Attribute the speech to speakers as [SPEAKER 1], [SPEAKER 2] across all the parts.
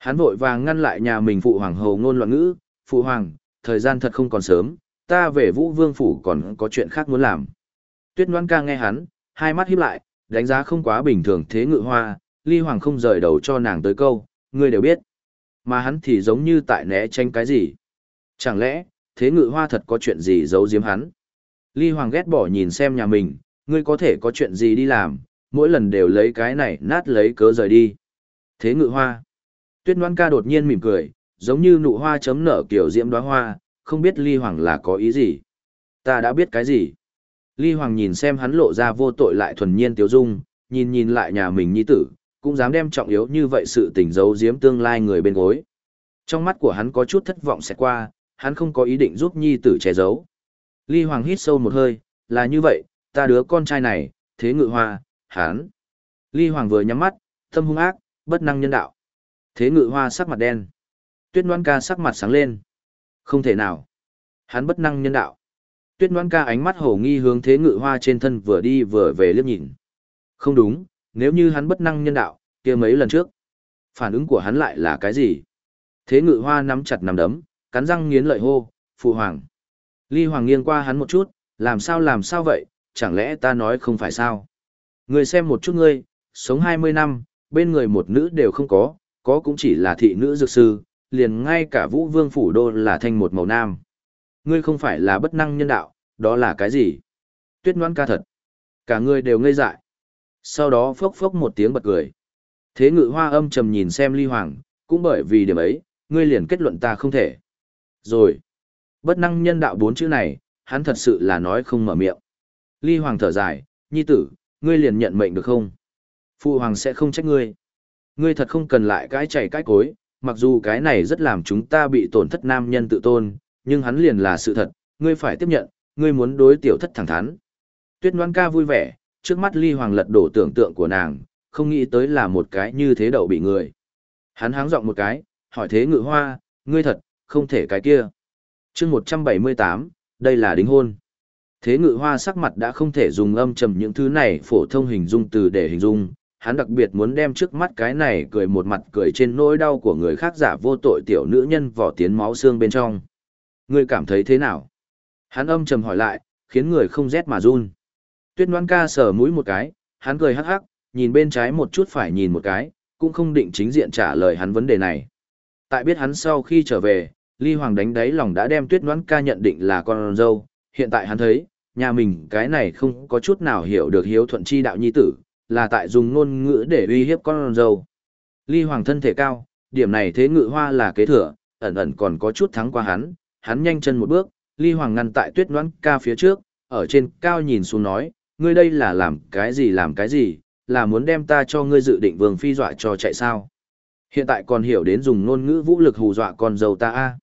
[SPEAKER 1] Hắn vội vàng ngăn lại nhà mình phụ hoàng hầu ngôn loạn ngữ, phụ hoàng, thời gian thật không còn sớm, ta về Vũ Vương phủ còn có chuyện khác muốn làm. Tuyết Ngoan Ca nghe hắn, hai mắt híp lại, đánh giá không quá bình thường Thế Ngự Hoa, Ly Hoàng không rời đầu cho nàng tới câu, ngươi đều biết. Mà hắn thì giống như tại né tránh cái gì. Chẳng lẽ, Thế Ngự Hoa thật có chuyện gì giấu giếm hắn? Ly Hoàng ghét bỏ nhìn xem nhà mình, ngươi có thể có chuyện gì đi làm, mỗi lần đều lấy cái này nát lấy cớ rời đi. Thế Ngự Hoa. Tuyết Ngoan Ca đột nhiên mỉm cười, giống như nụ hoa chấm nở kiểu diễm đóa hoa, không biết Ly Hoàng là có ý gì. Ta đã biết cái gì. Ly Hoàng nhìn xem hắn lộ ra vô tội lại thuần nhiên tiếu dung, nhìn lại nhà mình nhi tử, cũng dám đem trọng yếu như vậy sự tình giấu giếm tương lai người bên gối. Trong mắt của hắn có chút thất vọng sẽ qua, hắn không có ý định giúp nhi tử che giấu. Ly Hoàng hít sâu một hơi, là như vậy, ta đứa con trai này, Thế Ngự Hoa, hắn. Ly Hoàng vừa nhắm mắt, tâm hung ác, bất năng nhân đạo. Thế Ngự Hoa sắc mặt đen. Tuyết Ngoan Ca sắc mặt sáng lên. Không thể nào. Hắn bất năng nhân đạo. Tuyết Ngoan Ca ánh mắt hổ nghi hướng Thế Ngự Hoa trên thân vừa đi vừa về liếc nhìn. Không đúng, nếu như hắn bất năng nhân đạo, kia mấy lần trước. Phản ứng của hắn lại là cái gì? Thế Ngự Hoa nắm chặt nắm đấm, cắn răng nghiến lợi hô, phụ hoàng. Ly Hoàng nghiêng qua hắn một chút, làm sao vậy, chẳng lẽ ta nói không phải sao? Người xem một chút ngươi, sống 20 năm, bên người một nữ đều không có cũng chỉ là thị nữ dược sư, liền ngay cả Vũ Vương phủ đô là thanh một màu nam. Ngươi không phải là bất năng nhân đạo, đó là cái gì? Tuyết Ngoan Ca thật. Cả người đều ngây dại. Sau đó phốc phốc một tiếng bật cười. Thế Ngự Hoa âm trầm nhìn xem Ly Hoàng, cũng bởi vì điểm ấy, ngươi liền kết luận ta không thể. Rồi. Bất năng nhân đạo 4 chữ này, hắn thật sự là nói không mở miệng. Ly Hoàng thở dài, nhi tử, ngươi liền nhận mệnh được không? Phụ hoàng sẽ không trách ngươi. Ngươi thật không cần lại cãi chảy cãi cối, mặc dù cái này rất làm chúng ta bị tổn thất nam nhân tự tôn, nhưng hắn liền là sự thật, ngươi phải tiếp nhận, ngươi muốn đối tiểu thất thẳng thắn. Tuyết Ngoan Ca vui vẻ, trước mắt Ly Hoàng lật đổ tưởng tượng của nàng, không nghĩ tới là một cái như thế đậu bị người. Hắn háng giọng một cái, hỏi Thế Ngự Hoa, ngươi thật, không thể cái kia. chương 178, đây là đính hôn. Thế Ngự Hoa sắc mặt đã không thể dùng âm trầm những thứ này phổ thông hình dung từ để hình dung, hắn đặc biệt muốn đem trước mắt cái này cười một mặt cười trên nỗi đau của người khác giả vô tội tiểu nữ nhân vỏ tiến máu xương bên trong. Ngươi cảm thấy thế nào? Hắn âm trầm hỏi lại, khiến người không rét mà run. Tuyết Ngoan Ca sờ mũi một cái, hắn cười hắc hắc, nhìn bên trái một chút phải nhìn một cái, cũng không định chính diện trả lời hắn vấn đề này. Tại biết hắn sau khi trở về, Ly Hoàng đánh đáy lòng đã đem Tuyết Ngoan Ca nhận định là con dâu, hiện tại hắn thấy, nhà mình cái này không có chút nào hiểu được hiếu thuận chi đạo nhi tử, là tại dùng ngôn ngữ để uy hiếp con dâu. Ly Hoàng thân thể cao, điểm này Thế Ngự Hoa là kế thừa, ẩn ẩn còn có chút thắng qua hắn nhanh chân một bước, Ly Hoàng ngăn tại Tuyết Ngoan Ca phía trước, ở trên cao nhìn xuống nói, ngươi đây là làm cái gì, là muốn đem ta cho ngươi dự định vương phi dọa cho chạy sao? Hiện tại còn hiểu đến dùng ngôn ngữ vũ lực hù dọa con dâu ta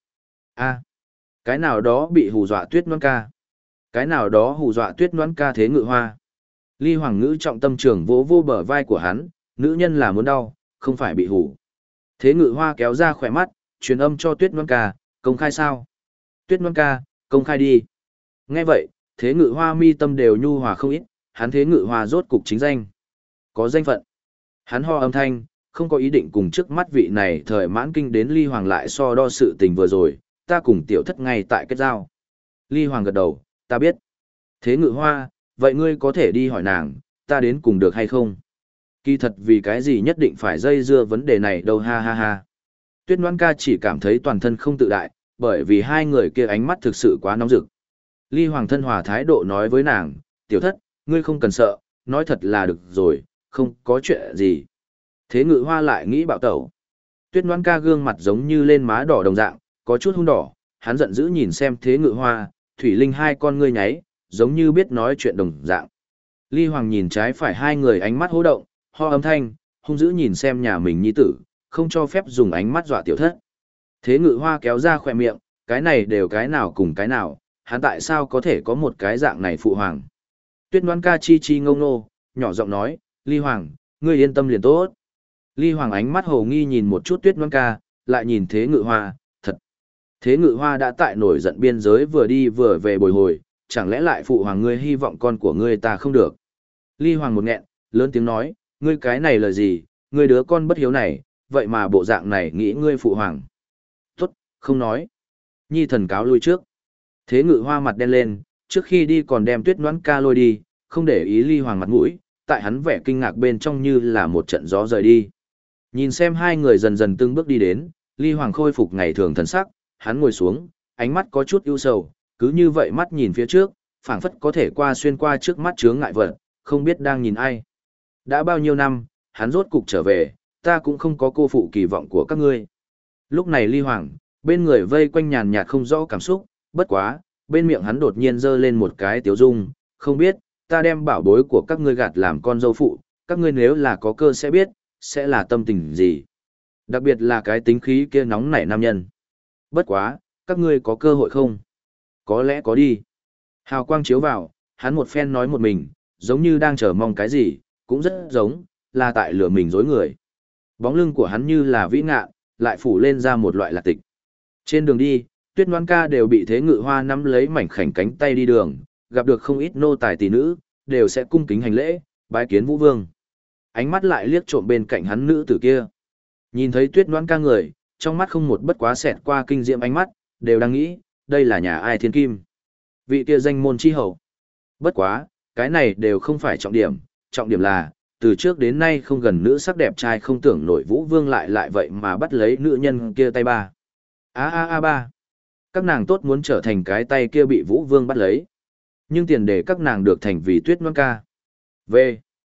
[SPEAKER 1] cái nào đó bị hù dọa Tuyết Ngoan Ca. Cái nào đó hù dọa Tuyết Ngoan Ca Thế Ngự Hoa. Ly Hoàng ngữ trọng tâm trường vỗ vô bờ vai của hắn, nữ nhân là muốn đau, không phải bị hù. Thế Ngự Hoa kéo ra khỏe mắt, truyền âm cho Tuyết Ngoan Ca, công khai sao? Tuyết Ngoan Ca, công khai đi. Nghe vậy, Thế Ngự Hoa mi tâm đều nhu hòa không ít, hắn Thế Ngự Hoa rốt cục chính danh. Có danh phận. Hắn ho âm thanh, không có ý định cùng trước mắt vị này thời mãn kinh đến Ly Hoàng lại so đo sự tình vừa rồi, ta cùng tiểu thất ngay tại kết giao. Ly Hoàng gật đầu, ta biết. Thế Ngự Hoa, vậy ngươi có thể đi hỏi nàng, ta đến cùng được hay không? Kỳ thật vì cái gì nhất định phải dây dưa vấn đề này đâu ha ha ha. Tuyết Ngoan Ca chỉ cảm thấy toàn thân không tự đại, bởi vì hai người kia ánh mắt thực sự quá nóng rực. Ly Hoàng thân hòa thái độ nói với nàng, tiểu thất, ngươi không cần sợ, nói thật là được rồi, không có chuyện gì. Thế Ngự Hoa lại nghĩ bạo tẩu. Tuyết Ngoan Ca gương mặt giống như lên má đỏ đồng dạng, có chút hung đỏ, hắn giận dữ nhìn xem Thế Ngự Hoa, Thủy Linh hai con ngươi nháy, giống như biết nói chuyện đồng dạng. Ly Hoàng nhìn trái phải hai người ánh mắt hô động, ho âm thanh, hung dữ nhìn xem nhà mình nhi tử, không cho phép dùng ánh mắt dọa tiểu thất. Thế Ngự Hoa kéo ra khỏe miệng, cái này đều cái nào cùng cái nào, hắn tại sao có thể có một cái dạng này phụ hoàng. Tuyết Ngoan Ca chi chi ngông nô, nhỏ giọng nói, Ly Hoàng, ngươi yên tâm liền tốt. Ly Hoàng ánh mắt hồ nghi nhìn một chút Tuyết Ngoan Ca, lại nhìn Thế Ngự Hoa, thật. Thế Ngự Hoa đã tại nổi giận biên giới vừa đi vừa về bồi hồi, chẳng lẽ lại phụ hoàng ngươi hy vọng con của ngươi ta không được. Ly Hoàng một nghẹn, lớn tiếng nói, ngươi cái này là gì, ngươi đứa con bất hiếu này, vậy mà bộ dạng này nghĩ ngươi phụ hoàng. Tốt, không nói. Nhi thần cáo lui trước. Thế Ngự Hoa mặt đen lên, trước khi đi còn đem Tuyết Noãn Ca lôi đi, không để ý Ly Hoàng mặt mũi, tại hắn vẻ kinh ngạc bên trong như là một trận gió rời đi. Nhìn xem hai người dần dần từng bước đi đến, Ly Hoàng khôi phục ngày thường thần sắc, hắn ngồi xuống, ánh mắt có chút ưu sầu, cứ như vậy mắt nhìn phía trước, phảng phất có thể qua xuyên qua trước mắt chướng ngại vật, không biết đang nhìn ai. Đã bao nhiêu năm, hắn rốt cục trở về, ta cũng không có cô phụ kỳ vọng của các ngươi. Lúc này Ly Hoàng, bên người vây quanh nhàn nhạt không rõ cảm xúc, bất quá, bên miệng hắn đột nhiên giơ lên một cái tiếu dung, không biết, ta đem bảo bối của các ngươi gạt làm con dâu phụ, các ngươi nếu là có cơ sẽ biết, sẽ là tâm tình gì. Đặc biệt là cái tính khí kia nóng nảy nam nhân. Bất quá, các ngươi có cơ hội không? Có lẽ có đi. Hào quang chiếu vào, hắn một phen nói một mình, giống như đang chờ mong cái gì, cũng rất giống, là tại lửa mình dối người. Bóng lưng của hắn như là vĩ ngạn, lại phủ lên ra một loại lạc tịch. Trên đường đi, Tuyết Noãn Ca đều bị Thế Ngự Hoa nắm lấy mảnh khảnh cánh tay đi đường, gặp được không ít nô tài tỷ nữ, đều sẽ cung kính hành lễ, bái kiến Vũ Vương. Ánh mắt lại liếc trộm bên cạnh hắn nữ tử kia. Nhìn thấy Tuyết Noãn Ca người, trong mắt không một bất quá xẹt qua kinh diệm ánh mắt, đều đang nghĩ, đây là nhà ai thiên kim. Vị kia danh môn chi hậu. Bất quá, cái này đều không phải trọng điểm là, từ trước đến nay không gần nữ sắc đẹp trai không tưởng nổi Vũ Vương lại vậy mà bắt lấy nữ nhân kia tay ba. Ba. Các nàng tốt muốn trở thành cái tay kia bị Vũ Vương bắt lấy. Nhưng tiền đề các nàng được thành vì Tuyết Noãn Ca. V.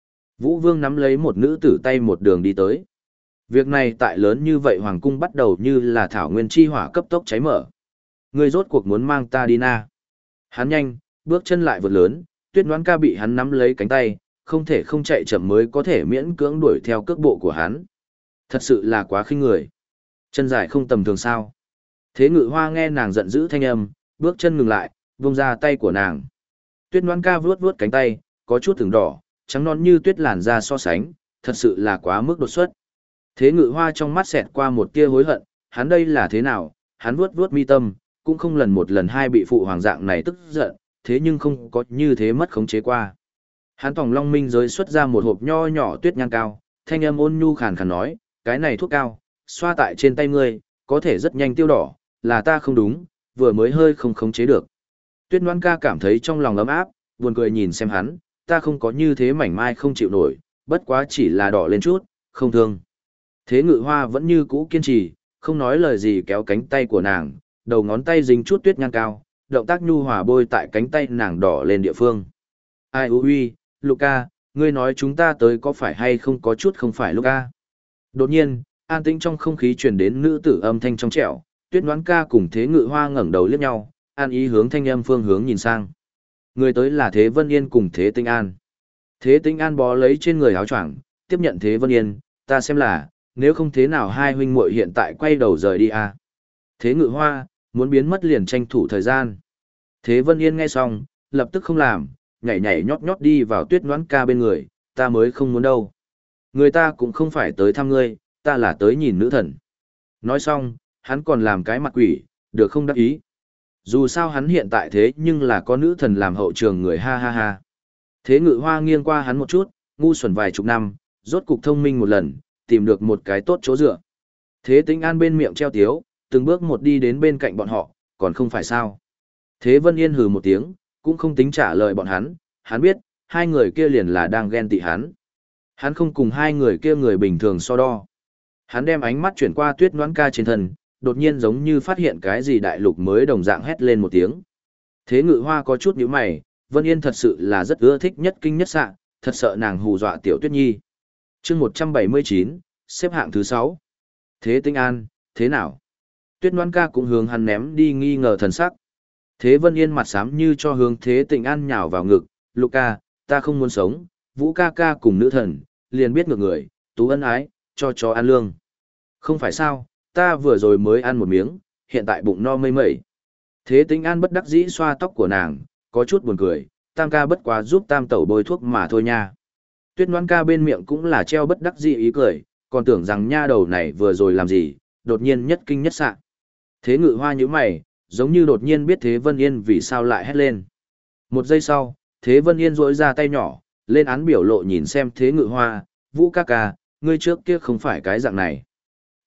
[SPEAKER 1] Vũ Vương nắm lấy một nữ tử tay một đường đi tới. Việc này tại lớn như vậy hoàng cung bắt đầu như là thảo nguyên chi hỏa cấp tốc cháy mở. Ngươi rốt cuộc muốn mang ta đi na. Hắn nhanh, bước chân lại vượt lớn, Tuyết Noãn Ca bị hắn nắm lấy cánh tay, không thể không chạy chậm mới có thể miễn cưỡng đuổi theo cước bộ của hắn. Thật sự là quá khinh người. Chân dài không tầm thường sao. Thế Ngự Hoa nghe nàng giận dữ thanh âm, bước chân ngừng lại, vung ra tay của nàng. Tuyết Noãn Ca vuốt vuốt cánh tay, có chút từng đỏ, trắng non như tuyết làn da so sánh, thật sự là quá mức đột xuất. Thế Ngự Hoa trong mắt xẹt qua một tia hối hận, hắn đây là thế nào, hắn vuốt vuốt mi tâm, cũng không lần một lần hai bị phụ hoàng dạng này tức giận, thế nhưng không có như thế mất khống chế qua. Hắn tòng long minh giới xuất ra một hộp nho nhỏ tuyết nhang cao, thanh âm ôn nhu khàn khàn nói, cái này thuốc cao, xoa tại trên tay ngươi, có thể rất nhanh tiêu đỏ, là ta không đúng, vừa mới hơi không khống chế được. Tuyết Noãn Ca cảm thấy trong lòng ấm áp, buồn cười nhìn xem hắn, ta không có như thế mảnh mai không chịu nổi, bất quá chỉ là đỏ lên chút, không thương. Thế Ngự Hoa vẫn như cũ kiên trì, không nói lời gì kéo cánh tay của nàng, đầu ngón tay dính chút tuyết nhang cao, động tác nhu hòa bôi tại cánh tay nàng đỏ lên địa phương. Ai ui, Luca, ngươi nói chúng ta tới có phải hay không có chút không phải Luca. Đột nhiên, an tĩnh trong không khí truyền đến nữ tử âm thanh trong trẻo, Tuyết Noãn Ca cùng Thế Ngự Hoa ngẩng đầu liếc nhau, an ý hướng thanh âm phương hướng nhìn sang. Người tới là Thế Vân Yên cùng Thế Tinh An. Thế Tinh An bó lấy trên người áo choàng, tiếp nhận Thế Vân Yên, ta xem là, nếu không thế nào hai huynh muội hiện tại quay đầu rời đi à. Thế Ngự Hoa, muốn biến mất liền tranh thủ thời gian. Thế Vân Yên nghe xong, lập tức không làm, nhảy nhảy nhót nhót đi vào Tuyết Noãn Ca bên người, ta mới không muốn đâu. Người ta cũng không phải tới thăm ngươi, ta là tới nhìn nữ thần. Nói xong, hắn còn làm cái mặt quỷ, được không đắc ý. Dù sao hắn hiện tại thế nhưng là có nữ thần làm hậu trường người ha ha ha. Thế Ngự Hoa nghiêng qua hắn một chút, ngu xuẩn vài chục năm, rốt cục thông minh một lần, tìm được một cái tốt chỗ dựa. Thế Tinh An bên miệng treo tiếu, từng bước một đi đến bên cạnh bọn họ, còn không phải sao. Thế Vân Yên hừ một tiếng, cũng không tính trả lời bọn hắn biết, hai người kia liền là đang ghen tị hắn. Hắn không cùng hai người kia người bình thường so đo. Hắn đem ánh mắt chuyển qua Tuyết Noãn Ca trên thân, đột nhiên giống như phát hiện cái gì đại lục mới đồng dạng hét lên một tiếng. Thế Ngự Hoa có chút nhíu mày, Vân Yên thật sự là rất ưa thích nhất kinh nhất sạ, thật sợ nàng hù dọa tiểu Tuyết Nhi. Chương 179, xếp hạng thứ 6. Thế Tinh An, thế nào? Tuyết Noãn Ca cũng hướng hắn ném đi nghi ngờ thần sắc. Thế Vân Yên mặt xám như cho hướng Thế Tinh An nhào vào ngực, Luca, ta không muốn sống, Vũ ca ca cùng nữ thần, liền biết ngược người, tú ân ái, cho ăn lương. Không phải sao, ta vừa rồi mới ăn một miếng, hiện tại bụng no mây mẩy. Thế Tinh An bất đắc dĩ xoa tóc của nàng, có chút buồn cười, Tam ca bất quá giúp Tam tẩu bôi thuốc mà thôi nha. Tuyết Noãn Ca bên miệng cũng là treo bất đắc dĩ ý cười, còn tưởng rằng nha đầu này vừa rồi làm gì, đột nhiên nhất kinh nhất sạ. Thế Ngự Hoa nhíu mày, giống như đột nhiên biết Thế Vân Yên vì sao lại hét lên. Một giây sau, Thế Vân Yên duỗi ra tay nhỏ, lên án biểu lộ nhìn xem Thế Ngự Hoa, Vũ ca ca, ngươi trước kia không phải cái dạng này.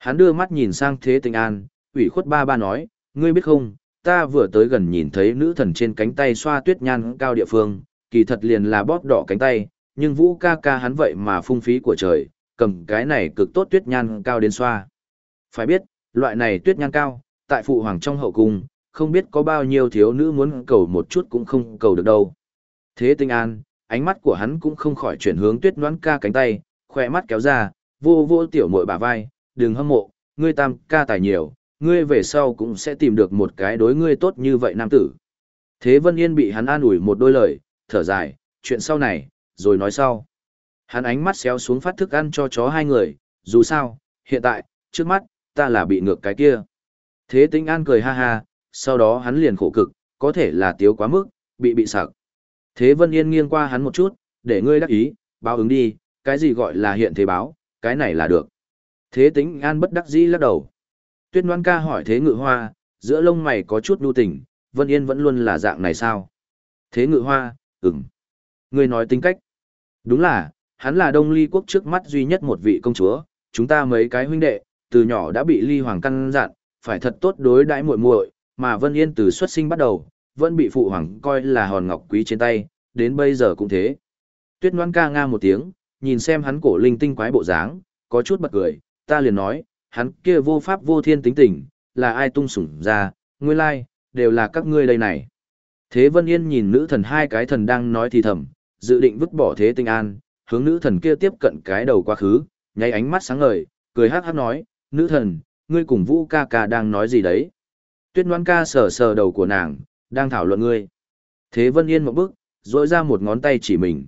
[SPEAKER 1] Hắn đưa mắt nhìn sang Thế Tĩnh An, ủy khuất ba ba nói, ngươi biết không, ta vừa tới gần nhìn thấy nữ thần trên cánh tay xoa tuyết nhan cao địa phương, kỳ thật liền là bóp đỏ cánh tay, nhưng Vũ ca ca hắn vậy mà phung phí của trời, cầm cái này cực tốt tuyết nhan cao đến xoa. Phải biết, loại này tuyết nhan cao, tại phụ hoàng trong hậu cung, không biết có bao nhiêu thiếu nữ muốn cầu một chút cũng không cầu được đâu. Thế Tĩnh An, ánh mắt của hắn cũng không khỏi chuyển hướng tuyết noãn ca cánh tay, khỏe mắt kéo ra, vô vô tiểu muội bả vai, đừng hâm mộ, ngươi tam ca tài nhiều, ngươi về sau cũng sẽ tìm được một cái đối ngươi tốt như vậy nam tử. Thế Vân Yên bị hắn an ủi một đôi lời, thở dài, chuyện sau này, rồi nói sau. Hắn ánh mắt xéo xuống phát thức ăn cho chó hai người, dù sao, hiện tại, trước mắt, ta là bị ngược cái kia. Thế Tĩnh An cười ha ha, sau đó hắn liền khổ cực, có thể là tiếu quá mức, bị sặc. Thế Vân Yên nghiêng qua hắn một chút, để ngươi đắc ý, báo ứng đi, cái gì gọi là hiện thế báo, cái này là được. Thế Tĩnh An bất đắc dĩ lắc đầu. Tuyết Noãn ca hỏi Thế Ngự Hoa, giữa lông mày có chút nhu tình, Vân Yên vẫn luôn là dạng này sao? Thế Ngự Hoa, ngươi nói tính cách. Đúng là, hắn là Đông Ly quốc trước mắt duy nhất một vị công chúa, chúng ta mấy cái huynh đệ, từ nhỏ đã bị Ly Hoàng căn dặn, phải thật tốt đối đãi muội muội, mà Vân Yên từ xuất sinh bắt đầu, vẫn bị phụ hoàng coi là hòn ngọc quý trên tay, đến bây giờ cũng thế. Tuyết Noãn ca nga một tiếng, nhìn xem hắn cổ linh tinh quái bộ dáng, có chút bật cười, ta liền nói, hắn kia vô pháp vô thiên tính tình, là ai tung sủng ra, nguyên lai, đều là các ngươi đây này. Thế Vân Yên nhìn nữ thần hai cái thần đang nói thì thầm, dự định vứt bỏ Thế Tĩnh An, hướng nữ thần kia tiếp cận cái đầu quá khứ, nháy ánh mắt sáng ngời, cười hát hát nói, nữ thần, ngươi cùng Vũ ca ca đang nói gì đấy? Tuyết Noãn ca sờ sờ đầu của nàng, đang thảo luận ngươi. Thế Vân Yên một bước, rỗi ra một ngón tay chỉ mình,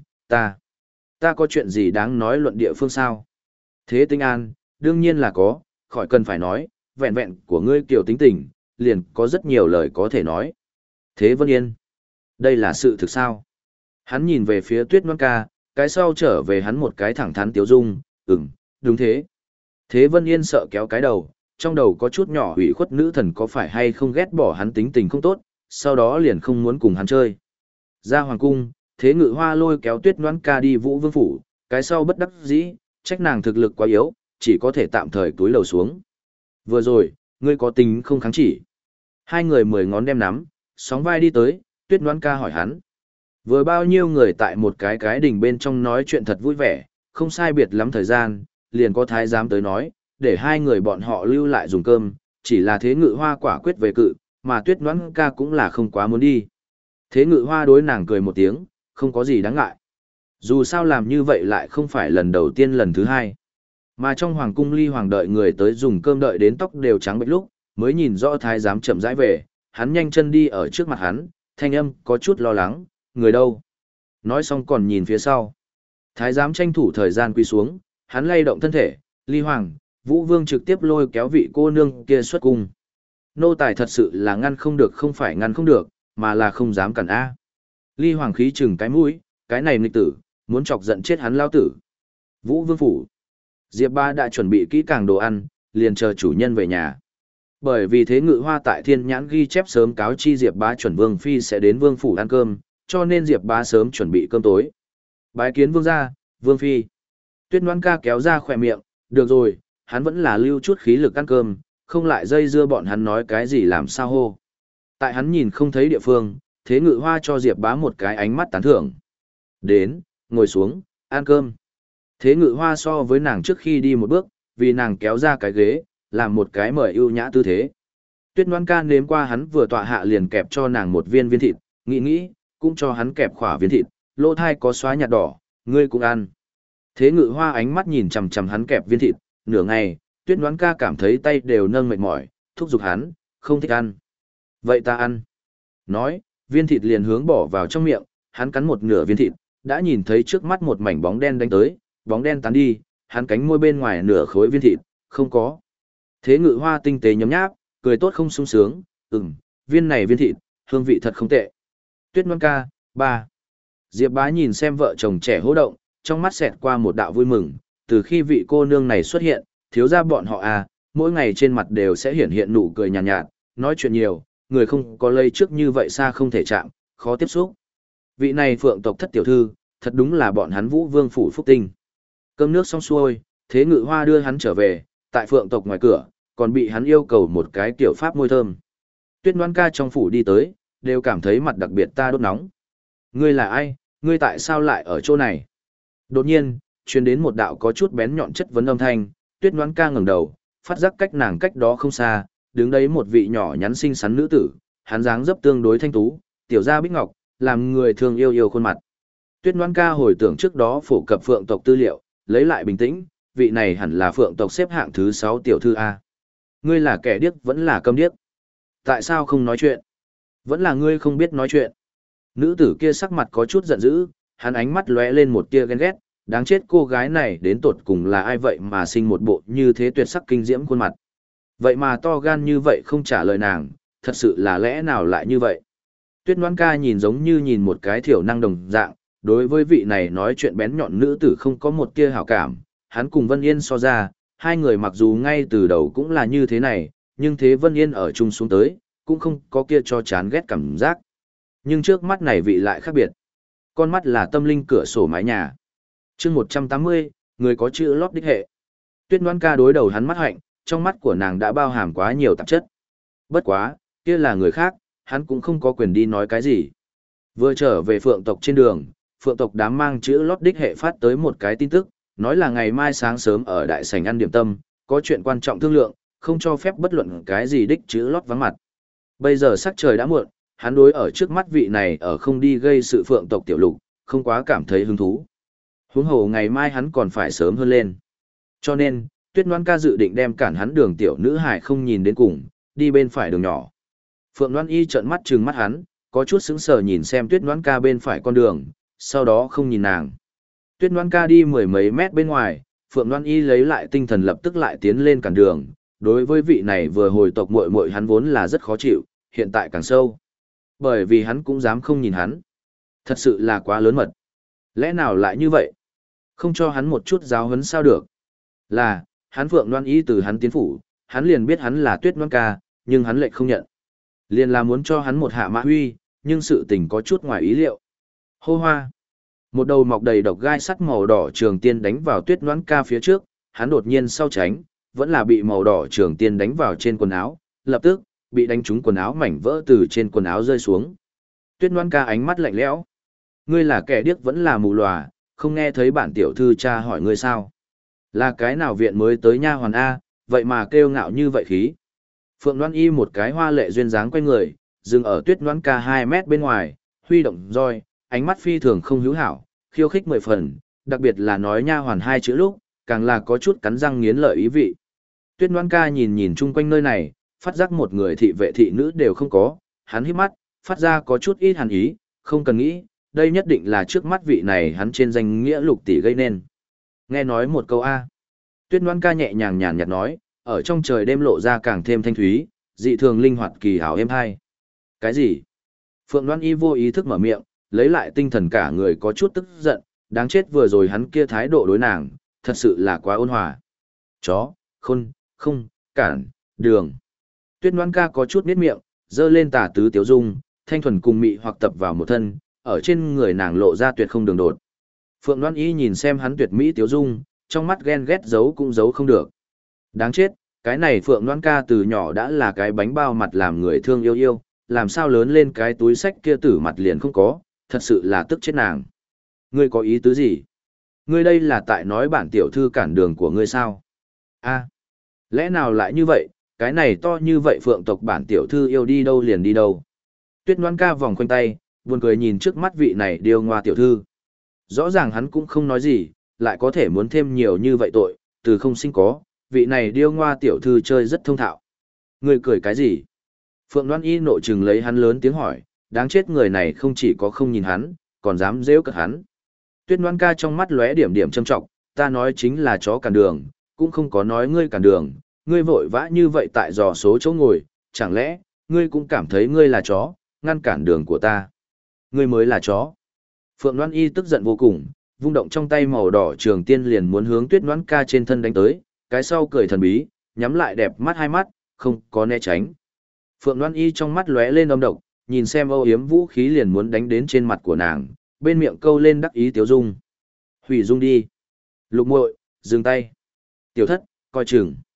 [SPEAKER 1] ta có chuyện gì đáng nói luận địa phương sao? Thế Tĩnh An, đương nhiên là có, khỏi cần phải nói, vẹn vẹn của ngươi kiểu tính tình, liền có rất nhiều lời có thể nói. Thế Vân Yên, đây là sự thực sao? Hắn nhìn về phía Tuyết Noãn ca, cái sau trở về hắn một cái thẳng thắn tiếu dung, đúng thế. Thế Vân Yên sợ kéo cái đầu, trong đầu có chút nhỏ hủy khuất nữ thần có phải hay không ghét bỏ hắn tính tình không tốt, sau đó liền không muốn cùng hắn chơi. Ra hoàng cung, Thế Ngự Hoa lôi kéo Tuyết Noãn ca đi Vũ Vương phủ, cái sau bất đắc dĩ, trách nàng thực lực quá yếu, chỉ có thể tạm thời túi lầu xuống. Vừa rồi, ngươi có tính không kháng chỉ. Hai người 10 ngón đem nắm, sóng vai đi tới, Tuyết Noãn ca hỏi hắn. Vừa bao nhiêu người tại một cái đình bên trong nói chuyện thật vui vẻ, không sai biệt lắm thời gian, liền có thái giám tới nói, để hai người bọn họ lưu lại dùng cơm, chỉ là Thế Ngự Hoa quả quyết về cự, mà Tuyết Noãn ca cũng là không quá muốn đi. Thế Ngự Hoa đối nàng cười một tiếng, không có gì đáng ngại. Dù sao làm như vậy lại không phải lần đầu tiên lần thứ hai. Mà trong hoàng cung Ly Hoàng đợi người tới dùng cơm đợi đến tóc đều trắng bệch lúc, mới nhìn rõ thái giám chậm rãi về, hắn nhanh chân đi ở trước mặt hắn, thanh âm có chút lo lắng, người đâu? Nói xong còn nhìn phía sau. Thái giám tranh thủ thời gian quỳ xuống, hắn lay động thân thể, Ly Hoàng, Vũ Vương trực tiếp lôi kéo vị cô nương kia xuất cung. Nô tài thật sự là ngăn không được, không phải ngăn không được, mà là không dám cản A. Ly Hoàng khí chừng cái mũi, cái này nghịch tử, muốn chọc giận chết hắn lao tử. Vũ Vương phủ. Diệp Ba đã chuẩn bị kỹ càng đồ ăn, liền chờ chủ nhân về nhà. Bởi vì Thế Ngự Hoa tại Thiên Nhãn ghi chép sớm cáo chi Diệp Bá chuẩn Vương phi sẽ đến Vương phủ ăn cơm, cho nên Diệp Bá sớm chuẩn bị cơm tối. Bái kiến Vương gia, Vương phi. Tuyết Noãn ca kéo ra khỏe miệng, được rồi, hắn vẫn là lưu chút khí lực ăn cơm, không lại dây dưa bọn hắn nói cái gì làm sao hô. Tại hắn nhìn không thấy địa phương, Thế Ngự Hoa cho Diệp Bá một cái ánh mắt tán thưởng. Đến, ngồi xuống, ăn cơm. Thế Ngự Hoa so với nàng trước khi đi một bước, vì nàng kéo ra cái ghế, làm một cái mời ưu nhã tư thế. Tuyết Noãn ca nếm qua hắn vừa tọa hạ liền kẹp cho nàng một viên thịt, nghĩ, cũng cho hắn kẹp khỏa viên thịt, lỗ thai có xóa nhạt đỏ, ngươi cũng ăn. Thế Ngự Hoa ánh mắt nhìn chằm chằm hắn kẹp viên thịt, nửa ngày, Tuyết Noãn ca cảm thấy tay đều nâng mệt mỏi, thúc giục hắn, không thích ăn. Vậy ta ăn. Nói, viên thịt liền hướng bỏ vào trong miệng, hắn cắn một nửa viên thịt, đã nhìn thấy trước mắt một mảnh bóng đen đánh tới, bóng đen tán đi, hắn cánh môi bên ngoài nửa khối viên thịt, không có. Thế Ngự Hoa tinh tế nhấm nháp, cười tốt không sung sướng, viên này viên thịt, hương vị thật không tệ. Tuyết Noãn ca, ba. Diệp Bá nhìn xem vợ chồng trẻ hô động, trong mắt xẹt qua một đạo vui mừng, từ khi vị cô nương này xuất hiện, thiếu gia bọn họ mỗi ngày trên mặt đều sẽ hiển hiện nụ cười nhàn nhạt, nói chuyện nhiều, người không có lây trước như vậy xa không thể chạm, khó tiếp xúc. Vị này phượng tộc thất tiểu thư, thật đúng là bọn hắn Vũ Vương phủ phúc tinh. Cơm nước xong xuôi, Thế Ngự Hoa đưa hắn trở về, Tại Phượng tộc ngoài cửa, còn bị hắn yêu cầu một cái tiểu pháp môi thơm. Tuyết Ngoan ca trong phủ đi tới, đều cảm thấy mặt đặc biệt ta đốt nóng. Ngươi là ai, ngươi tại sao lại ở chỗ này? Đột nhiên, truyền đến một đạo có chút bén nhọn chất vấn âm thanh, Tuyết Ngoan ca ngẩng đầu, phát giác cách nàng cách đó không xa, đứng đấy một vị nhỏ nhắn xinh xắn nữ tử, hắn dáng dấp tương đối thanh tú, tiểu gia bích ngọc, làm người thường yêu yêu khuôn mặt. Tuyết Ngoan ca hồi tưởng trước đó phổ cập Phượng tộc tư liệu, lấy lại bình tĩnh, vị này hẳn là Phượng tộc xếp hạng thứ 6 tiểu thư a. Ngươi là kẻ điếc vẫn là câm điếc? Tại sao không nói chuyện? Vẫn là ngươi không biết nói chuyện. Nữ tử kia sắc mặt có chút giận dữ, hắn ánh mắt lóe lên một tia ghen ghét, đáng chết cô gái này đến tột cùng là ai vậy mà sinh một bộ như thế tuyệt sắc kinh diễm khuôn mặt. Vậy mà to gan như vậy không trả lời nàng, thật sự là lẽ nào lại như vậy? Tuyết Ngoan ca nhìn giống như nhìn một cái thiểu năng đồng dạng, đối với vị này nói chuyện bén nhọn nữ tử không có một tia hảo cảm, hắn cùng Vân Yên so ra, hai người mặc dù ngay từ đầu cũng là như thế này, nhưng thế Vân Yên ở chung xuống tới, cũng không có kia cho chán ghét cảm giác. Nhưng trước mắt này vị lại khác biệt. Con mắt là tâm linh cửa sổ mái nhà. Chương 180, người có chữ lót đích hệ. Tuyết Ngoan ca đối đầu hắn mắt hạnh, trong mắt của nàng đã bao hàm quá nhiều tạp chất. Bất quá, kia là người khác, hắn cũng không có quyền đi nói cái gì. Vừa trở về Phượng tộc trên đường, Phượng tộc đám mang chữ lót đích hệ phát tới một cái tin tức, nói là ngày mai sáng sớm ở đại sảnh ăn điểm tâm, có chuyện quan trọng thương lượng, không cho phép bất luận cái gì đích chữ lót vắng mặt. Bây giờ sắc trời đã muộn, hắn đối ở trước mắt vị này ở không đi gây sự Phượng tộc tiểu lục, không quá cảm thấy hứng thú. Huống hồ ngày mai hắn còn phải sớm hơn lên. Cho nên, Tuyết Ngoan ca dự định đem cản hắn đường tiểu nữ hải không nhìn đến cùng, đi bên phải đường nhỏ. Phượng Loan Y trợn mắt trừng mắt hắn, có chút sững sờ nhìn xem Tuyết Ngoan ca bên phải con đường, sau đó không nhìn nàng. Tuyết Ngoan ca đi mười mấy mét bên ngoài, Phượng Loan Y lấy lại tinh thần lập tức lại tiến lên cản đường. Đối với vị này vừa hồi tộc muội muội hắn vốn là rất khó chịu, hiện tại càng sâu. Bởi vì hắn cũng dám không nhìn hắn. Thật sự là quá lớn mật. Lẽ nào lại như vậy? Không cho hắn một chút giáo huấn sao được? Là, hắn Phượng Loan Y từ hắn tiến phủ, hắn liền biết hắn là Tuyết Ngoan ca, nhưng hắn lại không nhận. Liền là muốn cho hắn một hạ mã huy, nhưng sự tình có chút ngoài ý liệu. Hô hoa. Một đầu mọc đầy độc gai sắt màu đỏ trường tiên đánh vào Tuyết Ngoan ca phía trước, hắn đột nhiên sau tránh, vẫn là bị màu đỏ trường tiên đánh vào trên quần áo, lập tức, bị đánh trúng quần áo mảnh vỡ từ trên quần áo rơi xuống. Tuyết Ngoan ca ánh mắt lạnh lẽo. Ngươi là kẻ điếc vẫn là mù lòa, không nghe thấy bản tiểu thư cha hỏi ngươi sao? Là cái nào viện mới tới nha hoàn A, vậy mà kêu ngạo như vậy khí. Phượng Loan Y một cái hoa lệ duyên dáng quay người, dừng ở Tuyết Ngoan ca 2 mét bên ngoài, huy động roi, ánh mắt phi thường không hữu hảo, khiêu khích 10 phần, đặc biệt là nói nha hoàn 2 chữ lúc, càng là có chút cắn răng nghiến lợi ý vị. Tuyết Ngoan ca nhìn nhìn chung quanh nơi này, phát giác một người thị vệ thị nữ đều không có, hắn híp mắt, phát ra có chút ít hàn ý, không cần nghĩ, đây nhất định là trước mắt vị này hắn trên danh nghĩa lục tỷ gây nên. Nghe nói một câu A. Tuyết Ngoan ca nhẹ nhàng nhàn nhạt nói, ở trong trời đêm lộ ra càng thêm thanh thúy, dị thường linh hoạt kỳ hảo êm hay. Cái gì? Phượng Loan Y vô ý thức mở miệng, lấy lại tinh thần cả người có chút tức giận, đáng chết vừa rồi hắn kia thái độ đối nàng, thật sự là quá ôn hòa. Chó, không, cản, đường. Tuyết Ngoan ca có chút niết miệng, dơ lên tà tứ tiếu dung, thanh thuần cùng mị hoặc tập vào một thân, ở trên người nàng lộ ra tuyệt không đường đột. Phượng Loan Y nhìn xem hắn tuyệt mỹ tiếu dung, trong mắt ghen ghét giấu cũng giấu không được. Đáng chết, cái này Phượng Loan ca từ nhỏ đã là cái bánh bao mặt làm người thương yêu yêu, làm sao lớn lên cái túi sách kia tử mặt liền không có, thật sự là tức chết nàng. Ngươi có ý tứ gì? Ngươi đây là tại nói bản tiểu thư cản đường của ngươi sao? A, lẽ nào lại như vậy, cái này to như vậy Phượng tộc bản tiểu thư yêu đi đâu liền đi đâu. Tuyết Ngoan ca vòng quanh tay, buồn cười nhìn trước mắt vị này điêu ngoa tiểu thư. Rõ ràng hắn cũng không nói gì, lại có thể muốn thêm nhiều như vậy tội, từ không sinh có, vị này điêu ngoa tiểu thư chơi rất thông thạo. Ngươi cười cái gì? Phượng Loan Y nội trừng lấy hắn lớn tiếng hỏi, đáng chết người này không chỉ có không nhìn hắn, còn dám giễu cợt hắn. Tuyết Ngoan ca trong mắt lóe điểm điểm châm trọng, ta nói chính là chó cản đường, cũng không có nói ngươi cản đường, ngươi vội vã như vậy tại dò số chỗ ngồi, chẳng lẽ, ngươi cũng cảm thấy ngươi là chó, ngăn cản đường của ta. Ngươi mới là chó. Phượng Loan Y tức giận vô cùng, vung động trong tay màu đỏ trường tiên liền muốn hướng Tuyết Ngoan ca trên thân đánh tới, cái sau cười thần bí, nhắm lại đẹp mắt hai mắt, không có né tránh. Phượng Loan Y trong mắt lóe lên âm độc, nhìn xem âu yếm vũ khí liền muốn đánh đến trên mặt của nàng, bên miệng câu lên đắc ý tiếu dung. Hủy dung đi. Lục muội, dừng tay. Tiểu thất, coi chừng.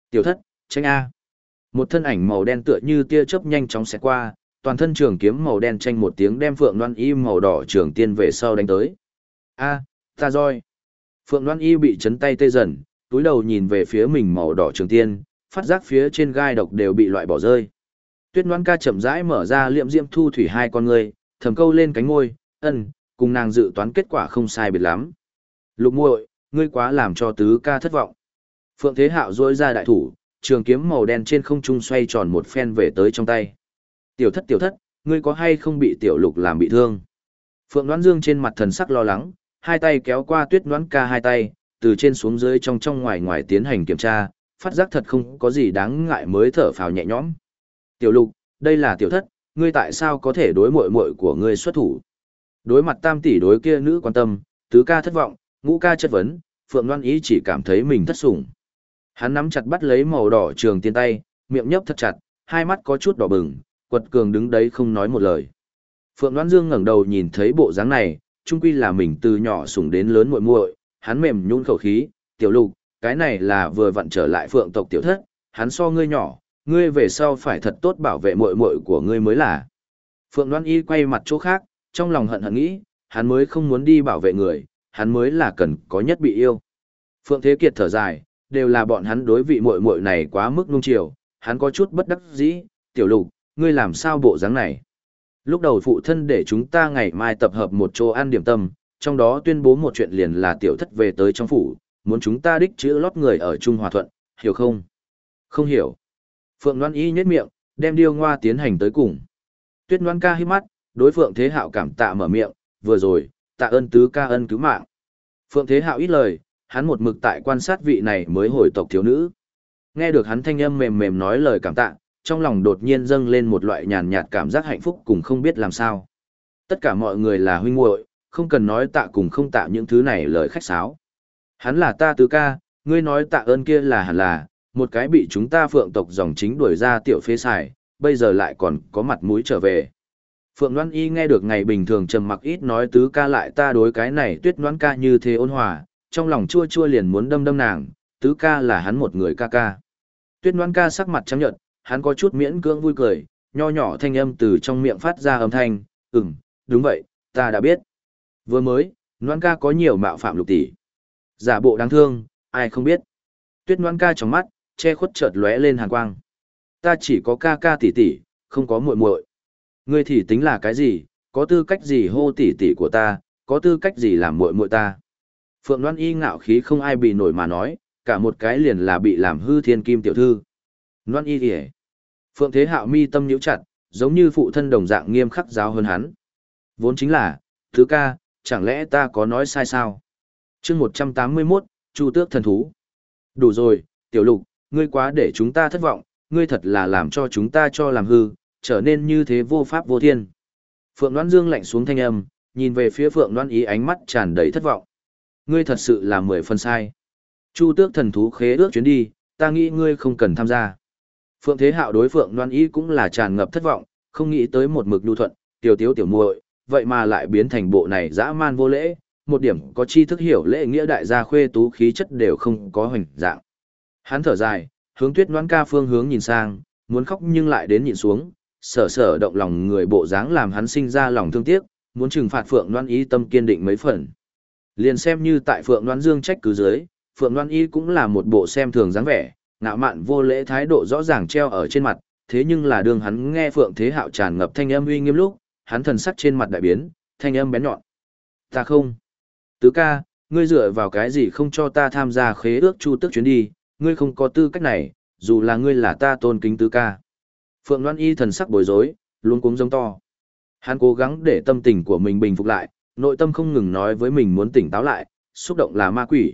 [SPEAKER 1] Tiểu thất, tranh A. Một thân ảnh màu đen tựa như tia chớp nhanh chóng xẹt qua, toàn thân trường kiếm màu đen tranh một tiếng đem Phượng Loan Y màu đỏ trường tiên về sau đánh tới. A, ta roi. Phượng Loan Y bị chấn tay tê dần, túi đầu nhìn về phía mình màu đỏ trường tiên, phát giác phía trên gai độc đều bị loại bỏ rơi. Tuyết Loan ca chậm rãi mở ra liệm diễm thu thủy hai con ngươi, thầm câu lên cánh môi, cùng nàng dự toán kết quả không sai biệt lắm. Lục muội, ngươi quá làm cho tứ ca thất vọng. Phượng Thế Hạo duỗi ra đại thủ, trường kiếm màu đen trên không trung xoay tròn một phen về tới trong tay. Tiểu thất, ngươi có hay không bị tiểu lục làm bị thương? Phượng Đoán Dương trên mặt thần sắc lo lắng, hai tay kéo qua Tuyết Đoán ca hai tay, từ trên xuống dưới trong ngoài ngoài tiến hành kiểm tra, phát giác thật không có gì đáng ngại mới thở phào nhẹ nhõm. Tiểu lục, đây là tiểu thất, ngươi tại sao có thể đối muội muội của ngươi xuất thủ? Đối mặt tam tỷ đối kia nữ quan tâm, tứ ca thất vọng, ngũ ca chất vấn, Phượng Loan Ý chỉ cảm thấy mình thất sủng. Hắn nắm chặt bắt lấy màu đỏ trường tiên tay, miệng nhấp thật chặt, hai mắt có chút đỏ bừng, quật cường đứng đấy không nói một lời. Phượng Loan Dương ngẩng đầu nhìn thấy bộ dáng này, chung quy là mình từ nhỏ sủng đến lớn muội muội, hắn mềm nhũn khẩu khí, "Tiểu Lục, cái này là vừa vặn trở lại Phượng tộc tiểu thất, hắn so ngươi nhỏ, ngươi về sau phải thật tốt bảo vệ muội muội của ngươi mới là." Phượng Loan Y quay mặt chỗ khác, trong lòng hận hận nghĩ, hắn mới không muốn đi bảo vệ người, hắn mới là cần có nhất bị yêu. Phượng Thế Kiệt thở dài, đều là bọn hắn đối vị muội muội này quá mức nuông chiều, hắn có chút bất đắc dĩ, "Tiểu Lục, ngươi làm sao bộ dáng này?" Lúc đầu phụ thân để chúng ta ngày mai tập hợp một chỗ ăn điểm tâm, trong đó tuyên bố một chuyện liền là tiểu thất về tới trong phủ, muốn chúng ta đích chữ lót người ở Trung Hòa Thuận, hiểu không? Không hiểu. Phượng Loan Y nhếch miệng, đem điêu ngoa tiến hành tới cùng. Tuyết Loan ca hít mắt, đối Phượng Thế Hạo cảm tạ mở miệng, "Vừa rồi, tạ ơn tứ ca ân cứu mạng." Phượng Thế Hạo ít lời, hắn một mực tại quan sát vị này mới hồi tộc thiếu nữ. Nghe được hắn thanh âm mềm mềm nói lời cảm tạ, trong lòng đột nhiên dâng lên một loại nhàn nhạt cảm giác hạnh phúc cùng không biết làm sao. Tất cả mọi người là huynh muội, không cần nói tạ cùng không tạ những thứ này lời khách sáo. Hắn là ta tứ ca, ngươi nói tạ ơn kia là hẳn là, một cái bị chúng ta Phượng tộc dòng chính đuổi ra tiểu phế xài, bây giờ lại còn có mặt mũi trở về. Phượng Loan Y nghe được ngày bình thường trầm mặc ít nói tứ ca lại ta đối cái này Tuyết Loan ca như thế ôn hòa, trong lòng chua chua liền muốn đâm đâm nàng, tứ ca là hắn một người ca ca. Tuyết Loan ca sắc mặt trắng nhợt, hắn có chút miễn cưỡng vui cười, nho nhỏ thanh âm từ trong miệng phát ra âm thanh, đúng vậy, ta đã biết. Vừa mới, Loan ca có nhiều mạo phạm Lục tỷ. Giả bộ đáng thương, ai không biết. Tuyết Loan ca trong mắt, che khuất chợt lóe lên hàn quang. Ta chỉ có ca ca tỷ tỷ, không có muội muội. Ngươi thì tính là cái gì, có tư cách gì hô tỷ tỷ của ta, có tư cách gì làm muội muội ta. Phượng Loan Y ngạo khí không ai bị nổi mà nói, cả một cái liền là bị làm hư thiên kim tiểu thư. Loan Y kìa. Phượng Thế Hạo mi tâm nhíu chặt, giống như phụ thân đồng dạng nghiêm khắc giáo hơn hắn. Vốn chính là, thứ ca, chẳng lẽ ta có nói sai sao? Chương 181, Chu Tước thần thú. Đủ rồi, Tiểu Lục, ngươi quá để chúng ta thất vọng, ngươi thật là làm cho chúng ta cho làm hư, trở nên như thế vô pháp vô thiên. Phượng Loan Dương lạnh xuống thanh âm, nhìn về phía Phượng Loan Ý ánh mắt tràn đầy thất vọng. Ngươi thật sự là 10 phần sai. Chu Tước thần thú khế ước chuyến đi, ta nghĩ ngươi không cần tham gia. Phượng Thế Hạo đối Phượng Loan Ý cũng là tràn ngập thất vọng, không nghĩ tới một mực nhu thuận, tiểu tiếu tiểu muội, vậy mà lại biến thành bộ này dã man vô lễ, một điểm có tri thức hiểu lễ nghĩa đại gia khuê tú khí chất đều không có hình dạng. Hắn thở dài, hướng Tuyết Loan ca phương hướng nhìn sang, muốn khóc nhưng lại đến nhìn xuống, sở động lòng người bộ dáng làm hắn sinh ra lòng thương tiếc, muốn trừng phạt Phượng Loan Y tâm kiên định mấy phần. Liền xem như tại Phượng Loan Dương trách cứ dưới, Phượng Loan Y cũng là một bộ xem thường dáng vẻ, ngạo mạn vô lễ thái độ rõ ràng treo ở trên mặt, thế nhưng là đường hắn nghe Phượng Thế Hạo tràn ngập thanh âm uy nghiêm lúc, hắn thần sắc trên mặt đại biến, thanh âm bén nhọn. Ta không. Tứ ca, ngươi dựa vào cái gì không cho ta tham gia khế ước Chu Tước chuyến đi, ngươi không có tư cách này, dù là ngươi là ta tôn kính tứ ca. Phượng Loan Y thần sắc bối rối, luống cuống giống to. Hắn cố gắng để tâm tình của mình bình phục lại, nội tâm không ngừng nói với mình muốn tỉnh táo lại, xúc động là ma quỷ.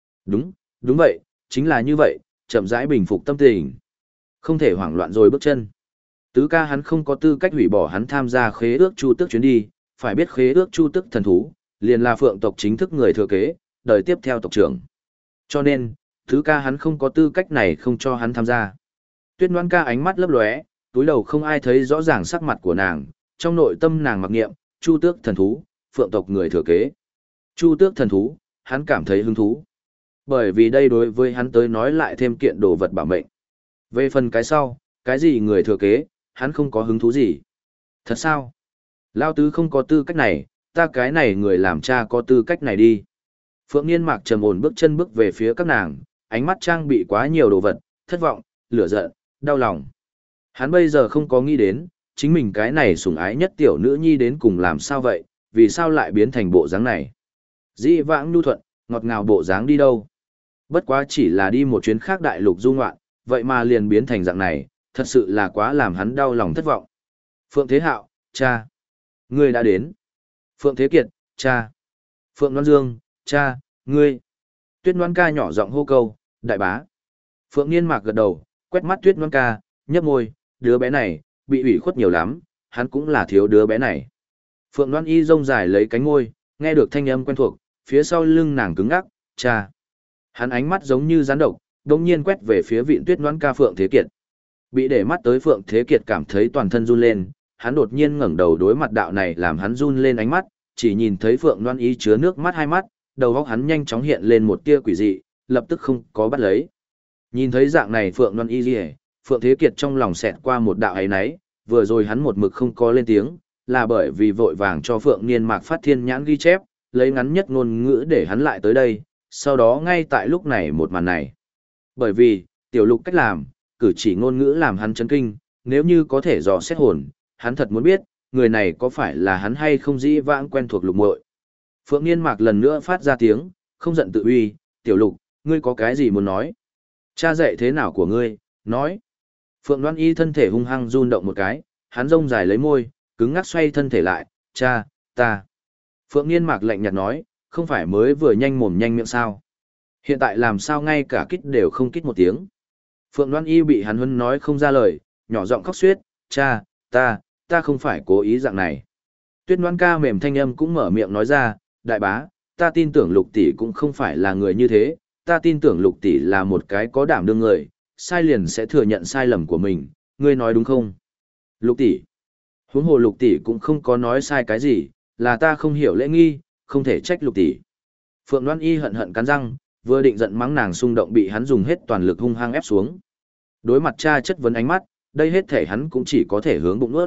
[SPEAKER 1] Đúng vậy, chính là như vậy, chậm rãi bình phục tâm tình. Không thể hoảng loạn rồi bước chân. Tứ ca hắn không có tư cách hủy bỏ hắn tham gia khế ước Chu Tước chuyến đi, phải biết khế ước Chu Tước thần thú, liền là Phượng tộc chính thức người thừa kế, đời tiếp theo tộc trưởng. Cho nên, tứ ca hắn không có tư cách này không cho hắn tham gia. Tuyết Loan ca ánh mắt lấp lóe, túi đầu không ai thấy rõ ràng sắc mặt của nàng, trong nội tâm nàng mặc niệm, Chu Tước thần thú, Phượng tộc người thừa kế. Chu Tước thần thú, hắn cảm thấy hứng thú. Bởi vì đây đối với hắn tới nói lại thêm kiện đồ vật bảo mệnh. Về phần cái sau, cái gì người thừa kế, hắn không có hứng thú gì. Thật sao? Lao tứ không có tư cách này, ta cái này người làm cha có tư cách này đi. Phượng Niên Mạc trầm ổn bước chân bước về phía các nàng, ánh mắt trang bị quá nhiều đồ vật, thất vọng, lửa giận, đau lòng. Hắn bây giờ không có nghĩ đến, chính mình cái này sủng ái nhất tiểu nữ nhi đến cùng làm sao vậy, vì sao lại biến thành bộ dáng này. Dĩ vãng nhu thuận, ngọt ngào bộ dáng đi đâu. Bất quá chỉ là đi một chuyến khác đại lục du ngoạn, vậy mà liền biến thành dạng này, thật sự là quá làm hắn đau lòng thất vọng. Phượng Thế Hạo, cha. Ngươi đã đến. Phượng Thế Kiệt, cha. Phượng Loan Dương, cha, ngươi. Tuyết Loan ca nhỏ giọng hô câu, đại bá. Phượng Niên Mạc gật đầu, quét mắt Tuyết Loan ca, nhấp môi, đứa bé này, bị ủy khuất nhiều lắm, hắn cũng là thiếu đứa bé này. Phượng Loan y rông dài lấy cánh ngôi, nghe được thanh âm quen thuộc, phía sau lưng nàng cứng ngắc, cha. Hắn ánh mắt giống như rắn độc, đồng nhiên quét về phía vịn Tuyết Loan ca Phượng Thế Kiệt. Bị để mắt tới Phượng Thế Kiệt cảm thấy toàn thân run lên, hắn đột nhiên ngẩng đầu đối mặt đạo này làm hắn run lên ánh mắt, chỉ nhìn thấy Phượng Loan y chứa nước mắt hai mắt, đầu óc hắn nhanh chóng hiện lên một tia quỷ dị, lập tức không có bắt lấy. Nhìn thấy dạng này Phượng Loan y liễu, Phượng Thế Kiệt trong lòng xẹt qua một đạo ấy náy, vừa rồi hắn một mực không có lên tiếng, là bởi vì vội vàng cho Phượng Niên Mạc phát thiên nhãn ghi chép, lấy ngắn nhất ngôn ngữ để hắn lại tới đây, sau đó ngay tại lúc này một màn này. Bởi vì, tiểu lục cách làm, cử chỉ ngôn ngữ làm hắn chấn kinh, nếu như có thể dò xét hồn, hắn thật muốn biết, người này có phải là hắn hay không dĩ vãng quen thuộc lục muội. Phượng Niên Mạc lần nữa phát ra tiếng, không giận tự uy, tiểu lục, ngươi có cái gì muốn nói? Cha dạy thế nào của ngươi, nói. Phượng Loan y thân thể hung hăng run động một cái, hắn rông dài lấy môi, cứng ngắc xoay thân thể lại, cha, ta. Phượng Niên Mạc lạnh nhạt nói, không phải mới vừa nhanh mồm nhanh miệng sao. Hiện tại làm sao ngay cả kít đều không kít một tiếng. Phượng Loan y bị hắn huấn nói không ra lời, nhỏ giọng khóc suyết, cha, ta không phải cố ý dạng này. Tuyết Loan ca mềm thanh âm cũng mở miệng nói ra, đại bá, ta tin tưởng lục tỷ cũng không phải là người như thế, ta tin tưởng lục tỷ là một cái có đảm đương người, sai liền sẽ thừa nhận sai lầm của mình, ngươi nói đúng không? Lục tỷ. Huống hồ lục tỷ cũng không có nói sai cái gì, là ta không hiểu lễ nghi, không thể trách lục tỷ. Phượng Loan y hận hận cắn răng, vừa định giận mắng nàng xung động bị hắn dùng hết toàn lực hung hăng ép xuống. Đối mặt cha chất vấn ánh mắt, đây hết thể hắn cũng chỉ có thể hướng bụng nuốt.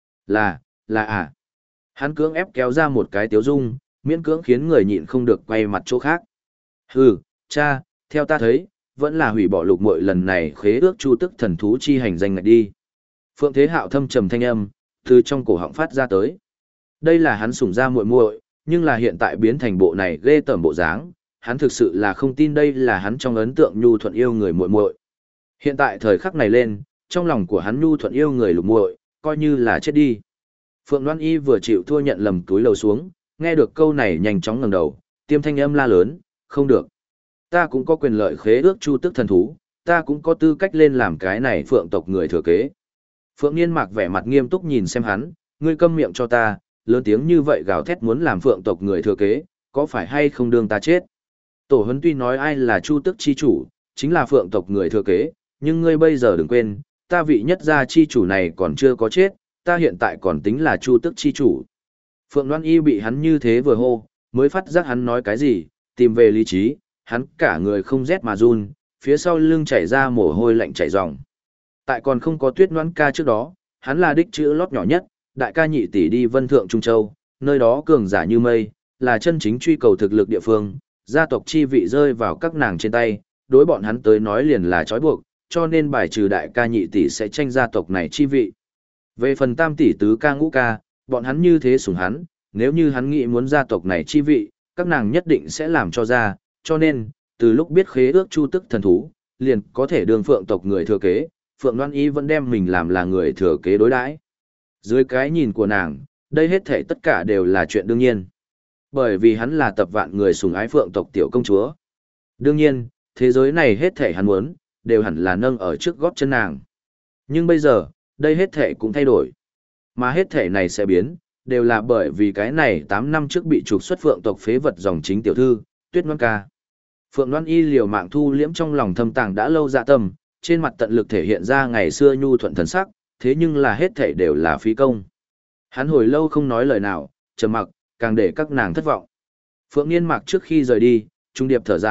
[SPEAKER 1] Là à. Hắn cưỡng ép kéo ra một cái tiếu dung, miễn cưỡng khiến người nhịn không được quay mặt chỗ khác. Hừ, cha, theo ta thấy, vẫn là hủy bỏ lục muội lần này khế ước chu tức thần thú chi hành danh ngạch đi. Phượng Thế Hạo thâm trầm thanh âm, từ trong cổ họng phát ra tới. Đây là hắn sủng ra muội muội, nhưng là hiện tại biến thành bộ này ghê tởm bộ dáng, hắn thực sự là không tin đây là hắn trong ấn tượng nhu thuận yêu người muội muội. Hiện tại thời khắc này lên, trong lòng của hắn nhu thuận yêu người lục muội, coi như là chết đi. Phượng Loan y vừa chịu thua nhận lầm túi lầu xuống, nghe được câu này nhanh chóng ngẩng đầu, tiêm thanh âm la lớn, không được. Ta cũng có quyền lợi khế ước chu tức thần thú, ta cũng có tư cách lên làm cái này phượng tộc người thừa kế. Phượng Niên Mạc vẻ mặt nghiêm túc nhìn xem hắn, ngươi câm miệng cho ta, lớn tiếng như vậy gào thét muốn làm phượng tộc người thừa kế, có phải hay không đương ta chết? Tổ huấn tuy nói ai là chu tức chi chủ, chính là phượng tộc người thừa kế, nhưng ngươi bây giờ đừng quên, ta vị nhất gia chi chủ này còn chưa có chết, ta hiện tại còn tính là chu tức chi chủ. Phượng Loan y bị hắn như thế vừa hô, mới phát giác hắn nói cái gì, tìm về lý trí, hắn cả người không rét mà run, phía sau lưng chảy ra mồ hôi lạnh chảy ròng. Tại còn không có Tuyết Loan ca trước đó, hắn là đích chữ lót nhỏ nhất, đại ca nhị tỷ đi Vân Thượng Trung Châu, nơi đó cường giả như mây, là chân chính truy cầu thực lực địa phương, gia tộc chi vị rơi vào các nàng trên tay, đối bọn hắn tới nói liền là trói buộc, cho nên bài trừ đại ca nhị tỷ sẽ tranh gia tộc này chi vị. Về phần tam tỷ tứ ca ngũ ca, bọn hắn như thế sủng hắn, nếu như hắn nghĩ muốn gia tộc này chi vị, các nàng nhất định sẽ làm cho ra, cho nên, từ lúc biết khế ước chu tức thần thú, liền có thể đường phượng tộc người thừa kế, Phượng Loan y vẫn đem mình làm là người thừa kế đối đãi. Dưới cái nhìn của nàng, đây hết thể tất cả đều là chuyện đương nhiên. Bởi vì hắn là tập vạn người sủng ái phượng tộc tiểu công chúa. Đương nhiên, thế giới này hết thể hắn muốn, đều hẳn là nâng ở trước gót chân nàng. Nhưng bây giờ, đây hết thể cũng thay đổi. Mà hết thể này sẽ biến, đều là bởi vì cái này 8 năm trước bị trục xuất phượng tộc phế vật dòng chính tiểu thư, Tuyết Loan ca. Phượng Loan y liều mạng thu liễm trong lòng thâm tàng đã lâu dạ tâm, trên mặt tận lực thể hiện ra ngày xưa nhu thuận thần sắc, thế nhưng là hết thể đều là phí công. Hắn hồi lâu không nói lời nào, trầm mặc, càng để các nàng thất vọng. Phượng Niên Mạc trước khi rời đi, trung điệp thở dài,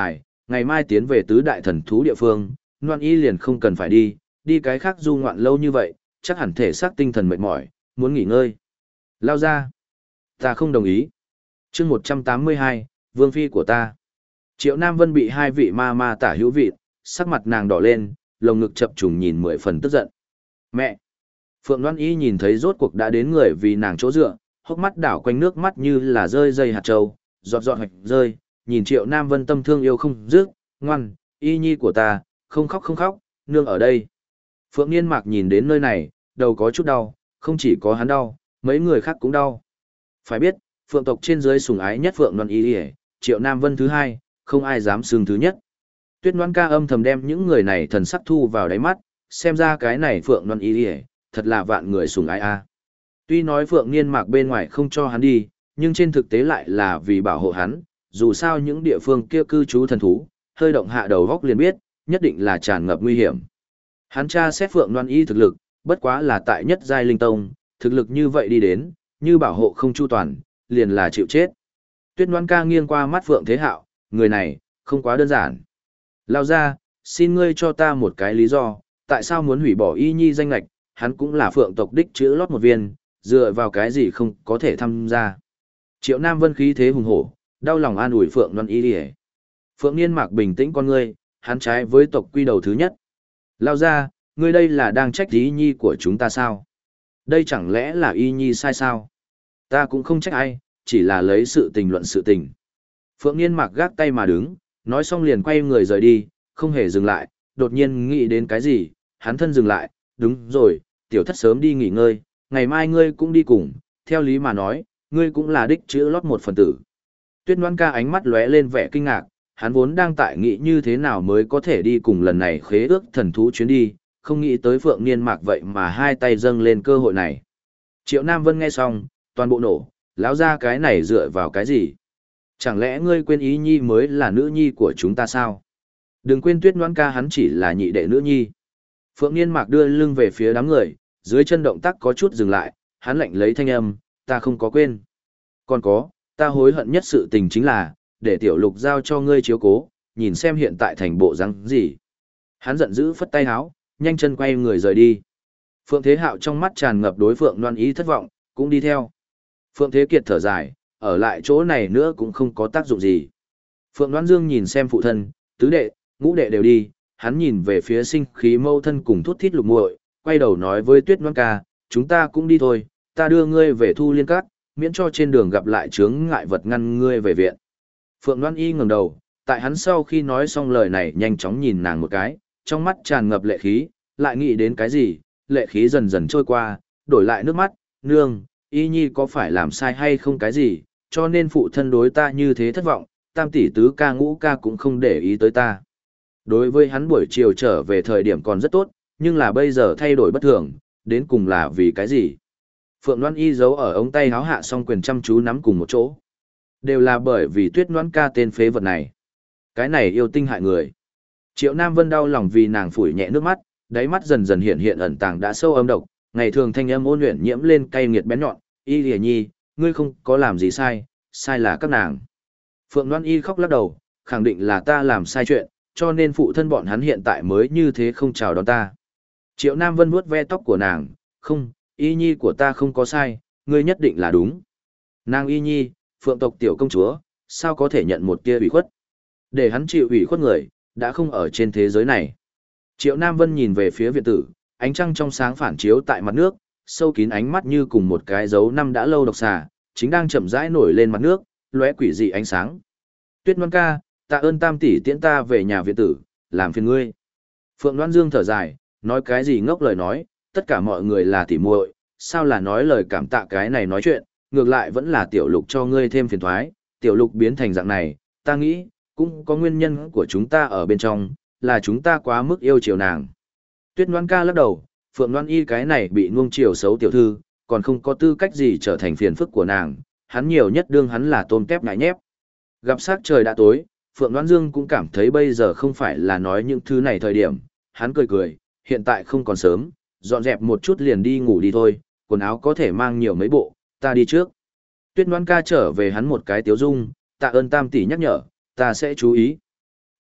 [SPEAKER 1] ngày mai tiến về tứ đại thần thú địa phương, Loan Y liền không cần phải đi cái khác du ngoạn lâu như vậy, chắc hẳn thể xác tinh thần mệt mỏi, muốn nghỉ ngơi. Lao ra. Ta không đồng ý. chương 182, Vương Phi của ta. Triệu Nam Vân bị hai vị ma ma tả hữu vị, sắc mặt nàng đỏ lên, lồng ngực chập trùng nhìn 10 phần tức giận. Mẹ! Phượng Loan Y nhìn thấy rốt cuộc đã đến người vì nàng chỗ dựa, hốc mắt đảo quanh nước mắt như là rơi dây hạt trâu, giọt giọt hoạch rơi, nhìn Triệu Nam Vân tâm thương yêu không dứt, ngoan, Y nhi của ta, không khóc, nương ở đây. Phượng Niên Mạc nhìn đến nơi này, đầu có chút đau, không chỉ có hắn đau, mấy người khác cũng đau. Phải biết, Phượng tộc trên dưới sủng ái nhất Phượng Loan Y, Triệu Nam Vân thứ hai, không ai dám xưng thứ nhất. Tuyết Loan ca âm thầm đem những người này thần sắc thu vào đáy mắt, xem ra cái này Phượng Loan Y, thật là vạn người sủng ái a. Tuy nói Phượng Niên Mạc bên ngoài không cho hắn đi, nhưng trên thực tế lại là vì bảo hộ hắn, dù sao những địa phương kia cư trú thần thú, hơi động hạ đầu góc liền biết, nhất định là tràn ngập nguy hiểm. Hắn tra xét Phượng Loan Y thực lực, bất quá là tại nhất giai linh tông, thực lực như vậy đi đến, như bảo hộ không chu toàn, liền là chịu chết. Tuyết Loan ca nghiêng qua mắt Phượng Thế Hạo, người này, không quá đơn giản. Lao ra, xin ngươi cho ta một cái lý do, tại sao muốn hủy bỏ Y nhi danh lạch, hắn cũng là Phượng tộc đích chữ lót một viên, dựa vào cái gì không có thể tham gia. Triệu Nam Vân khí thế hùng hổ, đau lòng an ủi Phượng Loan Y. Phượng Niên Mạc bình tĩnh con ngươi, hắn trái với tộc quy đầu thứ nhất. Lao ra, ngươi đây là đang trách Y nhi của chúng ta sao? Đây chẳng lẽ là Y nhi sai sao? Ta cũng không trách ai, chỉ là lấy sự tình luận sự tình. Phượng Niên Mạc gác tay mà đứng, nói xong liền quay người rời đi, không hề dừng lại, đột nhiên nghĩ đến cái gì, hắn thân dừng lại, đúng rồi, tiểu thất sớm đi nghỉ ngơi, ngày mai ngươi cũng đi cùng, theo lý mà nói, ngươi cũng là đích chữ lót một phần tử. Tuyết Loan ca ánh mắt lóe lên vẻ kinh ngạc, hắn vốn đang tại nghĩ như thế nào mới có thể đi cùng lần này khế ước thần thú chuyến đi, không nghĩ tới Phượng Niên Mạc vậy mà hai tay dâng lên cơ hội này. Triệu Nam Vân nghe xong, toàn bộ nổ, lão ra cái này dựa vào cái gì? Chẳng lẽ ngươi quên ý nhi mới là nữ nhi của chúng ta sao? Đừng quên Tuyết Loan ca hắn chỉ là nhị đệ nữ nhi. Phượng Niên Mạc đưa lưng về phía đám người, dưới chân động tác có chút dừng lại, hắn lạnh lấy thanh âm, ta không có quên. Còn có, ta hối hận nhất sự tình chính là, để tiểu lục giao cho ngươi chiếu cố, nhìn xem hiện tại thành bộ răng gì. Hắn giận dữ phất tay háo, nhanh chân quay người rời đi. Phượng Thế Hạo trong mắt tràn ngập đối Phượng Loan Ý thất vọng, cũng đi theo. Phượng Thế Kiệt thở dài, ở lại chỗ này nữa cũng không có tác dụng gì. Phượng Loan Dương nhìn xem phụ thân, tứ đệ, ngũ đệ đều đi, hắn nhìn về phía sinh khí mâu thân cùng thút thít lục muội, quay đầu nói với Tuyết Loan ca, chúng ta cũng đi thôi, ta đưa ngươi về Thu Liên Các, miễn cho trên đường gặp lại chướng ngại vật ngăn ngươi về viện. Phượng Loan Y ngẩng đầu, tại hắn sau khi nói xong lời này nhanh chóng nhìn nàng một cái, trong mắt tràn ngập lệ khí, lại nghĩ đến cái gì, lệ khí dần dần trôi qua, đổi lại nước mắt, nương, Y nhi có phải làm sai hay không cái gì, cho nên phụ thân đối ta như thế thất vọng, tam tỷ tứ ca ngũ ca cũng không để ý tới ta. Đối với hắn buổi chiều trở về thời điểm còn rất tốt, nhưng là bây giờ thay đổi bất thường, đến cùng là vì cái gì? Phượng Loan Y giấu ở ống tay háo hạ song quyền chăm chú nắm cùng một chỗ. Đều là bởi vì Tuyết Loan ca tên phế vật này. Cái này yêu tinh hại người. Triệu Nam Vân đau lòng vì nàng phủi nhẹ nước mắt, đáy mắt dần dần hiện hiện ẩn tàng đã sâu âm độc, ngày thường thanh âm ôn luyện nhiễm lên cay nghiệt bén nhọn, Y Lìa Nhi, ngươi không có làm gì sai, sai là các nàng. Phượng Loan Y khóc lắc đầu, khẳng định là ta làm sai chuyện, cho nên phụ thân bọn hắn hiện tại mới như thế không chào đón ta. Triệu Nam Vân vuốt ve tóc của nàng, không, Y nhi của ta không có sai, ngươi nhất định là đúng. Nàng Y nhi, Phượng tộc tiểu công chúa, sao có thể nhận một tia ủy khuất? Để hắn chịu ủy khuất người, đã không ở trên thế giới này. Triệu Nam Vân nhìn về phía viện tử, ánh trăng trong sáng phản chiếu tại mặt nước, sâu kín ánh mắt như cùng một cái dấu năm đã lâu độc xà, chính đang chậm rãi nổi lên mặt nước, lóe quỷ dị ánh sáng. Tuyết Loan ca, tạ ơn tam tỷ tiễn ta về nhà viện tử, làm phiền ngươi. Phượng Loan Dương thở dài, nói cái gì ngốc lời nói, tất cả mọi người là tỉ muội, sao là nói lời cảm tạ cái này nói chuyện, ngược lại vẫn là tiểu lục cho ngươi thêm phiền thoái, tiểu lục biến thành dạng này, ta nghĩ, cũng có nguyên nhân của chúng ta ở bên trong, là chúng ta quá mức yêu chiều nàng. Tuyết Loan ca lắc đầu, Phượng Loan Y cái này bị nuông chiều xấu tiểu thư, còn không có tư cách gì trở thành phiền phức của nàng, hắn nhiều nhất đương hắn là tôm tép ngại nhép. Gặp sắc trời đã tối, Phượng Loan Dương cũng cảm thấy bây giờ không phải là nói những thứ này thời điểm, hắn cười cười, hiện tại không còn sớm, dọn dẹp một chút liền đi ngủ đi thôi, quần áo có thể mang nhiều mấy bộ, ta đi trước. Tuyết Loan ca trở về hắn một cái tiếu dung, tạ ơn tam tỷ nhắc nhở, ta sẽ chú ý.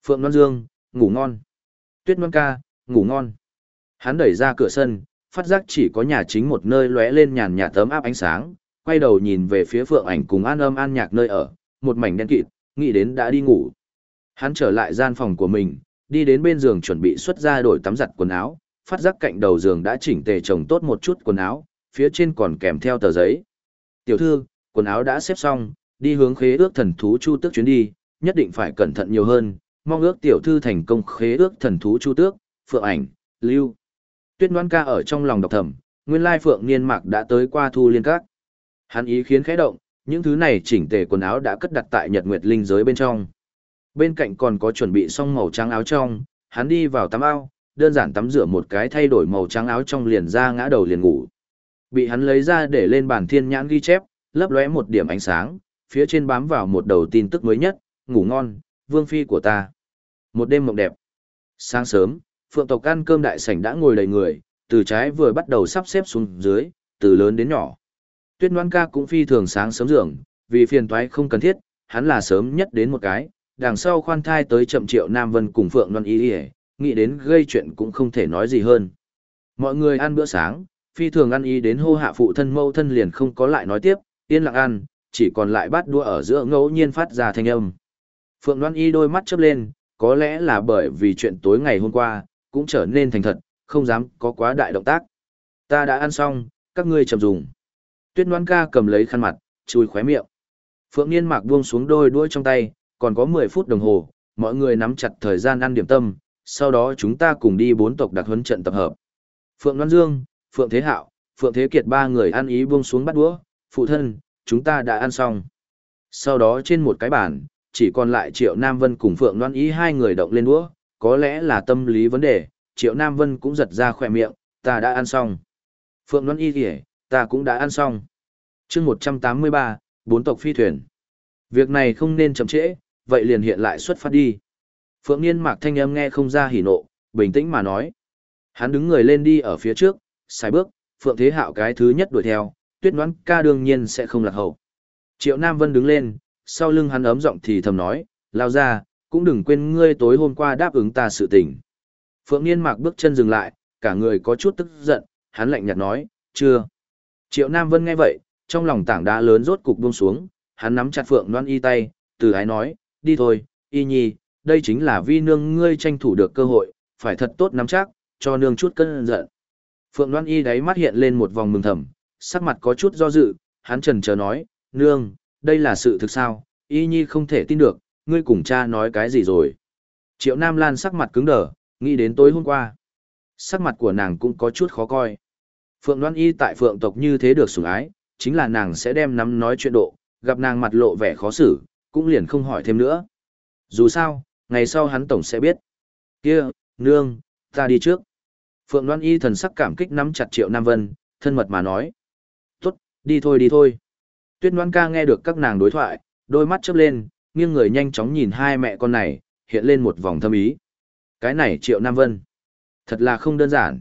[SPEAKER 1] Phượng Loan Dương, ngủ ngon. Tuyết Loan ca, ngủ ngon. Hắn đẩy ra cửa sân, phát giác chỉ có nhà chính một nơi lóe lên nhàn nhạt tấm áp ánh sáng, quay đầu nhìn về phía Phượng Ảnh cùng An Âm An Nhạc nơi ở, một mảnh đen kịt, nghĩ đến đã đi ngủ. Hắn trở lại gian phòng của mình, đi đến bên giường chuẩn bị xuất ra đổi tắm giặt quần áo, phát giác cạnh đầu giường đã chỉnh tề chồng tốt một chút quần áo, phía trên còn kèm theo tờ giấy. Tiểu thư, quần áo đã xếp xong, đi hướng khế ước thần thú chu tước chuyến đi, nhất định phải cẩn thận nhiều hơn, mong ước tiểu thư thành công khế ước thần thú chu tước, Phượng Ảnh, Lưu. Tuyết Loan ca ở trong lòng đọc thầm, nguyên lai Phượng Niên Mạc đã tới qua Thu Liên Các. Hắn ý khiến khẽ động, những thứ này chỉnh tề quần áo đã cất đặt tại Nhật Nguyệt Linh giới bên trong. Bên cạnh còn có chuẩn bị xong màu trắng áo trong, hắn đi vào tắm ao, đơn giản tắm rửa một cái thay đổi màu trắng áo trong liền ra ngã đầu liền ngủ. Bị hắn lấy ra để lên bàn thiên nhãn ghi chép, lấp lóe một điểm ánh sáng, phía trên bám vào một đầu tin tức mới nhất, ngủ ngon, vương phi của ta. Một đêm mộng đẹp. Sáng sớm, Phượng tộc ăn cơm đại sảnh đã ngồi đầy người, từ trái vừa bắt đầu sắp xếp xuống dưới, từ lớn đến nhỏ. Tuyết Loan ca cũng phi thường sáng sớm giường, vì phiền toái không cần thiết, hắn là sớm nhất đến một cái, đằng sau khoan thai tới chậm Triệu Nam Vân cùng Phượng Loan Y Y, nghĩ đến gây chuyện cũng không thể nói gì hơn. Mọi người ăn bữa sáng, phi thường ăn ý đến hô hạ phụ thân mâu thân liền không có lại nói tiếp, yên lặng ăn, chỉ còn lại bát đũa ở giữa ngẫu nhiên phát ra thanh âm. Phượng Loan Y đôi mắt chớp lên, có lẽ là bởi vì chuyện tối ngày hôm qua, cũng trở nên thành thật, không dám có quá đại động tác. Ta đã ăn xong, các ngươi chậm dùng. Tuyết Loan ca cầm lấy khăn mặt, chui khóe miệng. Phượng Niên Mạc buông xuống đôi đũa trong tay, còn có 10 phút đồng hồ, mọi người nắm chặt thời gian ăn điểm tâm, sau đó chúng ta cùng đi 4 tộc đặc huấn trận tập hợp. Phượng Loan Dương, Phượng Thế Hạo, Phượng Thế Kiệt ba người ăn ý buông xuống bắt đũa, phụ thân, chúng ta đã ăn xong. Sau đó trên một cái bàn, chỉ còn lại Triệu Nam Vân cùng Phượng Loan Ý hai người động lên đũa, có lẽ là tâm lý vấn đề, Triệu Nam Vân cũng giật ra khỏe miệng, ta đã ăn xong. Phượng Loan Y kìa, ta cũng đã ăn xong. chương 183, 4 tộc phi thuyền. Việc này không nên chậm trễ, vậy liền hiện lại xuất phát đi. Phượng Niên Mạc thanh âm nghe không ra hỉ nộ, bình tĩnh mà nói. Hắn đứng người lên đi ở phía trước, xài bước, Phượng Thế Hạo cái thứ nhất đuổi theo, Tuyết Loan ca đương nhiên sẽ không lạc hậu. Triệu Nam Vân đứng lên, sau lưng hắn ấm giọng thì thầm nói, lao ra, cũng đừng quên ngươi tối hôm qua đáp ứng ta sự tình. Phượng Niên Mạc bước chân dừng lại, cả người có chút tức giận, hắn lạnh nhạt nói, chưa. Triệu Nam Vân nghe vậy, trong lòng tảng đá lớn rốt cục buông xuống, hắn nắm chặt Phượng Loan Y tay, từ ái nói, đi thôi, Y Nhi, đây chính là vi nương ngươi tranh thủ được cơ hội, phải thật tốt nắm chắc, cho nương chút cơn giận. Phượng Loan Y đáy mắt hiện lên một vòng mừng thầm, sắc mặt có chút do dự, hắn chần chờ nói, nương, đây là sự thực sao, Y Nhi không thể tin được, ngươi cùng cha nói cái gì rồi. Triệu Nam Lan sắc mặt cứng đờ, nghĩ đến tối hôm qua. Sắc mặt của nàng cũng có chút khó coi. Phượng Loan Y tại Phượng tộc như thế được sủng ái, chính là nàng sẽ đem nắm nói chuyện độ, gặp nàng mặt lộ vẻ khó xử, cũng liền không hỏi thêm nữa. Dù sao, ngày sau hắn tổng sẽ biết. Kia, nương, ta đi trước. Phượng Loan Y thần sắc cảm kích nắm chặt Triệu Nam Vân, thân mật mà nói. Tốt, đi thôi đi thôi. Tuyết Loan ca nghe được các nàng đối thoại, đôi mắt chớp lên, nghiêng người nhanh chóng nhìn hai mẹ con này, hiện lên một vòng thâm ý. Cái này Triệu Nam Vân, thật là không đơn giản.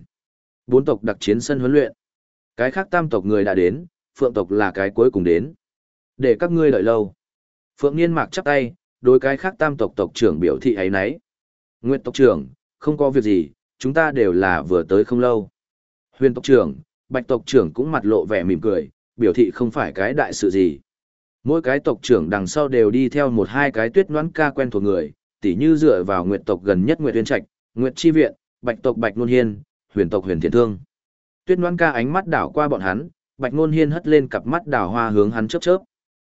[SPEAKER 1] 4 tộc đặc chiến sân huấn luyện. Cái khác tam tộc người đã đến, Phượng tộc là cái cuối cùng đến. Để các ngươi đợi lâu. Phượng Niên Mạc chắp tay, đối cái khác tam tộc tộc trưởng biểu thị ấy nấy. Nguyệt tộc trưởng, không có việc gì, chúng ta đều là vừa tới không lâu. Huyền tộc trưởng, Bạch tộc trưởng cũng mặt lộ vẻ mỉm cười, biểu thị không phải cái đại sự gì. Mỗi cái tộc trưởng đằng sau đều đi theo một hai cái Tuyết Loan ca quen thuộc người, tỉ như dựa vào Nguyệt tộc gần nhất Nguyệt Uyên Trạch, Nguyệt Chi Viện, Bạch tộc Bạch Nôn Hiên, Huyền tộc Huyền Thiện Thương. Tuyết Loan ca ánh mắt đảo qua bọn hắn, Bạch Nôn Hiên hất lên cặp mắt đào hoa hướng hắn chớp chớp.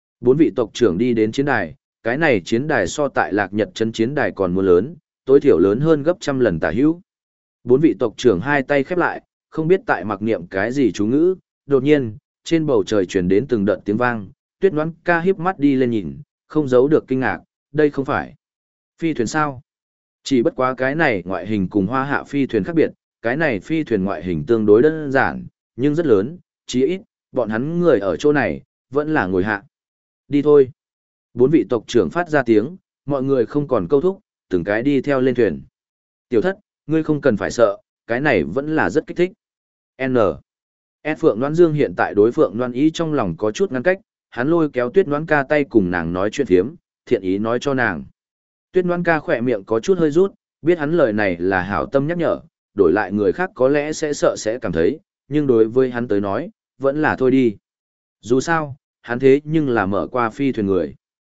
[SPEAKER 1] 4 vị tộc trưởng đi đến chiến đài, cái này chiến đài so tại Lạc Nhật trấn chiến đài còn muốn lớn, tối thiểu lớn hơn gấp trăm lần tả hữu. 4 vị tộc trưởng hai tay khép lại, không biết tại mặc niệm cái gì chú ngữ, đột nhiên, trên bầu trời truyền đến từng đợt tiếng vang, Tuyết Loan ca híp mắt đi lên nhìn, không giấu được kinh ngạc, đây không phải phi thuyền sao? Chỉ bất quá cái này ngoại hình cùng Hoa Hạ phi thuyền khác biệt, cái này phi thuyền ngoại hình tương đối đơn giản, nhưng rất lớn, chí ít, bọn hắn người ở chỗ này, vẫn là ngồi hạ. Đi thôi. 4 vị tộc trưởng phát ra tiếng, mọi người không còn câu thúc, từng cái đi theo lên thuyền. Tiểu thất, ngươi không cần phải sợ, cái này vẫn là rất kích thích. N. Phượng Loan Dương hiện tại đối Phượng Loan Ý trong lòng có chút ngăn cách, hắn lôi kéo Tuyết Loan ca tay cùng nàng nói chuyện phiếm, thiện ý nói cho nàng. Tuyết Ngoan ca khỏe miệng có chút hơi rút, biết hắn lời này là hảo tâm nhắc nhở, đổi lại người khác có lẽ sẽ sợ sẽ cảm thấy, nhưng đối với hắn tới nói, vẫn là thôi đi. Dù sao, hắn thế nhưng là mở qua phi thuyền người.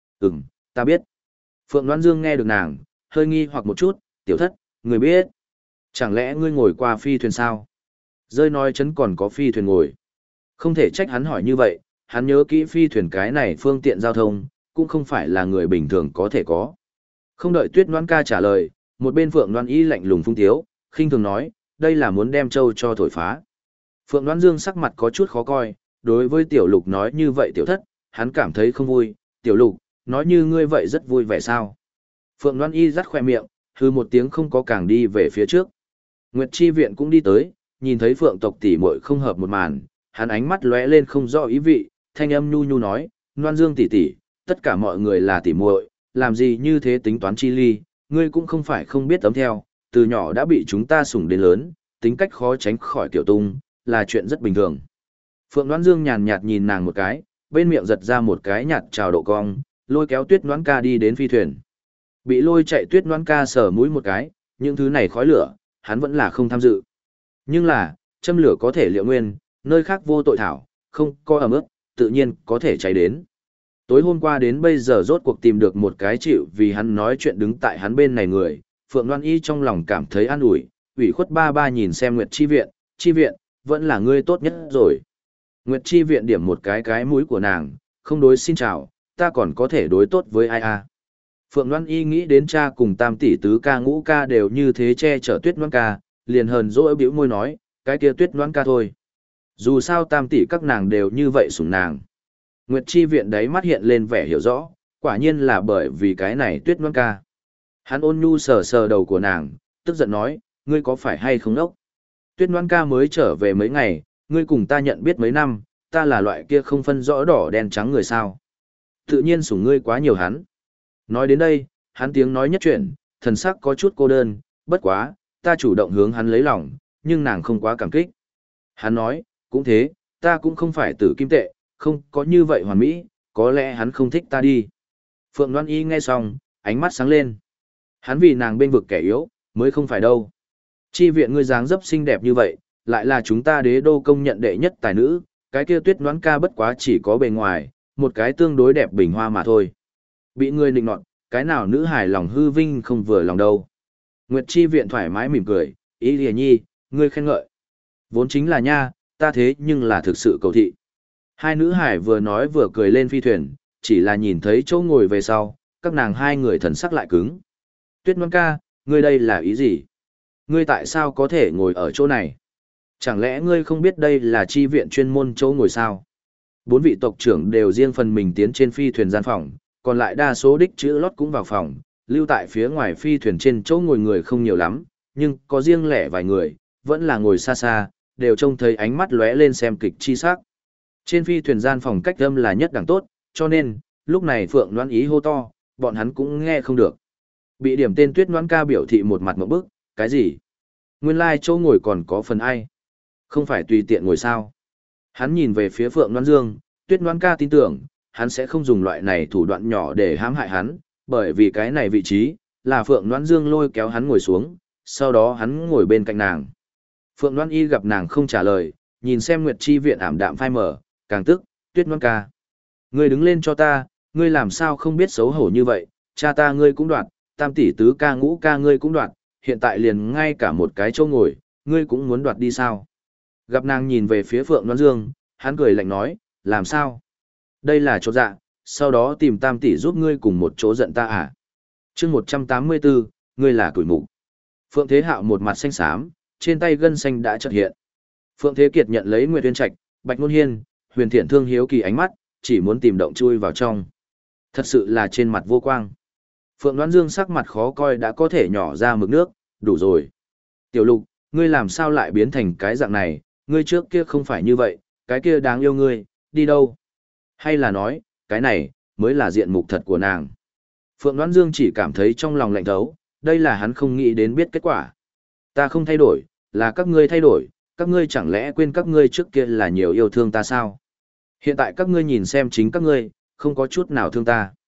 [SPEAKER 1] Ta biết. Phượng Loan Dương nghe được nàng, hơi nghi hoặc một chút, tiểu thất, người biết. Chẳng lẽ ngươi ngồi qua phi thuyền sao? Rơi nói chấn còn có phi thuyền ngồi. Không thể trách hắn hỏi như vậy, hắn nhớ kỹ phi thuyền cái này phương tiện giao thông, cũng không phải là người bình thường có thể có. Không đợi Tuyết Loan ca trả lời, một bên Phượng Loan Y lạnh lùng phung tiếu, khinh thường nói, đây là muốn đem châu cho thổi phá. Phượng Loan Dương sắc mặt có chút khó coi, đối với Tiểu Lục nói như vậy tiểu thất, hắn cảm thấy không vui, Tiểu Lục, nói như ngươi vậy rất vui vẻ sao. Phượng Loan Y rắt khoe miệng, hư một tiếng không có càng đi về phía trước. Nguyệt Chi Viện cũng đi tới, nhìn thấy Phượng tộc tỷ muội không hợp một màn, hắn ánh mắt lóe lên không rõ ý vị, thanh âm nhu nhu nói, Loan Dương tỷ tỷ, tất cả mọi người là tỷ muội, làm gì như thế tính toán chi ly, ngươi cũng không phải không biết tấm theo, từ nhỏ đã bị chúng ta sủng đến lớn, tính cách khó tránh khỏi tiểu tung, là chuyện rất bình thường. Phượng Loan Dương nhàn nhạt nhìn nàng một cái, bên miệng giật ra một cái nhạt trào độ cong, lôi kéo Tuyết Loan ca đi đến phi thuyền. Bị lôi chạy Tuyết Loan ca sờ mũi một cái, những thứ này khói lửa, hắn vẫn là không tham dự. Nhưng là, châm lửa có thể liệu nguyên, nơi khác vô tội thảo, không có ẩm ướt, tự nhiên có thể cháy đến. Tối hôm qua đến bây giờ rốt cuộc tìm được một cái chịu vì hắn nói chuyện đứng tại hắn bên này người, Phượng Loan Y trong lòng cảm thấy an ủi, ủy khuất ba ba nhìn xem Nguyệt Chi Viện, vẫn là ngươi tốt nhất rồi. Nguyệt Chi Viện điểm một cái mũi của nàng, không đối xin chào, ta còn có thể đối tốt với ai à. Phượng Loan Y nghĩ đến cha cùng tam tỷ tứ ca ngũ ca đều như thế che chở Tuyết Loan ca, liền hờn dỗi bĩu môi nói, cái kia Tuyết Loan ca thôi. Dù sao tam tỷ các nàng đều như vậy sủng nàng. Nguyệt Chi Viện đấy mắt hiện lên vẻ hiểu rõ, quả nhiên là bởi vì cái này Tuyết Loan ca. Hắn ôn nhu sờ sờ đầu của nàng, tức giận nói, ngươi có phải hay không đốc? Tuyết Loan ca mới trở về mấy ngày, ngươi cùng ta nhận biết mấy năm, ta là loại kia không phân rõ đỏ đen trắng người sao. Tự nhiên sủng ngươi quá nhiều hắn. Nói đến đây, hắn tiếng nói nhất chuyển, thần sắc có chút cô đơn, bất quá, ta chủ động hướng hắn lấy lòng, nhưng nàng không quá cảm kích. Hắn nói, cũng thế, ta cũng không phải tử kim tệ, không có như vậy hoàn mỹ, có lẽ hắn không thích ta đi. Phượng Loan Y nghe xong, ánh mắt sáng lên. Hắn vì nàng bên vực kẻ yếu, mới không phải đâu. Chi Viện ngươi dáng dấp xinh đẹp như vậy, lại là chúng ta đế đô công nhận đệ nhất tài nữ, cái kia Tuyết Loan ca bất quá chỉ có bề ngoài, một cái tương đối đẹp bình hoa mà thôi. Bị ngươi nịnh nọt, cái nào nữ hài lòng hư vinh không vừa lòng đâu. Nguyệt Chi Viện thoải mái mỉm cười, ý lìa nhi, ngươi khen ngợi. Vốn chính là nha, ta thế nhưng là thực sự cầu thị. Hai nữ hải vừa nói vừa cười lên phi thuyền, chỉ là nhìn thấy chỗ ngồi về sau, các nàng hai người thần sắc lại cứng. Tuyết Loan ca, ngươi đây là ý gì? Ngươi tại sao có thể ngồi ở chỗ này? Chẳng lẽ ngươi không biết đây là Chi Viện chuyên môn chỗ ngồi sao? Bốn vị tộc trưởng đều riêng phần mình tiến trên phi thuyền gian phòng, còn lại đa số đích chữ lót cũng vào phòng, lưu tại phía ngoài phi thuyền trên chỗ ngồi người không nhiều lắm, nhưng có riêng lẻ vài người, vẫn là ngồi xa xa, đều trông thấy ánh mắt lóe lên xem kịch chi sắc. Trên phi thuyền gian phòng cách âm là nhất đẳng tốt, cho nên, lúc này Phượng Loan Ý hô to, bọn hắn cũng nghe không được. Bị điểm tên Tuyết Loan ca biểu thị một mặt ngộp bức, cái gì? Nguyên lai chỗ ngồi còn có phần ai? Không phải tùy tiện ngồi sao? Hắn nhìn về phía Phượng Loan Dương, Tuyết Loan ca tin tưởng, hắn sẽ không dùng loại này thủ đoạn nhỏ để hãm hại hắn, bởi vì cái này vị trí, là Phượng Loan Dương lôi kéo hắn ngồi xuống, sau đó hắn ngồi bên cạnh nàng. Phượng Loan Y gặp nàng không trả lời, nhìn xem Nguyệt Chi Viện ảm đạm phai mở, càng tức, Tuyết Loan ca. Ngươi đứng lên cho ta, ngươi làm sao không biết xấu hổ như vậy, cha ta ngươi cũng đoạt, tam tỷ tứ ca ngũ ca ngươi cũng đoạt, hiện tại liền ngay cả một cái chỗ ngồi, ngươi cũng muốn đoạt đi sao? Gặp nàng nhìn về phía Phượng Loan Dương, hắn cười lạnh nói, làm sao? Đây là chỗ dạ, sau đó tìm tam tỷ giúp ngươi cùng một chỗ giận ta à? chương 184, ngươi là tuổi mục. Phượng Thế Hạo một mặt xanh xám, trên tay gân xanh đã chợt hiện. Phượng Thế Kiệt nhận lấy Nguyệt Uyên Trạch, Bạch Ngôn Hiên, Huyền Thiện Thương hiếu kỳ ánh mắt, chỉ muốn tìm động chui vào trong. Thật sự là trên mặt vô quang. Phượng Loan Dương sắc mặt khó coi đã có thể nhỏ ra mực nước, đủ rồi. Tiểu Lục, ngươi làm sao lại biến thành cái dạng này, ngươi trước kia không phải như vậy, cái kia đáng yêu ngươi, đi đâu? Hay là nói, cái này, mới là diện mục thật của nàng. Phượng Loan Dương chỉ cảm thấy trong lòng lạnh thấu, đây là hắn không nghĩ đến biết kết quả. Ta không thay đổi, là các ngươi thay đổi, các ngươi chẳng lẽ quên các ngươi trước kia là nhiều yêu thương ta sao? Hiện tại các ngươi nhìn xem chính các ngươi, không có chút nào thương ta.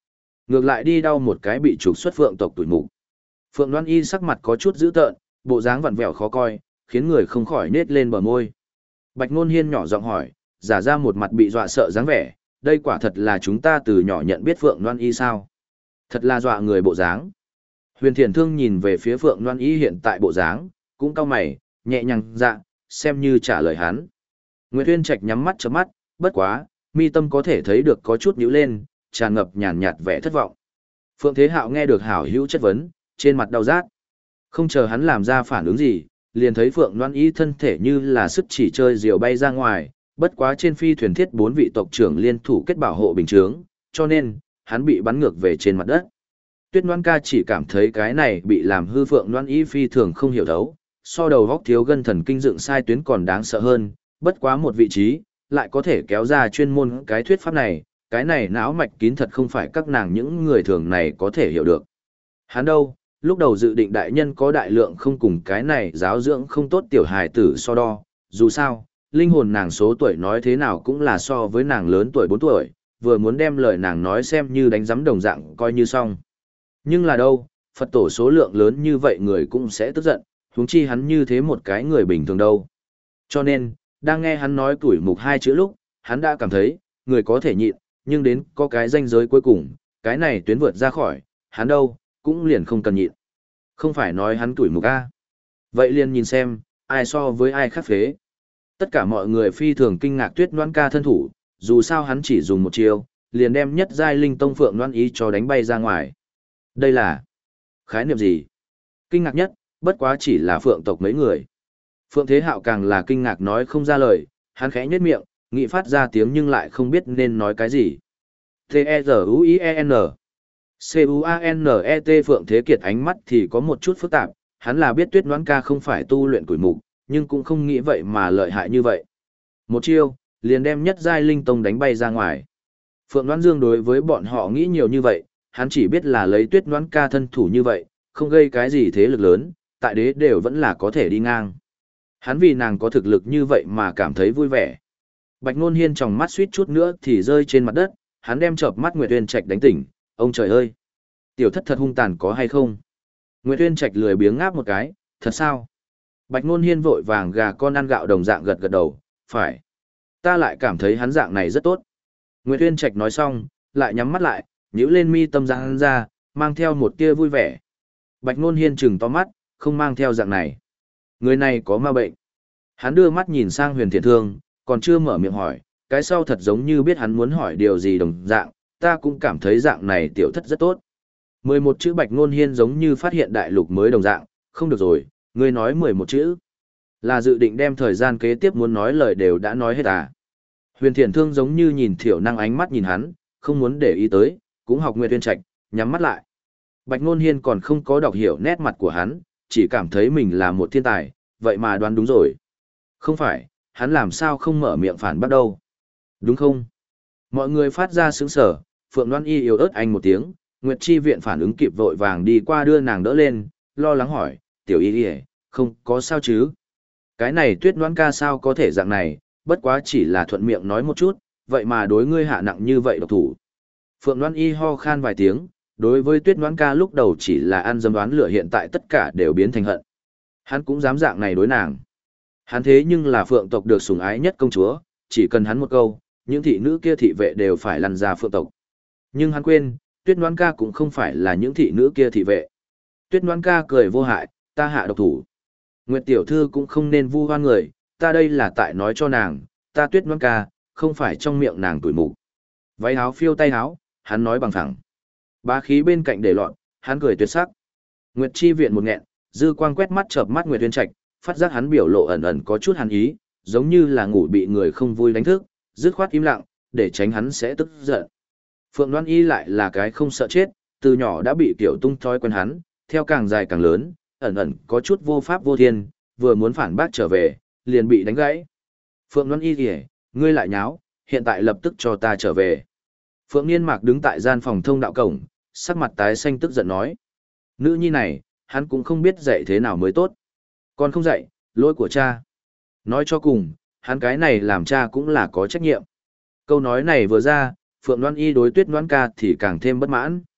[SPEAKER 1] Ngược lại đi đau một cái bị trục xuất Phượng tộc tuổi mục. Phượng Loan Y sắc mặt có chút dữ tợn, bộ dáng vặn vẹo khó coi, khiến người không khỏi nết lên bờ môi. Bạch Nôn Hiên nhỏ giọng hỏi, giả ra một mặt bị dọa sợ dáng vẻ, đây quả thật là chúng ta từ nhỏ nhận biết Phượng Loan Y sao? Thật là dọa người bộ dáng. Huyền Thiền Thương nhìn về phía Phượng Loan Y hiện tại bộ dáng, cũng cau mày, nhẹ nhàng dạ, xem như trả lời hắn. Nguyệt Uyên Trạch nhắm mắt chớp mắt, bất quá, mi tâm có thể thấy được có chút nhíu lên, tràn ngập nhàn nhạt vẻ thất vọng. Phượng Thế Hạo nghe được hảo hữu chất vấn, trên mặt đau rát. Không chờ hắn làm ra phản ứng gì, liền thấy Phượng Loan Y thân thể như là sức chỉ chơi diều bay ra ngoài, bất quá trên phi thuyền thiết 4 vị tộc trưởng liên thủ kết bảo hộ bình chướng, cho nên, hắn bị bắn ngược về trên mặt đất. Tuyết Loan ca chỉ cảm thấy cái này bị làm hư Phượng Loan Y phi thường không hiểu thấu, so đầu góc thiếu gân thần kinh dựng sai tuyến còn đáng sợ hơn, bất quá một vị trí, lại có thể kéo ra chuyên môn cái thuyết pháp này, cái này não mạch kín thật không phải các nàng những người thường này có thể hiểu được. Hắn đâu, lúc đầu dự định đại nhân có đại lượng không cùng cái này giáo dưỡng không tốt tiểu hài tử so đo, dù sao, linh hồn nàng số tuổi nói thế nào cũng là so với nàng lớn tuổi 4 tuổi, vừa muốn đem lời nàng nói xem như đánh giấm đồng dạng coi như xong. Nhưng là đâu, Phật tổ số lượng lớn như vậy người cũng sẽ tức giận, huống chi hắn như thế một cái người bình thường đâu. Cho nên, đang nghe hắn nói tuổi mục 2 chữ lúc, hắn đã cảm thấy, người có thể nhịn, nhưng đến có cái ranh giới cuối cùng, cái này tuyến vượt ra khỏi, hắn đâu, cũng liền không cần nhịn. Không phải nói hắn tuổi mục A. Vậy liền nhìn xem, ai so với ai khác phế. Tất cả mọi người phi thường kinh ngạc Tuyết Loan ca thân thủ, dù sao hắn chỉ dùng một chiêu, liền đem nhất giai linh tông Phượng Loan Y cho đánh bay ra ngoài. Đây là khái niệm gì? Kinh ngạc nhất, bất quá chỉ là Phượng tộc mấy người. Phượng Thế Hạo càng là kinh ngạc nói không ra lời, hắn khẽ nhếch miệng, nghĩ phát ra tiếng nhưng lại không biết nên nói cái gì. T-E-Z-U-I-E-N C-U-A-N-E-T Phượng Thế Kiệt ánh mắt thì có một chút phức tạp, hắn là biết Tuyết Loan ca không phải tu luyện tuổi mục, nhưng cũng không nghĩ vậy mà lợi hại như vậy. Một chiêu, liền đem nhất giai linh tông đánh bay ra ngoài. Phượng Loan Dương đối với bọn họ nghĩ nhiều như vậy, hắn chỉ biết là lấy Tuyết Loan ca thân thủ như vậy, không gây cái gì thế lực lớn, tại đế đều vẫn là có thể đi ngang. Hắn vì nàng có thực lực như vậy mà cảm thấy vui vẻ. Bạch Nôn Hiên trong mắt suýt chút nữa thì rơi trên mặt đất, hắn đem chợp mắt Nguyệt Uyên Trạch đánh tỉnh, ông trời ơi! Tiểu thất thật hung tàn có hay không? Nguyệt Uyên Trạch lười biếng ngáp một cái, thật sao? Bạch Nôn Hiên vội vàng gà con ăn gạo đồng dạng gật gật đầu, phải. Ta lại cảm thấy hắn dạng này rất tốt. Nguyệt Uyên Trạch nói xong, lại nhắm mắt lại, nhíu lên mi tâm răng ra, mang theo một tia vui vẻ. Bạch Nôn Hiên trừng to mắt, không mang theo dạng này. Người này có ma bệnh. Hắn đưa mắt nhìn sang Huyền Thiện Thương, còn chưa mở miệng hỏi, cái sau thật giống như biết hắn muốn hỏi điều gì đồng dạng, ta cũng cảm thấy dạng này tiểu thất rất tốt. 11 chữ Bạch Nôn Hiên giống như phát hiện đại lục mới đồng dạng, không được rồi, ngươi nói 11 chữ. Là dự định đem thời gian kế tiếp muốn nói lời đều đã nói hết à. Huyền Thiện Thương giống như nhìn Thiểu Năng ánh mắt nhìn hắn, không muốn để ý tới, cũng học Nguyệt Uyên Trạch, nhắm mắt lại. Bạch Nôn Hiên còn không có đọc hiểu nét mặt của hắn, chỉ cảm thấy mình là một thiên tài, vậy mà đoán đúng rồi. Không phải, hắn làm sao không mở miệng phản bắt đâu. Đúng không? Mọi người phát ra sướng sở, Phượng Loan Y yếu ớt anh một tiếng, Nguyệt Chi Viện phản ứng kịp vội vàng đi qua đưa nàng đỡ lên, lo lắng hỏi, tiểu y không có sao chứ? Cái này Tuyết Loan ca sao có thể dạng này, bất quá chỉ là thuận miệng nói một chút, vậy mà đối ngươi hạ nặng như vậy độc thủ. Phượng Loan Y ho khan vài tiếng, đối với Tuyết Loan ca lúc đầu chỉ là ăn dâm đoán lửa hiện tại tất cả đều biến thành hận. Hắn cũng dám dạng này đối nàng. Hắn thế nhưng là Phượng tộc được sủng ái nhất công chúa, chỉ cần hắn một câu, những thị nữ kia thị vệ đều phải lăn ra Phượng tộc. Nhưng hắn quên, Tuyết Loan ca cũng không phải là những thị nữ kia thị vệ. Tuyết Loan ca cười vô hại, ta hạ độc thủ. Nguyệt tiểu thư cũng không nên vu oan người, ta đây là tại nói cho nàng, ta Tuyết Loan ca, không phải trong miệng nàng tuổi mục. Váy áo phiêu tay áo, hắn nói bằng thẳng. Bá khí bên cạnh để lọt, hắn cười tuyệt sắc. Nguyệt Chi Viện một nghẹn, dư quang quét mắt chợp mắt Nguyệt Uyên Trạch, phát giác hắn biểu lộ ẩn ẩn có chút hàn ý, giống như là ngủ bị người không vui đánh thức, dứt khoát im lặng, để tránh hắn sẽ tức giận. Phượng Loan Y lại là cái không sợ chết, từ nhỏ đã bị tiểu tung thói quen hắn, theo càng dài càng lớn, ẩn ẩn có chút vô pháp vô thiên, vừa muốn phản bác trở về, liền bị đánh gãy. Phượng Loan Y kìa, ngươi lại nháo, hiện tại lập tức cho ta trở về. Phượng Niên Mạc đứng tại gian phòng thông đạo cổng, sắc mặt tái xanh tức giận nói. Nữ nhi này, hắn cũng không biết dạy thế nào mới tốt. Còn không dạy, lỗi của cha. Nói cho cùng, hắn cái này làm cha cũng là có trách nhiệm. Câu nói này vừa ra, Phượng Loan Y đối Tuyết Loan ca thì càng thêm bất mãn.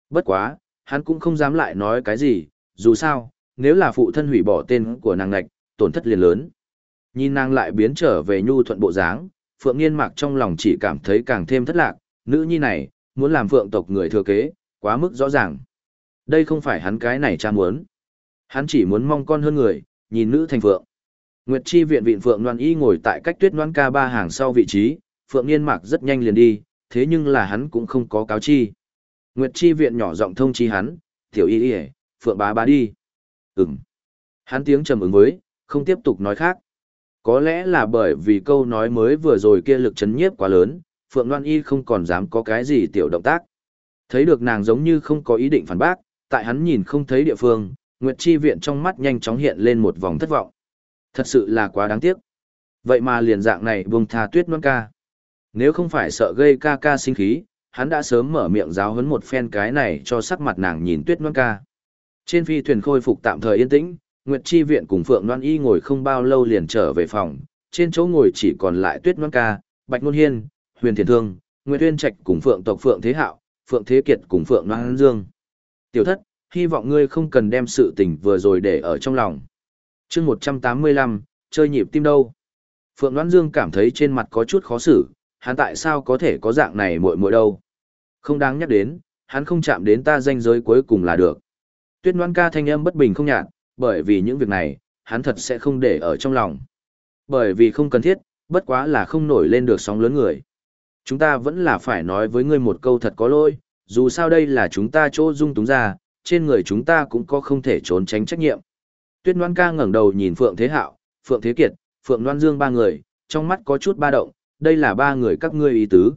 [SPEAKER 1] Bất quá, hắn cũng không dám lại nói cái gì, dù sao, nếu là phụ thân hủy bỏ tên của nàng ngạch, tổn thất liền lớn. Nhìn nàng lại biến trở về nhu thuận bộ dáng, Phượng Nghiên Mạc trong lòng chỉ cảm thấy càng thêm thất lạc, nữ nhi này, muốn làm Phượng tộc người thừa kế, quá mức rõ ràng. Đây không phải hắn cái này cha muốn. Hắn chỉ muốn mong con hơn người, nhìn nữ thành Phượng. Nguyệt Chi viện viện Phượng Loan Y ngồi tại cách Tuyết Loan ca ba hàng sau vị trí, Phượng Nghiên Mạc rất nhanh liền đi, thế nhưng là hắn cũng không có cáo chi. Nguyệt Chi viện nhỏ giọng thông chi hắn, "Tiểu Y Y, Phượng bá bá đi." Ừm. Hắn tiếng trầm ứng với, không tiếp tục nói khác. Có lẽ là bởi vì câu nói mới vừa rồi kia lực chấn nhiếp quá lớn, Phượng Loan Y không còn dám có cái gì tiểu động tác. Thấy được nàng giống như không có ý định phản bác, tại hắn nhìn không thấy địa phương, Nguyệt Chi viện trong mắt nhanh chóng hiện lên một vòng thất vọng. Thật sự là quá đáng tiếc. Vậy mà liền dạng này buông tha Tuyết Loan ca. Nếu không phải sợ gây ca ca sinh khí, hắn đã sớm mở miệng giáo huấn một phen cái này cho sắc mặt nàng nhìn Tuyết Loan ca. Trên phi thuyền khôi phục tạm thời yên tĩnh, Nguyệt Chi viện cùng Phượng Loan Y ngồi không bao lâu liền trở về phòng, trên chỗ ngồi chỉ còn lại Tuyết Loan ca, Bạch Ngôn Hiên, Huyền Thiền Thương, Nguyệt Uyên Trạch cùng Phượng tộc Phượng Thế Hạo, Phượng Thế Kiệt cùng Phượng Loan Dương. Tiểu thất, hy vọng ngươi không cần đem sự tình vừa rồi để ở trong lòng. Chương 185, chơi nhịp tim đâu? Phượng Loan Dương cảm thấy trên mặt có chút khó xử, hắn tại sao có thể có dạng này muội muội đâu? Không đáng nhắc đến, hắn không chạm đến ta ranh giới cuối cùng là được. Tuyết Loan ca thanh âm bất bình không nhạt, bởi vì những việc này, hắn thật sẽ không để ở trong lòng. Bởi vì không cần thiết, bất quá là không nổi lên được sóng lớn người. Chúng ta vẫn là phải nói với ngươi một câu thật có lỗi, dù sao đây là chúng ta chỗ dung túng ra, trên người chúng ta cũng có không thể trốn tránh trách nhiệm. Tuyết Loan ca ngẩng đầu nhìn Phượng Thế Hạo, Phượng Thế Kiệt, Phượng Loan Dương ba người, trong mắt có chút ba động, đây là ba người các ngươi ý tứ.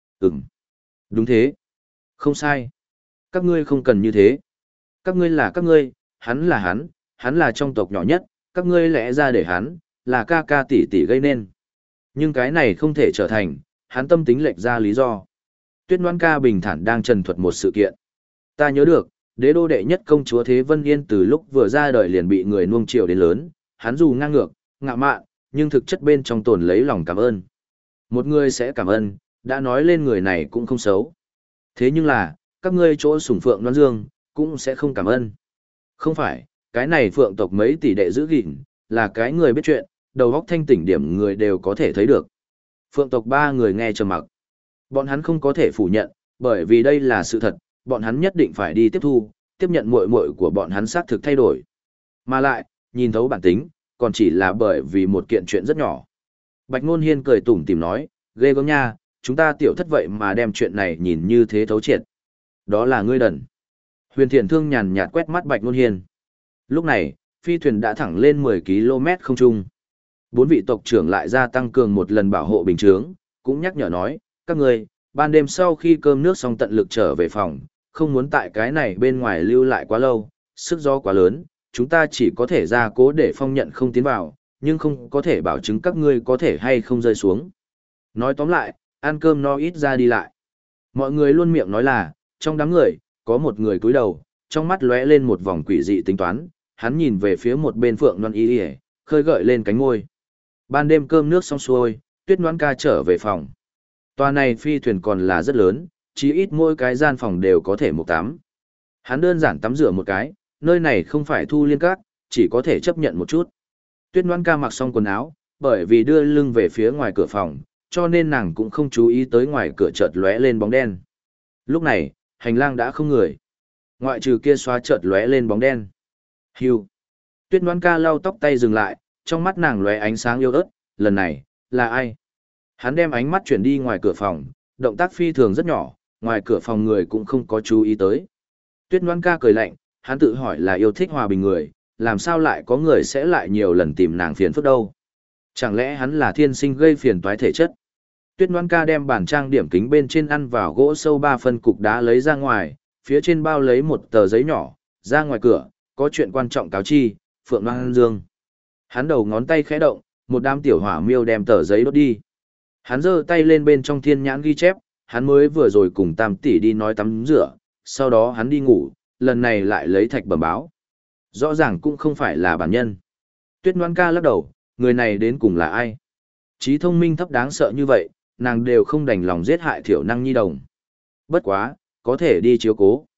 [SPEAKER 1] Đúng thế. Không sai. Các ngươi không cần như thế. Các ngươi là các ngươi, hắn là hắn là trong tộc nhỏ nhất, các ngươi lẽ ra để hắn, là ca ca tỷ tỷ gây nên. Nhưng cái này không thể trở thành, hắn tâm tính lệch ra lý do. Tuyết Loan ca bình thản đang trần thuật một sự kiện. Ta nhớ được, đế đô đệ nhất công chúa Thế Vân Yên từ lúc vừa ra đời liền bị người nuông chiều đến lớn, hắn dù ngang ngược, ngạo mạn, nhưng thực chất bên trong tồn lấy lòng cảm ơn. Một người sẽ cảm ơn, đã nói lên người này cũng không xấu. Thế nhưng là, các ngươi chỗ sủng Phượng Loan Dương, cũng sẽ không cảm ơn. Không phải, cái này Phượng tộc mấy tỷ đệ giữ gìn, là cái người biết chuyện, đầu óc thanh tỉnh điểm người đều có thể thấy được. Phượng tộc ba người nghe trầm mặc. Bọn hắn không có thể phủ nhận, bởi vì đây là sự thật, bọn hắn nhất định phải đi tiếp thu, tiếp nhận muội muội của bọn hắn xác thực thay đổi. Mà lại, nhìn thấu bản tính, còn chỉ là bởi vì một kiện chuyện rất nhỏ. Bạch Ngôn Hiên cười tủm tỉm nói, ghê gớm nha, chúng ta tiểu thất vậy mà đem chuyện này nhìn như thế thấu triệt. Đó là ngươi đần. Huyền Thiện Thương nhàn nhạt quét mắt Bạch Ngôn Hiên. Lúc này, phi thuyền đã thẳng lên 10 km không trung. Bốn vị tộc trưởng lại gia tăng cường một lần bảo hộ bình chướng, cũng nhắc nhở nói, các ngươi, ban đêm sau khi cơm nước xong tận lực trở về phòng, không muốn tại cái này bên ngoài lưu lại quá lâu, sức gió quá lớn, chúng ta chỉ có thể ra cố để phong nhận không tiến vào, nhưng không có thể bảo chứng các ngươi có thể hay không rơi xuống. Nói tóm lại, ăn cơm no ít ra đi lại. Mọi người luôn miệng nói là, trong đám người, có một người cúi đầu, trong mắt lóe lên một vòng quỷ dị tính toán, hắn nhìn về phía một bên Phượng Loan Y, khơi gợi lên cánh môi. Ban đêm cơm nước xong xuôi, Tuyết Loan ca trở về phòng. Tòa này phi thuyền còn là rất lớn, chí ít mỗi cái gian phòng đều có thể một tắm. Hắn đơn giản tắm rửa một cái, nơi này không phải thu liên các, chỉ có thể chấp nhận một chút. Tuyết Loan ca mặc xong quần áo, bởi vì đưa lưng về phía ngoài cửa phòng, cho nên nàng cũng không chú ý tới ngoài cửa chợt lóe lên bóng đen. Lúc này, hành lang đã không người. Ngoại trừ kia xóa chợt lóe lên bóng đen. Hưu. Tuyết Loan ca lau tóc tay dừng lại, trong mắt nàng lóe ánh sáng yêu ớt, lần này, là ai? Hắn đem ánh mắt chuyển đi ngoài cửa phòng, động tác phi thường rất nhỏ, ngoài cửa phòng người cũng không có chú ý tới. Tuyết Loan ca cười lạnh, hắn tự hỏi là yêu thích hòa bình người, làm sao lại có người sẽ lại nhiều lần tìm nàng phiền phức đâu? Chẳng lẽ hắn là thiên sinh gây phiền toái thể chất? Tuyết Loan ca đem bản trang điểm kính bên trên ăn vào gỗ sâu 3 phân cục đá lấy ra ngoài, phía trên bao lấy một tờ giấy nhỏ, ra ngoài cửa, có chuyện quan trọng cáo chi, Phượng Loan Dương. Hắn đầu ngón tay khẽ động, một đám tiểu hỏa miêu đem tờ giấy đốt đi. Hắn giơ tay lên bên trong thiên nhãn ghi chép, hắn mới vừa rồi cùng Tam tỷ đi nói tắm rửa, sau đó hắn đi ngủ, lần này lại lấy thạch bẩm báo. Rõ ràng cũng không phải là bản nhân. Tuyết Loan ca lắc đầu, người này đến cùng là ai? Trí thông minh thấp đáng sợ như vậy, nàng đều không đành lòng giết hại thiểu năng nhi đồng. Bất quá, có thể đi chiếu cố.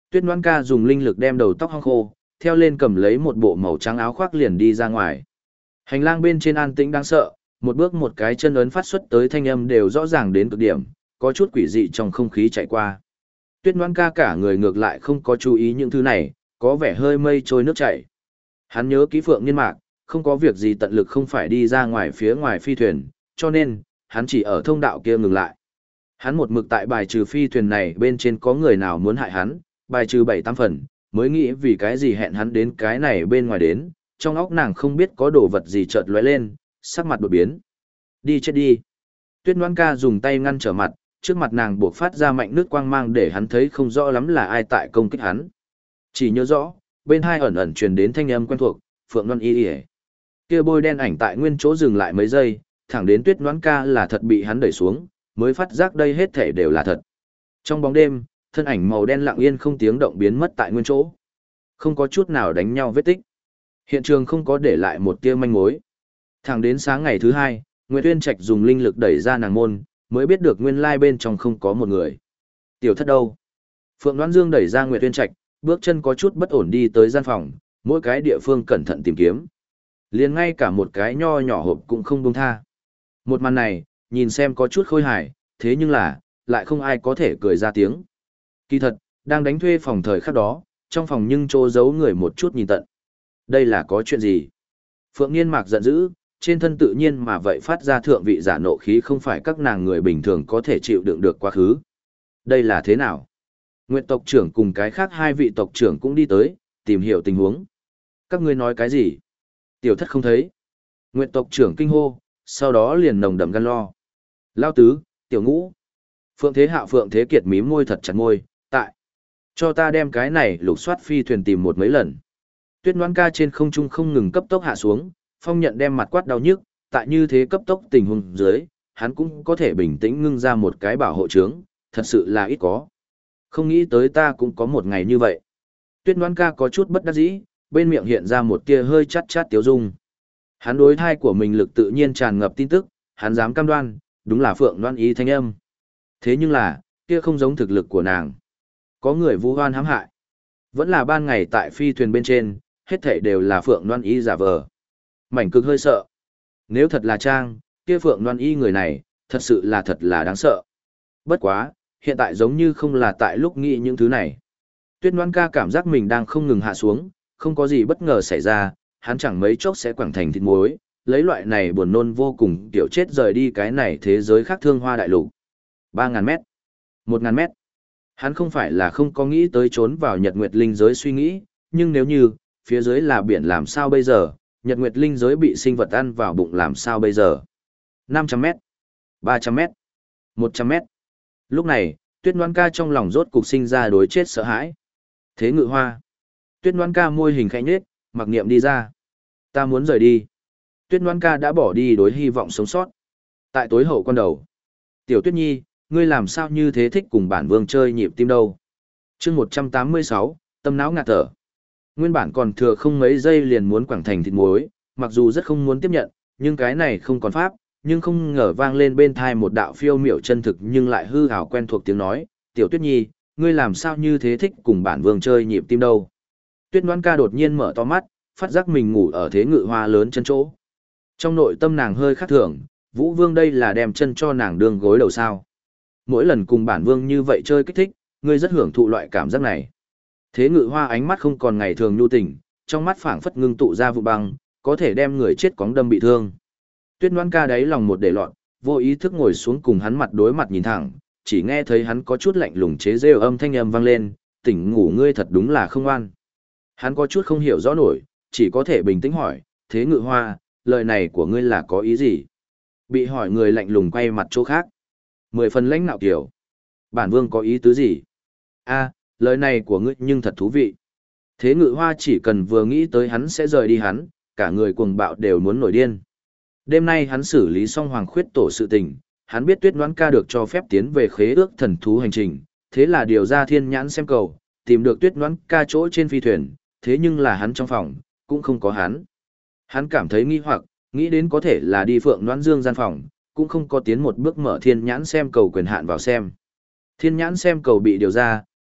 [SPEAKER 1] Tuyết Ngoan Ca dùng linh lực đem đầu tóc hong khô, theo lên cầm lấy một bộ màu trắng áo khoác liền đi ra ngoài. Hành lang bên trên an tĩnh đáng sợ, một bước một cái chân ấn phát xuất tới thanh âm đều rõ ràng đến cực điểm, có chút quỷ dị trong không khí chạy qua. Tuyết Ngoan Ca cả người ngược lại không có chú ý những thứ này, có vẻ hơi mây trôi nước chảy. Hắn nhớ kỹ Phượng Niên Mạc, không có việc gì tận lực không phải đi ra ngoài phía ngoài phi thuyền, cho nên, hắn chỉ ở thông đạo kia ngừng lại. Hắn một mực tại bài trừ phi thuyền này bên trên có người nào muốn hại hắn, bài trừ 7-8 phần, mới nghĩ vì cái gì hẹn hắn đến cái này bên ngoài đến, trong óc nàng không biết có đồ vật gì chợt lóe lên, sắc mặt đột biến. Đi chết đi. Tuyết Ngoan Ca dùng tay ngăn trở mặt, trước mặt nàng buộc phát ra mạnh nước quang mang để hắn thấy không rõ lắm là ai tại công kích hắn. Chỉ nhớ rõ, bên hai ẩn ẩn truyền đến thanh âm quen thuộc, Phượng Loan Y. Kia bôi đen ảnh tại nguyên chỗ dừng lại mấy giây, thẳng đến Tuyết Ngoan Ca là thật bị hắn đẩy xuống, mới phát giác đây hết thể đều là thật. Trong bóng đêm, thân ảnh màu đen lặng yên không tiếng động biến mất tại nguyên chỗ. Không có chút nào đánh nhau vết tích. Hiện trường không có để lại một tia manh mối. Thẳng đến sáng ngày thứ hai, Nguyệt Uyên Trạch dùng linh lực đẩy ra nàng môn, mới biết được nguyên lai bên trong không có một người. Tiểu thất đâu? Phượng Đoan Dương đẩy ra Nguyệt Uyên Trạch, bước chân có chút bất ổn đi tới gian phòng, mỗi cái địa phương cẩn thận tìm kiếm. Liền ngay cả một cái nho nhỏ hộp cũng không buông tha. Một màn này, nhìn xem có chút khôi hài, thế nhưng là, lại không ai có thể cười ra tiếng. Kỳ thật, đang đánh thuê phòng thời khắc đó, trong phòng nhưng chỗ giấu người một chút nhìn tận. Đây là có chuyện gì? Phượng Niên Mạc giận dữ, trên thân tự nhiên mà vậy phát ra thượng vị giả nộ khí không phải các nàng người bình thường có thể chịu đựng được quá khứ. Đây là thế nào? Nguyệt tộc trưởng cùng cái khác hai vị tộc trưởng cũng đi tới, tìm hiểu tình huống. Các ngươi nói cái gì? Tiểu thất không thấy. Nguyệt tộc trưởng kinh hô, sau đó liền nồng đậm gan lo. Lao tứ, tiểu ngũ. Phượng Thế Hạo Phượng Thế Kiệt mím môi thật chặt môi, tại. Cho ta đem cái này lục soát phi thuyền tìm một mấy lần. Tuyết Ngoan Ca trên không trung không ngừng cấp tốc hạ xuống, Phong Nhận đem mặt quát đau nhức, tại như thế cấp tốc tình huống dưới, hắn cũng có thể bình tĩnh ngưng ra một cái bảo hộ trướng, thật sự là ít có. Không nghĩ tới ta cũng có một ngày như vậy. Tuyết Ngoan Ca có chút bất đắc dĩ, bên miệng hiện ra một tia hơi chát chát tiếu dung. Hắn đối thai của mình lực tự nhiên tràn ngập tin tức, hắn dám cam đoan, đúng là Phượng Loan Ý thanh âm. Thế nhưng là, kia không giống thực lực của nàng. Có người vu oan hãm hại. Vẫn là ban ngày tại phi thuyền bên trên, hết thảy đều là Phượng Loan Y giả vờ. Mảnh Cực hơi sợ. Nếu thật là trang, kia Phượng Loan Y người này, thật sự là thật là đáng sợ. Bất quá, hiện tại giống như không là tại lúc nghĩ những thứ này. Tuyết Loan Ca cảm giác mình đang không ngừng hạ xuống, không có gì bất ngờ xảy ra, hắn chẳng mấy chốc sẽ quẳng thành thịt muối, lấy loại này buồn nôn vô cùng tiểu chết rời đi cái này thế giới khác thương hoa đại lục. 3.000 mét, 1.000 mét. Hắn không phải là không có nghĩ tới trốn vào Nhật Nguyệt Linh giới suy nghĩ, nhưng nếu như, phía dưới là biển làm sao bây giờ, Nhật Nguyệt Linh giới bị sinh vật ăn vào bụng làm sao bây giờ. 500 mét, 300 mét, 100 mét. Lúc này, Tuyết Ngoan Ca trong lòng rốt cục sinh ra đối chết sợ hãi. Thế Ngự Hoa. Tuyết Ngoan Ca môi hình khẽ nhếch, mặc niệm đi ra. Ta muốn rời đi. Tuyết Ngoan Ca đã bỏ đi đối hy vọng sống sót. Tại tối hậu quan đầu. Tiểu Tuyết Nhi, ngươi làm sao như thế thích cùng bản vương chơi nhịp tim đâu. chương 186, tâm não ngạt thở. Nguyên bản còn thừa không mấy giây liền muốn quẳng thành thịt muối, mặc dù rất không muốn tiếp nhận, nhưng cái này không còn pháp, nhưng không ngờ vang lên bên thai một đạo phiêu miểu chân thực nhưng lại hư ảo quen thuộc tiếng nói, Tiểu Tuyết Nhi, ngươi làm sao như thế thích cùng bản vương chơi nhịp tim đâu. Tuyết Ngoan Ca đột nhiên mở to mắt, phát giác mình ngủ ở Thế Ngự Hoa lớn chân chỗ. Trong nội tâm nàng hơi khác thường, Vũ Vương đây là đem chân cho nàng đường gối đầu sao. Mỗi lần cùng bản vương như vậy chơi kích thích, ngươi rất hưởng thụ loại cảm giác này. Thế Ngự Hoa ánh mắt không còn ngày thường nhu tình, trong mắt phảng phất ngưng tụ ra vụ băng, có thể đem người chết cóng đâm bị thương. Tuyết Ngoan Ca đáy lòng một để loạn, vô ý thức ngồi xuống cùng hắn mặt đối mặt nhìn thẳng, chỉ nghe thấy hắn có chút lạnh lùng chế rêu âm thanh âm vang lên, tỉnh ngủ ngươi thật đúng là không ngoan. Hắn có chút không hiểu rõ nổi, chỉ có thể bình tĩnh hỏi, Thế Ngự Hoa, lời này của ngươi là có ý gì? Bị hỏi người lạnh lùng quay mặt chỗ khác. 10 phần lãnh nạo kiểu. Bản vương có ý tứ gì? A, lời này của ngươi nhưng thật thú vị. Thế Ngự Hoa chỉ cần vừa nghĩ tới hắn sẽ rời đi hắn, cả người cuồng bạo đều muốn nổi điên. Đêm nay hắn xử lý xong Hoàng Khuyết Tổ sự tình, hắn biết Tuyết Ngoãn Ca được cho phép tiến về khế ước thần thú hành trình, thế là điều ra thiên nhãn xem cầu, tìm được Tuyết Ngoãn Ca chỗ trên phi thuyền, thế nhưng là hắn trong phòng, cũng không có hắn. Hắn cảm thấy nghi hoặc, nghĩ đến có thể là đi Phượng Noãn Dương gian phòng, cũng không có tiến một bước mở thiên nhãn xem cầu quyền hạn vào xem. Thiên nhãn xem cầu bị điều ra,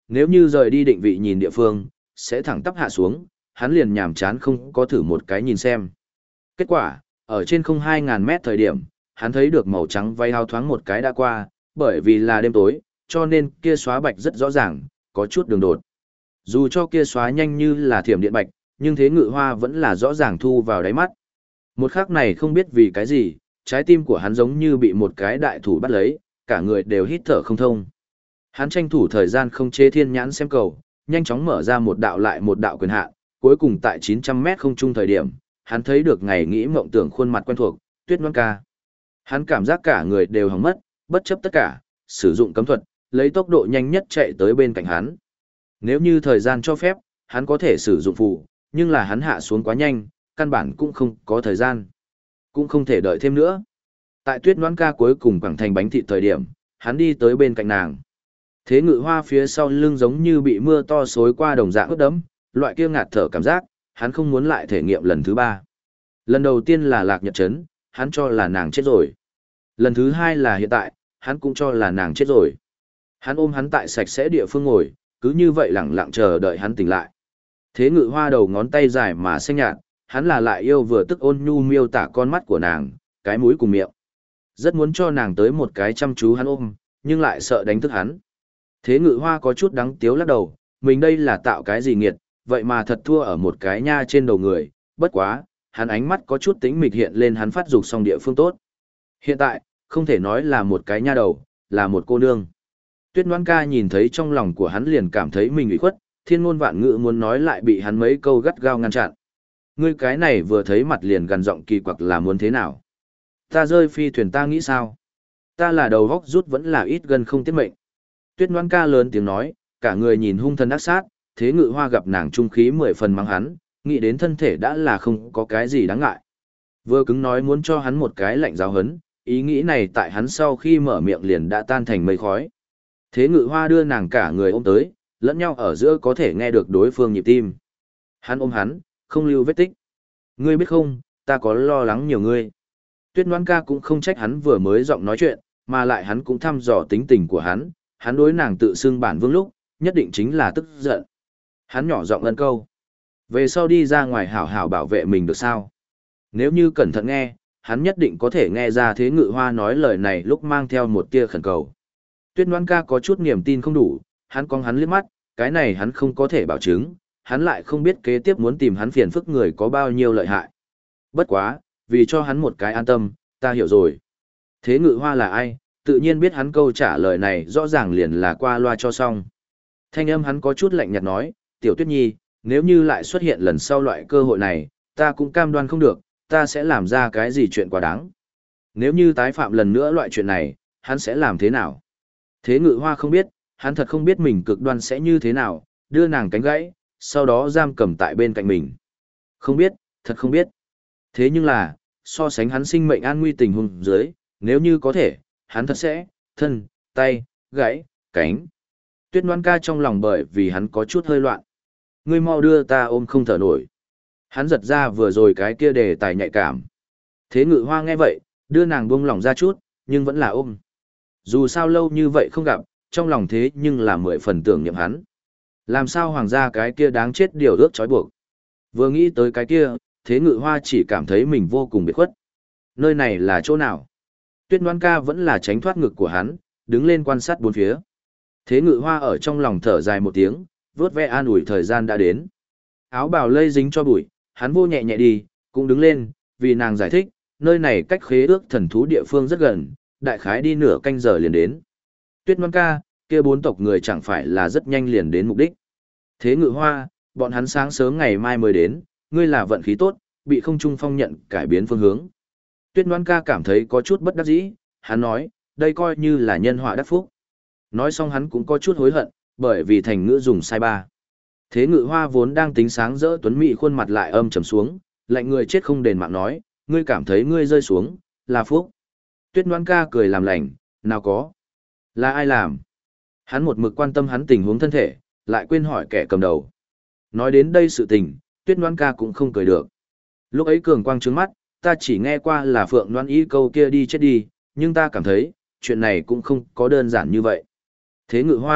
[SPEAKER 1] nếu như rời đi định vị nhìn địa phương, sẽ thẳng tắp hạ xuống, hắn liền nhàm chán không có thử một cái nhìn xem. Kết quả, ở trên không 2.000 mét thời điểm, hắn thấy được màu trắng váy áo thoáng một cái đã qua, bởi vì là đêm tối, cho nên kia xóa bạch rất rõ ràng, có chút đường đột. Dù cho kia xóa nhanh như là thiểm điện bạch, nhưng thế ngự hoa vẫn là rõ ràng thu vào đáy mắt. Một khắc này không biết vì cái gì, trái tim của hắn giống như bị một cái đại thủ bắt lấy, cả người đều hít thở không thông. Hắn tranh thủ thời gian không chế thiên nhãn xem cầu, nhanh chóng mở ra một đạo lại một đạo quyền hạn, cuối cùng tại 900 mét không trung thời điểm, hắn thấy được ngày nghĩ mộng tưởng khuôn mặt quen thuộc, Tuyết Ngoan Ca. Hắn cảm giác cả người đều hỏng mất, bất chấp tất cả, sử dụng cấm thuật, lấy tốc độ nhanh nhất chạy tới bên cạnh hắn. Nếu như thời gian cho phép, hắn có thể sử dụng phù, nhưng là hắn hạ xuống quá nhanh, căn bản cũng không có thời gian. Cũng không thể đợi thêm nữa. Tại Tuyết Ngoan Ca cuối cùng quẳng thành bánh thịt thời điểm, hắn đi tới bên cạnh nàng. Thế ngự hoa phía sau lưng giống như bị mưa to xối qua đồng dạng ướt đẫm, loại kia ngạt thở cảm giác, hắn không muốn lại thể nghiệm lần thứ 3. Lần đầu tiên là Lạc Nhật Trấn, hắn cho là nàng chết rồi. Lần thứ 2 là hiện tại, hắn cũng cho là nàng chết rồi. Hắn ôm hắn tại sạch sẽ địa phương ngồi, cứ như vậy lẳng lặng chờ đợi hắn tỉnh lại. Thế ngự hoa đầu ngón tay dài mà xanh nhạt, hắn là lại yêu vừa tức ôn nhu miêu tả con mắt của nàng, cái mũi cùng miệng. Rất muốn cho nàng tới một cái chăm chú hắn ôm, nhưng lại sợ đánh thức hắn. Thế ngự hoa có chút đắng tiếu lắc đầu, mình đây là tạo cái gì nghiệt, vậy mà thật thua ở một cái nha trên đầu người, bất quá, hắn ánh mắt có chút tính mịch hiện lên hắn phát dục xong địa phương tốt. Hiện tại, không thể nói là một cái nha đầu, là một cô nương. Tuyết Ngoan Ca nhìn thấy trong lòng của hắn liền cảm thấy mình ủy khuất, thiên ngôn vạn ngữ muốn nói lại bị hắn mấy câu gắt gao ngăn chặn. Ngươi cái này vừa thấy mặt liền gần giọng kỳ quặc là muốn thế nào? Ta rơi phi thuyền ta nghĩ sao? Ta là đầu góc rút vẫn là ít gần không tiết mệnh. Tuyết Ngoan Ca lớn tiếng nói, cả người nhìn hung thần ác sát, thế ngự hoa gặp nàng trung khí 10 phần mắng hắn, nghĩ đến thân thể đã là không có cái gì đáng ngại. Vừa cứng nói muốn cho hắn một cái lạnh giáo hấn, ý nghĩ này tại hắn sau khi mở miệng liền đã tan thành mây khói. Thế ngự hoa đưa nàng cả người ôm tới, lẫn nhau ở giữa có thể nghe được đối phương nhịp tim. Hắn ôm hắn, không lưu vết tích. Ngươi biết không, ta có lo lắng nhiều ngươi. Tuyết Ngoan Ca cũng không trách hắn vừa mới giọng nói chuyện, mà lại hắn cũng thăm dò tính tình của hắn đối nàng tự xưng bản vương lúc, nhất định chính là tức giận. Hắn nhỏ giọng ân câu. Về sau đi ra ngoài hảo hảo bảo vệ mình được sao? Nếu như cẩn thận nghe, hắn nhất định có thể nghe ra thế ngự hoa nói lời này lúc mang theo một tia khẩn cầu. Tuyết Ngoan Ca có chút niềm tin không đủ, hắn cong hắn liếc mắt, cái này hắn không có thể bảo chứng, hắn lại không biết kế tiếp muốn tìm hắn phiền phức người có bao nhiêu lợi hại. Bất quá, vì cho hắn một cái an tâm, ta hiểu rồi. Thế ngự hoa là ai, tự nhiên biết hắn câu trả lời này rõ ràng liền là qua loa cho xong. Thanh âm hắn có chút lạnh nhạt nói, Tiểu Tuyết Nhi, nếu như lại xuất hiện lần sau loại cơ hội này, ta cũng cam đoan không được, ta sẽ làm ra cái gì chuyện quá đáng. Nếu như tái phạm lần nữa loại chuyện này, hắn sẽ làm thế nào? Thế ngự hoa không biết, hắn thật không biết mình cực đoan sẽ như thế nào, đưa nàng cánh gãy, sau đó giam cầm tại bên cạnh mình. Không biết, thật không biết. Thế nhưng là, so sánh hắn sinh mệnh an nguy tình huống dưới, nếu như có thể, hắn thật sẽ, thân, tay, gãy, cánh. Tuyết Ngoan Ca trong lòng bởi vì hắn có chút hơi loạn. Ngươi mau đưa ta ôm không thở nổi. Hắn giật ra vừa rồi cái kia đề tài nhạy cảm. Thế ngự hoa nghe vậy, đưa nàng buông lỏng ra chút, nhưng vẫn là ôm. Dù sao lâu như vậy không gặp, trong lòng thế nhưng là 10 phần tưởng niệm hắn. Làm sao hoàng gia cái kia đáng chết điều ước trói buộc. Vừa nghĩ tới cái kia, thế ngự hoa chỉ cảm thấy mình vô cùng biệt khuất. Nơi này là chỗ nào? Tuyết Ngoan Ca vẫn là tránh thoát ngực của hắn, đứng lên quan sát bốn phía. Thế ngự hoa ở trong lòng thở dài một tiếng, vớt ve an ủi thời gian đã đến. Áo bào lây dính cho bụi, hắn vô nhẹ nhẹ đi, cũng đứng lên, vì nàng giải thích, nơi này cách khế ước thần thú địa phương rất gần, đại khái đi nửa canh giờ liền đến. Tuyết Ngoan Ca, kia 4 tộc người chẳng phải là rất nhanh liền đến mục đích. Thế ngự hoa, bọn hắn sáng sớm ngày mai mới đến, ngươi là vận khí tốt, bị không trung phong nhận cải biến phương hướng. Tuyết Ngoan Ca cảm thấy có chút bất đắc dĩ, hắn nói, đây coi như là nhân họa đắc phúc. Nói xong hắn cũng có chút hối hận, bởi vì thành ngữ dùng sai ba. Thế ngự hoa vốn đang tính sáng rỡ tuấn mỹ khuôn mặt lại âm trầm xuống, lạnh người chết không đền mạng nói, ngươi cảm thấy ngươi rơi xuống, là phúc. Tuyết Ngoan Ca cười làm lành, nào có. Là ai làm? Hắn một mực quan tâm hắn tình huống thân thể, lại quên hỏi kẻ cầm đầu. Nói đến đây sự tình, Tuyết Ngoan Ca cũng không cười được. Lúc ấy cường quang trướng mắt, ta chỉ nghe qua là Phượng Loan Y câu kia đi chết đi, nhưng ta cảm thấy, chuyện này cũng không có đơn giản như vậy. Thế ngự hoa,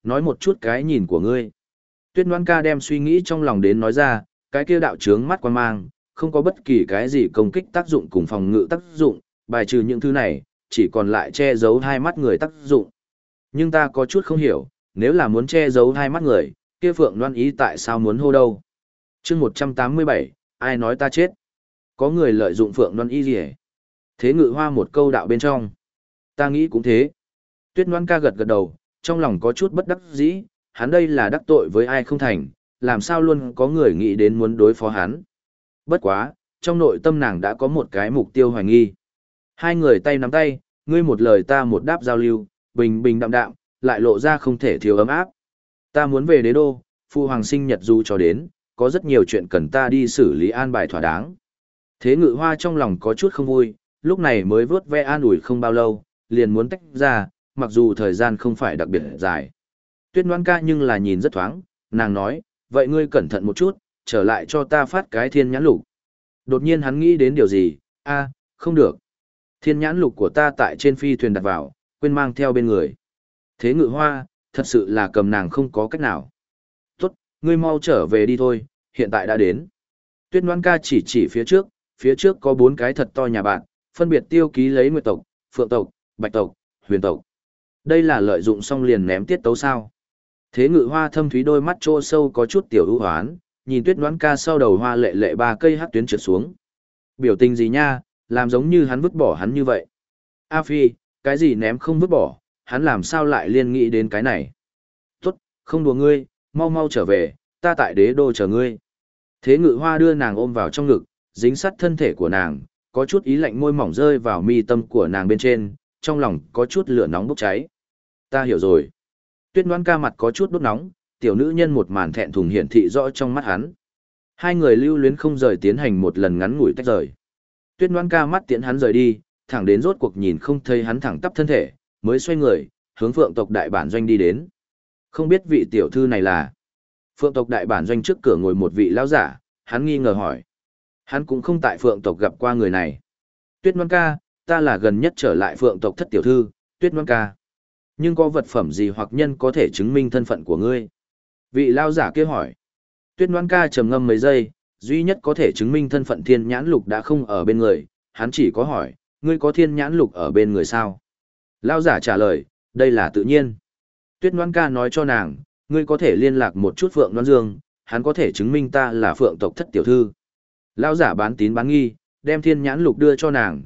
[SPEAKER 1] Nói một chút cái nhìn của ngươi. Tuyết Ngoan Ca đem suy nghĩ trong lòng đến nói ra, cái kia đạo trướng mắt quan mang, không có bất kỳ cái gì công kích tác dụng cùng phòng ngự tác dụng, bài trừ những thứ này, chỉ còn lại che giấu hai mắt người tác dụng. Nhưng ta có chút không hiểu, nếu là muốn che giấu hai mắt người, kia Phượng Loan Ý tại sao muốn hô đâu? Chương 187, ai nói ta chết? Có người lợi dụng Phượng Loan Ý gì? Thế Ngự Hoa một câu đạo bên trong. Ta nghĩ cũng thế. Tuyết Ngoan Ca gật gật đầu, trong lòng có chút bất đắc dĩ, hắn đây là đắc tội với ai không thành, làm sao luôn có người nghĩ đến muốn đối phó hắn. Bất quá, trong nội tâm nàng đã có một cái mục tiêu hoài nghi. Hai người tay nắm tay, ngươi một lời ta một đáp giao lưu, bình bình đạm đạm, lại lộ ra không thể thiếu ấm áp. Ta muốn về đế đô, Phu Hoàng sinh nhật du cho đến, có rất nhiều chuyện cần ta đi xử lý an bài thỏa đáng. Thế Ngự Hoa trong lòng có chút không vui, lúc này mới vớt ve an ủi không bao lâu, liền muốn tách ra, mặc dù thời gian không phải đặc biệt dài. Tuyết Ngoan Ca nhưng là nhìn rất thoáng, nàng nói, vậy ngươi cẩn thận một chút, trở lại cho ta phát cái thiên nhãn lục. Đột nhiên hắn nghĩ đến điều gì, không được. Thiên nhãn lục của ta tại trên phi thuyền đặt vào, quên mang theo bên người. Thế Ngự Hoa, thật sự là cầm nàng không có cách nào. Tốt, ngươi mau trở về đi thôi, hiện tại đã đến. Tuyết Ngoan Ca chỉ phía trước có 4 cái thật to nhà bạn, phân biệt tiêu ký lấy Nguyệt tộc, Phượng tộc, Bạch tộc, Huyền tộc. Đây là lợi dụng xong liền ném tiết tấu sao. Thế Ngự Hoa thâm thúy đôi mắt trô sâu có chút tiểu ưu hoán, nhìn Tuyết Ngoan Ca sau đầu hoa lệ lệ 3 cây hắc tuyến trượt xuống. Biểu tình gì nha, làm giống như hắn vứt bỏ hắn như vậy. A Phi, cái gì ném không vứt bỏ, hắn làm sao lại liên nghĩ đến cái này. Tốt, không đùa ngươi, mau mau trở về, ta tại đế đô chờ ngươi. Thế Ngự Hoa đưa nàng ôm vào trong ngực, dính sát thân thể của nàng, có chút ý lạnh môi mỏng rơi vào mi tâm của nàng bên trên, trong lòng có chút lửa nóng bốc cháy. Ta hiểu rồi. Tuyết Ngoan Ca mặt có chút đốt nóng, tiểu nữ nhân một màn thẹn thùng hiển thị rõ trong mắt hắn. Hai người lưu luyến không rời tiến hành một lần ngắn ngủi tách rời. Tuyết Ngoan Ca mắt tiễn hắn rời đi, thẳng đến rốt cuộc nhìn không thấy hắn thẳng tắp thân thể, mới xoay người, hướng Phượng tộc đại bản doanh đi đến. Không biết vị tiểu thư này là? Phượng tộc đại bản doanh trước cửa ngồi một vị lão giả, hắn nghi ngờ hỏi. Hắn cũng không tại Phượng tộc gặp qua người này. Tuyết Ngoan Ca, ta là gần nhất trở lại Phượng tộc thất tiểu thư, Tuyết Ngoan Ca. Nhưng có vật phẩm gì hoặc nhân có thể chứng minh thân phận của ngươi? Vị lão giả kia hỏi. Tuyết Ngoan Ca trầm ngâm mấy giây, duy nhất có thể chứng minh thân phận thiên nhãn lục đã không ở bên người, hắn chỉ có hỏi, ngươi có thiên nhãn lục ở bên người sao? Lão giả trả lời, đây là tự nhiên. Tuyết Ngoan Ca nói cho nàng, ngươi có thể liên lạc một chút Phượng Loan Dương, hắn có thể chứng minh ta là Phượng tộc thất tiểu thư. Lão giả bán tín bán nghi, đem thiên nhãn lục đưa cho nàng,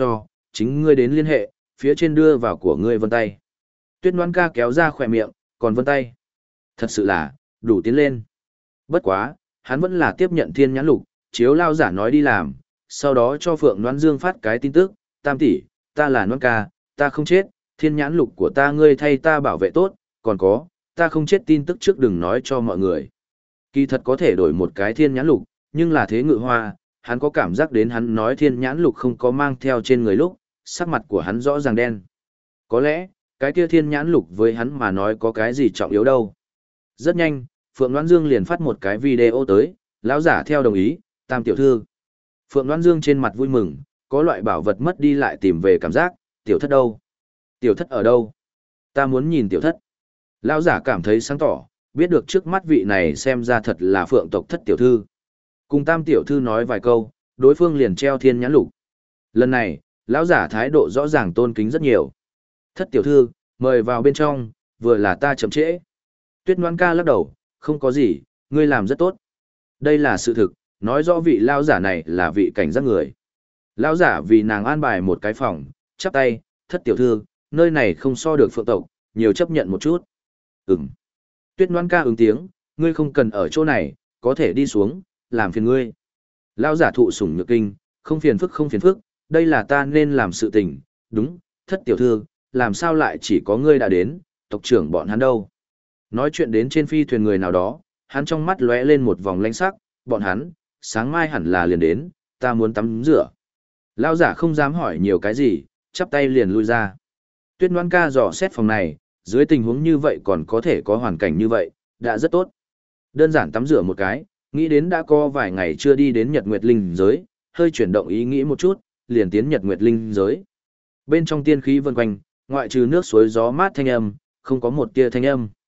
[SPEAKER 1] chính ngươi đến liên hệ, phía trên đưa vào của ngươi vân tay. Tuyết Ngoan Ca kéo ra khỏe miệng, còn vân tay. Thật sự là, đủ tiến lên. Bất quá, hắn vẫn là tiếp nhận thiên nhãn lục, chiếu lão giả nói đi làm, sau đó cho Phượng Loan Dương phát cái tin tức, Tam tỷ, ta là Ngoan Ca, ta không chết, thiên nhãn lục của ta ngươi thay ta bảo vệ tốt, còn có, ta không chết tin tức trước đừng nói cho mọi người. Kỳ thật có thể đổi một cái thiên nhãn lục, nhưng là Thế Ngự Hoa, hắn có cảm giác đến hắn nói thiên nhãn lục không có mang theo trên người lúc, sắc mặt của hắn rõ ràng đen. Có lẽ, cái kia thiên nhãn lục với hắn mà nói có cái gì trọng yếu đâu. Rất nhanh, Phượng Loan Dương liền phát một cái video tới, lão giả theo đồng ý, Tam tiểu thư. Phượng Loan Dương trên mặt vui mừng, có loại bảo vật mất đi lại tìm về cảm giác, tiểu thất đâu? Tiểu thất ở đâu? Ta muốn nhìn tiểu thất. Lão giả cảm thấy sáng tỏ, biết được trước mắt vị này xem ra thật là Phượng tộc thất tiểu thư. Cùng Tam tiểu thư nói vài câu, đối phương liền treo thiên nhãn lục. Lần này, lão giả thái độ rõ ràng tôn kính rất nhiều. Thất tiểu thư, mời vào bên trong, vừa là ta chậm trễ. Tuyết Ngoan Ca lắc đầu, không có gì, ngươi làm rất tốt. Đây là sự thực, nói rõ vị lão giả này là vị cảnh giác người. Lão giả vì nàng an bài một cái phòng, chắp tay, thất tiểu thư, nơi này không so được Phượng tộc, nhiều chấp nhận một chút. Tuyết Ngoan Ca ứng tiếng, ngươi không cần ở chỗ này, có thể đi xuống, làm phiền ngươi. Lão giả thụ sủng nhược kinh, không phiền phức, đây là ta nên làm sự tình, đúng, thất tiểu thư, làm sao lại chỉ có ngươi đã đến, tộc trưởng bọn hắn đâu. Nói chuyện đến trên phi thuyền người nào đó, hắn trong mắt lóe lên một vòng lánh sắc, bọn hắn, sáng mai hẳn là liền đến, ta muốn tắm rửa. Lão giả không dám hỏi nhiều cái gì, chắp tay liền lui ra. Tuyết Ngoan Ca dò xét phòng này, dưới tình huống như vậy còn có thể có hoàn cảnh như vậy, đã rất tốt. Đơn giản tắm rửa một cái, nghĩ đến đã có vài ngày chưa đi đến Nhật Nguyệt Linh giới, hơi chuyển động ý nghĩ một chút, liền tiến Nhật Nguyệt Linh giới. Bên trong tiên khí vần quanh, ngoại trừ nước suối gió mát thanh âm, không có một tia thanh âm.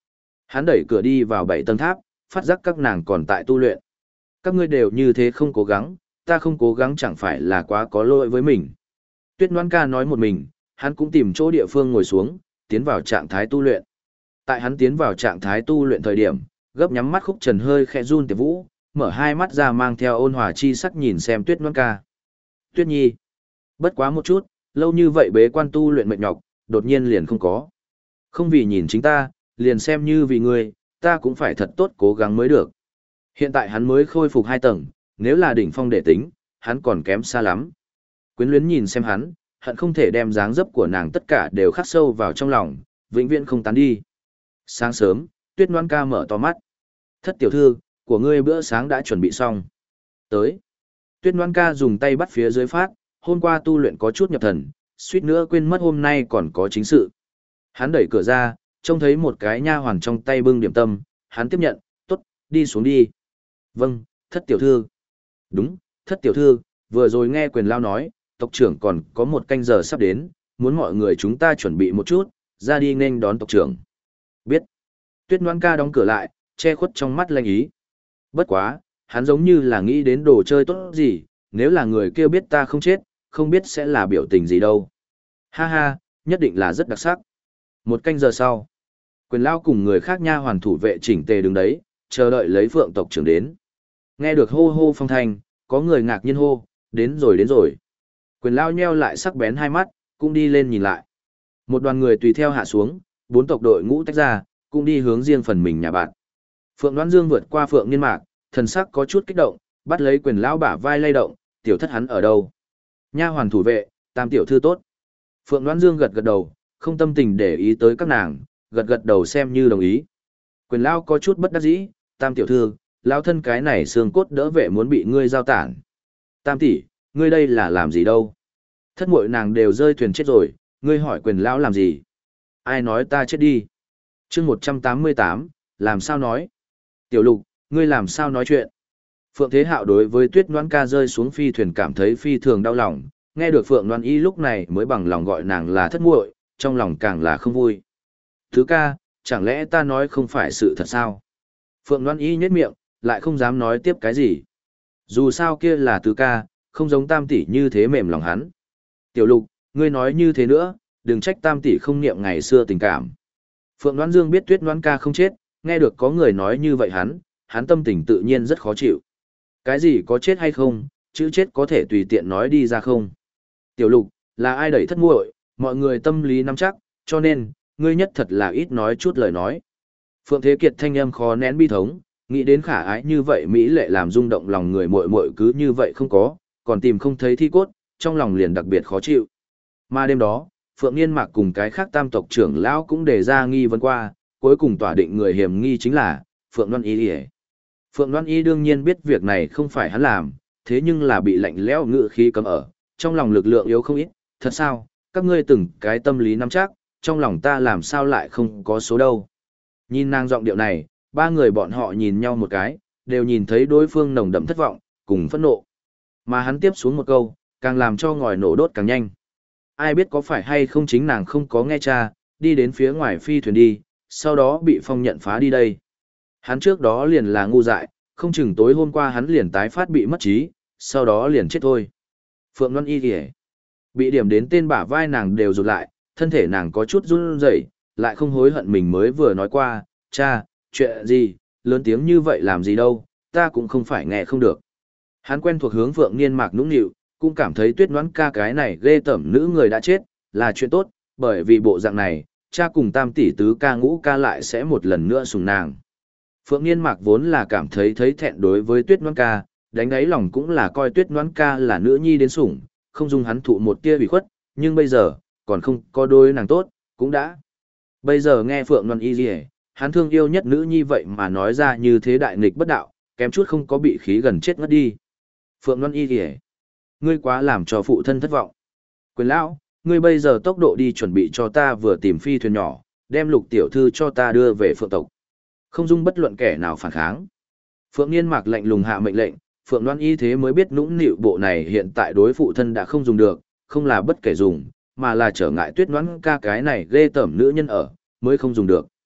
[SPEAKER 1] Hắn đẩy cửa đi vào 7 tầng tháp, phát giác các nàng còn tại tu luyện. Các ngươi đều như thế không cố gắng, ta không cố gắng chẳng phải là quá có lỗi với mình. Tuyết Ngoan Ca nói một mình, hắn cũng tìm chỗ địa phương ngồi xuống, tiến vào trạng thái tu luyện. Tại hắn tiến vào trạng thái tu luyện thời điểm, gấp nhắm mắt Khúc Trần hơi khẽ run Tiệp Vũ, mở hai mắt ra mang theo ôn hòa chi sắc nhìn xem Tuyết Ngoan Ca. Tuyết Nhi, bất quá một chút, lâu như vậy bế quan tu luyện mệt nhọc, đột nhiên liền không có. Không vì nhìn chính ta, liền xem như vì ngươi, ta cũng phải thật tốt cố gắng mới được. Hiện tại hắn mới khôi phục 2 tầng, nếu là đỉnh phong để tính, hắn còn kém xa lắm. Quyến luyến nhìn xem hắn, hận không thể đem dáng dấp của nàng tất cả đều khắc sâu vào trong lòng, vĩnh viễn không tán đi. Sáng sớm, Tuyết Ngoan Ca mở to mắt. Thất tiểu thư, của ngươi bữa sáng đã chuẩn bị xong. Tới. Tuyết Ngoan Ca dùng tay bắt phía dưới phát, hôm qua tu luyện có chút nhập thần, suýt nữa quên mất hôm nay còn có chính sự. Hắn đẩy cửa ra, trông thấy một cái nha hoàn trong tay bưng điểm tâm, hắn tiếp nhận, tốt, đi xuống đi. Vâng, thất tiểu thư. Đúng, thất tiểu thư, vừa rồi nghe Quyền Lao nói, tộc trưởng còn có 1 canh giờ sắp đến, muốn mọi người chúng ta chuẩn bị một chút, ra đi nên đón tộc trưởng. Biết. Tuyết Ngoan Ca đóng cửa lại, che khuất trong mắt lanh ý. Bất quá, hắn giống như là nghĩ đến đồ chơi tốt gì, nếu là người kia biết ta không chết, không biết sẽ là biểu tình gì đâu. Ha ha, nhất định là rất đặc sắc. 1 canh giờ sau, Quyền Lao cùng người khác nha hoàn thủ vệ chỉnh tề đứng đấy, chờ đợi lấy Phượng tộc trưởng đến. Nghe được hô hô phong thanh, có người ngạc nhiên hô, đến rồi đến rồi. Quyền Lao nheo lại sắc bén hai mắt, cũng đi lên nhìn lại. Một đoàn người tùy theo hạ xuống, 4 tộc đội ngũ tách ra, cũng đi hướng riêng phần mình nhà bạn. Phượng Đoan Dương vượt qua Phượng Niên Mạc, thần sắc có chút kích động, bắt lấy Quyền Lao bả vai lay động, tiểu thất hắn ở đâu? Nha hoàn thủ vệ, Tam tiểu thư tốt. Phượng Đoan Dương gật gật đầu, không tâm tình để ý tới các nàng, gật gật đầu xem như đồng ý. Quyền Lao có chút bất đắc dĩ, Tam tiểu thư, Lao thân cái này xương cốt đỡ vệ muốn bị ngươi giao tản. Tam tỷ, ngươi đây là làm gì đâu? Thất muội nàng đều rơi thuyền chết rồi, ngươi hỏi Quyền Lão làm gì? Ai nói ta chết đi? Chương 188, làm sao nói? Tiểu Lục, ngươi làm sao nói chuyện? Phượng Thế Hạo đối với Tuyết Ngoan Ca rơi xuống phi thuyền cảm thấy phi thường đau lòng, nghe được Phượng Loan Y lúc này mới bằng lòng gọi nàng là thất muội, trong lòng càng là không vui. Thứ ca, chẳng lẽ ta nói không phải sự thật sao? Phượng Loan Y nhếch miệng, lại không dám nói tiếp cái gì. Dù sao kia là tứ ca, không giống Tam tỷ như thế mềm lòng hắn. Tiểu Lục, ngươi nói như thế nữa, đừng trách Tam tỷ không niệm ngày xưa tình cảm. Phượng Đoan Dương biết Tuyết Ngoan Ca không chết, nghe được có người nói như vậy hắn tâm tình tự nhiên rất khó chịu. Cái gì có chết hay không, chữ chết có thể tùy tiện nói đi ra không. Tiểu Lục, là ai đẩy thất muội, mọi người tâm lý nắm chắc, cho nên, ngươi nhất thật là ít nói chút lời nói. Phượng Thế Kiệt thanh âm khó nén bi thống, nghĩ đến khả ái như vậy mỹ lệ làm rung động lòng người muội muội cứ như vậy không có, còn tìm không thấy thi cốt, trong lòng liền đặc biệt khó chịu. Mà đêm đó, Phượng Niên Mạc cùng cái khác tam tộc trưởng lão cũng đề ra nghi vấn qua, cuối cùng tỏa định người hiểm nghi chính là Phượng Loan Y. Phượng Loan Y đương nhiên biết việc này không phải hắn làm, thế nhưng là bị lạnh lẽo ngự khí cấm ở, trong lòng lực lượng yếu không ít, thật sao, các ngươi từng cái tâm lý nắm chắc, trong lòng ta làm sao lại không có số đâu. Nhìn nàng giọng điệu này, 3 người bọn họ nhìn nhau một cái, đều nhìn thấy đối phương nồng đậm thất vọng, cùng phẫn nộ. Mà hắn tiếp xuống một câu, càng làm cho ngòi nổ đốt càng nhanh. Ai biết có phải hay không chính nàng không có nghe cha, đi đến phía ngoài phi thuyền đi, sau đó bị phong nhận phá đi đây. Hắn trước đó liền là ngu dại, không chừng tối hôm qua hắn liền tái phát bị mất trí, sau đó liền chết thôi. Phượng Loan Y kìa. Bị điểm đến tên bả vai nàng đều rụt lại, thân thể nàng có chút run rẩy, lại không hối hận mình mới vừa nói qua, cha, chuyện gì, lớn tiếng như vậy làm gì đâu, ta cũng không phải nghe không được. Hắn quen thuộc hướng Phượng Niên Mạc nũng nịu, cũng cảm thấy Tuyết Ngoãn Ca cái này ghê tởm nữ người đã chết, là chuyện tốt, bởi vì bộ dạng này, cha cùng tam tỷ tứ ca ngũ ca lại sẽ một lần nữa sủng nàng. Phượng Niên Mạc vốn là cảm thấy thẹn đối với Tuyết Ngoãn Ca, đánh đáy lòng cũng là coi Tuyết Ngoãn Ca là nữ nhi đến sủng, không dung hắn thụ một tia ủy khuất, nhưng bây giờ, còn không có đôi nàng tốt, cũng đã. Bây giờ nghe Phượng Loan Y gì, hắn thương yêu nhất nữ nhi vậy mà nói ra như thế đại nghịch bất đạo, kém chút không có bị khí gần chết ngất đi. Phượng Loan Y gì, ngươi quá làm cho phụ thân thất vọng. Quyền lão, ngươi bây giờ tốc độ đi chuẩn bị cho ta vừa tìm phi thuyền nhỏ, đem Lục tiểu thư cho ta đưa về Phượng tộc. Không dung bất luận kẻ nào phản kháng. Phượng Niên Mạc lạnh lùng hạ mệnh lệnh, Phượng Loan Y thế mới biết nũng nịu bộ này hiện tại đối phụ thân đã không dùng được, không là bất kể dùng, mà là trở ngại Tuyết Ngoãn Ca cái này ghê tởm nữ nhân ở, mới không dùng được.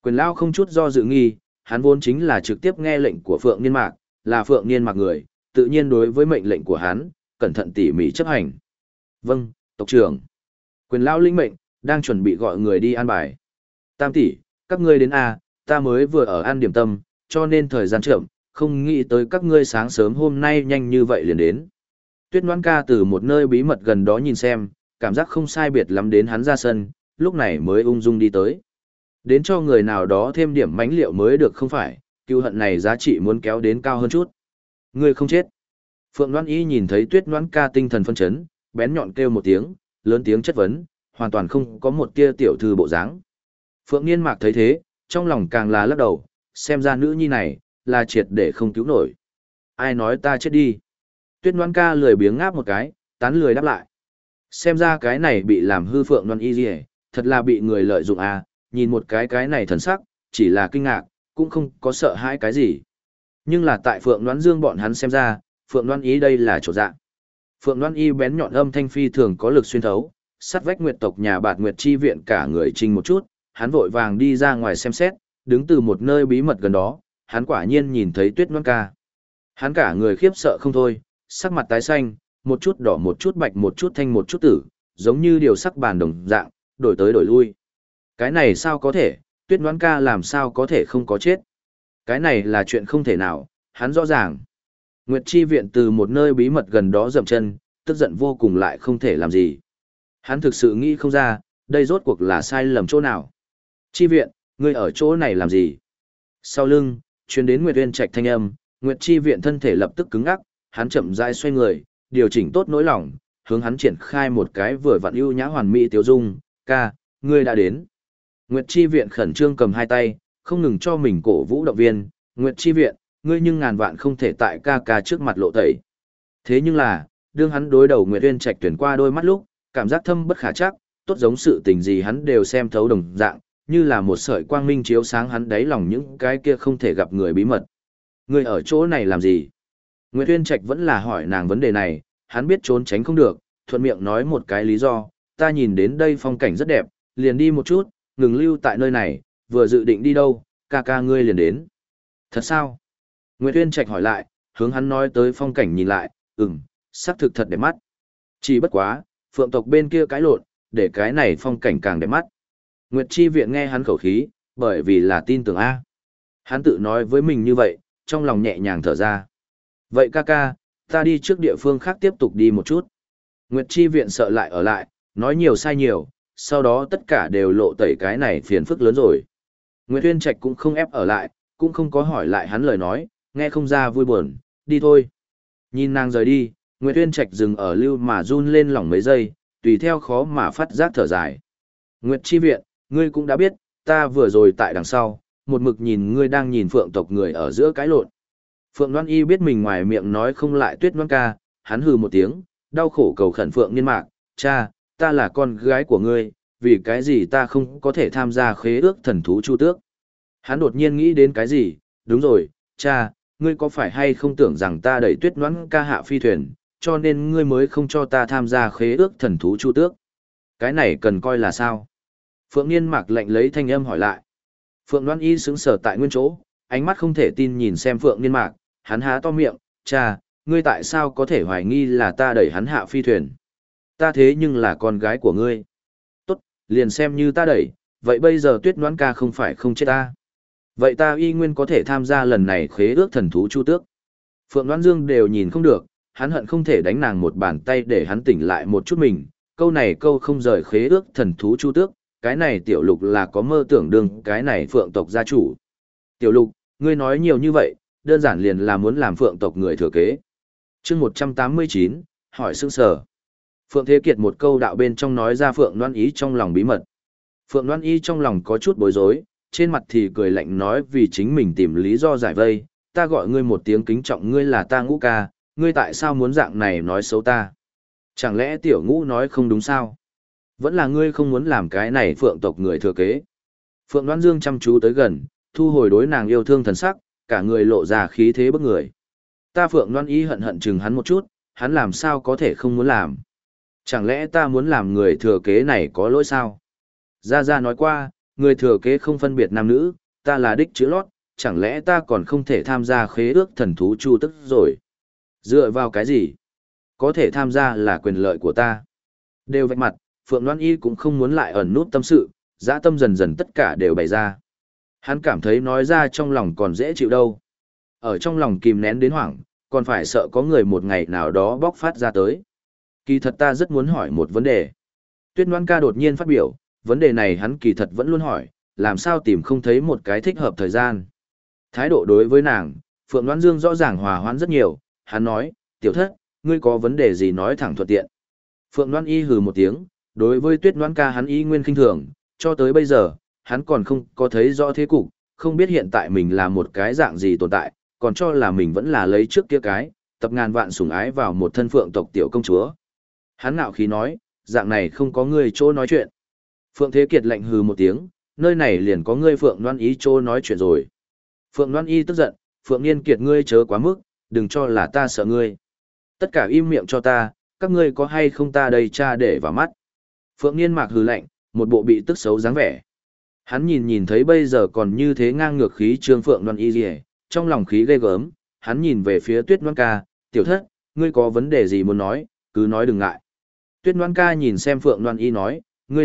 [SPEAKER 1] Quyền Lao không chút do dự nghi, hắn vốn chính là trực tiếp nghe lệnh của Phượng Niên Mạc, là Phượng Niên Mạc người, tự nhiên đối với mệnh lệnh của hắn, cẩn thận tỉ mỉ chấp hành. Vâng, tộc trưởng. Quyền Lao linh mệnh, đang chuẩn bị gọi người đi an bài. Tam tỷ, các ngươi đến A, ta mới vừa ở an điểm tâm, cho nên thời gian chậm, không nghĩ tới các ngươi sáng sớm hôm nay nhanh như vậy liền đến. Tuyết Ngoãn Ca từ một nơi bí mật gần đó nhìn xem, cảm giác không sai biệt lắm đến hắn ra sân, lúc này mới ung dung đi tới. Đến cho người nào đó thêm điểm mánh liệu mới được không phải, cựu hận này giá trị muốn kéo đến cao hơn chút. Ngươi không chết. Phượng Loan Y nhìn thấy Tuyết Ngoãn Ca tinh thần phân chấn, bén nhọn kêu một tiếng, lớn tiếng chất vấn, hoàn toàn không có một tia tiểu thư bộ dáng. Phượng Niên Mạc thấy thế, trong lòng càng là lắc đầu, xem ra nữ nhi này, là triệt để không cứu nổi. Ai nói ta chết đi. Tuyết Ngoãn Ca lười biếng ngáp một cái, tán lười đáp lại. Xem ra cái này bị làm hư Phượng Loan Y gì, thật là bị người lợi dụng à, nhìn một cái này thần sắc, chỉ là kinh ngạc, cũng không có sợ hãi cái gì. Nhưng là tại Phượng Loan Dương bọn hắn xem ra, Phượng Loan Y đây là chỗ dạng. Phượng Loan Y bén nhọn âm thanh phi thường có lực xuyên thấu, sắt vách nguyệt tộc nhà Bạt Nguyệt chi viện cả người trinh một chút, hắn vội vàng đi ra ngoài xem xét, đứng từ một nơi bí mật gần đó, hắn quả nhiên nhìn thấy Tuyết Ngoãn Ca. Hắn cả người khiếp sợ không thôi, sắc mặt tái xanh, một chút đỏ một chút bạch một chút thanh một chút tử, giống như điều sắc bàn đồng dạng, đổi tới đổi lui. Cái này sao có thể, Tuyết Ngoãn Ca làm sao có thể không có chết. Cái này là chuyện không thể nào, hắn rõ ràng. Nguyệt chi viện từ một nơi bí mật gần đó dậm chân, tức giận vô cùng lại không thể làm gì. Hắn thực sự nghĩ không ra, đây rốt cuộc là sai lầm chỗ nào. Chi viện, ngươi ở chỗ này làm gì? Sau lưng, truyền đến Nguyệt Uyên Trạch thanh âm, Nguyệt chi viện thân thể lập tức cứng ngắc, hắn chậm rãi xoay người, điều chỉnh tốt nỗi lòng, hướng hắn triển khai một cái vừa vặn ưu nhã hoàn mỹ tiêu dung, ca, ngươi đã đến. Nguyệt chi viện khẩn trương cầm hai tay, không ngừng cho mình cổ vũ động viên, Nguyệt chi viện, ngươi nhưng ngàn vạn không thể tại ca ca trước mặt lộ tẩy. Thế nhưng là, đương hắn đối đầu Nguyệt Uyên Trạch tuyển qua đôi mắt lúc, cảm giác thâm bất khả trắc, tốt giống sự tình gì hắn đều xem thấu đồng dạng, như là một sợi quang minh chiếu sáng hắn đáy lòng những cái kia không thể gặp người bí mật. Ngươi ở chỗ này làm gì? Nguyệt Uyên Trạch vẫn là hỏi nàng vấn đề này, hắn biết trốn tránh không được, thuận miệng nói một cái lý do, ta nhìn đến đây phong cảnh rất đẹp, liền đi một chút, ngừng lưu tại nơi này, vừa dự định đi đâu, ca ca ngươi liền đến. Thật sao? Nguyệt Uyên Trạch hỏi lại, hướng hắn nói tới phong cảnh nhìn lại, sắc thực thật đẹp mắt. Chỉ bất quá, phượng tộc bên kia cãi lộn, để cái này phong cảnh càng đẹp mắt. Nguyệt chi viện nghe hắn khẩu khí, bởi vì là tin tưởng A. Hắn tự nói với mình như vậy, trong lòng nhẹ nhàng thở ra. Vậy ca ca, ta đi trước địa phương khác tiếp tục đi một chút. Nguyệt chi viện sợ lại ở lại, nói nhiều sai nhiều, sau đó tất cả đều lộ tẩy cái này phiền phức lớn rồi. Nguyệt Uyên Trạch cũng không ép ở lại, cũng không có hỏi lại hắn lời nói, nghe không ra vui buồn, đi thôi. Nhìn nàng rời đi, Nguyệt Uyên Trạch dừng ở lưu mà run lên lòng mấy giây, tùy theo khó mà phát giác thở dài. Nguyệt chi viện, ngươi cũng đã biết, ta vừa rồi tại đằng sau, một mực nhìn ngươi đang nhìn phượng tộc người ở giữa cái lộn. Phượng Loan Y biết mình ngoài miệng nói không lại Tuyết Ngoãn Ca, hắn hừ một tiếng, đau khổ cầu khẩn Phượng Niên Mạc, cha, ta là con gái của ngươi, vì cái gì ta không có thể tham gia khế ước thần thú chu tước. Hắn đột nhiên nghĩ đến cái gì, đúng rồi, cha, ngươi có phải hay không tưởng rằng ta đẩy Tuyết Ngoãn Ca hạ phi thuyền, cho nên ngươi mới không cho ta tham gia khế ước thần thú chu tước. Cái này cần coi là sao? Phượng Niên Mạc lạnh lấy thanh âm hỏi lại. Phượng Loan Y sững sờ tại nguyên chỗ, ánh mắt không thể tin nhìn xem Phượng Niên Mạc, hắn há to miệng, cha, ngươi tại sao có thể hoài nghi là ta đẩy hắn hạ phi thuyền? Ta thế nhưng là con gái của ngươi. Tốt, liền xem như ta đẩy, vậy bây giờ Tuyết Ngoãn Ca không phải không chết ta. Vậy ta y nguyên có thể tham gia lần này khế ước thần thú chu tước. Phượng Loan Dương đều nhìn không được, hắn hận không thể đánh nàng một bàn tay để hắn tỉnh lại một chút mình, câu này câu không rời khế ước thần thú chu tước, cái này tiểu lục là có mơ tưởng đương cái này phượng tộc gia chủ. Tiểu lục, ngươi nói nhiều như vậy, đơn giản liền là muốn làm phượng tộc người thừa kế. chương 189, hỏi sững sờ. Phượng Thế Kiệt một câu đạo bên trong nói ra Phượng Loan Y trong lòng bí mật. Phượng Loan Y trong lòng có chút bối rối, trên mặt thì cười lạnh nói vì chính mình tìm lý do giải vây, ta gọi ngươi một tiếng kính trọng ngươi là ta Ngũ ca, ngươi tại sao muốn dạng này nói xấu ta? Chẳng lẽ tiểu Ngũ nói không đúng sao? Vẫn là ngươi không muốn làm cái này phượng tộc người thừa kế. Phượng Đoan Dương chăm chú tới gần, thu hồi đối nàng yêu thương thần sắc, cả người lộ ra khí thế bức người. Ta Phượng Đoan Y hận hận chừng hắn một chút, hắn làm sao có thể không muốn làm? Chẳng lẽ ta muốn làm người thừa kế này có lỗi sao? Gia Gia nói qua, người thừa kế không phân biệt nam nữ, ta là đích chữ lót, chẳng lẽ ta còn không thể tham gia khế ước thần thú chu tức rồi? Dựa vào cái gì? Có thể tham gia là quyền lợi của ta. Đều vạch mặt, Phượng Loan Y cũng không muốn lại ẩn nút tâm sự, dã tâm dần dần tất cả đều bày ra. Hắn cảm thấy nói ra trong lòng còn dễ chịu đâu. Ở trong lòng kìm nén đến hoảng, còn phải sợ có người một ngày nào đó bóc phát ra tới. Kỳ thật ta rất muốn hỏi một vấn đề. Tuyết Loan ca đột nhiên phát biểu, vấn đề này hắn kỳ thật vẫn luôn hỏi, làm sao tìm không thấy một cái thích hợp thời gian. Thái độ đối với nàng, Phượng Loan Dương rõ ràng hòa hoãn rất nhiều, hắn nói, tiểu thất, ngươi có vấn đề gì nói thẳng thuận tiện. Phượng Loan Y hừ một tiếng, đối với Tuyết Loan ca hắn y nguyên khinh thường, cho tới bây giờ, hắn còn không có thấy rõ thế cục, không biết hiện tại mình là một cái dạng gì tồn tại, còn cho là mình vẫn là lấy trước kia cái, tập ngàn vạn sủng ái vào một thân phượng tộc tiểu công chúa. Hắn ngạo khí nói, dạng này không có ngươi chỗ nói chuyện. Phượng Thế Kiệt lạnh hừ một tiếng, nơi này liền có ngươi Phượng Loan Y chỗ nói chuyện rồi. Phượng Loan Y tức giận, Phượng Niên Kiệt ngươi chớ quá mức, đừng cho là ta sợ ngươi. Tất cả im miệng cho ta, các ngươi có hay không ta đây cha để vào mắt. Phượng Niên Mạc hừ lạnh, một bộ bị tức xấu dáng vẻ. Hắn nhìn thấy bây giờ còn như thế ngang ngược khí Trương Phượng Loan Y rìa, trong lòng khí ghê gớm, hắn nhìn về phía Tuyết Loan ca, tiểu thất, ngươi có vấn đề gì muốn nói, cứ nói đừng ngại. Tuyết Loan ca nhìn xem Phượng Loan Y nói,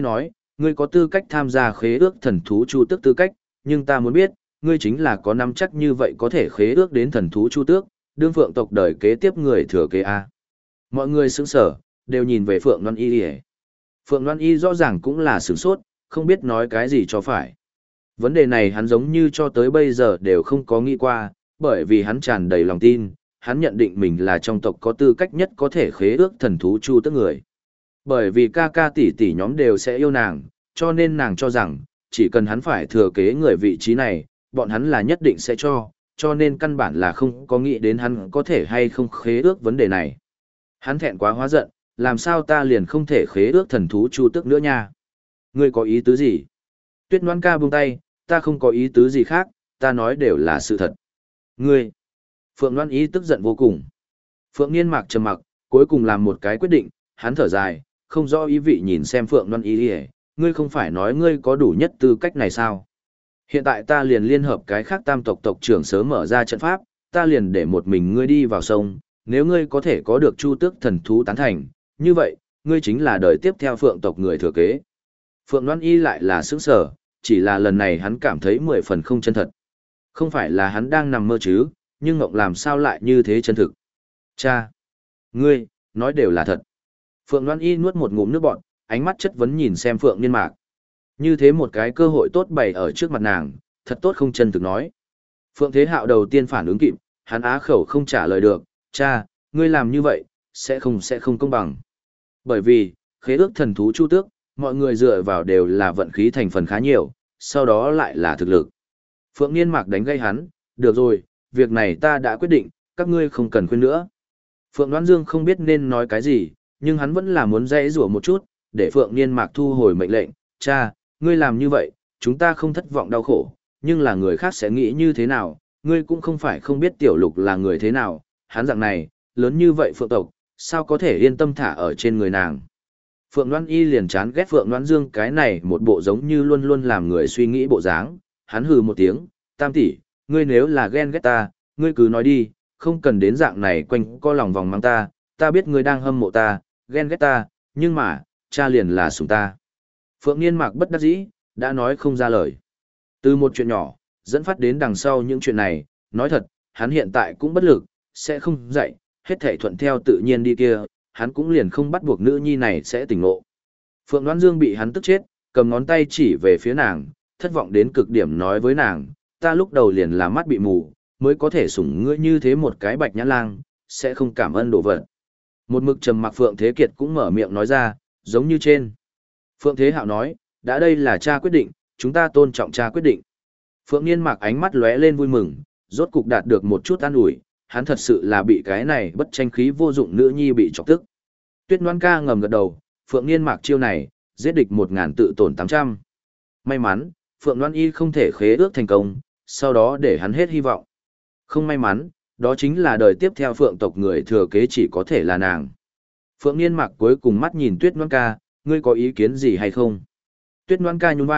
[SPEAKER 1] ngươi có tư cách tham gia khế ước thần thú chu tước tư cách, nhưng ta muốn biết, ngươi chính là có nắm chắc như vậy có thể khế ước đến thần thú chu tước, đương Phượng tộc đời kế tiếp người thừa kế A. Mọi người sững sở, đều nhìn về Phượng Loan Y rìa. Phượng Loan Y rõ ràng cũng là sửng sốt, không biết nói cái gì cho phải. Vấn đề này hắn giống như cho tới bây giờ đều không có nghĩ qua, bởi vì hắn tràn đầy lòng tin, hắn nhận định mình là trong tộc có tư cách nhất có thể khế ước thần thú chu tước người. Bởi vì ca ca tỷ tỷ nhóm đều sẽ yêu nàng, cho nên nàng cho rằng, chỉ cần hắn phải thừa kế người vị trí này, bọn hắn là nhất định sẽ cho nên căn bản là không có nghĩ đến hắn có thể hay không khế ước vấn đề này. Hắn thẹn quá hóa giận, làm sao ta liền không thể khế ước thần thú chu tước nữa nha? Ngươi có ý tứ gì? Tuyết Loan ca buông tay, ta không có ý tứ gì khác, ta nói đều là sự thật. Ngươi! Phượng Loan Y tức giận vô cùng. Phượng Niên Mạc trầm mặc, cuối cùng làm một cái quyết định, hắn thở dài, không rõ ý vị nhìn xem Phượng Loan Y đi, ngươi không phải nói ngươi có đủ nhất tư cách này sao? Hiện tại ta liền liên hợp cái khác tam tộc tộc trưởng sớm mở ra trận pháp, ta liền để một mình ngươi đi vào sông, nếu ngươi có thể có được chu tước thần thú tán thành, như vậy, ngươi chính là đời tiếp theo Phượng tộc người thừa kế. Phượng Loan Y lại là sững sờ, chỉ là lần này hắn cảm thấy 10 phần không chân thật. Không phải là hắn đang nằm mơ chứ, nhưng ngộng làm sao lại như thế chân thực. Cha! Ngươi, nói đều là thật. Phượng Loan Y nuốt một ngụm nước bọt, ánh mắt chất vấn nhìn xem Phượng Niên Mạc. Như thế một cái cơ hội tốt bày ở trước mặt nàng, thật tốt không chân thực nói. Phượng Thế Hạo đầu tiên phản ứng kịp, hắn á khẩu không trả lời được, cha, ngươi làm như vậy, sẽ không công bằng. Bởi vì, khế ước thần thú chu tước, mọi người dựa vào đều là vận khí thành phần khá nhiều, sau đó lại là thực lực. Phượng Niên Mạc đánh gây hắn, được rồi, việc này ta đã quyết định, các ngươi không cần khuyên nữa. Phượng Đoan Dương không biết nên nói cái gì, nhưng hắn vẫn là muốn dãy rủa một chút, để Phượng Niên Mạc thu hồi mệnh lệnh, cha, ngươi làm như vậy, chúng ta không thất vọng đau khổ, nhưng là người khác sẽ nghĩ như thế nào, ngươi cũng không phải không biết tiểu lục là người thế nào, hắn dạng này, lớn như vậy Phượng tộc, sao có thể yên tâm thả ở trên người nàng. Phượng Loan Y liền chán ghét Phượng Loan Dương cái này một bộ giống như luôn luôn làm người suy nghĩ bộ dáng, hắn hừ một tiếng, tam tỷ, ngươi nếu là ghen ghét ta, ngươi cứ nói đi, không cần đến dạng này quanh co lòng vòng mang ta, ta biết ngươi đang hâm mộ ta, ghen ghét ta, nhưng mà, cha liền là sủng ta. Phượng Niên Mạc bất đắc dĩ, đã nói không ra lời. Từ một chuyện nhỏ, dẫn phát đến đằng sau những chuyện này, nói thật, hắn hiện tại cũng bất lực, sẽ không dạy, hết thảy thuận theo tự nhiên đi kia, hắn cũng liền không bắt buộc nữ nhi này sẽ tỉnh ngộ. Phượng Đoan Dương bị hắn tức chết, cầm ngón tay chỉ về phía nàng, thất vọng đến cực điểm nói với nàng, ta lúc đầu liền là mắt bị mù, mới có thể sủng ngươi như thế một cái bạch nhãn lang, sẽ không cảm ơn đồ vật. Một mực trầm mặc Phượng Thế Kiệt cũng mở miệng nói ra, giống như trên. Phượng Thế Hạo nói, đã đây là cha quyết định, chúng ta tôn trọng cha quyết định. Phượng Niên Mạc ánh mắt lóe lên vui mừng, rốt cục đạt được một chút an ủi, hắn thật sự là bị cái này bất tranh khí vô dụng nữ nhi bị chọc tức. Tuyết Loan ca ngầm gật đầu, Phượng Niên Mạc chiêu này, giết địch 1000 tự tổn 800. May mắn, Phượng Loan Y không thể khế ước thành công, sau đó để hắn hết hy vọng. Không may mắn, đó chính là đời tiếp theo Phượng tộc người thừa kế chỉ có thể là nàng. Phượng Niên Mạc cuối cùng mắt nhìn Tuyết Loan ca, ngươi có ý kiến gì hay không? Tuyết Loan ca nhún vai,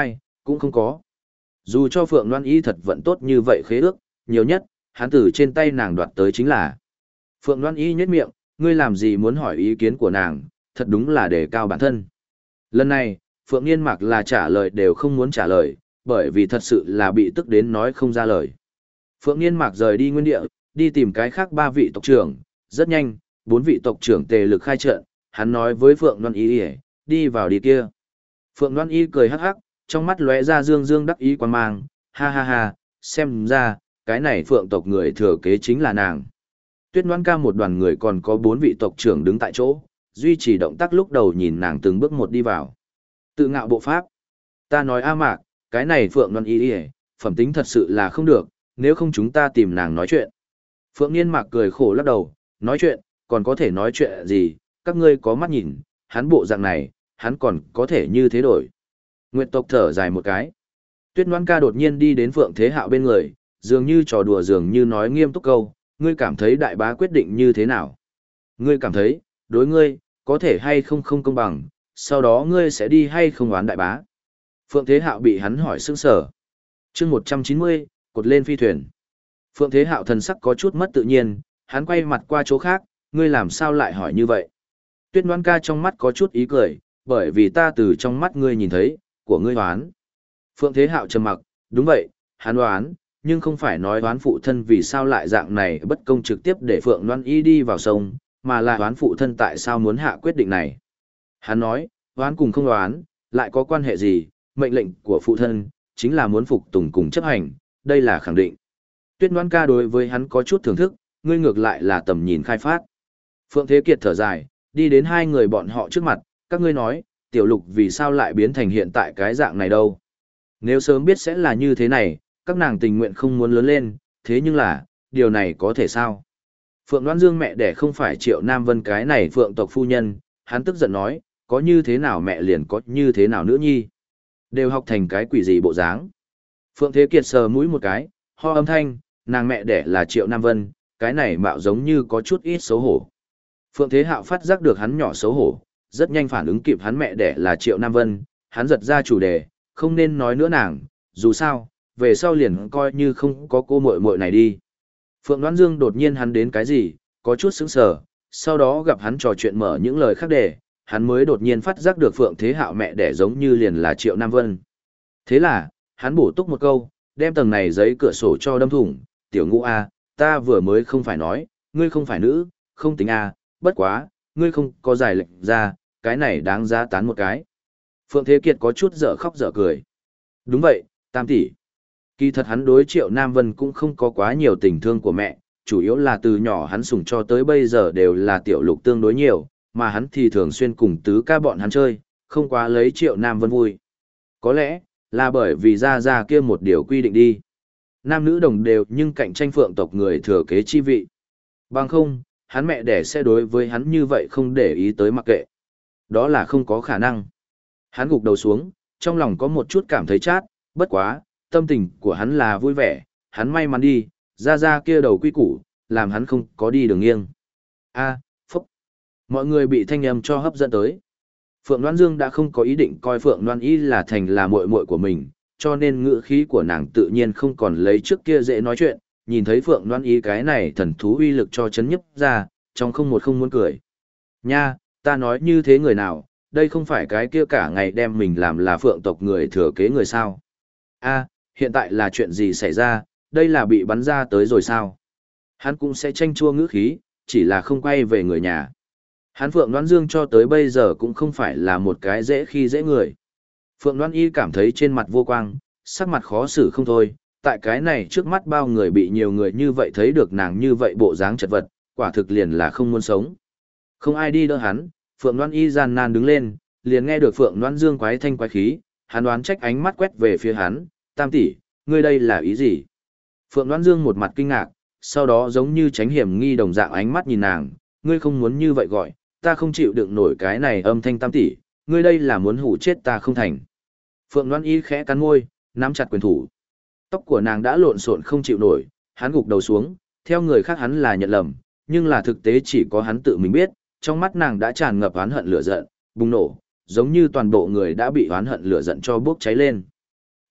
[SPEAKER 1] cũng không có. Dù cho Phượng Loan Y thật vận tốt như vậy khế ước, nhiều nhất, hắn từ trên tay nàng đoạt tới chính là. Phượng Loan Y nhếch miệng, ngươi làm gì muốn hỏi ý kiến của nàng, thật đúng là đề cao bản thân. Lần này, Phượng Nghiên Mạc là trả lời đều không muốn trả lời, bởi vì thật sự là bị tức đến nói không ra lời. Phượng Nghiên Mạc rời đi nguyên địa, đi tìm cái khác 3 vị tộc trưởng, rất nhanh, 4 vị tộc trưởng tề lực khai trận, hắn nói với Phượng Loan Y đi vào đi kia. Phượng Loan Y cười hắc hắc, trong mắt lóe ra dương dương đắc ý quan mang, ha ha ha, xem ra, cái này Phượng tộc người thừa kế chính là nàng. Tuyết Loan Ca một đoàn người còn có 4 vị tộc trưởng đứng tại chỗ, duy trì động tác lúc đầu nhìn nàng từng bước một đi vào. Tự ngạo bộ pháp. Ta nói A Mạc, cái này Phượng Loan Y phẩm tính thật sự là không được, nếu không chúng ta tìm nàng nói chuyện. Phượng Nghiên Mạc cười khổ lắc đầu, nói chuyện, còn có thể nói chuyện gì, các ngươi có mắt nhìn, hắn bộ dạng này, hắn còn có thể như thế đổi. Nguyệt tộc thở dài một cái. Tuyết Loan Ca đột nhiên đi đến Phượng Thế Hạo bên người, dường như trò đùa dường như nói nghiêm túc câu, ngươi cảm thấy đại bá quyết định như thế nào? Ngươi cảm thấy, đối ngươi, có thể hay không không công bằng, sau đó ngươi sẽ đi hay không oán đại bá? Phượng Thế Hạo bị hắn hỏi sững sờ. Chương 190, cột lên phi thuyền. Phượng Thế Hạo thần sắc có chút mất tự nhiên, hắn quay mặt qua chỗ khác, ngươi làm sao lại hỏi như vậy? Tuyết Loan Ca trong mắt có chút ý cười, bởi vì ta từ trong mắt ngươi nhìn thấy, của ngươi oán. Phượng Thế Hạo trầm mặc, đúng vậy, hắn oán, nhưng không phải nói oán phụ thân vì sao lại dạng này bất công trực tiếp để Phượng Loan Y đi vào sông, mà là oán phụ thân tại sao muốn hạ quyết định này. Hắn nói, oán cùng không oán, lại có quan hệ gì, mệnh lệnh của phụ thân, chính là muốn phục tùng cùng chấp hành, đây là khẳng định. Tuyết Loan Ca đối với hắn có chút thưởng thức, ngươi ngược lại là tầm nhìn khai phát. Phượng Thế Kiệt thở dài, đi đến hai người bọn họ trước mặt, các ngươi nói, tiểu lục vì sao lại biến thành hiện tại cái dạng này đâu. Nếu sớm biết sẽ là như thế này, các nàng tình nguyện không muốn lớn lên, thế nhưng là, điều này có thể sao? Phượng Đoan Dương mẹ đẻ không phải Triệu Nam Vân cái này Phượng tộc phu nhân, hắn tức giận nói, có như thế nào mẹ liền có như thế nào nữ nhi. Đều học thành cái quỷ gì bộ dáng. Phượng Thế Kiệt sờ mũi một cái, ho âm thanh, nàng mẹ đẻ là Triệu Nam Vân, cái này mạo giống như có chút ít xấu hổ. Phượng Thế Hạo phát giác được hắn nhỏ xấu hổ, rất nhanh phản ứng kịp hắn mẹ đẻ là Triệu Nam Vân, hắn giật ra chủ đề, không nên nói nữa nàng, dù sao, về sau liền coi như không có cô muội muội này đi. Phượng Đoan Dương đột nhiên hắn đến cái gì, có chút sững sờ, sau đó gặp hắn trò chuyện mở những lời khác để, hắn mới đột nhiên phát giác được Phượng Thế Hạo mẹ đẻ giống như liền là Triệu Nam Vân. Thế là, hắn bổ túc một câu, đem tầng này giấy cửa sổ cho đâm thủng, tiểu Ngũ A, ta vừa mới không phải nói, ngươi không phải nữ, không tính A, bất quá, ngươi không có giải lệnh ra, cái này đáng giá tán một cái. Phượng Thế Kiệt có chút dở khóc dở cười. Đúng vậy, Tam tỷ. Kỳ thật hắn đối Triệu Nam Vân cũng không có quá nhiều tình thương của mẹ, chủ yếu là từ nhỏ hắn sủng cho tới bây giờ đều là tiểu lục tương đối nhiều, mà hắn thì thường xuyên cùng tứ ca bọn hắn chơi, không quá lấy Triệu Nam Vân vui. Có lẽ, là bởi vì ra kia một điều quy định đi. Nam nữ đồng đều nhưng cạnh tranh Phượng tộc người thừa kế chi vị. Bằng không, hắn mẹ đẻ sẽ đối với hắn như vậy không để ý tới mặc kệ. Đó là không có khả năng. Hắn gục đầu xuống, trong lòng có một chút cảm thấy chát, bất quá, tâm tình của hắn là vui vẻ, hắn may mắn đi, ra kia đầu quy củ, làm hắn không có đi đường nghiêng. A, phúc. Mọi người bị thanh âm cho hấp dẫn tới. Phượng Loan Dương đã không có ý định coi Phượng Loan Y là thành là muội muội của mình, cho nên ngữ khí của nàng tự nhiên không còn lấy trước kia dễ nói chuyện, nhìn thấy Phượng Loan Y cái này thần thú uy lực cho chấn nhấp ra, trong không một không muốn cười. Nha, ta nói như thế người nào, đây không phải cái kia cả ngày đem mình làm là Phượng tộc người thừa kế người sao. A, hiện tại là chuyện gì xảy ra, đây là bị bắn ra tới rồi sao? Hắn cũng sẽ tranh chua ngữ khí, chỉ là không quay về người nhà. Hắn Phượng Loan Dương cho tới bây giờ cũng không phải là một cái dễ khi dễ người. Phượng Loan Y cảm thấy trên mặt vô quang, sắc mặt khó xử không thôi, tại cái này trước mắt bao người bị nhiều người như vậy thấy được nàng như vậy bộ dáng chật vật, quả thực liền là không muốn sống. Không ai đi đỡ hắn, Phượng Loan Y gian nan đứng lên, liền nghe được Phượng Loan Dương quái thanh quái khí, hắn đoán trách ánh mắt quét về phía hắn, Tam tỷ, ngươi đây là ý gì? Phượng Loan Dương một mặt kinh ngạc, sau đó giống như tránh hiểm nghi đồng dạng ánh mắt nhìn nàng, ngươi không muốn như vậy gọi, ta không chịu đựng nổi cái này âm thanh Tam tỷ, ngươi đây là muốn hủ chết ta không thành. Phượng Loan Y khẽ cắn môi, nắm chặt quyền thủ. Tóc của nàng đã lộn xộn không chịu nổi, hắn gục đầu xuống, theo người khác hắn là nhận lầm, nhưng là thực tế chỉ có hắn tự mình biết, trong mắt nàng đã tràn ngập oán hận lửa giận, bùng nổ, giống như toàn bộ người đã bị oán hận lửa giận cho bốc cháy lên.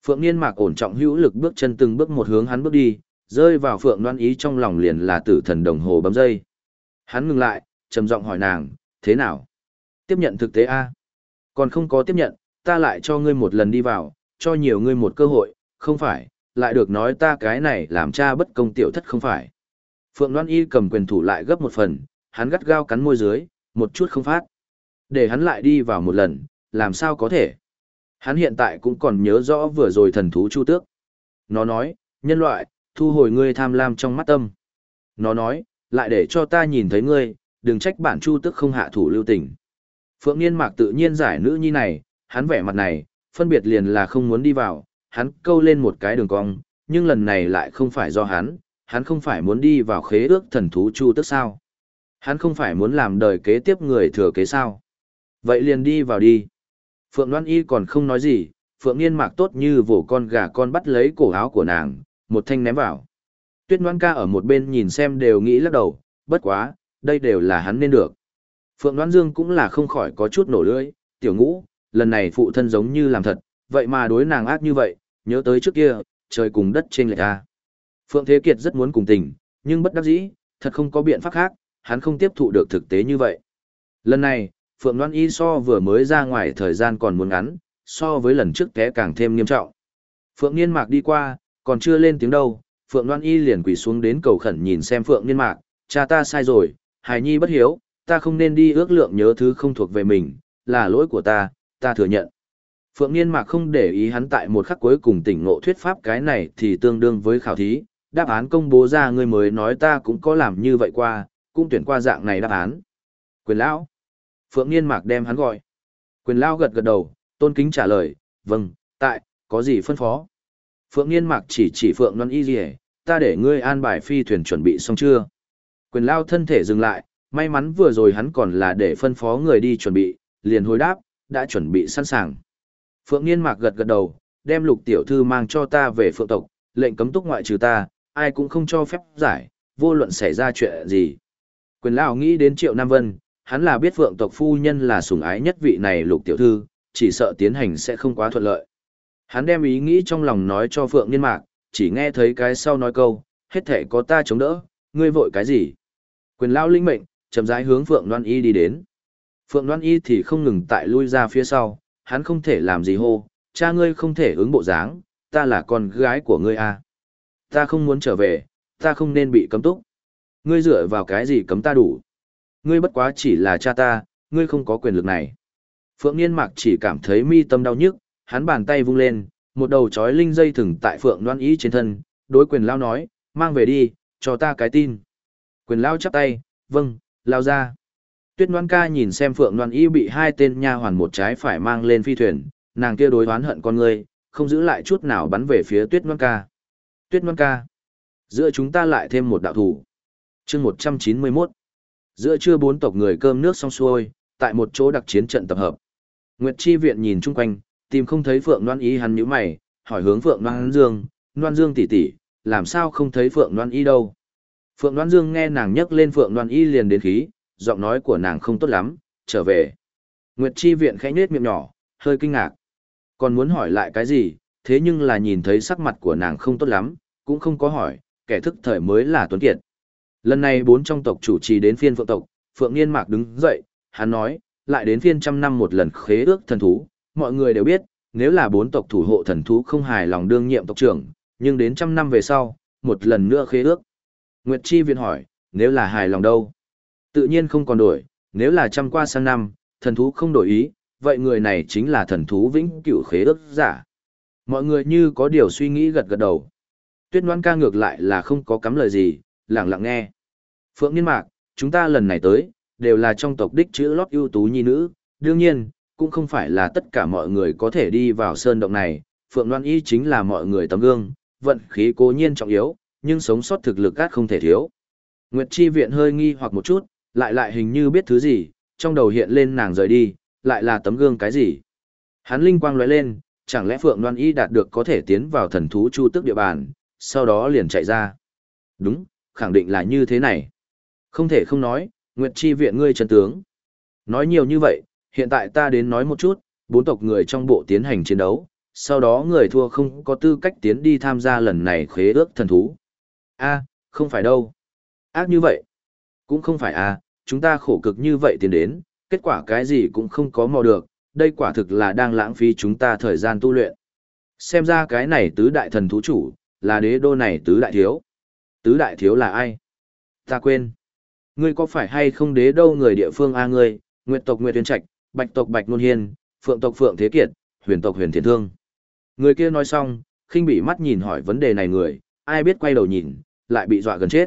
[SPEAKER 1] Phượng Niên Mạc ổn trọng hữu lực bước chân từng bước một hướng hắn bước đi, rơi vào Phượng Loan Ý trong lòng liền là tử thần đồng hồ bấm dây. Hắn ngừng lại, trầm giọng hỏi nàng, thế nào? Tiếp nhận thực tế a? Còn không có tiếp nhận, ta lại cho ngươi một lần đi vào, cho nhiều ngươi một cơ hội, không phải, lại được nói ta cái này làm cha bất công tiểu thất không phải. Phượng Loan Y cầm quyền thủ lại gấp một phần, hắn gắt gao cắn môi dưới, một chút không phát. Để hắn lại đi vào một lần, làm sao có thể? Hắn hiện tại cũng còn nhớ rõ vừa rồi thần thú Chu Tước. Nó nói, nhân loại, thu hồi ngươi tham lam trong mắt tâm. Nó nói, lại để cho ta nhìn thấy ngươi, đừng trách bản Chu Tước không hạ thủ lưu tình. Phượng Niên Mạc tự nhiên giải nữ nhi này, hắn vẻ mặt này, phân biệt liền là không muốn đi vào, hắn câu lên một cái đường cong, nhưng lần này lại không phải do hắn không phải muốn đi vào khế ước thần thú Chu Tước sao? Hắn không phải muốn làm đời kế tiếp người thừa kế sao? Vậy liền đi vào đi. Phượng Loan Y còn không nói gì, Phượng Niên Mạc tốt như vồ con gà con bắt lấy cổ áo của nàng, một thanh ném vào. Tuyết Loan ca ở một bên nhìn xem đều nghĩ lắc đầu, bất quá, đây đều là hắn nên được. Phượng Loan Dương cũng là không khỏi có chút nổ lưỡi, tiểu ngũ, lần này phụ thân giống như làm thật, vậy mà đối nàng ác như vậy, nhớ tới trước kia, trời cùng đất trên lệch ra. Phượng Thế Kiệt rất muốn cùng tình, nhưng bất đắc dĩ, thật không có biện pháp khác, hắn không tiếp thụ được thực tế như vậy. Lần này, Phượng Loan Y so vừa mới ra ngoài thời gian còn muốn ngắn, so với lần trước té càng thêm nghiêm trọng. Phượng Niên Mạc đi qua, còn chưa lên tiếng đâu, Phượng Loan Y liền quỳ xuống đến cầu khẩn nhìn xem Phượng Niên Mạc, cha ta sai rồi, hài nhi bất hiếu, ta không nên đi ước lượng nhớ thứ không thuộc về mình, là lỗi của ta thừa nhận. Phượng Niên Mạc không để ý hắn tại một khắc cuối cùng tỉnh ngộ thuyết pháp cái này thì tương đương với khảo thí, đáp án công bố ra ngươi mới nói ta cũng có làm như vậy qua, cũng tuyển qua dạng này đáp án. Quyền lão. Phượng Niên Mạc đem hắn gọi. Quyền lão gật gật đầu, tôn kính trả lời, vâng, tại, có gì phân phó. Phượng Niên Mạc chỉ Phượng Loan Y gì ta để ngươi an bài phi thuyền chuẩn bị xong chưa. Quyền lão thân thể dừng lại, may mắn vừa rồi hắn còn là để phân phó người đi chuẩn bị, liền hồi đáp, đã chuẩn bị sẵn sàng. Phượng Niên Mạc gật gật đầu, đem Lục tiểu thư mang cho ta về Phượng tộc, lệnh cấm túc ngoại trừ ta, ai cũng không cho phép giải, vô luận xảy ra chuyện gì. Quyền lão nghĩ đến Triệu Nam Vân, hắn là biết Phượng tộc phu nhân là sủng ái nhất vị này Lục tiểu thư, chỉ sợ tiến hành sẽ không quá thuận lợi. Hắn đem ý nghĩ trong lòng nói cho Phượng Niên Mạc, chỉ nghe thấy cái sau nói câu, hết thể có ta chống đỡ, ngươi vội cái gì? Quyền lão linh mệnh, chậm rãi hướng Phượng Loan Y đi đến. Phượng Loan Y thì không ngừng tại lui ra phía sau, hắn không thể làm gì hô, cha ngươi không thể ứng bộ dáng, ta là con gái của ngươi à. Ta không muốn trở về, ta không nên bị cấm túc. Ngươi dựa vào cái gì cấm ta đủ? Ngươi bất quá chỉ là cha ta, ngươi không có quyền lực này. Phượng Niên Mạc chỉ cảm thấy mi tâm đau nhức, hắn bàn tay vung lên, một đầu chói linh dây thừng tại Phượng Loan Y trên thân, đối quyền lao nói, mang về đi, cho ta cái tin. Quyền lao chắp tay, vâng, lao ra. Tuyết Loan ca nhìn xem Phượng Loan Y bị hai tên nha hoàn một trái phải mang lên phi thuyền, nàng kia đối oán hận con ngươi, không giữ lại chút nào bắn về phía Tuyết Loan ca. Tuyết Loan ca, giữa chúng ta lại thêm một đạo thủ. Chương 191. Giữa trưa bốn tộc người cơm nước xong xuôi, tại một chỗ đặc chiến trận tập hợp. Nguyệt Chi viện nhìn chung quanh, tìm không thấy Phượng Loan Y, hắn nhíu mày, hỏi hướng Phượng Loan Dương tỷ tỷ, làm sao không thấy Phượng Loan Y đâu? Phượng Loan Dương nghe nàng nhắc lên Phượng Loan Y liền đến khí, giọng nói của nàng không tốt lắm, trở về. Nguyệt Chi viện khẽ nhếch miệng nhỏ, hơi kinh ngạc. Còn muốn hỏi lại cái gì, thế nhưng là nhìn thấy sắc mặt của nàng không tốt lắm, cũng không có hỏi, kẻ thức thời mới là Tuấn Kiệt. Lần này bốn trong tộc chủ trì đến phiên Phượng tộc, Phượng Niên Mạc đứng dậy, hắn nói, lại đến phiên trăm năm một lần khế ước thần thú, mọi người đều biết, nếu là bốn tộc thủ hộ thần thú không hài lòng đương nhiệm tộc trưởng, nhưng đến trăm năm về sau, một lần nữa khế ước. Nguyệt Chi viện hỏi, nếu là hài lòng đâu? Tự nhiên không còn đổi, nếu là trăm qua sang năm, thần thú không đổi ý, vậy người này chính là thần thú vĩnh cửu khế ước giả. Mọi người như có điều suy nghĩ gật gật đầu. Tuyết Loan ca ngược lại là không có cắm lời gì, lặng lặng nghe. Phượng Niên Mạc, chúng ta lần này tới, đều là trong tộc đích chữ lót ưu tú nhi nữ, đương nhiên, cũng không phải là tất cả mọi người có thể đi vào sơn động này, Phượng Loan Y chính là mọi người tấm gương, vận khí cố nhiên trọng yếu, nhưng sống sót thực lực át không thể thiếu. Nguyệt Chi viện hơi nghi hoặc một chút, lại hình như biết thứ gì, trong đầu hiện lên nàng rời đi, lại là tấm gương cái gì. Hắn linh quang lóe lên, chẳng lẽ Phượng Loan Y đạt được có thể tiến vào thần thú Chu Tước địa bàn, sau đó liền chạy ra. Đúng, khẳng định là như thế này. Không thể không nói, Nguyệt Chi viện ngươi chân tướng. Nói nhiều như vậy, hiện tại ta đến nói một chút, bốn tộc người trong bộ tiến hành chiến đấu, sau đó người thua không có tư cách tiến đi tham gia lần này khế ước thần thú. A, không phải đâu. Ác như vậy. Cũng không phải à, chúng ta khổ cực như vậy tiến đến, kết quả cái gì cũng không có mò được, đây quả thực là đang lãng phí chúng ta thời gian tu luyện. Xem ra cái này tứ đại thần thú chủ, là đế đô này tứ đại thiếu. Tứ đại thiếu là ai? Ta quên. Ngươi có phải hay không đế đô người địa phương a ngươi, Nguyệt tộc Nguyệt Tuyên Trạch, Bạch tộc Bạch Nôn Hiên, Phượng tộc Phượng Thế Kiệt, Huyền tộc Huyền Thiện Thương. Người kia nói xong, khinh bị mắt nhìn hỏi vấn đề này người, ai biết quay đầu nhìn, lại bị dọa gần chết.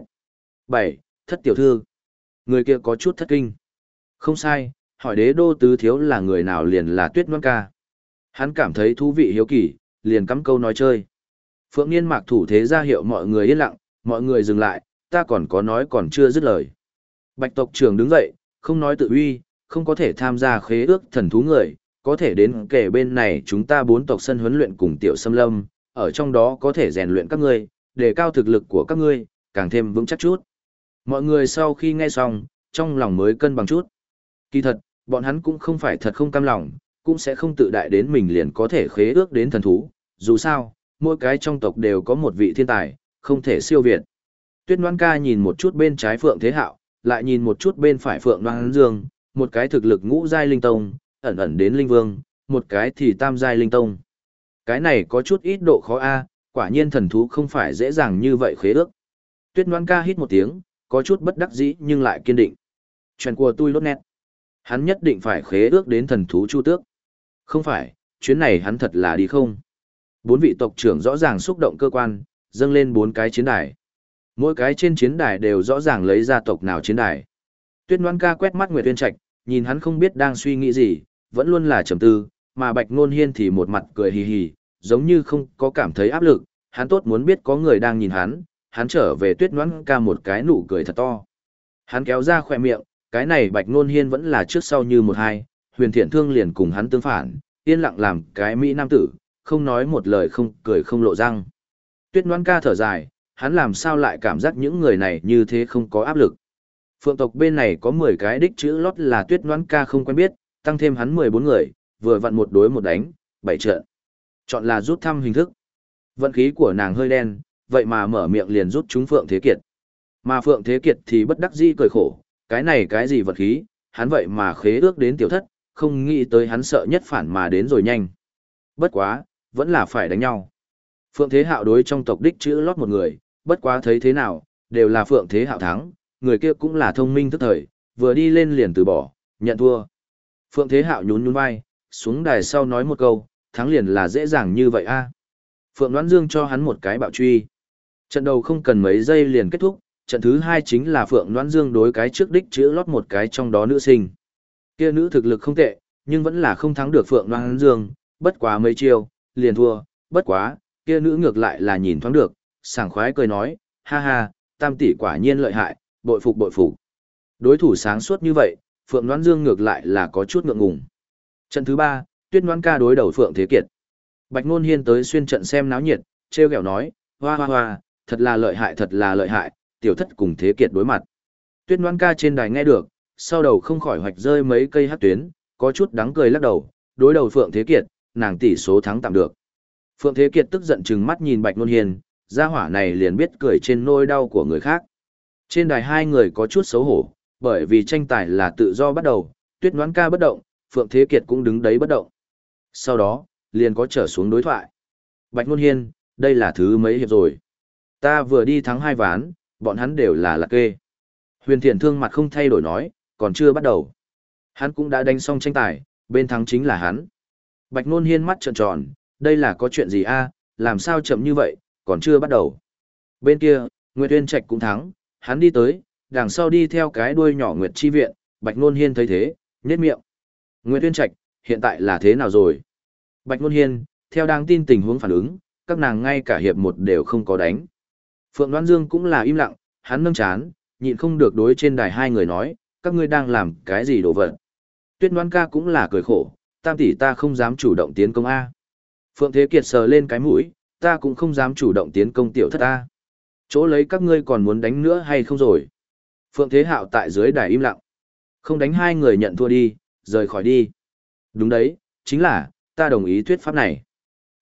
[SPEAKER 1] 7. Thất tiểu thư. Người kia có chút thất kinh. Không sai, hỏi đế đô tứ thiếu là người nào liền là Tuyết Loan Ca. Hắn cảm thấy thú vị hiếu kỳ, liền cắm câu nói chơi. Phượng Niên Mạc thủ thế ra hiệu mọi người yên lặng, mọi người dừng lại, ta còn có nói còn chưa dứt lời. Bạch tộc trưởng đứng dậy, không nói tự uy, không có thể tham gia khế ước thần thú người, có thể đến kể bên này chúng ta 4 tộc sân huấn luyện cùng tiểu xâm lâm, ở trong đó có thể rèn luyện các ngươi, để cao thực lực của các ngươi, càng thêm vững chắc chút. Mọi người sau khi nghe xong, trong lòng mới cân bằng chút. Kỳ thật, bọn hắn cũng không phải thật không cam lòng, cũng sẽ không tự đại đến mình liền có thể khế ước đến thần thú, dù sao, mỗi cái trong tộc đều có một vị thiên tài, không thể siêu việt. Tuyết Loan Ca nhìn một chút bên trái Phượng Thế Hạo, lại nhìn một chút bên phải Phượng Loan Dương, một cái thực lực ngũ giai linh tông, ẩn ẩn đến linh vương, một cái thì tam giai linh tông. Cái này có chút ít độ khó a, quả nhiên thần thú không phải dễ dàng như vậy khế ước. Tuyết Loan Ca hít một tiếng, có chút bất đắc dĩ nhưng lại kiên định. Chuyện của tôi lốt nét. Hắn nhất định phải khế ước đến thần thú Chu Tước. Không phải, chuyến này hắn thật là đi không. 4 vị tộc trưởng rõ ràng xúc động cơ quan, dâng lên 4 cái chiến đài. Mỗi cái trên chiến đài đều rõ ràng lấy ra tộc nào chiến đài. Tuyết Loan Ca quét mắt Nguyệt Tuyên Trạch, nhìn hắn không biết đang suy nghĩ gì, vẫn luôn là trầm tư, mà Bạch Nôn Hiên thì một mặt cười hì hì, giống như không có cảm thấy áp lực, hắn tốt muốn biết có người đang nhìn hắn trở về Tuyết Loan Ca một cái nụ cười thật to. Hắn kéo ra khỏe miệng, cái này Bạch Nôn Hiên vẫn là trước sau như một hai, Huyền Thiện Thương liền cùng hắn tương phản, yên lặng làm cái mỹ nam tử, không nói một lời không cười không lộ răng. Tuyết Loan Ca thở dài, hắn làm sao lại cảm giác những người này như thế không có áp lực. Phượng tộc bên này có 10 cái đích chữ lót là Tuyết Loan Ca không quen biết, tăng thêm hắn 14 người, vừa vặn một đối một đánh, 7 trận. Chọn là rút thăm hình thức. Vận khí của nàng hơi đen, vậy mà mở miệng liền rút chúng Phượng Thế Kiệt. Mà Phượng Thế Kiệt thì bất đắc dĩ cười khổ, cái này cái gì vận khí, hắn vậy mà khế ước đến tiểu thất, không nghĩ tới hắn sợ nhất phản mà đến rồi nhanh. Bất quá, vẫn là phải đánh nhau. Phượng Thế Hạo đối trong tộc đích chữ lót một người, bất quá thấy thế nào, đều là Phượng Thế Hạo thắng, người kia cũng là thông minh thức thời, vừa đi lên liền từ bỏ, nhận thua. Phượng Thế Hạo nhún nhún vai, xuống đài sau nói một câu, thắng liền là dễ dàng như vậy a. Phượng Đoán Dương cho hắn một cái bạo truy. Trận đầu không cần mấy giây liền kết thúc, trận thứ 2 chính là Phượng Đoán Dương đối cái trước đích chữ lót một cái trong đó nữ sinh. Kia nữ thực lực không tệ, nhưng vẫn là không thắng được Phượng Đoán Dương, bất quá mấy chiêu, liền thua, bất quá, kia nữ ngược lại là nhìn thoáng được, sảng khoái cười nói, ha ha, Tam tỷ quả nhiên lợi hại, bội phục bội phục. Đối thủ sáng suốt như vậy, Phượng Đoán Dương ngược lại là có chút ngượng ngùng. Trận thứ 3, Tuyết Loan Ca đối đầu Phượng Thế Kiệt. Bạch Nôn Hiên tới xuyên trận xem náo nhiệt, trêu ghẹo nói, hoa hoa hoa, thật là lợi hại, tiểu thất cùng Thế Kiệt đối mặt. Tuyết Loan Ca trên đài nghe được, sau đầu không khỏi hoạch rơi mấy cây hắc tuyến, có chút đáng cười lắc đầu, đối đầu Phượng Thế Kiệt, nàng tỷ số thắng tạm được. Phượng Thế Kiệt tức giận trừng mắt nhìn Bạch Nôn Hiên, gia hỏa này liền biết cười trên nỗi đau của người khác. Trên đài hai người có chút xấu hổ, bởi vì tranh tài là tự do bắt đầu, Tuyết Loan Ca bất động, Phượng Thế Kiệt cũng đứng đấy bất động. Sau đó, liền có trở xuống đối thoại. Bạch Nôn Hiên, đây là thứ mấy hiệp rồi? Ta vừa đi thắng 2 ván, bọn hắn đều là lạc kê. Huyền Thiện Thương mặt không thay đổi nói, còn chưa bắt đầu. Hắn cũng đã đánh xong tranh tài, bên thắng chính là hắn. Bạch Nôn Hiên mắt trợn tròn, đây là có chuyện gì a? Làm sao chậm như vậy, còn chưa bắt đầu. Bên kia, Nguyệt Uyên Trạch cũng thắng, hắn đi tới, đằng sau đi theo cái đuôi nhỏ Nguyệt Chi Viện, Bạch Nôn Hiên thấy thế, nhếch miệng. Nguyệt Uyên Trạch, hiện tại là thế nào rồi? Bạch Nôn Hiên, theo đáng tin tình huống phản ứng, các nàng ngay cả hiệp 1 đều không có đánh. Phượng Đoán Dương cũng là im lặng, hắn nâng chán, nhịn không được đối trên đài hai người nói, các ngươi đang làm cái gì đồ vật. Tuyết Loan Ca cũng là cười khổ, Tam tỷ ta không dám chủ động tiến công A. Phượng Thế Kiệt sờ lên cái mũi, ta cũng không dám chủ động tiến công tiểu thất A. Chỗ lấy các ngươi còn muốn đánh nữa hay không rồi? Phượng Thế Hạo tại dưới đài im lặng. Không đánh hai người nhận thua đi, rời khỏi đi. Đúng đấy, chính là, ta đồng ý thuyết pháp này.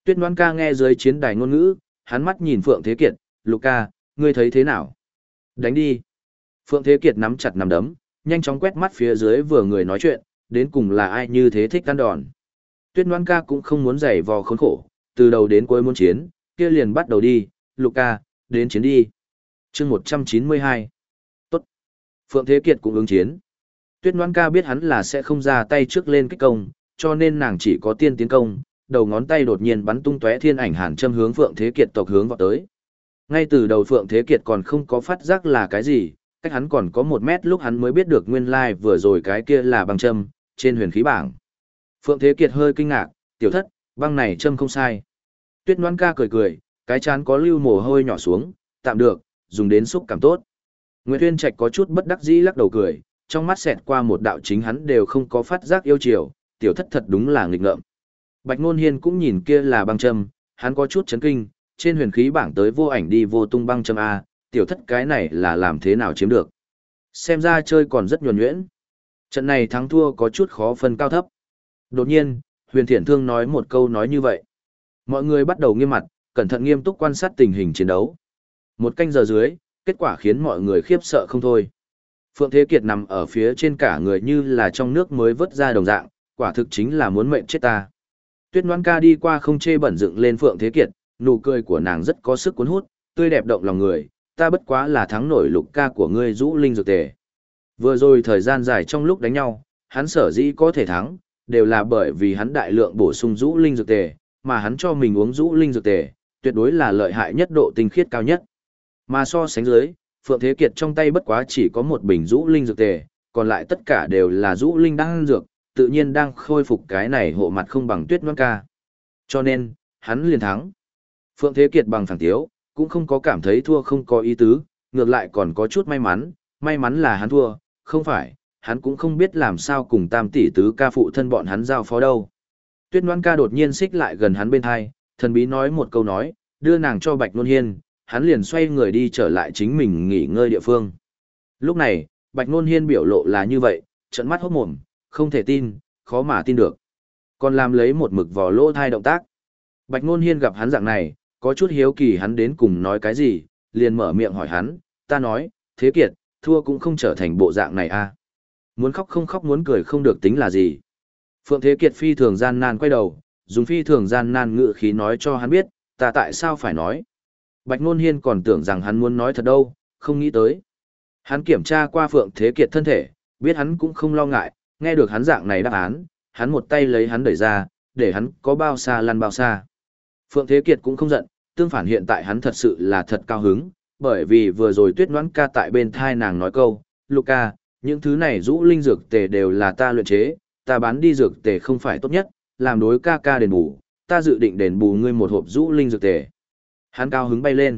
[SPEAKER 1] Tuyết Ngoan ca nghe dưới chiến đài ngôn ngữ, hắn mắt nhìn Phượng Thế Kiệt, Luca, ngươi thấy thế nào? Đánh đi. Phượng Thế Kiệt nắm chặt nắm đấm, nhanh chóng quét mắt phía dưới vừa người nói chuyện, đến cùng là ai như thế thích ăn đòn. Tuyết Ngoan ca cũng không muốn giày vò khốn khổ, từ đầu đến cuối muốn chiến, kia liền bắt đầu đi, Luca, đến chiến đi. chương 192. Tốt. Phượng Thế Kiệt cũng ứng chiến. Tuyết Ngoan ca biết hắn là sẽ không ra tay trước lên kích công, cho nên nàng chỉ có tiên tiến công, đầu ngón tay đột nhiên bắn tung tóe thiên ảnh hàn châm hướng Phượng Thế Kiệt tộc hướng vào tới. Ngay từ đầu Phượng Thế Kiệt còn không có phát giác là cái gì, cách hắn còn có 1 mét lúc hắn mới biết được nguyên lai vừa rồi cái kia là băng châm, trên huyền khí bảng. Phượng Thế Kiệt hơi kinh ngạc, tiểu thất, băng này châm không sai. Tuyết Ngoan ca cười cười, cái chán có lưu mồ hôi nhỏ xuống, tạm được, dùng đến xúc cảm tốt. Nguyệt Uyên Trạch có chút bất đắc dĩ lắc đầu cười, trong mắt xẹt qua một đạo chính hắn đều không có phát giác yêu chiều, tiểu thất thật đúng là nghịch ngợm. Bạch Nôn Hiên cũng nhìn kia là băng châm, hắn có chút chấn kinh, trên huyền khí bảng tới vô ảnh đi vô tung băng châm A, tiểu thất cái này là làm thế nào chiếm được. Xem ra chơi còn rất nhuần nhuyễn. Trận này thắng thua có chút khó phân cao thấp. Đột nhiên, Huyền Thiện Thương nói một câu nói như vậy. Mọi người bắt đầu nghiêm mặt, cẩn thận nghiêm túc quan sát tình hình chiến đấu. 1 canh giờ dưới, kết quả khiến mọi người khiếp sợ không thôi. Phượng Thế Kiệt nằm ở phía trên cả người như là trong nước mới vớt ra đồng dạng, quả thực chính là muốn mệnh chết ta. Tuyết Ngoan ca đi qua không chê bẩn dựng lên Phượng Thế Kiệt, nụ cười của nàng rất có sức cuốn hút, tươi đẹp động lòng người, ta bất quá là thắng nổi lục ca của ngươi Dũ Linh dược tề. Vừa rồi thời gian dài trong lúc đánh nhau, hắn sở dĩ có thể thắng, đều là bởi vì hắn đại lượng bổ sung Dũ Linh dược tề, mà hắn cho mình uống Dũ Linh dược tề, tuyệt đối là lợi hại nhất độ tinh khiết cao nhất. Mà so sánh dưới, Phượng Thế Kiệt trong tay bất quá chỉ có 1 bình Dũ Linh dược tề, còn lại tất cả đều là Dũ Linh đan dược, tự nhiên đang khôi phục cái này hộ mặt không bằng Tuyết Ngoan ca. Cho nên, hắn liền thắng. Phượng Thế Kiệt bằng phẳng tiếu, cũng không có cảm thấy thua không có ý tứ, ngược lại còn có chút may mắn là hắn thua, không phải, hắn cũng không biết làm sao cùng Tam tỷ tứ ca phụ thân bọn hắn giao phó đâu. Tuyết Ngoan ca đột nhiên xích lại gần hắn bên hai, thần bí nói một câu nói, đưa nàng cho Bạch Nôn Hiên, hắn liền xoay người đi trở lại chính mình nghỉ ngơi địa phương. Lúc này, Bạch Nôn Hiên biểu lộ là như vậy, trợn mắt hốt mồm, không thể tin, khó mà tin được. Còn làm lấy một mực vò lỗ thai động tác. Bạch Nôn Hiên gặp hắn dạng này, có chút hiếu kỳ hắn đến cùng nói cái gì, liền mở miệng hỏi hắn, ta nói, Thế Kiệt, thua cũng không trở thành bộ dạng này à. Muốn khóc không khóc muốn cười không được tính là gì. Phượng Thế Kiệt phi thường gian nan quay đầu, dùng phi thường gian nan ngữ khí nói cho hắn biết, ta tại sao phải nói. Bạch Nôn Hiên còn tưởng rằng hắn muốn nói thật đâu, không nghĩ tới. Hắn kiểm tra qua Phượng Thế Kiệt thân thể, biết hắn cũng không lo ngại, nghe được hắn dạng này đáp án, hắn một tay lấy hắn đẩy ra, để hắn có bao xa lăn bao xa. Phượng Thế Kiệt cũng không giận, tương phản hiện tại hắn thật sự là thật cao hứng, bởi vì vừa rồi Tuyết Ngoãn ca tại bên thai nàng nói câu, Luca, những thứ này Dũ Linh dược tề đều là ta luyện chế, ta bán đi dược tề không phải tốt nhất, làm đối ca ca đền bù, ta dự định đền bù ngươi 1 hộp Dũ Linh dược tề. Hắn cao hứng bay lên.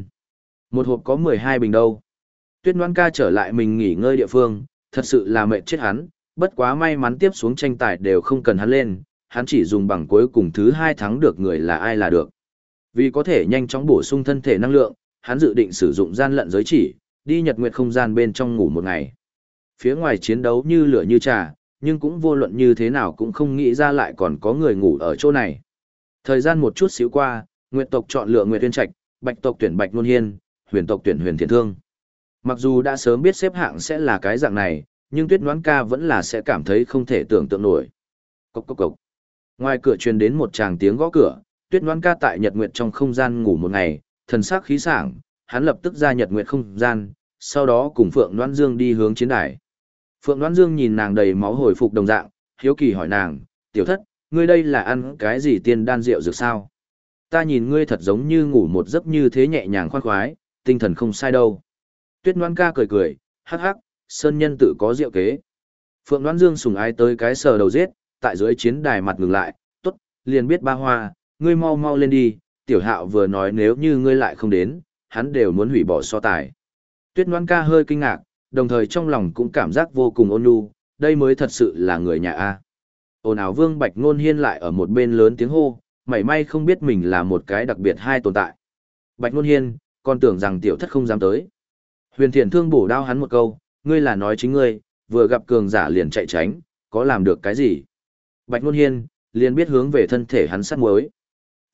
[SPEAKER 1] 1 hộp có 12 bình đâu. Tuyết Ngoãn ca trở lại mình nghỉ ngơi địa phương, thật sự là mệt chết hắn, bất quá may mắn tiếp xuống tranh tài đều không cần hắn lên, hắn chỉ dùng bằng cuối cùng thứ 2 thắng được người là ai là được. Vì có thể nhanh chóng bổ sung thân thể năng lượng, hắn dự định sử dụng gian lận giới chỉ, đi nhật nguyệt không gian bên trong ngủ 1 ngày. Phía ngoài chiến đấu như lửa như trà, nhưng cũng vô luận như thế nào cũng không nghĩ ra lại còn có người ngủ ở chỗ này. Thời gian một chút xíu qua, Nguyệt tộc chọn lựa Nguyệt Uyên Trạch, Bạch tộc tuyển Bạch Nôn Hiên, Huyền tộc tuyển Huyền Thiện Thương. Mặc dù đã sớm biết xếp hạng sẽ là cái dạng này, nhưng Tuyết Ngoãn ca vẫn là sẽ cảm thấy không thể tưởng tượng nổi. Cốc cốc cốc. Ngoài cửa truyền đến một tràng tiếng gõ cửa, Tuyết Ngoãn ca tại Nhật Nguyệt trong không gian ngủ 1 ngày, thần sắc khí sảng, hắn lập tức ra Nhật Nguyệt không gian, sau đó cùng Phượng Loan Dương đi hướng chiến đài. Phượng Loan Dương nhìn nàng đầy máu hồi phục đồng dạng, hiếu kỳ hỏi nàng, tiểu thất, ngươi đây là ăn cái gì tiên đan rượu dược sao? Ta nhìn ngươi thật giống như ngủ một giấc như thế nhẹ nhàng khoan khoái, tinh thần không sai đâu. Tuyết Ngoãn ca cười cười, hắc hắc, sơn nhân tự có diệu kế. Phượng Loan Dương sùng ái tới cái sờ đầu giết, tại dưới chiến đài mặt ngừng lại, tốt, liền biết ba hoa, ngươi mau mau lên đi, tiểu hạo vừa nói nếu như ngươi lại không đến, hắn đều muốn hủy bỏ so tài. Tuyết Ngoãn ca hơi kinh ngạc, đồng thời trong lòng cũng cảm giác vô cùng ôn nhu, đây mới thật sự là người nhà A. Ồn ào Vương Bạch Nôn Hiên lại ở một bên lớn tiếng hô, mảy may không biết mình là một cái đặc biệt hai tồn tại. Bạch Nôn Hiên, còn tưởng rằng tiểu thất không dám tới. Huyền Thiện Thương bổ đao hắn một câu, ngươi là nói chính ngươi, vừa gặp cường giả liền chạy tránh, có làm được cái gì? Bạch Nôn Hiên, liền biết hướng về thân thể hắn sát muối.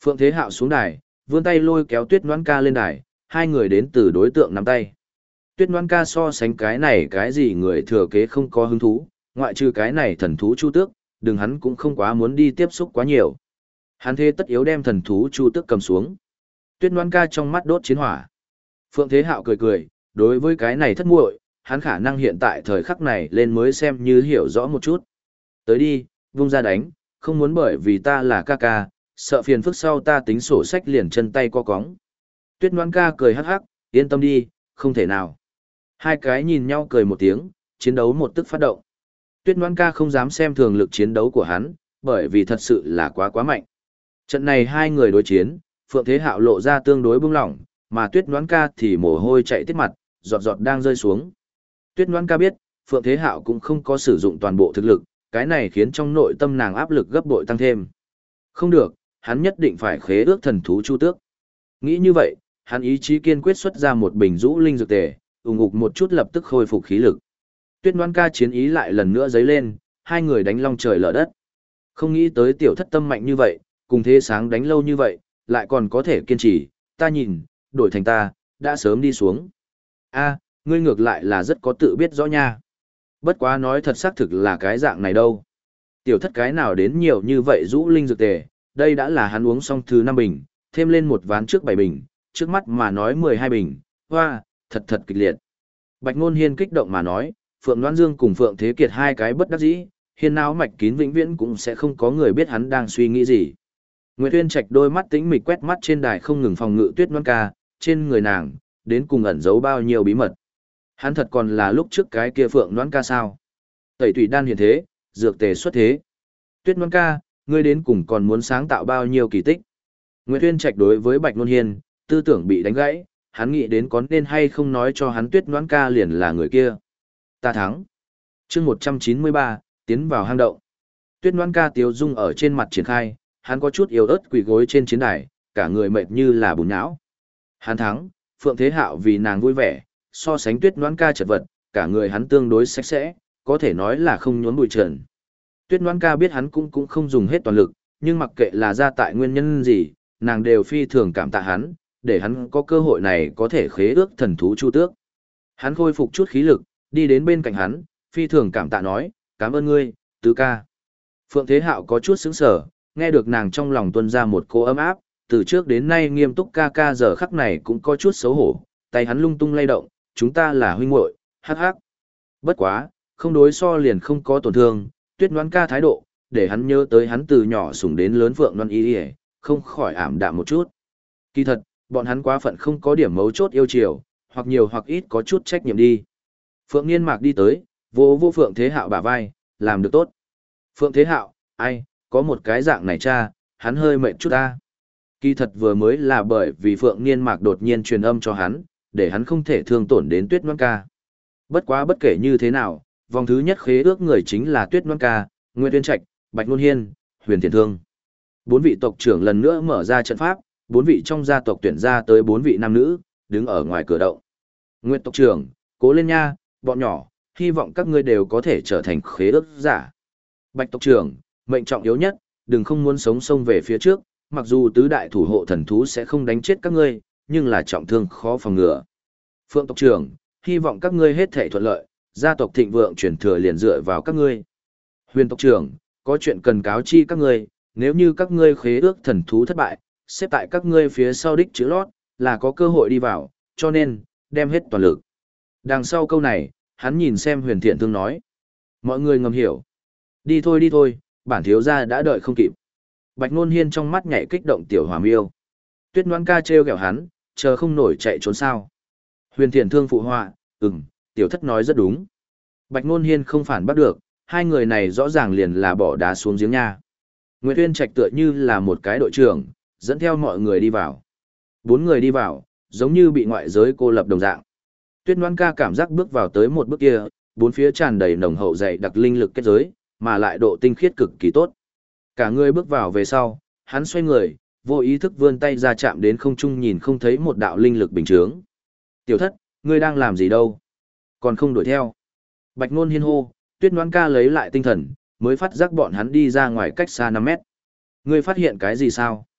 [SPEAKER 1] Phượng Thế Hạo xuống đài, vươn tay lôi kéo Tuyết Noãn Ca lên đài, hai người đến từ đối tượng nắm tay. Tuyết Noãn Ca so sánh cái này cái gì người thừa kế không có hứng thú, ngoại trừ cái này thần thú Chu Tước, đừng hắn cũng không quá muốn đi tiếp xúc quá nhiều. Hắn thế tất yếu đem thần thú Chu Tước cầm xuống. Tuyết Noãn Ca trong mắt đốt chiến hỏa. Phượng Thế Hạo cười cười, đối với cái này thất muội, hắn khả năng hiện tại thời khắc này lên mới xem như hiểu rõ một chút. Tới đi, vung ra đánh, không muốn bởi vì ta là ca ca, sợ phiền phức sau ta tính sổ sách liền chân tay co cóng. Tuyết Noãn Ca cười hắc hắc, yên tâm đi, không thể nào. Hai cái nhìn nhau cười một tiếng, chiến đấu một tức phát động. Tuyết Noãn Ca không dám xem thường lực chiến đấu của hắn, bởi vì thật sự là quá mạnh. Trận này hai người đối chiến, Phượng Thế Hạo lộ ra tương đối bưng lỏng, mà Tuyết Noãn Ca thì mồ hôi chạy tiết mặt, giọt giọt đang rơi xuống. Tuyết Noãn Ca biết, Phượng Thế Hạo cũng không có sử dụng toàn bộ thực lực, cái này khiến trong nội tâm nàng áp lực gấp bội tăng thêm. Không được, hắn nhất định phải khế ước thần thú Chu Tước. Nghĩ như vậy, hắn ý chí kiên quyết xuất ra một bình rũ linh dược tề, ủng ngục một chút lập tức khôi phục khí lực. Tuyết Noãn Ca chiến ý lại lần nữa dấy lên, hai người đánh long trời lở đất. Không nghĩ tới tiểu thất tâm mạnh như vậy, cùng thế sáng đánh lâu như vậy, lại còn có thể kiên trì, ta nhìn, đổi thành ta, đã sớm đi xuống. A, ngươi ngược lại là rất có tự biết rõ nha. Bất quá nói thật xác thực là cái dạng này đâu. Tiểu thất cái nào đến nhiều như vậy rũ linh dược tề, đây đã là hắn uống xong thứ 5 bình, thêm lên một ván trước 7 bình, trước mắt mà nói 12 bình, hoa, thật kịch liệt. Bạch Ngôn Hiên kích động mà nói, Phượng Loan Dương cùng Phượng Thế Kiệt hai cái bất đắc dĩ, hiên não mạch kín vĩnh viễn cũng sẽ không có người biết hắn đang suy nghĩ gì. Nguyệt Uyên Trạch đôi mắt tĩnh mịch quét mắt trên đài không ngừng phòng ngự Tuyết Noãn Ca, trên người nàng, đến cùng ẩn giấu bao nhiêu bí mật. Hắn thật còn là lúc trước cái kia Phượng Noãn Ca sao? Tẩy Thủy Đan hiện thế, dược tề xuất thế. Tuyết Noãn Ca, ngươi đến cùng còn muốn sáng tạo bao nhiêu kỳ tích? Nguyệt Uyên Trạch đối với Bạch Ngôn Hiên, tư tưởng bị đánh gãy, hắn nghĩ đến có nên hay không nói cho hắn Tuyết Noãn Ca liền là người kia. Ta thắng. Chương 193, tiến vào hang động. Tuyết Noãn Ca tiếu dung ở trên mặt triển khai, hắn có chút yếu ớt quỳ gối trên chiến đài, cả người mệt như là bùn nhão. Hắn thắng, Phượng Thế Hạo vì nàng vui vẻ, so sánh Tuyết Noãn Ca chật vật, cả người hắn tương đối sạch sẽ, có thể nói là không nhốn bụi trần. Tuyết Noãn Ca biết hắn cũng không dùng hết toàn lực, nhưng mặc kệ là ra tại nguyên nhân gì, nàng đều phi thường cảm tạ hắn, để hắn có cơ hội này có thể khế ước thần thú Chu Tước. Hắn khôi phục chút khí lực, đi đến bên cạnh hắn, phi thường cảm tạ nói, cảm ơn ngươi, tứ ca. Phượng Thế Hạo có chút sững sờ, nghe được nàng trong lòng tuôn ra một cô ấm áp, từ trước đến nay nghiêm túc ca ca giờ khắc này cũng có chút xấu hổ, tay hắn lung tung lay động, chúng ta là huynh muội, hắc hắc. Bất quá, không đối so liền không có tổn thương, Tuyết Noãn Ca thái độ, để hắn nhớ tới hắn từ nhỏ sủng đến lớn Phượng Loan Y, không khỏi ảm đạm một chút. Kỳ thật, bọn hắn quá phận không có điểm mấu chốt yêu chiều, hoặc nhiều hoặc ít có chút trách nhiệm đi. Phượng Niên Mạc đi tới, vô Phượng Thế Hạo bả vai, làm được tốt. Phượng Thế Hạo, ai, có một cái dạng này cha, hắn hơi mệt chút ta. Kỳ thật vừa mới là bởi vì Phượng Niên Mạc đột nhiên truyền âm cho hắn, để hắn không thể thương tổn đến Tuyết Noãn Ca. Bất quá bất kể như thế nào, vòng thứ nhất khế ước người chính là Tuyết Noãn Ca, Nguyệt Uyên Trạch, Bạch Ngôn Hiên, Huyền Thiện Thương. 4 vị tộc trưởng lần nữa mở ra trận pháp, 4 vị trong gia tộc tuyển ra tới 4 vị nam nữ, đứng ở ngoài cửa động. Nguyệt tộc trưởng, cố lên nha, bọn nhỏ, hy vọng các ngươi đều có thể trở thành khế ước giả. Bạch tộc trưởng, mệnh trọng yếu nhất, đừng không muốn sống xông về phía trước, mặc dù tứ đại thủ hộ thần thú sẽ không đánh chết các ngươi, nhưng là trọng thương khó phòng ngừa. Phượng tộc trưởng, hy vọng các ngươi hết thảy thuận lợi, gia tộc thịnh vượng truyền thừa liền dựa vào các ngươi. Huyền tộc trưởng, có chuyện cần cáo chi các ngươi, nếu như các ngươi khế ước thần thú thất bại, xếp tại các ngươi phía sau đích chữ lót, là có cơ hội đi vào, cho nên, đem hết toàn lực. Đằng sau câu này, hắn nhìn xem Huyền Thiện Thương nói. Mọi người ngầm hiểu. Đi thôi, bản thiếu gia đã đợi không kịp. Bạch Ngôn Hiên trong mắt nhảy kích động tiểu hỏa miêu. Tuyết Noãn Ca trêu ghẹo hắn, chờ không nổi chạy trốn sao. Huyền Thiện Thương phụ họa, tiểu thất nói rất đúng. Bạch Ngôn Hiên không phản bắt được, hai người này rõ ràng liền là bỏ đá xuống giếng nha. Nguyệt Uyên Trạch tựa như là một cái đội trưởng, dẫn theo mọi người đi vào. 4 người đi vào, giống như bị ngoại giới cô lập đồng dạng. Tuyết Noãn Ca cảm giác bước vào tới một bước kia, bốn phía tràn đầy nồng hậu dày đặc linh lực kết giới, mà lại độ tinh khiết cực kỳ tốt. Cả người bước vào về sau, hắn xoay người, vô ý thức vươn tay ra chạm đến không trung nhìn không thấy một đạo linh lực bình chướng. Tiểu thất, ngươi đang làm gì đâu? Còn không đuổi theo. Bạch Ngôn Hiên hô, Tuyết Noãn Ca lấy lại tinh thần, mới phát giác bọn hắn đi ra ngoài cách xa 5 mét. Ngươi phát hiện cái gì sao?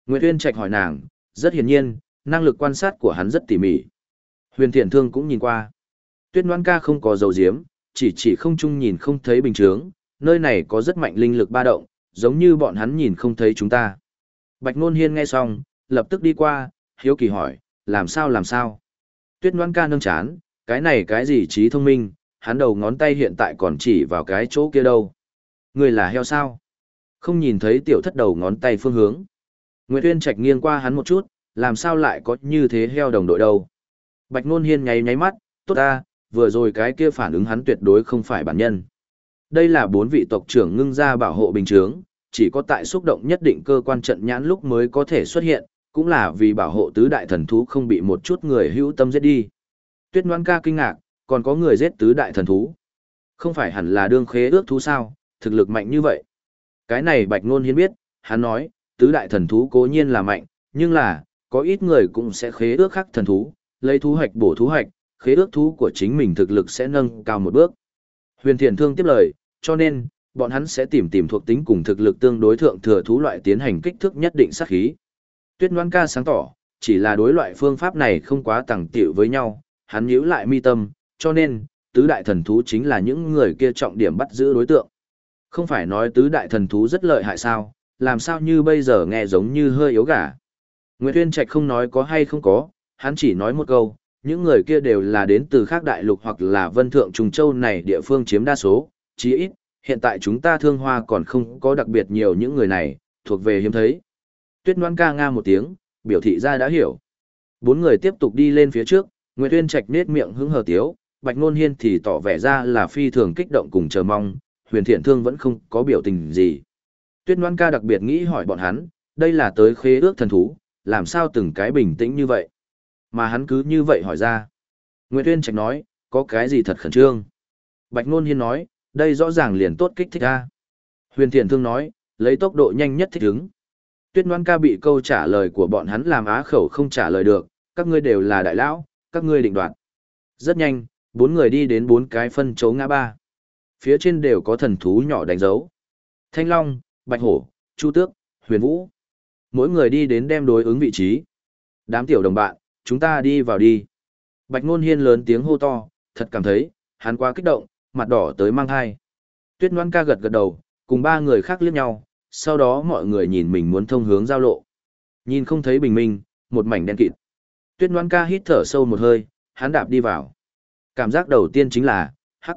[SPEAKER 1] Nguyệt Uyên Trạch hỏi nàng, rất hiển nhiên, năng lực quan sát của hắn rất tỉ mỉ. Huyền Thiện Thương cũng nhìn qua. Tuyết Noãn Ca không có dấu diếm, chỉ không chung nhìn không thấy bình chướng, nơi này có rất mạnh linh lực ba động, giống như bọn hắn nhìn không thấy chúng ta. Bạch Nôn Hiên nghe xong, lập tức đi qua, hiếu kỳ hỏi, làm sao? Tuyết Noãn Ca nâng chán, cái này cái gì trí thông minh, hắn đầu ngón tay hiện tại còn chỉ vào cái chỗ kia đâu. Người là heo sao? Không nhìn thấy tiểu thất đầu ngón tay phương hướng. Nguyệt Uyên Trạch nghiêng qua hắn một chút, làm sao lại có như thế heo đồng đội đâu. Bạch Nôn Hiên nháy mắt, tốt ta, vừa rồi cái kia phản ứng hắn tuyệt đối không phải bản nhân. Đây là 4 vị tộc trưởng ngưng ra bảo hộ bình chướng, chỉ có tại xúc động nhất định cơ quan trận nhãn lúc mới có thể xuất hiện, cũng là vì bảo hộ tứ đại thần thú không bị một chút người hữu tâm giết đi. Tuyết Noãn Ca kinh ngạc, còn có người giết tứ đại thần thú. Không phải hẳn là đương khế ước thú sao, thực lực mạnh như vậy. Cái này Bạch Nôn Hiên biết, hắn nói, tứ đại thần thú cố nhiên là mạnh, nhưng là, có ít người cũng sẽ khế ước khắc thần thú, lấy thú hoạch bổ thú hoạch, khế ước thú của chính mình thực lực sẽ nâng cao một bước. Huyền Thiện Thương tiếp lời, cho nên, bọn hắn sẽ tìm thuộc tính cùng thực lực tương đối thượng thừa thú loại tiến hành kích thước nhất định sát khí. Tuyết Noãn Ca sáng tỏ, chỉ là đối loại phương pháp này không quá tầng tiệu với nhau, hắn nhíu lại mi tâm, cho nên, tứ đại thần thú chính là những người kia trọng điểm bắt giữ đối tượng. Không phải nói tứ đại thần thú rất lợi hại sao, làm sao như bây giờ nghe giống như hơi yếu gà. Nguyệt Uyên Trạch không nói có hay không có, hắn chỉ nói một câu, những người kia đều là đến từ khác đại lục hoặc là vân thượng trùng châu này địa phương chiếm đa số, chí ít, hiện tại chúng ta Thương Hoa còn không có đặc biệt nhiều những người này, thuộc về hiếm thấy. Tuyết Noãn Ca nga một tiếng, biểu thị ra đã hiểu. 4 người tiếp tục đi lên phía trước, Nguyệt Uyên Trạch nết miệng hứng hờ tiếu, Bạch Nôn Hiên thì tỏ vẻ ra là phi thường kích động cùng chờ mong, Huyền Thiện Thương vẫn không có biểu tình gì. Tuyết Noãn Ca đặc biệt nghĩ hỏi bọn hắn, đây là tới khế ước thần thú, làm sao từng cái bình tĩnh như vậy? Mà hắn cứ như vậy hỏi ra. Nguyệt Uyên Trạch nói, có cái gì thật khẩn trương? Bạch Nôn Hiên nói, đây rõ ràng liền tốt kích thích a. Huyền Thiện Thương nói, lấy tốc độ nhanh nhất thích ứng. Tuyết Noãn Ca bị câu trả lời của bọn hắn làm á khẩu không trả lời được, các ngươi đều là đại lão, các ngươi định đoạt. Rất nhanh, 4 người đi đến 4 cái phân chấu ngã ba. Phía trên đều có thần thú nhỏ đánh dấu. Thanh Long, Bạch Hổ, Chu Tước, Huyền Vũ. Mỗi người đi đến đem đối ứng vị trí. Đám tiểu đồng bạn, chúng ta đi vào đi. Bạch Nôn Hiên lớn tiếng hô to, thật cảm thấy, hắn quá kích động, mặt đỏ tới mang hai. Tuyết Noãn Ca gật gật đầu, cùng 3 người khác liếc nhau, sau đó mọi người nhìn mình muốn thông hướng giao lộ. Nhìn không thấy bình minh, một mảnh đen kịt. Tuyết Noãn Ca hít thở sâu một hơi, hắn đạp đi vào. Cảm giác đầu tiên chính là,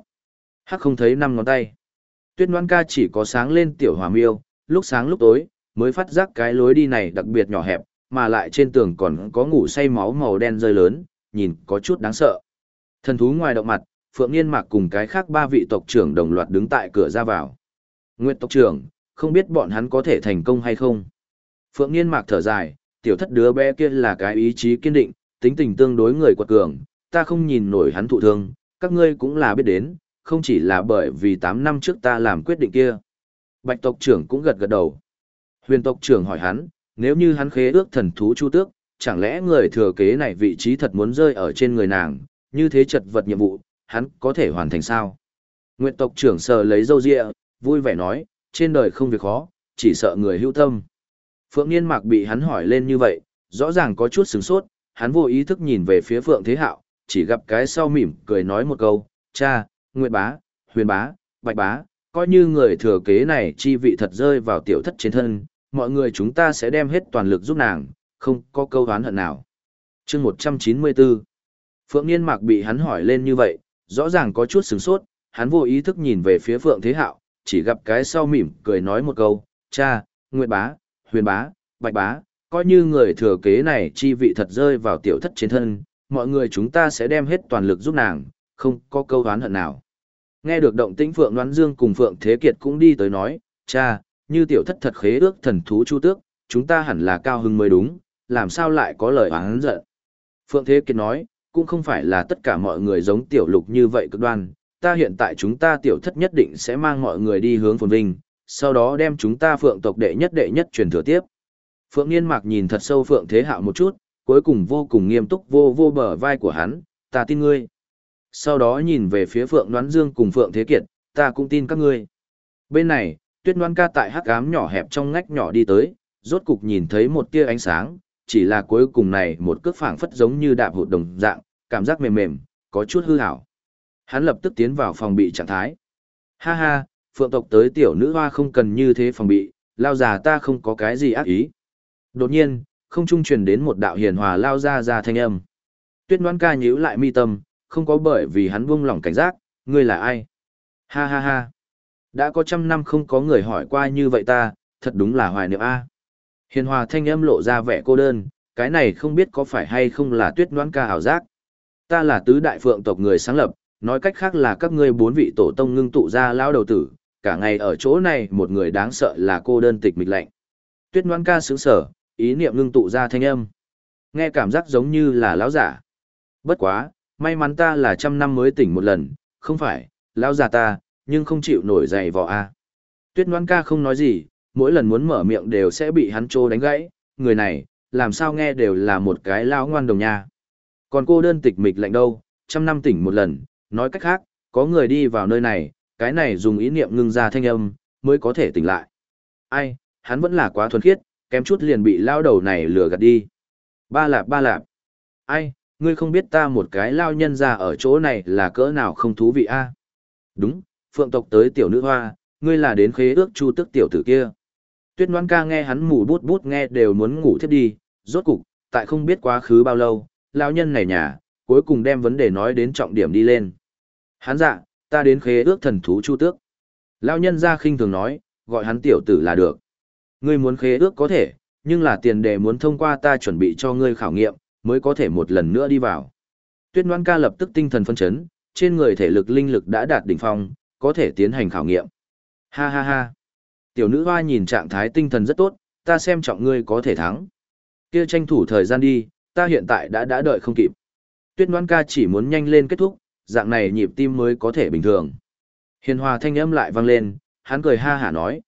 [SPEAKER 1] hắc không thấy 5 ngón tay. Tuyết Noãn Ca chỉ có sáng lên tiểu hỏa miêu, lúc sáng lúc tối, mới phát giác cái lối đi này đặc biệt nhỏ hẹp, mà lại trên tường còn có ngủ say máu màu đen rơi lớn, nhìn có chút đáng sợ. Thần thú ngoài động mặt, Phượng Nghiên Mạc cùng cái khác 3 vị tộc trưởng đồng loạt đứng tại cửa ra vào. Nguyệt tộc trưởng, không biết bọn hắn có thể thành công hay không. Phượng Nghiên Mạc thở dài, tiểu thất đứa bé kia là cái ý chí kiên định, tính tình tương đối người quật cường, ta không nhìn nổi hắn thụ thương, các ngươi cũng là biết đến, không chỉ là bởi vì 8 năm trước ta làm quyết định kia. Bạch tộc trưởng cũng gật gật đầu. Huyền tộc trưởng hỏi hắn, nếu như hắn khế ước thần thú Chu Tước, chẳng lẽ người thừa kế này vị trí thật muốn rơi ở trên người nàng, như thế chật vật nhiệm vụ, hắn có thể hoàn thành sao? Nguyệt tộc trưởng sờ lấy râu ria, vui vẻ nói, trên đời không việc khó, chỉ sợ người hữu tâm. Phượng Nghiên Mạc bị hắn hỏi lên như vậy, rõ ràng có chút sửng sốt, hắn vô ý thức nhìn về phía Phượng Thế Hạo, chỉ gặp cái sau mỉm cười nói một câu, cha, Nguyệt bá, Huyền bá, Bạch bá, coi như người thừa kế này chi vị thật rơi vào tiểu thất trên thân, mọi người chúng ta sẽ đem hết toàn lực giúp nàng, không có câu oán hận nào. Chương 194. Phượng Nghiên Mạc bị hắn hỏi lên như vậy, rõ ràng có chút sửng sốt, hắn vô ý thức nhìn về phía Phượng Thế Hạo, chỉ gặp cái sau mỉm cười nói một câu, cha, Nguyệt bá, Huyền bá, Bạch bá, coi như người thừa kế này chi vị thật rơi vào tiểu thất trên thân, mọi người chúng ta sẽ đem hết toàn lực giúp nàng, không có câu oán hận nào. Nghe được động tĩnh Phượng Noãn Dương cùng Phượng Thế Kiệt cũng đi tới nói, cha, như tiểu thất thật khế ước thần thú Chu Tước, chúng ta hẳn là cao hứng mới đúng, làm sao lại có lời oán giận. Phượng Thế Kiệt nói, cũng không phải là tất cả mọi người giống tiểu lục như vậy cực đoan, ta hiện tại chúng ta tiểu thất nhất định sẽ mang mọi người đi hướng phồn vinh, sau đó đem chúng ta Phượng tộc đệ nhất truyền thừa tiếp. Phượng Nghiên Mạc nhìn thật sâu Phượng Thế Hạo một chút, cuối cùng vô cùng nghiêm túc vô bờ vai của hắn, ta tin ngươi. Sau đó nhìn về phía Phượng Noãn Dương cùng Phượng Thế Kiệt, ta cũng tin các ngươi. Bên này, Tuyết Noãn Ca tại hắc ám nhỏ hẹp trong ngách nhỏ đi tới, rốt cục nhìn thấy một tia ánh sáng, chỉ là cuối cùng này một cước phảng phất giống như đạp hụt đồng dạng, cảm giác mềm mềm, có chút hư hảo. Hắn lập tức tiến vào phòng bị trạng thái. Ha ha, phượng tộc tới tiểu nữ hoa không cần như thế phòng bị, lao già ta không có cái gì ác ý. Đột nhiên, không trung truyền đến một đạo hiền hòa lao ra thanh âm. Tuyết Ngoan Ca nhíu lại mi tâm, không có bởi vì hắn buông lỏng cảnh giác, ngươi là ai? Ha ha ha. Đã có 100 năm không có người hỏi qua như vậy ta, thật đúng là hoài niệm a. Hiền hòa thanh âm lộ ra vẻ cô đơn, cái này không biết có phải hay không là Tuyết Ngoan Ca ảo giác. Ta là tứ đại phượng tộc người sáng lập, nói cách khác là các ngươi 4 vị tổ tông ngưng tụ ra lão đầu tử, cả ngày ở chỗ này một người đáng sợ là cô đơn tịch mịch lạnh. Tuyết Ngoan Ca sững sờ, ý niệm ngưng tụ ra thanh âm. Nghe cảm giác giống như là lão giả. Bất quá, may mắn ta là 100 năm mới tỉnh một lần, không phải, lão già ta, nhưng không chịu nổi dày vò a. Tuyết Ngoan Ca không nói gì, mỗi lần muốn mở miệng đều sẽ bị hắn trô đánh gãy, người này, làm sao nghe đều là một cái lão ngoan đồng nha. Còn cô đơn tịch mịch lạnh đâu, 100 năm tỉnh một lần, nói cách khác, có người đi vào nơi này, cái này dùng ý niệm ngưng ra thanh âm, mới có thể tỉnh lại. Ai, hắn vẫn là quá thuần khiết, kém chút liền bị lao đầu này lừa gạt đi. Ba lạp. Ai, ngươi không biết ta một cái lao nhân ra ở chỗ này là cỡ nào không thú vị a? Đúng, phượng tộc tới tiểu nữ hoa, ngươi là đến khế ước chu tức tiểu tử kia. Tuyết Ngoan Ca nghe hắn mù bút bút nghe đều muốn ngủ thiếp đi, rốt cục, tại không biết quá khứ bao lâu, lao nhân này nhà, cuối cùng đem vấn đề nói đến trọng điểm đi lên. Hắn dạ, ta đến khế ước thần thú chu tước. Lao nhân ra khinh thường nói, gọi hắn tiểu tử là được. Ngươi muốn khế ước có thể, nhưng là tiền đề muốn thông qua ta chuẩn bị cho ngươi khảo nghiệm, mới có thể một lần nữa đi vào. Tuyết Ngoan Ca lập tức tinh thần phân chấn, trên người thể lực linh lực đã đạt đỉnh phong, có thể tiến hành khảo nghiệm. Ha ha ha. Tiểu nữ hoa nhìn trạng thái tinh thần rất tốt, ta xem trọng ngươi có thể thắng. Kia tranh thủ thời gian đi, ta hiện tại đã đợi không kịp. Tuyết Ngoan Ca chỉ muốn nhanh lên kết thúc, dạng này nhịp tim mới có thể bình thường. Hiền hòa thanh âm lại vang lên, hắn cười ha hả nói,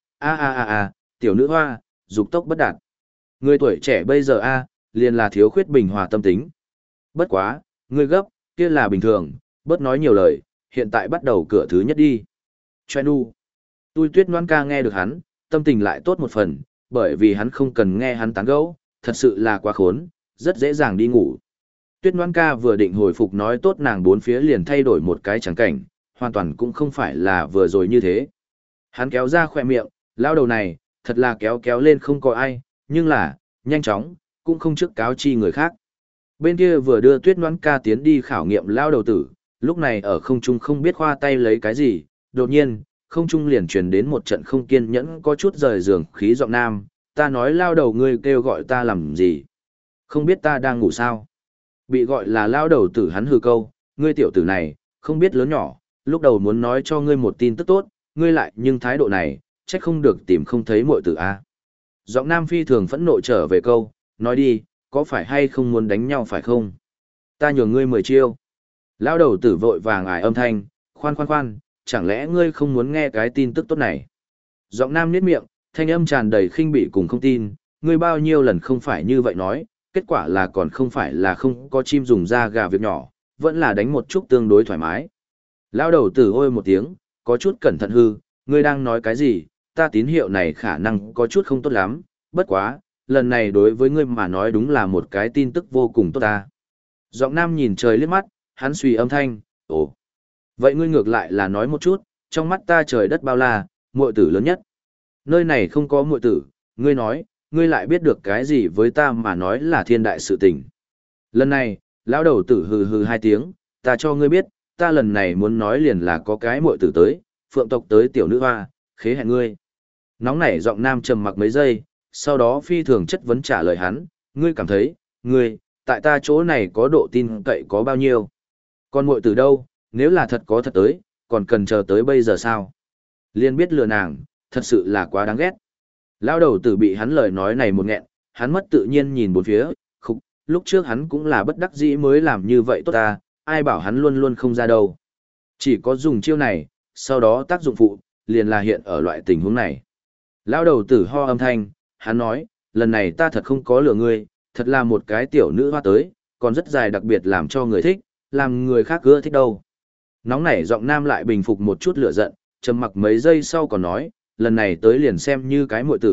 [SPEAKER 1] tiểu nữ hoa, dục tốc bất đạt. Người tuổi trẻ bây giờ liền là thiếu khuyết bình hòa tâm tính. Bất quá, ngươi gấp, kia là bình thường, bớt nói nhiều lời, hiện tại bắt đầu cửa thứ nhất đi. Choe nu. Tuyết Ngoan Ca nghe được hắn, tâm tình lại tốt một phần, bởi vì hắn không cần nghe hắn tán gẫu, thật sự là quá khốn, rất dễ dàng đi ngủ. Tuyết Ngoan Ca vừa định hồi phục nói tốt nàng bốn phía liền thay đổi một cái trắng cảnh, hoàn toàn cũng không phải là vừa rồi như thế. Hắn kéo ra khỏe miệng, lao đầu này, thật là kéo lên không có ai, nhưng là, nhanh chóng, cũng không trước cáo chi người khác. Bên kia vừa đưa Tuyết Ngoan Ca tiến đi khảo nghiệm lao đầu tử, lúc này ở không trung không biết khoa tay lấy cái gì, đột nhiên, không trung liền truyền đến một trận không kiên nhẫn có chút rời giường khí giọng nam, ta nói lao đầu ngươi kêu gọi ta làm gì? Không biết ta đang ngủ sao? Bị gọi là lao đầu tử hắn hừ câu, ngươi tiểu tử này, không biết lớn nhỏ, lúc đầu muốn nói cho ngươi một tin tức tốt, ngươi lại nhưng thái độ này, trách không được tìm không thấy muội tử a. Giọng nam phi thường phẫn nộ trở về câu, nói đi, có phải hay không muốn đánh nhau phải không? Ta nhường ngươi 10 chiêu. Lao đầu tử vội vàng ải âm thanh, khoan, chẳng lẽ ngươi không muốn nghe cái tin tức tốt này? Giọng nam niết miệng, thanh âm tràn đầy khinh bỉ cùng không tin, ngươi bao nhiêu lần không phải như vậy nói, kết quả là còn không phải là không có chim dùng da gà việc nhỏ, vẫn là đánh một chút tương đối thoải mái. Lao đầu tử ôi một tiếng, có chút cẩn thận hư, ngươi đang nói cái gì, ta tín hiệu này khả năng có chút không tốt lắm, bất quá, lần này đối với ngươi mà nói đúng là một cái tin tức vô cùng tốt ta. Giọng nam nhìn trời liếc mắt, hắn suy âm thanh, ồ. Vậy ngươi ngược lại là nói một chút, trong mắt ta trời đất bao la, muội tử lớn nhất. Nơi này không có muội tử, ngươi nói, ngươi lại biết được cái gì với ta mà nói là thiên đại sự tình. Lần này, lão đầu tử hừ 2 tiếng, ta cho ngươi biết, ta lần này muốn nói liền là có cái muội tử tới, phượng tộc tới tiểu nữ hoa, khế hẹn ngươi. Nóng nảy giọng nam trầm mặc mấy giây, sau đó phi thường chất vấn trả lời hắn, ngươi cảm thấy, ngươi, tại ta chỗ này có độ tin cậy có bao nhiêu? Còn muội tử đâu, nếu là thật có thật tới, còn cần chờ tới bây giờ sao? Liên biết lừa nàng, thật sự là quá đáng ghét. Lão đầu tử bị hắn lời nói này một nghẹn, hắn mất tự nhiên nhìn bốn phía, khục, lúc trước hắn cũng là bất đắc dĩ mới làm như vậy tốt ta, ai bảo hắn luôn luôn không ra đâu. Chỉ có dùng chiêu này, sau đó tác dụng phụ, liền là hiện ở loại tình huống này. Lão đầu tử ho âm thanh, hắn nói, lần này ta thật không có lừa ngươi, thật là một cái tiểu nữ hoa tới, còn rất dài đặc biệt làm cho người thích, làm người khác ưa thích đâu. Nóng nảy giọng nam lại bình phục một chút lửa giận, trầm mặc mấy giây sau còn nói, lần này tới liền xem như cái muội tử,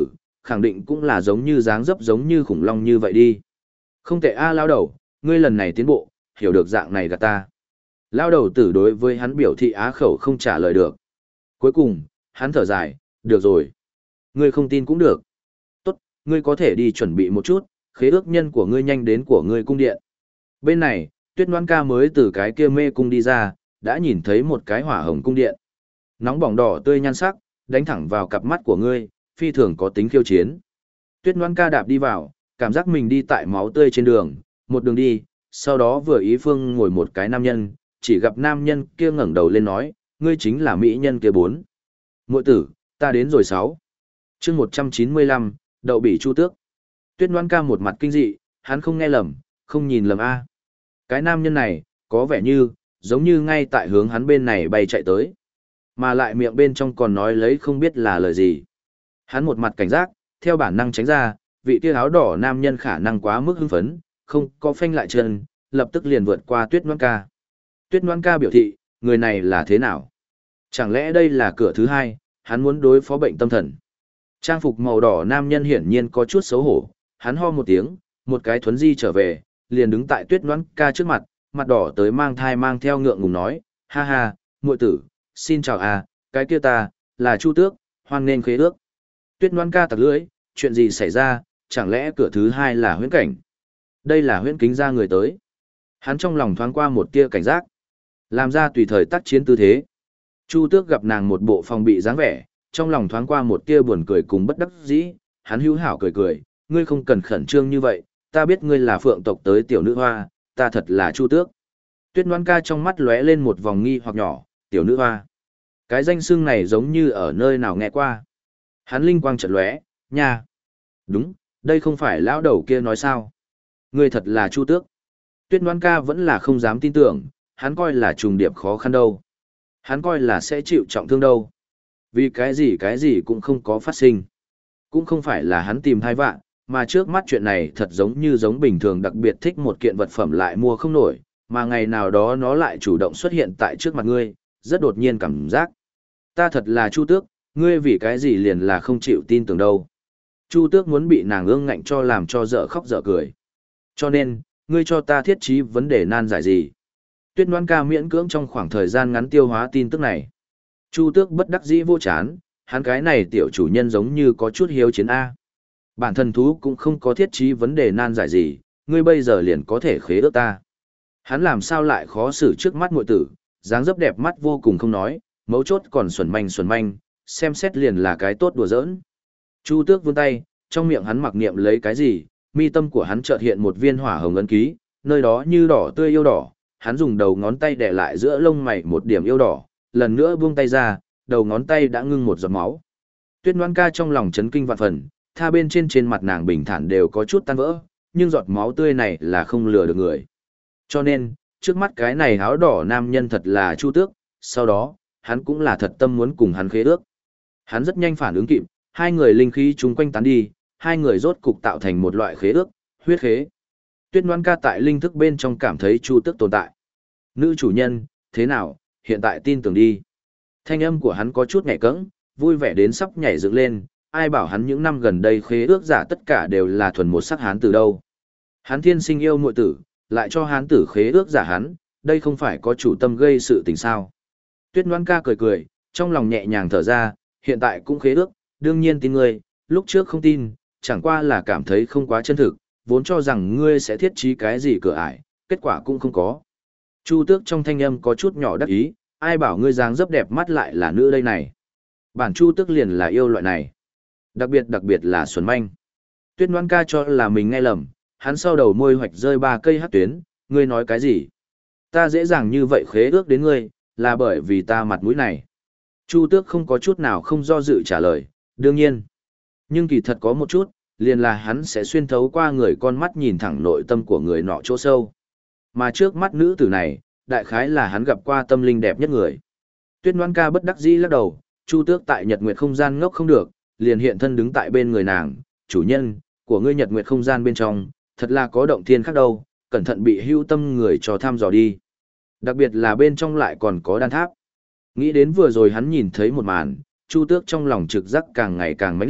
[SPEAKER 1] khẳng định cũng là giống như dáng dấp giống như khủng long như vậy đi. Không tệ a lao đầu, ngươi lần này tiến bộ, hiểu được dạng này gạt ta. Lao đầu tử đối với hắn biểu thị á khẩu không trả lời được. Cuối cùng, hắn thở dài, được rồi. Ngươi không tin cũng được. Tốt, ngươi có thể đi chuẩn bị một chút, khế ước nhân của ngươi nhanh đến của ngươi cung điện. Bên này, Tuyết Ngoan Ca mới từ cái kia mê cung đi ra, đã nhìn thấy một cái hỏa hồng cung điện. Nóng bỏng đỏ tươi nhan sắc, đánh thẳng vào cặp mắt của ngươi, phi thường có tính khiêu chiến. Tuyết Ngoan Ca đạp đi vào, cảm giác mình đi tại máu tươi trên đường, một đường đi, sau đó vừa ý phương ngồi một cái nam nhân, chỉ gặp nam nhân kia ngẩng đầu lên nói, ngươi chính là mỹ nhân kia bốn. Muội tử, ta đến rồi sáu. Chương 195, đậu bỉ chu tước. Tuyết Ngoan Ca một mặt kinh dị, hắn không nghe lầm, không nhìn lầm a. Cái nam nhân này, có vẻ như, giống như ngay tại hướng hắn bên này bay chạy tới. Mà lại miệng bên trong còn nói lấy không biết là lời gì. Hắn một mặt cảnh giác, theo bản năng tránh ra, vị kia áo đỏ nam nhân khả năng quá mức hưng phấn, không có phanh lại chân, lập tức liền vượt qua Tuyết Ngoan Ca. Tuyết Ngoan Ca biểu thị, người này là thế nào? Chẳng lẽ đây là cửa thứ hai, hắn muốn đối phó bệnh tâm thần? Trang phục màu đỏ nam nhân hiển nhiên có chút xấu hổ, hắn ho một tiếng, một cái thuấn di trở về, liền đứng tại Tuyết Ngoan Ca trước mặt, mặt đỏ tới mang thai mang theo ngượng ngùng nói, ha ha, muội tử, xin chào à, cái kia ta, là Chu Tước, hoan nên khế ước. Tuyết Ngoan Ca tặc lưỡi, chuyện gì xảy ra, chẳng lẽ cửa thứ hai là huyễn cảnh? Đây là huyễn kính ra người tới. Hắn trong lòng thoáng qua một tia cảnh giác, làm ra tùy thời tác chiến tư thế. Chu Tước gặp nàng một bộ phòng bị dáng vẻ, trong lòng thoáng qua một tia buồn cười cùng bất đắc dĩ, hắn hữu hảo cười cười, ngươi không cần khẩn trương như vậy, ta biết ngươi là phượng tộc tới tiểu nữ hoa, ta thật là Chu Tước. Tuyết Ngoan Ca trong mắt lóe lên một vòng nghi hoặc nhỏ, tiểu nữ hoa. Cái danh xưng này giống như ở nơi nào nghe qua. Hắn linh quang chợt lóe, nha. Đúng, đây không phải lão đầu kia nói sao. Ngươi thật là Chu Tước. Tuyết Ngoan Ca vẫn là không dám tin tưởng, hắn coi là trùng điệp khó khăn đâu. Hắn coi là sẽ chịu trọng thương đâu. Vì cái gì cũng không có phát sinh. Cũng không phải là hắn tìm thai vạn, mà trước mắt chuyện này thật giống như giống bình thường đặc biệt thích một kiện vật phẩm lại mua không nổi, mà ngày nào đó nó lại chủ động xuất hiện tại trước mặt ngươi, rất đột nhiên cảm giác. Ta thật là Chu Tước, ngươi vì cái gì liền là không chịu tin tưởng đâu. Chu Tước muốn bị nàng ương ngạnh cho làm cho dở khóc dở cười. Cho nên, ngươi cho ta thiết trí vấn đề nan giải gì. Tuyết Ngoan Ca miễn cưỡng trong khoảng thời gian ngắn tiêu hóa tin tức này. Chu Tước bất đắc dĩ vô chán, hắn cái này tiểu chủ nhân giống như có chút hiếu chiến A. Bản thân thú cũng không có thiết trí vấn đề nan giải gì, ngươi bây giờ liền có thể khế ước ta. Hắn làm sao lại khó xử trước mắt muội tử, dáng dấp đẹp mắt vô cùng không nói, mấu chốt còn xuẩn manh, xem xét liền là cái tốt đùa giỡn. Chu Tước vươn tay, trong miệng hắn mặc niệm lấy cái gì, mi tâm của hắn chợt hiện một viên hỏa hồng ấn ký, nơi đó như đỏ tươi yêu đỏ, hắn dùng đầu ngón tay đè lại giữa lông mày một điểm yêu đỏ, lần nữa buông tay ra, đầu ngón tay đã ngưng một giọt máu. Tuyết Ngoan Ca trong lòng chấn kinh vạn phần, tha bên trên mặt nàng bình thản đều có chút tan vỡ, nhưng giọt máu tươi này là không lừa được người. Cho nên, trước mắt cái này áo đỏ nam nhân thật là Chu Tước, sau đó, hắn cũng là thật tâm muốn cùng hắn khế ước. Hắn rất nhanh phản ứng kịp, hai người linh khí chung quanh tán đi, hai người rốt cục tạo thành một loại khế ước, huyết khế. Tuyết Ngoan Ca tại linh thức bên trong cảm thấy Chu Tước tồn tại. Nữ chủ nhân, thế nào, hiện tại tin tưởng đi. Thanh âm của hắn có chút nhẹ cẫng, vui vẻ đến sắp nhảy dựng lên, ai bảo hắn những năm gần đây khế ước giả tất cả đều là thuần một sắc hán tử đâu. Hắn thiên sinh yêu muội tử, lại cho hán tử khế ước giả hắn, đây không phải có chủ tâm gây sự tình sao. Tuyết Ngoan Ca cười cười, trong lòng nhẹ nhàng thở ra, hiện tại cũng khế ước, đương nhiên tin ngươi, lúc trước không tin, chẳng qua là cảm thấy không quá chân thực, vốn cho rằng ngươi sẽ thiết trí cái gì cửa ải, kết quả cũng không có. Chu Tước trong thanh âm có chút nhỏ đắc ý, ai bảo ngươi dáng dấp đẹp mắt lại là nữ đây này. Bản Chu Tước liền là yêu loại này. Đặc biệt là xuẩn manh. Tuyết Ngoan Ca cho là mình nghe lầm, hắn sau đầu môi hoạch rơi 3 cây hắc tuyến, ngươi nói cái gì? Ta dễ dàng như vậy khế ước đến ngươi, là bởi vì ta mặt mũi này. Chu Tước không có chút nào không do dự trả lời, đương nhiên. Nhưng kỳ thật có một chút, liền là hắn sẽ xuyên thấu qua người con mắt nhìn thẳng nội tâm của người nọ chỗ sâu. Mà trước mắt nữ tử này, đại khái là hắn gặp qua tâm linh đẹp nhất người. Tuyết Ngoan Ca bất đắc dĩ lắc đầu, Chu Tước tại Nhật Nguyệt không gian ngốc không được, liền hiện thân đứng tại bên người nàng, chủ nhân, của ngươi Nhật Nguyệt không gian bên trong, thật là có động thiên khác đâu, cẩn thận bị hưu tâm người cho thăm dò đi. Đặc biệt là bên trong lại còn có đan tháp. Nghĩ đến vừa rồi hắn nhìn thấy một màn, Chu Tước trong lòng trực giác càng ngày càng mãnh liệt,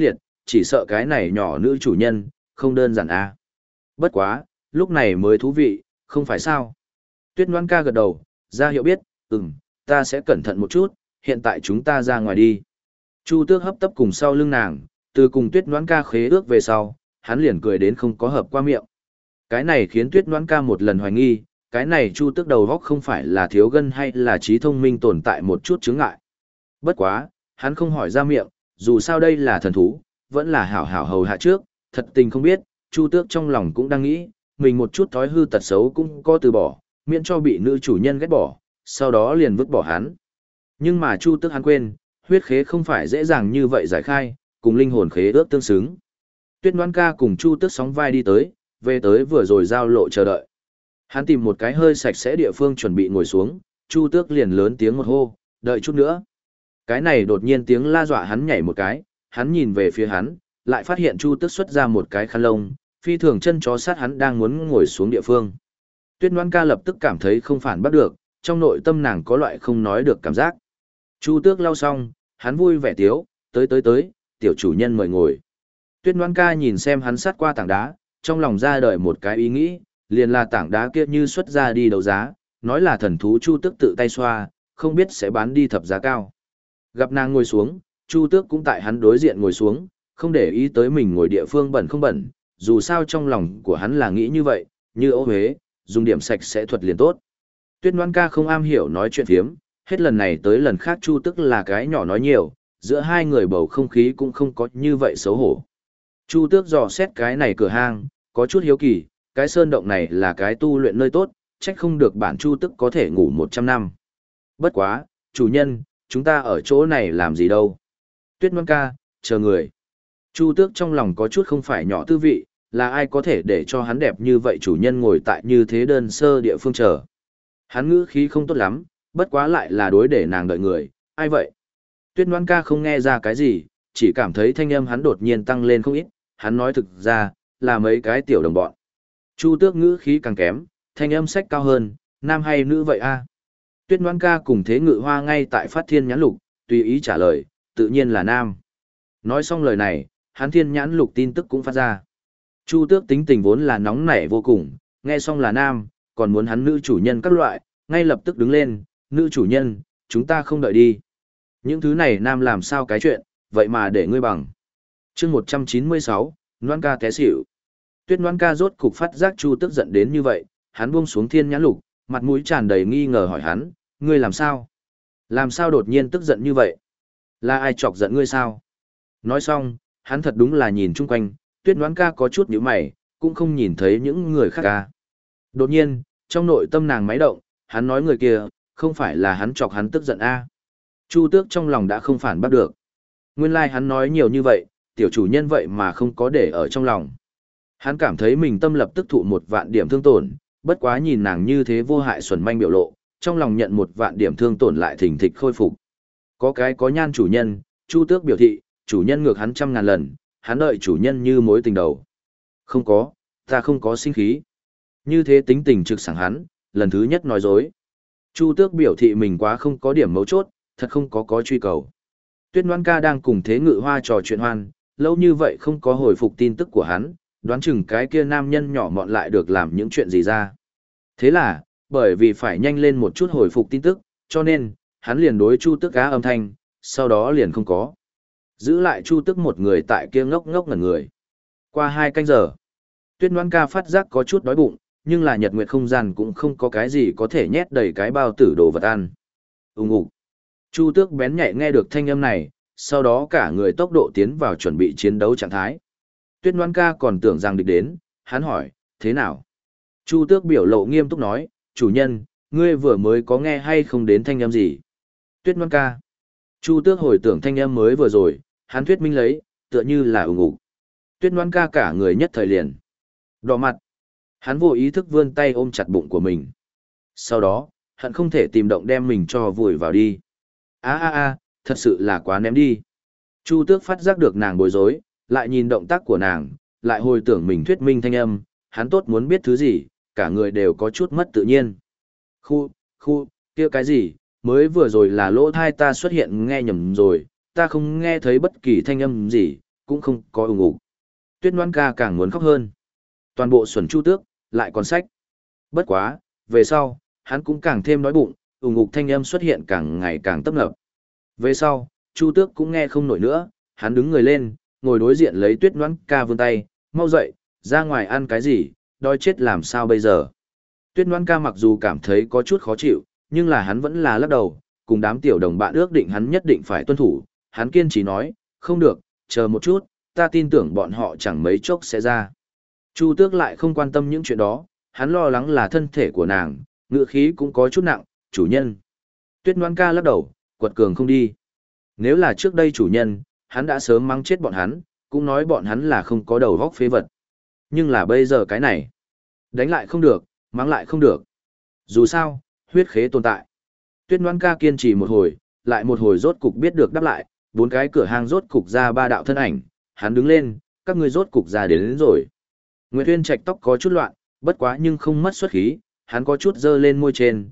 [SPEAKER 1] chỉ sợ cái này nhỏ nữ chủ nhân, không đơn giản à. Bất quá, lúc này mới thú vị, không phải sao. Tuyết Ngoan ca gật đầu, ra hiệu biết, ta sẽ cẩn thận một chút, hiện tại chúng ta ra ngoài đi. Chu Tước hấp tấp cùng sau lưng nàng, từ cùng Tuyết Ngoan ca khế ước về sau, hắn liền cười đến không có hợp qua miệng. Cái này khiến Tuyết Ngoan ca một lần hoài nghi, cái này Chu Tước đầu góc không phải là thiếu gân hay là trí thông minh tồn tại một chút chướng ngại. Bất quá, hắn không hỏi ra miệng, dù sao đây là thần thú, vẫn là hảo hảo hầu hạ trước, thật tình không biết, Chu Tước trong lòng cũng đang nghĩ, mình một chút thói hư tật xấu cũng có từ bỏ, miễn cho bị nữ chủ nhân ghét bỏ, sau đó liền vứt bỏ hắn. Nhưng mà Chu Tước hắn quên, huyết khế không phải dễ dàng như vậy giải khai, cùng linh hồn khế ước tương xứng. Tuyết Ngoan ca cùng Chu Tước sóng vai đi tới, về tới vừa rồi giao lộ chờ đợi. Hắn tìm một cái hơi sạch sẽ địa phương chuẩn bị ngồi xuống, Chu Tước liền lớn tiếng một hô, đợi chút nữa. Cái này đột nhiên tiếng la dọa hắn nhảy một cái, hắn nhìn về phía hắn, lại phát hiện Chu Tước xuất ra một cái khăn lông, phi thường chân chó sát hắn đang muốn ngồi xuống địa phương. Tuyết Ngoan ca lập tức cảm thấy không phản bắt được, trong nội tâm nàng có loại không nói được cảm giác. Chu Tước lau xong, hắn vui vẻ tiếu, tới, tiểu chủ nhân mời ngồi. Tuyết Ngoan ca nhìn xem hắn sát qua tảng đá, trong lòng ra đời một cái ý nghĩ, liền là tảng đá kia như xuất ra đi đấu giá, nói là thần thú Chu Tước tự tay xoa, không biết sẽ bán đi thập giá cao. Gặp nàng ngồi xuống, Chu Tước cũng tại hắn đối diện ngồi xuống, không để ý tới mình ngồi địa phương bẩn không bẩn, dù sao trong lòng của hắn là nghĩ như vậy, như ô huế, dùng điểm sạch sẽ thuật liền tốt. Tuyết Ngoan ca không am hiểu nói chuyện phiếm, hết lần này tới lần khác Chu Tước là cái nhỏ nói nhiều, giữa hai người bầu không khí cũng không có như vậy xấu hổ. Chu Tước dò xét cái này cửa hang, có chút hiếu kỳ, cái sơn động này là cái tu luyện nơi tốt, trách không được bản Chu Tước có thể ngủ 100 năm. Bất quá, chủ nhân, chúng ta ở chỗ này làm gì đâu? Tuyết Ngoan ca, chờ người. Chu Tước trong lòng có chút không phải nhỏ tư vị, là ai có thể để cho hắn đẹp như vậy chủ nhân ngồi tại như thế đơn sơ địa phương chờ. Hắn ngữ khí không tốt lắm, bất quá lại là đối để nàng đợi người, ai vậy? Tuyết Ngoan ca không nghe ra cái gì, chỉ cảm thấy thanh âm hắn đột nhiên tăng lên không ít, hắn nói thực ra, là mấy cái tiểu đồng bọn. Chu Tước ngữ khí càng kém, thanh âm sách cao hơn, nam hay nữ vậy a? Tuyết Ngoan ca cùng Thế Ngự Hoa ngay tại phát thiên nhãn lục, tùy ý trả lời, tự nhiên là nam. Nói xong lời này, hắn thiên nhãn lục tin tức cũng phát ra. Chu Tước tính tình vốn là nóng nảy vô cùng, nghe xong là nam, còn muốn hắn nữ chủ nhân các loại, ngay lập tức đứng lên, nữ chủ nhân, chúng ta không đợi đi. Những thứ này nam làm sao cái chuyện, vậy mà để ngươi bằng. chương 196, Ngoan ca té xỉu. Tuyết Ngoan ca rốt cục phát giác Chu Tước giận đến như vậy, hắn buông xuống thiên nhãn lục, mặt mũi tràn đầy nghi ngờ hỏi hắn, ngươi làm sao? Làm sao đột nhiên tức giận như vậy? Là ai chọc giận ngươi sao? Nói xong, hắn thật đúng là nhìn chung quanh, Tuyết Ngoan ca có chút nhíu mày, cũng không nhìn thấy những người khác ca. Đột nhiên, trong nội tâm nàng máy động, hắn nói người kia, không phải là hắn chọc hắn tức giận a? Chu Tước trong lòng đã không phản bắt được. Nguyên lai hắn nói nhiều như vậy, tiểu chủ nhân vậy mà không có để ở trong lòng. Hắn cảm thấy mình tâm lập tức thụ 1.000.000 điểm thương tổn, bất quá nhìn nàng như thế vô hại xuẩn manh biểu lộ, trong lòng nhận 1.000.000 điểm thương tổn lại thình thịch khôi phục. Có cái có nhan chủ nhân, Chu Tước biểu thị, chủ nhân ngược hắn 100.000 lần, hắn đợi chủ nhân như mối tình đầu. Không có, ta không có sinh khí. Như thế tính tình trực sảng hắn, lần thứ nhất nói dối. Chu Tước biểu thị mình quá không có điểm mấu chốt, thật không có truy cầu. Tuyết Ngoan ca đang cùng Thế Ngự Hoa trò chuyện hoan, lâu như vậy không có hồi phục tin tức của hắn, đoán chừng cái kia nam nhân nhỏ mọn lại được làm những chuyện gì ra. Thế là, bởi vì phải nhanh lên một chút hồi phục tin tức, cho nên, hắn liền đối Chu Tước cá âm thanh, sau đó liền không có. Giữ lại Chu Tước một người tại kia ngốc ngốc ngẩn người. Qua 2 canh giờ, Tuyết Ngoan ca phát giác có chút đói bụng, nhưng là nhật nguyệt không gian cũng không có cái gì có thể nhét đầy cái bao tử đồ vật ăn. Ùng ục. Chu Tước bén nhạy nghe được thanh âm này, sau đó cả người tốc độ tiến vào chuẩn bị chiến đấu trạng thái. Tuyết Ngoan ca còn tưởng rằng địch đến, hắn hỏi, thế nào? Chu Tước biểu lộ nghiêm túc nói, chủ nhân, ngươi vừa mới có nghe hay không đến thanh âm gì? Tuyết Ngoan ca. Chu Tước hồi tưởng thanh âm mới vừa rồi, hắn thuyết minh lấy, tựa như là ủng ục. Tuyết Ngoan ca cả người nhất thời liền. Đỏ mặt. Hắn vô ý thức vươn tay ôm chặt bụng của mình. Sau đó, hận không thể tìm động đem mình cho vùi vào đi. Thật sự là quá ném đi. Chu Tước phát giác được nàng bối rối, lại nhìn động tác của nàng, lại hồi tưởng mình thuyết minh thanh âm, hắn tốt muốn biết thứ gì, cả người đều có chút mất tự nhiên. Kia cái gì, mới vừa rồi là lỗ thai ta xuất hiện nghe nhầm rồi, ta không nghe thấy bất kỳ thanh âm gì, cũng không có ủng ục. Tuyết Ngoan ca càng muốn khóc hơn. Toàn bộ Xuân Chu Tước, lại còn sách. Bất quá, về sau, hắn cũng càng thêm đói bụng, ủng ục thanh âm xuất hiện càng ngày càng tấp nập. Về sau, Chu Tước cũng nghe không nổi nữa, hắn đứng người lên, ngồi đối diện lấy Tuyết Ngoan ca vươn tay, mau dậy, ra ngoài ăn cái gì, đói chết làm sao bây giờ. Tuyết Ngoan ca mặc dù cảm thấy có chút khó chịu, nhưng là hắn vẫn là lắc đầu, cùng đám tiểu đồng bạn ước định hắn nhất định phải tuân thủ, hắn kiên trì nói, không được, chờ một chút, ta tin tưởng bọn họ chẳng mấy chốc sẽ ra. Chu Tước lại không quan tâm những chuyện đó, hắn lo lắng là thân thể của nàng, ngựa khí cũng có chút nặng, chủ nhân. Tuyết Ngoan ca lắc đầu, quật cường không đi. Nếu là trước đây chủ nhân, hắn đã sớm mắng chết bọn hắn, cũng nói bọn hắn là không có đầu vóc phế vật. Nhưng là bây giờ cái này, đánh lại không được, mắng lại không được. Dù sao, huyết khế tồn tại. Tuyết Ngoan ca kiên trì một hồi, lại một hồi rốt cục biết được đáp lại, 4 cái cửa hàng rốt cục ra 3 đạo thân ảnh, hắn đứng lên, các ngươi rốt cục ra đến rồi. Nguyệt Uyên Trạch tóc có chút loạn, bất quá nhưng không mất xuất khí, hắn có chút dơ lên môi trên,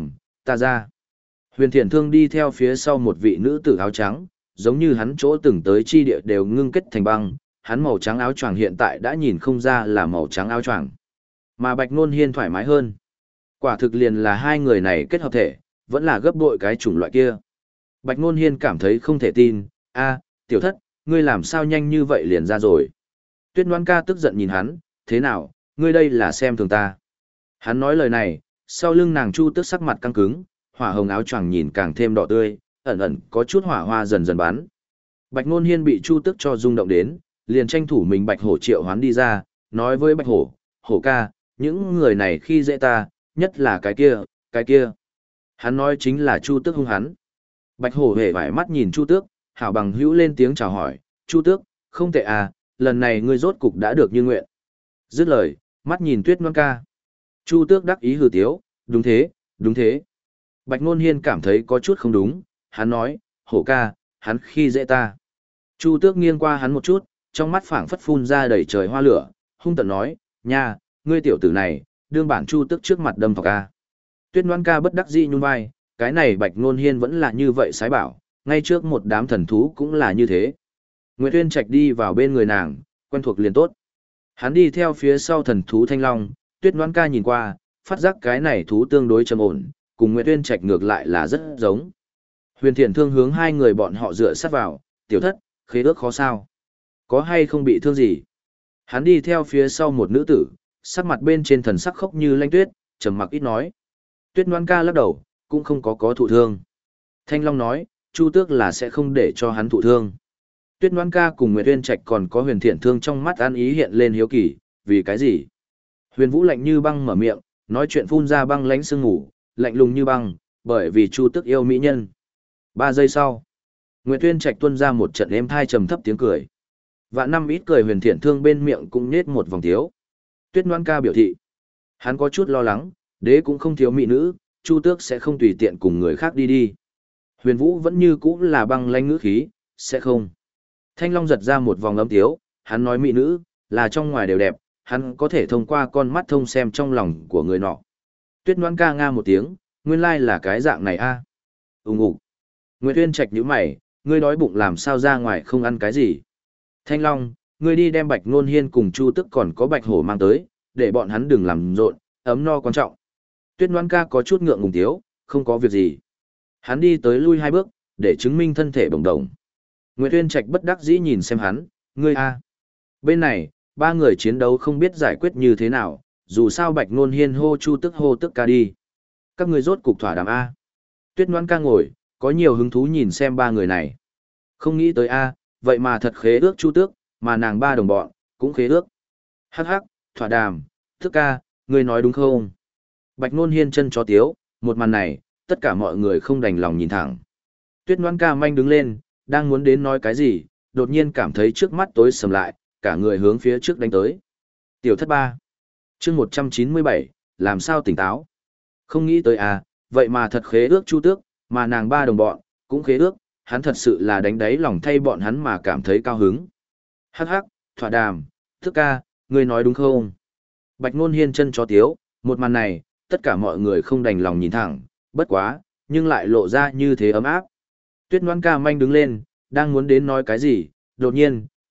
[SPEAKER 1] ta ra. Huyền Thiện Thương đi theo phía sau một vị nữ tử áo trắng, giống như hắn chỗ từng tới chi địa đều ngưng kết thành băng, hắn màu trắng áo choàng hiện tại đã nhìn không ra là màu trắng áo choàng. Mà Bạch Nôn Hiên thoải mái hơn. Quả thực liền là hai người này kết hợp thể, vẫn là gấp bội cái chủng loại kia. Bạch Nôn Hiên cảm thấy không thể tin, tiểu thất, ngươi làm sao nhanh như vậy liền ra rồi. Tuyết Ngoan ca tức giận nhìn hắn, thế nào, ngươi đây là xem thường ta. Hắn nói lời này, sau lưng nàng Chu Tước sắc mặt căng cứng, hỏa hồng áo choàng nhìn càng thêm đỏ tươi, ẩn ẩn có chút hỏa hoa dần dần bắn. Bạch Nôn Hiên bị Chu Tước cho rung động đến, liền tranh thủ mình Bạch Hổ triệu hoán đi ra, nói với Bạch Hổ, hổ ca, những người này khi dễ ta, nhất là cái kia. Hắn nói chính là Chu Tước hung hắn. Bạch Hổ hề vải mắt nhìn Chu Tước, hảo bằng hữu lên tiếng chào hỏi, Chu Tước, không tệ à, lần này ngươi rốt cục đã được như nguyện. Dứt lời, mắt nhìn Tuyết Ngoan ca. Chu Tước đắc ý hừ tiếu, đúng thế, đúng thế. Bạch Nôn Hiên cảm thấy có chút không đúng, hắn nói, hổ ca, hắn khi dễ ta. Chu Tước nghiêng qua hắn một chút, trong mắt phảng phất phun ra đầy trời hoa lửa, hung tợn nói, nha, ngươi tiểu tử này, đương bản Chu Tước trước mặt đâm vào ca. Tuyết Ngoan ca bất đắc dĩ nhún vai, cái này Bạch Nôn Hiên vẫn là như vậy sái bảo, ngay trước một đám thần thú cũng là như thế. Nguyệt Uyên Trạch đi vào bên người nàng, quen thuộc liền tốt. Hắn đi theo phía sau thần thú Thanh Long, Tuyết Ngoan ca nhìn qua, phát giác cái này thú tương đối trầm ổn, cùng Nguyệt Uyên Trạch ngược lại là rất giống. Huyền Thiện Thương hướng hai người bọn họ dựa sát vào, tiểu thất, khế ước khó sao. Có hay không bị thương gì? Hắn đi theo phía sau một nữ tử, sắc mặt bên trên thần sắc khốc như lanh tuyết, trầm mặc ít nói. Tuyết Ngoan ca lắc đầu, cũng không có thụ thương. Thanh Long nói, Chu Tước là sẽ không để cho hắn thụ thương. Tuyết Ngoan ca cùng Nguyệt Uyên Trạch còn có Huyền Thiện Thương trong mắt an ý hiện lên hiếu kỳ, vì cái gì? Huyền Vũ lạnh như băng mở miệng, nói chuyện phun ra băng lánh sương ngủ, lạnh lùng như băng, bởi vì Chu Tước yêu mỹ nhân. 3 giây sau, Nguyệt Uyên Trạch tuôn ra một trận êm thai trầm thấp tiếng cười. Vạn năm ít cười Huyền Thiện Thương bên miệng cũng nhếch một vòng tiếu. Tuyết Ngoan ca biểu thị, hắn có chút lo lắng, đế cũng không thiếu mỹ nữ, Chu Tước sẽ không tùy tiện cùng người khác đi. Huyền Vũ vẫn như cũ là băng lãnh ngữ khí, sẽ không. Thanh Long giật ra một vòng ấm tiếu, hắn nói mỹ nữ, là trong ngoài đều đẹp, hắn có thể thông qua con mắt thông xem trong lòng của người nọ. Tuyết Ngoan ca nga một tiếng, nguyên lai là cái dạng này a. Ùng ục. Nguyệt Uyên Trạch nhíu mày, ngươi đói bụng làm sao ra ngoài không ăn cái gì? Thanh Long, ngươi đi đem Bạch Nôn Hiên cùng Chu Tước còn có Bạch Hổ mang tới, để bọn hắn đừng làm rộn, ấm no quan trọng. Tuyết Ngoan ca có chút ngượng ngùng tiếu, không có việc gì. Hắn đi tới lui 2 bước, để chứng minh thân thể bồng đồng. Nguyệt Uyên Trạch bất đắc dĩ nhìn xem hắn, ngươi a. Bên này, 3 người chiến đấu không biết giải quyết như thế nào, dù sao Bạch Nôn Hiên hô Chu Tước hô tức ca đi. Các ngươi rốt cục thỏa đàm a. Tuyết Ngoan ca ngồi, có nhiều hứng thú nhìn xem 3 người này. Không nghĩ tới a, vậy mà thật khế ước Chu Tước, mà nàng 3 đồng bọn cũng khế ước. Hắc hắc, thỏa đàm, tức ca, ngươi nói đúng không? Bạch Nôn Hiên chân chó tiếu, một màn này, tất cả mọi người không đành lòng nhìn thẳng. Tuyết Ngoan ca manh đứng lên, đang muốn đến nói cái gì, đột nhiên cảm thấy trước mắt tối sầm lại, cả người hướng phía trước đánh tới. Tiểu thất 3. Chương 197, làm sao tỉnh táo? Không nghĩ tới à, vậy mà thật khế ước Chu Tước, mà nàng 3 đồng bọn cũng khế ước, hắn thật sự là đánh đáy lòng thay bọn hắn mà cảm thấy cao hứng. Hắc hắc, thỏa đàm, thức ca, ngươi nói đúng không? Bạch Nôn Hiên chân chó tiếu, một màn này, tất cả mọi người không đành lòng nhìn thẳng, bất quá, nhưng lại lộ ra như thế ấm áp. Tuyết Ngoan ca manh đứng lên, đang muốn đến nói cái gì, đột nhiên,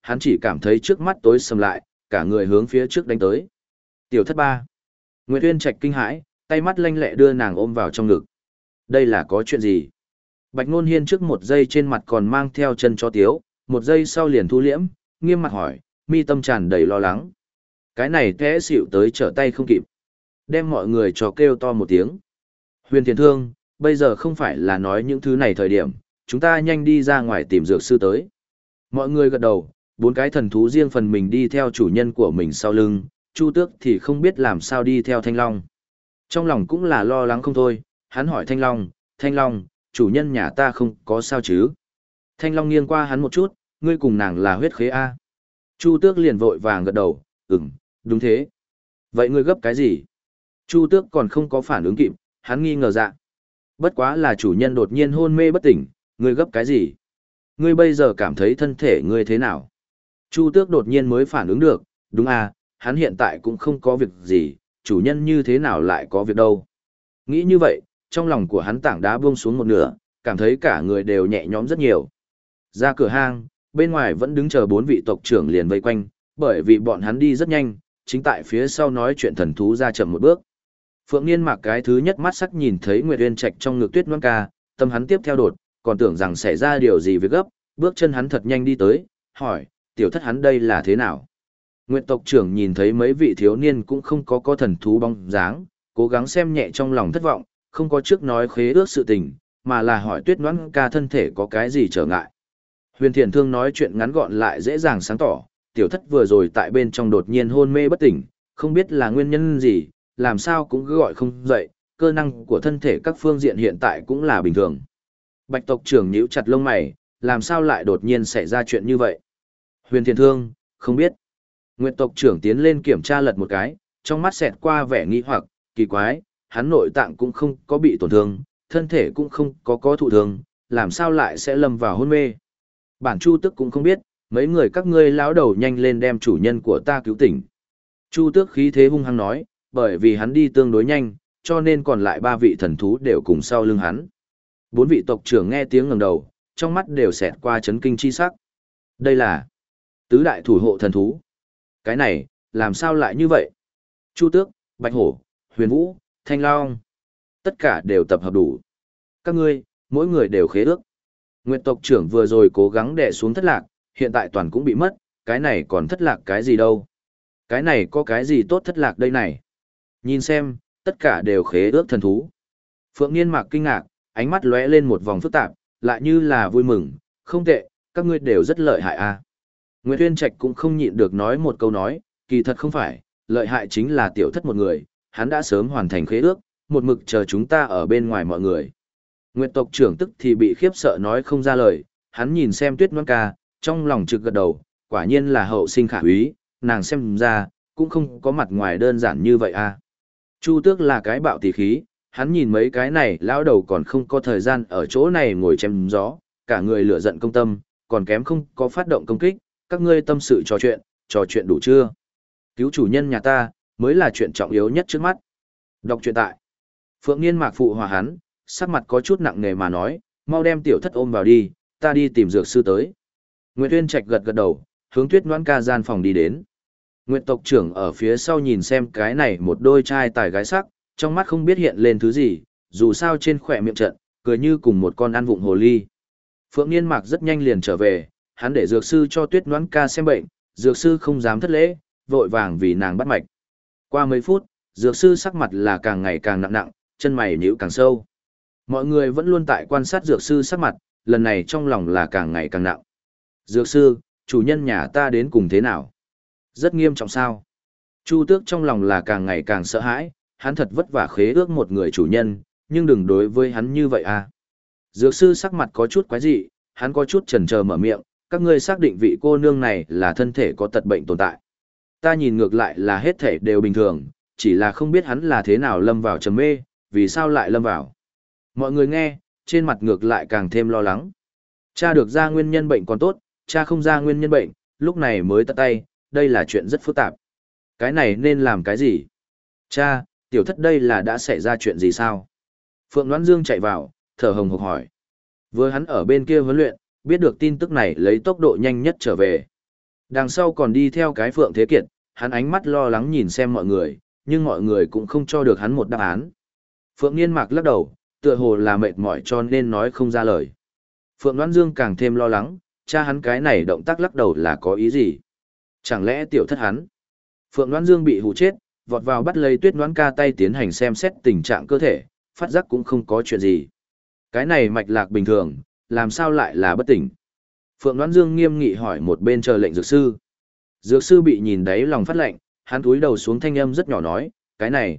[SPEAKER 1] hắn chỉ cảm thấy trước mắt tối sầm lại, cả người hướng phía trước đánh tới. Tiểu thất ba. Nguyệt Uyên Trạch kinh hãi, tay mắt lanh lẹ đưa nàng ôm vào trong ngực. Đây là có chuyện gì? Bạch Nôn Hiên trước một giây trên mặt còn mang theo chân cho tiếu, một giây sau liền thu liễm, nghiêm mặt hỏi, mi tâm tràn đầy lo lắng. Cái này té xỉu tới trở tay không kịp. Đem mọi người cho kêu to một tiếng. Huyền Thiền Thương, bây giờ không phải là nói những thứ này thời điểm, chúng ta nhanh đi ra ngoài tìm dược sư tới. Mọi người gật đầu, bốn cái thần thú riêng phần mình đi theo chủ nhân của mình sau lưng, Chu Tước thì không biết làm sao đi theo Thanh Long. Trong lòng cũng là lo lắng không thôi, hắn hỏi Thanh Long, chủ nhân nhà ta không có sao chứ? Thanh Long nghiêng qua hắn một chút, ngươi cùng nàng là huyết khế A. Chu Tước liền vội vàng gật đầu, đúng thế. Vậy ngươi gấp cái gì? Chu Tước còn không có phản ứng kịp, hắn nghi ngờ dạ. Bất quá là chủ nhân đột nhiên hôn mê bất tỉnh, ngươi gấp cái gì? Ngươi bây giờ cảm thấy thân thể ngươi thế nào? Chu Tước đột nhiên mới phản ứng được, đúng à, hắn hiện tại cũng không có việc gì, chủ nhân như thế nào lại có việc đâu. Nghĩ như vậy, trong lòng của hắn tảng đá buông xuống một nửa, cảm thấy cả người đều nhẹ nhõm rất nhiều. Ra cửa hang, bên ngoài vẫn đứng chờ bốn vị tộc trưởng liền vây quanh, bởi vì bọn hắn đi rất nhanh, chính tại phía sau nói chuyện thần thú ra chậm một bước. Phượng Niên Mạc cái thứ nhất mắt sắc nhìn thấy Nguyệt Uyên Trạch trong ngực Tuyết Loan Ca, tâm hắn tiếp theo đột, còn tưởng rằng xảy ra điều gì việc gấp, bước chân hắn thật nhanh đi tới, hỏi, tiểu thất hắn đây là thế nào? Nguyệt tộc trưởng nhìn thấy mấy vị thiếu niên cũng không có thần thú bóng dáng, cố gắng xem nhẹ trong lòng thất vọng, không có trước nói khế ước sự tình, mà là hỏi Tuyết Loan Ca thân thể có cái gì trở ngại. Huyền Thiền Thương nói chuyện ngắn gọn lại dễ dàng sáng tỏ, tiểu thất vừa rồi tại bên trong đột nhiên hôn mê bất tỉnh, không biết là nguyên nhân gì, làm sao cũng cứ gọi không dậy, cơ năng của thân thể các phương diện hiện tại cũng là bình thường. Bạch tộc trưởng nhíu chặt lông mày, làm sao lại đột nhiên xảy ra chuyện như vậy? Huyền Thiền Thương, không biết. Nguyệt tộc trưởng tiến lên kiểm tra lật một cái, trong mắt xẹt qua vẻ nghi hoặc, kỳ quái, hắn nội tạng cũng không có bị tổn thương, thân thể cũng không có thụ thương, làm sao lại sẽ lâm vào hôn mê? Bản Chu Tước cũng không biết, mấy người các ngươi lão đầu nhanh lên đem chủ nhân của ta cứu tỉnh. Chu Tước khí thế hung hăng nói, bởi vì hắn đi tương đối nhanh, cho nên còn lại ba vị thần thú đều cùng sau lưng hắn. Bốn vị tộc trưởng nghe tiếng ngẩng đầu, trong mắt đều xẹt qua chấn kinh chi sắc. Đây là tứ đại thủ hộ thần thú. Cái này, làm sao lại như vậy? Chu Tước, Bạch Hổ, Huyền Vũ, Thanh Long. Tất cả đều tập hợp đủ. Các ngươi, mỗi người đều khế ước. Nguyệt tộc trưởng vừa rồi cố gắng đè xuống thất lạc, hiện tại toàn cũng bị mất, cái này còn thất lạc cái gì đâu. Cái này có cái gì tốt thất lạc đây này. Nhìn xem, tất cả đều khế ước thần thú. Phượng Niên Mạc kinh ngạc, ánh mắt lóe lên một vòng phức tạp, lại như là vui mừng, không tệ, các ngươi đều rất lợi hại à. Nguyệt Uyên Trạch cũng không nhịn được nói một câu nói, kỳ thật không phải, lợi hại chính là tiểu thất một người, hắn đã sớm hoàn thành khế ước, một mực chờ chúng ta ở bên ngoài mọi người. Nguyệt tộc trưởng tức thì bị khiếp sợ nói không ra lời, hắn nhìn xem Tuyết Loan Ca, trong lòng trực gật đầu, quả nhiên là hậu sinh khả úy, nàng xem ra, cũng không có mặt ngoài đơn giản như vậy à. Chu Tước là cái bạo tỷ khí, hắn nhìn mấy cái này lão đầu còn không có thời gian ở chỗ này ngồi chém gió, cả người lửa giận công tâm, còn kém không có phát động công kích, các ngươi tâm sự trò chuyện đủ chưa? Cứu chủ nhân nhà ta, mới là chuyện trọng yếu nhất trước mắt. Đọc truyện tại. Phượng Niên Mạc phụ hòa hắn, sắc mặt có chút nặng nề mà nói, mau đem tiểu thất ôm vào đi, ta đi tìm dược sư tới. Nguyệt Uyên Trạch gật gật đầu, hướng Tuyết Loan Ca gian phòng đi đến. Nguyệt tộc trưởng ở phía sau nhìn xem cái này một đôi trai tài gái sắc, trong mắt không biết hiện lên thứ gì, dù sao trên khỏe miệng trận, cười như cùng một con ăn vụng hồ ly. Phượng Niên Mạc rất nhanh liền trở về, hắn để dược sư cho Tuyết Loan Ca xem bệnh, dược sư không dám thất lễ, vội vàng vì nàng bắt mạch. Qua mấy phút, dược sư sắc mặt là càng ngày càng nặng nặng, chân mày nhíu càng sâu. Mọi người vẫn luôn tại quan sát dược sư sắc mặt, lần này trong lòng là càng ngày càng nặng. Dược sư, chủ nhân nhà ta đến cùng thế nào? Rất nghiêm trọng sao? Chu Tước trong lòng là càng ngày càng sợ hãi, hắn thật vất vả khế ước một người chủ nhân, nhưng đừng đối với hắn như vậy à. Dược sư sắc mặt có chút quái dị, hắn có chút chần chờ mở miệng, các ngươi xác định vị cô nương này là thân thể có tật bệnh tồn tại. Ta nhìn ngược lại là hết thể đều bình thường, chỉ là không biết hắn là thế nào lâm vào trầm mê, vì sao lại lâm vào. Mọi người nghe, trên mặt ngược lại càng thêm lo lắng. Cha được ra nguyên nhân bệnh còn tốt, cha không ra nguyên nhân bệnh, lúc này mới tận tay, đây là chuyện rất phức tạp. Cái này nên làm cái gì? Cha, tiểu thất đây là đã xảy ra chuyện gì sao? Phượng Đoán Dương chạy vào, thở hồng hộc hỏi. Vừa hắn ở bên kia huấn luyện, biết được tin tức này lấy tốc độ nhanh nhất trở về. Đằng sau còn đi theo cái Phượng Thế Kiệt, hắn ánh mắt lo lắng nhìn xem mọi người, nhưng mọi người cũng không cho được hắn một đáp án. Phượng Niên Mạc lắc đầu, tựa hồ là mệt mỏi cho nên nói không ra lời. Phượng Đoán Dương càng thêm lo lắng, cha hắn cái này động tác lắc đầu là có ý gì? Chẳng lẽ tiểu thất hắn? Phượng Đoán Dương bị hù chết, vọt vào bắt lấy Tuyết Đoán Ca tay tiến hành xem xét tình trạng cơ thể, phát giác cũng không có chuyện gì. Cái này mạch lạc bình thường, làm sao lại là bất tỉnh? Phượng Đoán Dương nghiêm nghị hỏi một bên chờ lệnh dược sư. Dược sư bị nhìn đáy lòng phát lệnh, hắn cúi đầu xuống thanh âm rất nhỏ nói, cái này,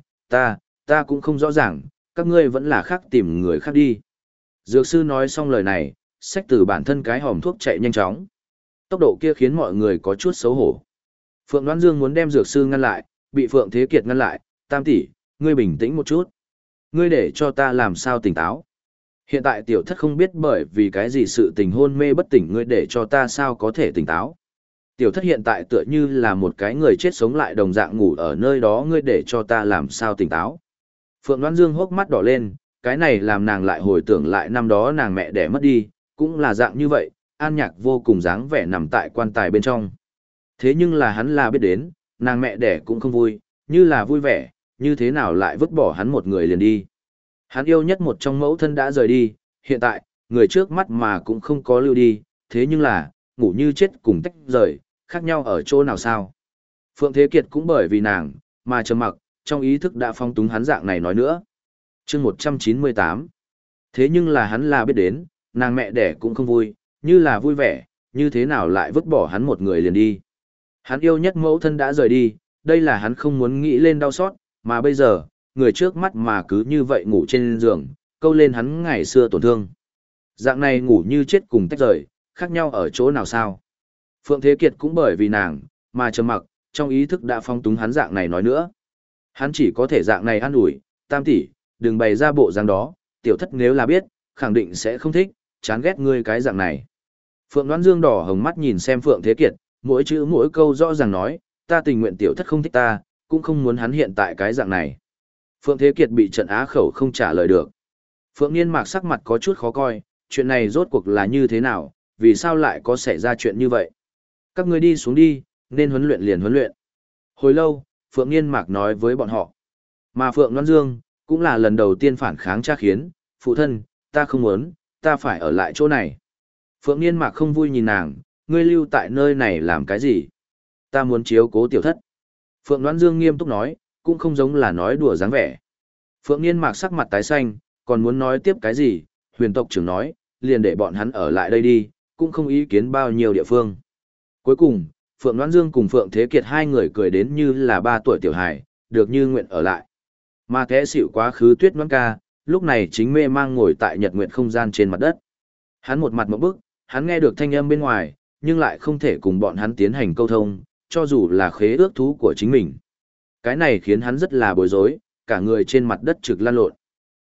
[SPEAKER 1] ta cũng không rõ ràng, các ngươi vẫn là khác tìm người khác đi. Dược sư nói xong lời này, xách từ bản thân cái hòm thuốc chạy nhanh chóng. Tốc độ kia khiến mọi người có chút xấu hổ. Phượng Đoán Dương muốn đem dược sư ngăn lại, bị Phượng Thế Kiệt ngăn lại, Tam tỷ, ngươi bình tĩnh một chút. Ngươi để cho ta làm sao tỉnh táo. Hiện tại tiểu thất không biết bởi vì cái gì sự tình hôn mê bất tỉnh, ngươi để cho ta sao có thể tỉnh táo. Tiểu thất hiện tại tựa như là một cái người chết sống lại đồng dạng ngủ ở nơi đó, ngươi để cho ta làm sao tỉnh táo. Phượng Đoán Dương hốc mắt đỏ lên, cái này làm nàng lại hồi tưởng lại năm đó nàng mẹ đẻ mất đi, cũng là dạng như vậy, An Nhạc vô cùng dáng vẻ nằm tại quan tài bên trong. Thế nhưng là hắn là biết đến, nàng mẹ đẻ cũng không vui, như là vui vẻ, như thế nào lại vứt bỏ hắn một người liền đi. Hắn yêu nhất một trong mẫu thân đã rời đi, hiện tại, người trước mắt mà cũng không có lưu đi, thế nhưng là, ngủ như chết cùng tách rời, khác nhau ở chỗ nào sao? Phượng Thế Kiệt cũng bởi vì nàng, mà trầm mặc, trong ý thức đã phong túng hắn dạng này nói nữa. chương 198. Thế nhưng là hắn là biết đến, nàng mẹ đẻ cũng không vui, như là vui vẻ, như thế nào lại vứt bỏ hắn một người liền đi. Hắn yêu nhất mẫu thân đã rời đi, đây là hắn không muốn nghĩ lên đau xót, mà bây giờ, người trước mắt mà cứ như vậy ngủ trên giường, câu lên hắn ngày xưa tổn thương. Dạng này ngủ như chết cùng tách rời, khác nhau ở chỗ nào sao? Phượng Thế Kiệt cũng bởi vì nàng, mà trầm mặc, trong ý thức đã phong túng hắn dạng này nói nữa. Hắn chỉ có thể dạng này an ủi, Tam tỷ, đừng bày ra bộ dáng đó, tiểu thất nếu là biết, khẳng định sẽ không thích, chán ghét ngươi cái dạng này. Phượng Đoán Dương đỏ hồng mắt nhìn xem Phượng Thế Kiệt, mỗi chữ mỗi câu rõ ràng nói, ta tình nguyện tiểu thất không thích ta, cũng không muốn hắn hiện tại cái dạng này. Phượng Thế Kiệt bị trận á khẩu không trả lời được. Phượng Niên Mạc sắc mặt có chút khó coi, chuyện này rốt cuộc là như thế nào, vì sao lại có xảy ra chuyện như vậy. Các ngươi đi xuống đi, nên huấn luyện liền huấn luyện. Hồi lâu, Phượng Niên Mạc nói với bọn họ. Mà Phượng Đoán Dương, cũng là lần đầu tiên phản kháng cha khiến, phụ thân, ta không muốn, ta phải ở lại chỗ này. Phượng Niên Mạc không vui nhìn nàng, ngươi lưu tại nơi này làm cái gì? Ta muốn chiếu cố tiểu thất. Phượng Đoán Dương nghiêm túc nói, cũng không giống là nói đùa dáng vẻ. Phượng Niên Mạc sắc mặt tái xanh, còn muốn nói tiếp cái gì, huyền tộc trưởng nói, liền để bọn hắn ở lại đây đi, cũng không ý kiến bao nhiêu địa phương. Cuối cùng, Phượng Đoán Dương cùng Phượng Thế Kiệt hai người cười đến như là 3 tuổi tiểu hài, được như nguyện ở lại. Mà té xỉu quá khứ Tuyết Đoán Ca, lúc này chính mê mang ngồi tại nhật nguyện không gian trên mặt đất. Hắn một mặt mộng bức, hắn nghe được thanh âm bên ngoài, nhưng lại không thể cùng bọn hắn tiến hành câu thông, cho dù là khế ước thú của chính mình. Cái này khiến hắn rất là bối rối, cả người trên mặt đất trực lăn lộn.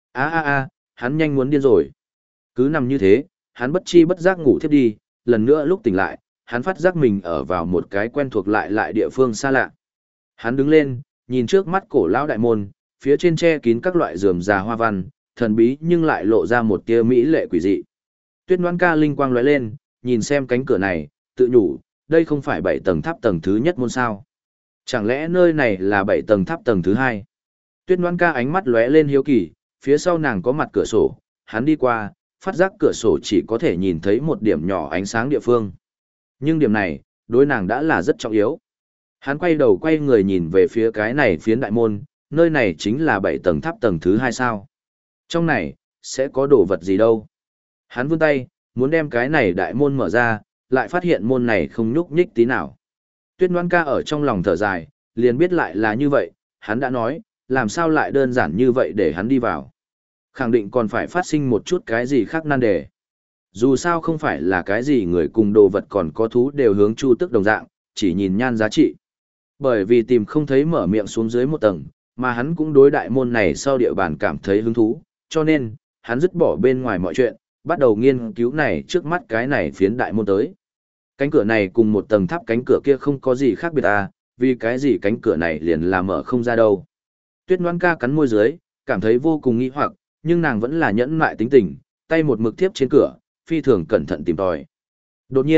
[SPEAKER 1] Hắn nhanh muốn điên rồi. Cứ nằm như thế, hắn bất chi bất giác ngủ thiếp đi, lần nữa lúc tỉnh lại, hắn phát giác mình ở vào một cái quen thuộc lại địa phương xa lạ. Hắn đứng lên, nhìn trước mắt cổ lão đại môn, phía trên che kín các loại rườm rà hoa văn, thần bí nhưng lại lộ ra một tia mỹ lệ quỷ dị. Tuyết Đoán Ca linh quang lóe lên, nhìn xem cánh cửa này, tự nhủ, đây không phải 7 tầng tháp tầng thứ nhất môn sao? Chẳng lẽ nơi này là 7 tầng tháp tầng thứ hai? Tuyết Đoán Ca ánh mắt lóe lên hiếu kỳ, phía sau nàng có mặt cửa sổ, hắn đi qua, phát giác cửa sổ chỉ có thể nhìn thấy một điểm nhỏ ánh sáng địa phương. Nhưng điểm này, đối nàng đã là rất trọng yếu. Hắn quay đầu quay người nhìn về phía cái này phiến đại môn, nơi này chính là 7 tầng tháp tầng thứ hai sao? Trong này, sẽ có đồ vật gì đâu? Hắn vươn tay, muốn đem cái này đại môn mở ra, lại phát hiện môn này không nhúc nhích tí nào. Tuyết Đoán Ca ở trong lòng thở dài, liền biết lại là như vậy, hắn đã nói, làm sao lại đơn giản như vậy để hắn đi vào. Khẳng định còn phải phát sinh một chút cái gì khác nan đề. Dù sao không phải là cái gì người cùng đồ vật còn có thú đều hướng chu tức đồng dạng, chỉ nhìn nhan giá trị. Bởi vì tìm không thấy mở miệng xuống dưới một tầng, mà hắn cũng đối đại môn này sau địa bàn cảm thấy hứng thú, cho nên, hắn dứt bỏ bên ngoài mọi chuyện, bắt đầu nghiên cứu này trước mắt cái này phiến đại môn tới. Cánh cửa này cùng một tầng tháp cánh cửa kia không có gì khác biệt à, vì cái gì cánh cửa này liền là mở không ra đâu. Tuyết Đoán Ca cắn môi dưới, cảm thấy vô cùng nghi hoặc, nhưng nàng vẫn là nhẫn nại tính tình, tay một mực tiếp trên cửa, phi thường cẩn thận tìm tòi. Đột nhiên,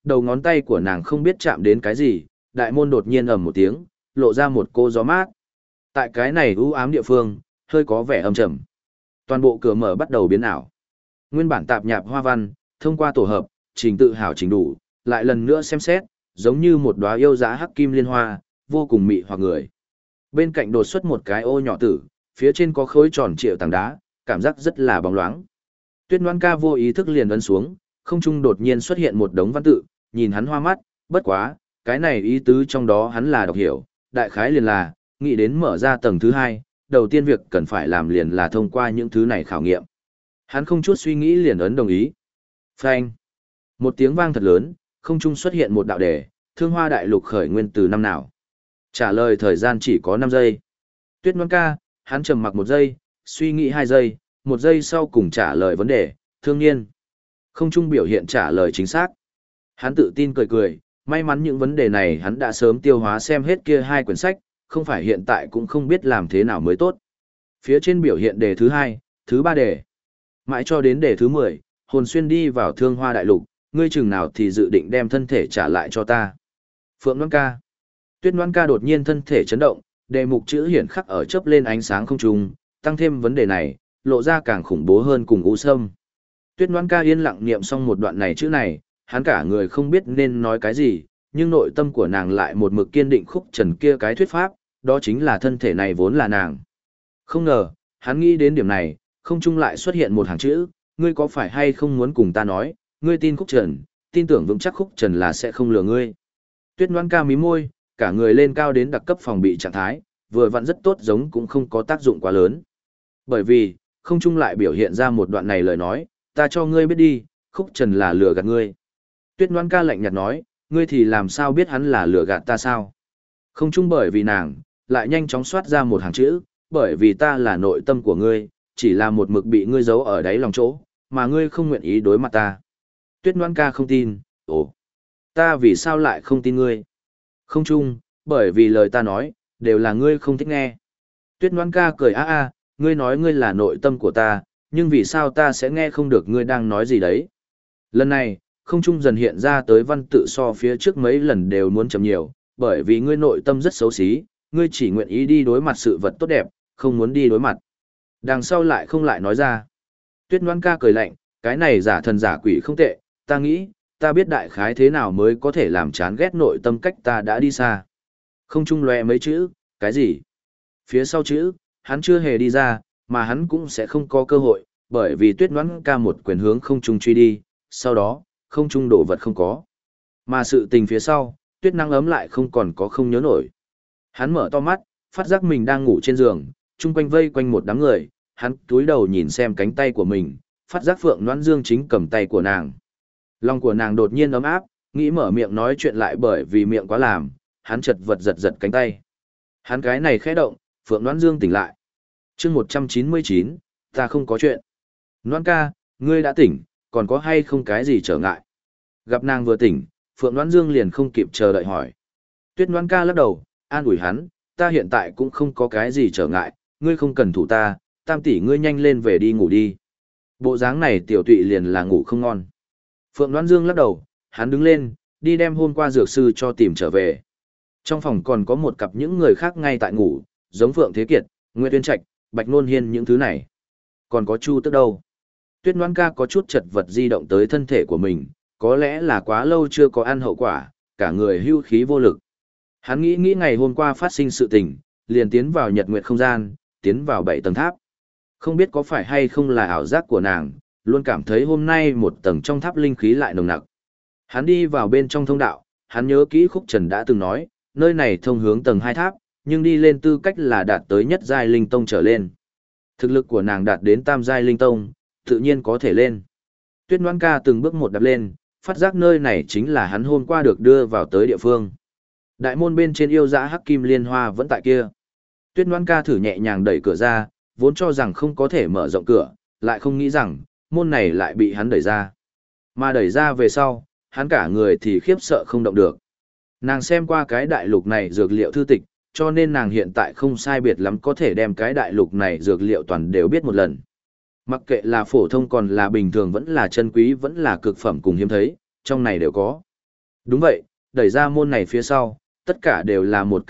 [SPEAKER 1] đầu ngón tay của nàng không biết chạm đến cái gì, đại môn đột nhiên ầm một tiếng, lộ ra một cô gió mát. Tại cái này u ám địa phương, hơi có vẻ âm trầm. Toàn bộ cửa mở bắt đầu biến ảo. Nguyên bản tạp nhạp hoa văn, thông qua tổ hợp, trình tự hảo chỉnh đủ, lại lần nữa xem xét, giống như một đóa yêu dã hắc kim liên hoa, vô cùng mị hoặc người. Bên cạnh đột xuất một cái ô nhỏ tử, phía trên có khối tròn trịa tảng đá, cảm giác rất là bóng loáng. Tuyết Ngoan Ca vô ý thức liền ấn xuống, không trung đột nhiên xuất hiện một đống văn tự, nhìn hắn hoa mắt, bất quá, cái này ý tứ trong đó hắn là đọc hiểu, đại khái liền là, nghĩ đến mở ra tầng thứ 2, đầu tiên việc cần phải làm liền là thông qua những thứ này khảo nghiệm. Hắn không chút suy nghĩ liền ấn đồng ý. Phanh. Một tiếng vang thật lớn, không trung xuất hiện một đạo đề, Thương Hoa Đại Lục khởi nguyên từ năm nào? Trả lời thời gian chỉ có 5 giây. Tuyết Ngoan Ca, hắn trầm mặc 1 giây, suy nghĩ 2 giây, 1 giây sau cùng trả lời vấn đề, thương niên. Không trung biểu hiện trả lời chính xác. Hắn tự tin cười cười, may mắn những vấn đề này hắn đã sớm tiêu hóa xem hết kia 2 quyển sách, không phải hiện tại cũng không biết làm thế nào mới tốt. Phía trên biểu hiện đề thứ 2, thứ 3 đề. Mãi cho đến đề thứ 10, hồn xuyên đi vào Thương Hoa Đại Lục, ngươi chừng nào thì dự định đem thân thể trả lại cho ta. Phượng Ngoan Ca. Tuyết Ngoan Ca đột nhiên thân thể chấn động, đề mục chữ hiển khắc ở chớp lên ánh sáng không trung, tăng thêm vấn đề này, lộ ra càng khủng bố hơn cùng u sâm. Tuyết Ngoan Ca yên lặng niệm xong một đoạn này chữ này, hắn cả người không biết nên nói cái gì, nhưng nội tâm của nàng lại một mực kiên định khúc trần kia cái thuyết pháp, đó chính là thân thể này vốn là nàng. Không ngờ, hắn nghĩ đến điểm này, không trung lại xuất hiện một hàng chữ, ngươi có phải hay không muốn cùng ta nói, ngươi tin khúc trần, tin tưởng vững chắc khúc trần là sẽ không lừa ngươi. Tuyết Ngoan Ca mím môi, cả người lên cao đến đặc cấp phòng bị trạng thái, vừa vặn rất tốt giống cũng không có tác dụng quá lớn. Bởi vì, không trung lại biểu hiện ra một đoạn này lời nói, ta cho ngươi biết đi, khúc trần là lừa gạt ngươi. Tuyết Ngoan Ca lạnh nhạt nói, ngươi thì làm sao biết hắn là lừa gạt ta sao? Không trung bởi vì nàng, lại nhanh chóng soát ra một hàng chữ, bởi vì ta là nội tâm của ngươi, chỉ là một mực bị ngươi giấu ở đáy lòng chỗ, mà ngươi không nguyện ý đối mặt ta. Tuyết Ngoan Ca không tin, ồ, ta vì sao lại không tin ngươi? Không trung, bởi vì lời ta nói, đều là ngươi không thích nghe. Tuyết Ngoan Ca cười ngươi nói ngươi là nội tâm của ta, nhưng vì sao ta sẽ nghe không được ngươi đang nói gì đấy? Lần này, không trung dần hiện ra tới văn tự so phía trước mấy lần đều muốn chậm nhiều, bởi vì ngươi nội tâm rất xấu xí, ngươi chỉ nguyện ý đi đối mặt sự vật tốt đẹp, không muốn đi đối mặt. Đằng sau lại không lại nói ra. Tuyết Ngoan Ca cười lạnh, cái này giả thần giả quỷ không tệ, ta nghĩ, ta biết đại khái thế nào mới có thể làm chán ghét nội tâm cách ta đã đi xa. Không trung lòe mấy chữ, cái gì? Phía sau chữ, hắn chưa hề đi ra, mà hắn cũng sẽ không có cơ hội, bởi vì Tuyết Ngoãn Ca một quyền hướng không trung truy đi, sau đó, không trung đổ vật không có. Mà sự tình phía sau, Tuyết Năng ấm lại không còn có không nhớ nổi. Hắn mở to mắt, phát giác mình đang ngủ trên giường, chung quanh vây quanh một đám người, hắn túi đầu nhìn xem cánh tay của mình, phát giác Phượng Noãn Dương chính cầm tay của nàng. Lòng của nàng đột nhiên ấm áp, nghĩ mở miệng nói chuyện lại bởi vì miệng quá làm, hắn chật vật giật giật cánh tay. Hắn cái này khẽ động, Phượng Noãn Dương tỉnh lại. Chương 199, ta không có chuyện. Noãn ca, ngươi đã tỉnh, còn có hay không cái gì trở ngại? Gặp nàng vừa tỉnh, Phượng Noãn Dương liền không kịp chờ đợi hỏi. Tuyết Noãn ca lắc đầu, an ủi hắn, ta hiện tại cũng không có cái gì trở ngại, ngươi không cần thủ ta, Tam tỷ ngươi nhanh lên về đi ngủ đi. Bộ dáng này tiểu tụy liền là ngủ không ngon. Phượng Noãn Dương lắc đầu, hắn đứng lên, đi đem hôm qua dược sư cho tìm trở về. Trong phòng còn có một cặp những người khác ngay tại ngủ, giống Phượng Thế Kiệt, Nguyệt Tuyên Trạch, Bạch Nôn Hiên những thứ này. Còn có Chu Tức đâu? Tuyết Noãn ca có chút chật vật di động tới thân thể của mình, có lẽ là quá lâu chưa có ăn hậu quả, cả người hưu khí vô lực. Hắn nghĩ ngày hôm qua phát sinh sự tình, liền tiến vào nhật nguyệt không gian, tiến vào 7 tầng tháp. Không biết có phải hay không là ảo giác của nàng, luôn cảm thấy hôm nay một tầng trong tháp linh khí lại nồng nặc. Hắn đi vào bên trong thông đạo, hắn nhớ kỹ Khúc Trần đã từng nói, nơi này thông hướng tầng 2 tháp, nhưng đi lên tư cách là đạt tới nhất giai linh tông trở lên. Thực lực của nàng đạt đến tam giai linh tông, tự nhiên có thể lên. Tuyết Noãn ca từng bước một đạp lên, phát giác nơi này chính là hắn hôm qua được đưa vào tới địa phương. Đại môn bên trên yêu dã hắc kim liên hoa vẫn tại kia. Tuyết Noãn ca thử nhẹ nhàng đẩy cửa ra, vốn cho rằng không có thể mở rộng cửa, lại không nghĩ rằng, môn này lại bị hắn đẩy ra. Mà đẩy ra về sau, hắn cả người thì khiếp sợ không động được. Nàng xem qua cái đại lục này dược liệu thư tịch, cho nên nàng hiện tại không sai biệt lắm có thể đem cái đại lục này dược liệu toàn đều biết một lần. Mặc kệ là phổ thông còn là bình thường vẫn là chân quý vẫn là cực phẩm cùng hiếm thấy, trong này đều có. Đúng vậy, đẩy ra môn này phía sau, tất cả đều là một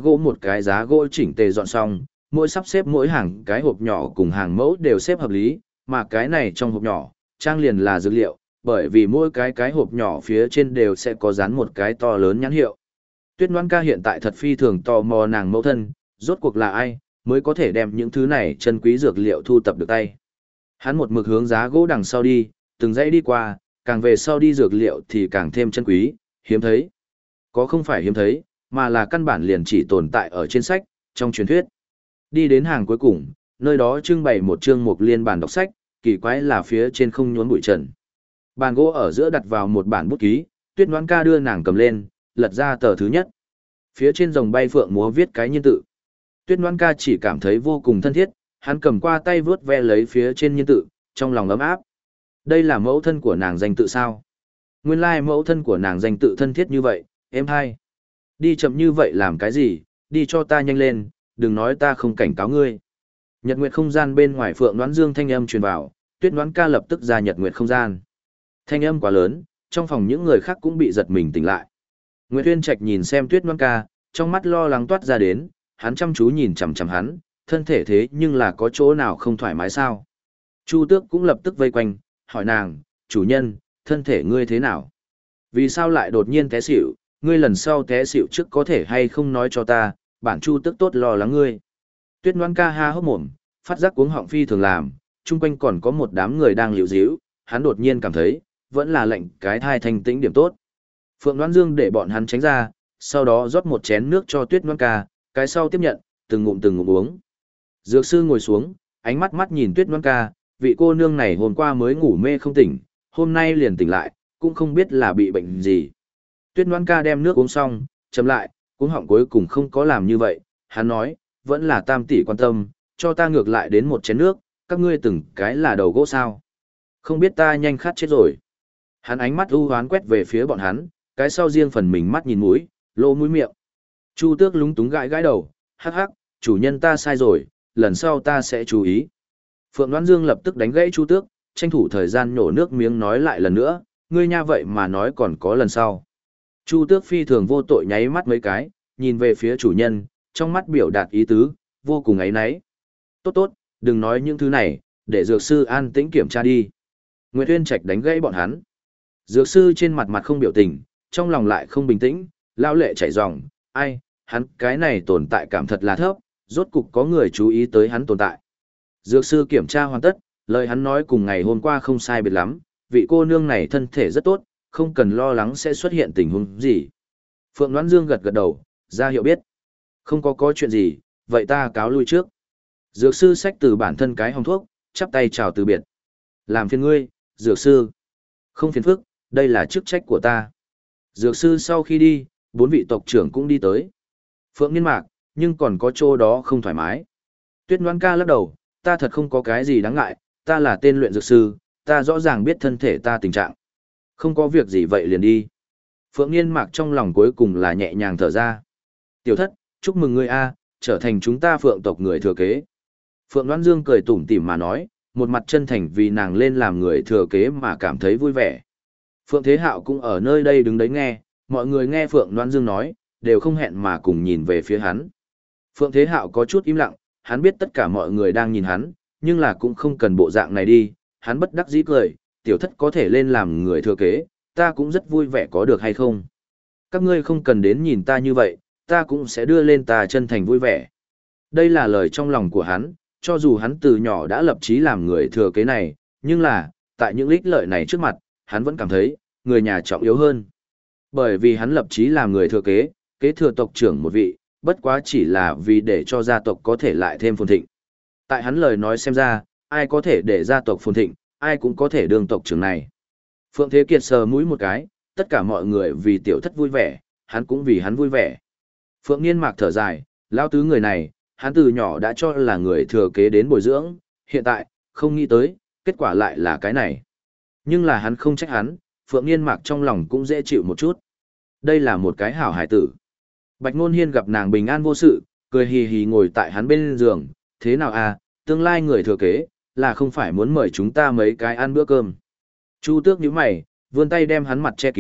[SPEAKER 1] cái giá gỗ chỉnh tề dọn xong, mỗi sắp xếp mỗi hàng cái hộp nhỏ cùng hàng mẫu đều xếp hợp lý, mà cái này trong hộp nhỏ, trang liền là dược liệu, bởi vì mỗi cái hộp nhỏ phía trên đều sẽ có dán một cái to lớn nhãn hiệu. Tuyết Ngoan Ca hiện tại thật phi thường tò mò nàng mẫu thân, rốt cuộc là ai, mới có thể đem những thứ này chân quý dược liệu thu tập được tay. Hắn một mực hướng giá gỗ đằng sau đi, từng dãy đi qua, càng về sau đi dược liệu thì càng thêm chân quý, hiếm thấy. Có không phải hiếm thấy, mà là căn bản liền chỉ tồn tại ở trên sách, trong truyền thuyết. Đi đến hàng cuối cùng, nơi đó trưng bày một chương mục liên bàn đọc sách, kỳ quái là phía trên không nhốn bụi trần. Bàn gỗ ở giữa đặt vào một bản bút ký, Tuyết Ngoãn Ca đưa nàng cầm lên, lật ra tờ thứ nhất. Phía trên rồng bay phượng múa viết cái nhiên tự. Tuyết Ngoãn Ca chỉ cảm thấy vô cùng thân thiết, hắn cầm qua tay vướt ve lấy phía trên nhiên tự, trong lòng ấm áp. Đây là mẫu thân của nàng danh tự sao? Nguyên lai mẫu thân của nàng danh tự thân thiết như vậy, em hai. Đi chậm như vậy làm cái gì, đi cho ta nhanh lên, đừng nói ta không cảnh cáo ngươi. Nhật Nguyệt không gian bên ngoài Phượng Đoán Dương thanh âm truyền vào, Tuyết Ngoãn Ca lập tức ra Nhật Nguyệt không gian. Thanh âm quá lớn, trong phòng những người khác cũng bị giật mình tỉnh lại. Nguyệt Uyên Trạch nhìn xem Tuyết Ngoãn Ca, trong mắt lo lắng toát ra đến, hắn chăm chú nhìn chằm chằm hắn, thân thể thế nhưng là có chỗ nào không thoải mái sao? Chu Tước cũng lập tức vây quanh, hỏi nàng, chủ nhân, thân thể ngươi thế nào? Vì sao lại đột nhiên té xỉu, ngươi lần sau té xỉu trước có thể hay không nói cho ta, bản Chu Tước tốt lo lắng ngươi. Tuyết Ngoãn Ca ha hốc mồm, phát giác cuống họng phi thường làm, chung quanh còn có một đám người đang liễu díu, hắn đột nhiên cảm thấy, vẫn là lệnh cái thai thanh tĩnh điểm tốt. Phượng Đoán Dương để bọn hắn tránh ra, sau đó rót một chén nước cho Tuyết Ngoãn Ca, cái sau tiếp nhận, từng ngụm uống. Dược sư ngồi xuống, ánh mắt mắt nhìn Tuyết Ngoãn Ca, vị cô nương này hôm qua mới ngủ mê không tỉnh, hôm nay liền tỉnh lại, cũng không biết là bị bệnh gì. Tuyết Ngoãn Ca đem nước uống xong, chậm lại, cuống họng cuối cùng không có làm như vậy, hắn nói, vẫn là Tam tỷ quan tâm, cho ta ngược lại đến một chén nước, các ngươi từng cái là đầu gỗ sao. Không biết ta nhanh khát chết rồi. Hắn ánh mắt u hoán quét về phía bọn hắn, cái sau riêng phần mình mắt nhìn mũi, lỗ mũi miệng. Chu Tước lúng túng gãi gãi đầu, hắc hắc, chủ nhân ta sai rồi, lần sau ta sẽ chú ý. Phượng Đoán Dương lập tức đánh gãy Chu Tước, tranh thủ thời gian nhổ nước miếng nói lại lần nữa, ngươi nha vậy mà nói còn có lần sau. Chu Tước phi thường vô tội nháy mắt mấy cái, nhìn về phía chủ nhân, trong mắt biểu đạt ý tứ, vô cùng áy náy. Tốt tốt, đừng nói những thứ này, để dược sư an tĩnh kiểm tra đi. Nguyệt Uyên Trạch đánh gãy bọn hắn. Dược sư trên mặt mặt không biểu tình, trong lòng lại không bình tĩnh, lao lệ chảy ròng, ai, hắn cái này tồn tại cảm thật là thấp, rốt cục có người chú ý tới hắn tồn tại. Dược sư kiểm tra hoàn tất, lời hắn nói cùng ngày hôm qua không sai biệt lắm, vị cô nương này thân thể rất tốt, không cần lo lắng sẽ xuất hiện tình huống gì. Phượng Đoán Dương gật gật đầu, ra hiệu biết. Không có chuyện gì, vậy ta cáo lui trước. Dược sư xách từ bản thân cái hòm thuốc, chắp tay chào từ biệt. Làm phiền ngươi, dược sư. Không phiền phức, đây là chức trách của ta. Dược sư sau khi đi, 4 vị tộc trưởng cũng đi tới. Phượng Niên Mạc, nhưng còn có chỗ đó không thoải mái. Tuyết Ngoãn Ca lắc đầu, ta thật không có cái gì đáng ngại, ta là tên luyện dược sư, ta rõ ràng biết thân thể ta tình trạng. Không có việc gì vậy liền đi. Phượng Niên Mạc trong lòng cuối cùng là nhẹ nhàng thở ra. Tiểu thất, chúc mừng ngươi a, trở thành chúng ta Phượng tộc người thừa kế. Phượng Đoán Dương cười tủm tỉm mà nói, một mặt chân thành vì nàng lên làm người thừa kế mà cảm thấy vui vẻ. Phượng Thế Hạo cũng ở nơi đây đứng đấy nghe, mọi người nghe Phượng Đoán Dương nói, đều không hẹn mà cùng nhìn về phía hắn. Phượng Thế Hạo có chút im lặng, hắn biết tất cả mọi người đang nhìn hắn, nhưng là cũng không cần bộ dạng này đi, hắn bất đắc dĩ cười, tiểu thất có thể lên làm người thừa kế, ta cũng rất vui vẻ có được hay không. Các ngươi không cần đến nhìn ta như vậy, ta cũng sẽ đưa lên ta chân thành vui vẻ. Đây là lời trong lòng của hắn, cho dù hắn từ nhỏ đã lập chí làm người thừa kế này, nhưng là, tại những ích lợi này trước mặt, hắn vẫn cảm thấy, người nhà trọng yếu hơn. Bởi vì hắn lập chí làm người thừa kế, kế thừa tộc trưởng một vị, bất quá chỉ là vì để cho gia tộc có thể lại thêm phồn thịnh. Tại hắn lời nói xem ra, ai có thể để gia tộc phồn thịnh, ai cũng có thể đương tộc trưởng này. Phượng Thế Kiệt sờ mũi một cái, tất cả mọi người vì tiểu thất vui vẻ, hắn cũng vì hắn vui vẻ. Phượng Niên Mạc thở dài, lão tứ người này, hắn từ nhỏ đã cho là người thừa kế đến bồi dưỡng, hiện tại, không nghĩ tới, kết quả lại là cái này. Nhưng là hắn không trách hắn, Phượng Niên Mạc trong lòng cũng dễ chịu một chút. Đây là một cái hảo hải tử. Bạch Nôn Hiên gặp nàng bình an vô sự, cười hì hì ngồi tại hắn bên giường, thế nào à, tương lai người thừa kế, là không phải muốn mời chúng ta mấy cái ăn bữa cơm. Chu Tước nhíu mày, vươn tay đem hắn mặt che kín,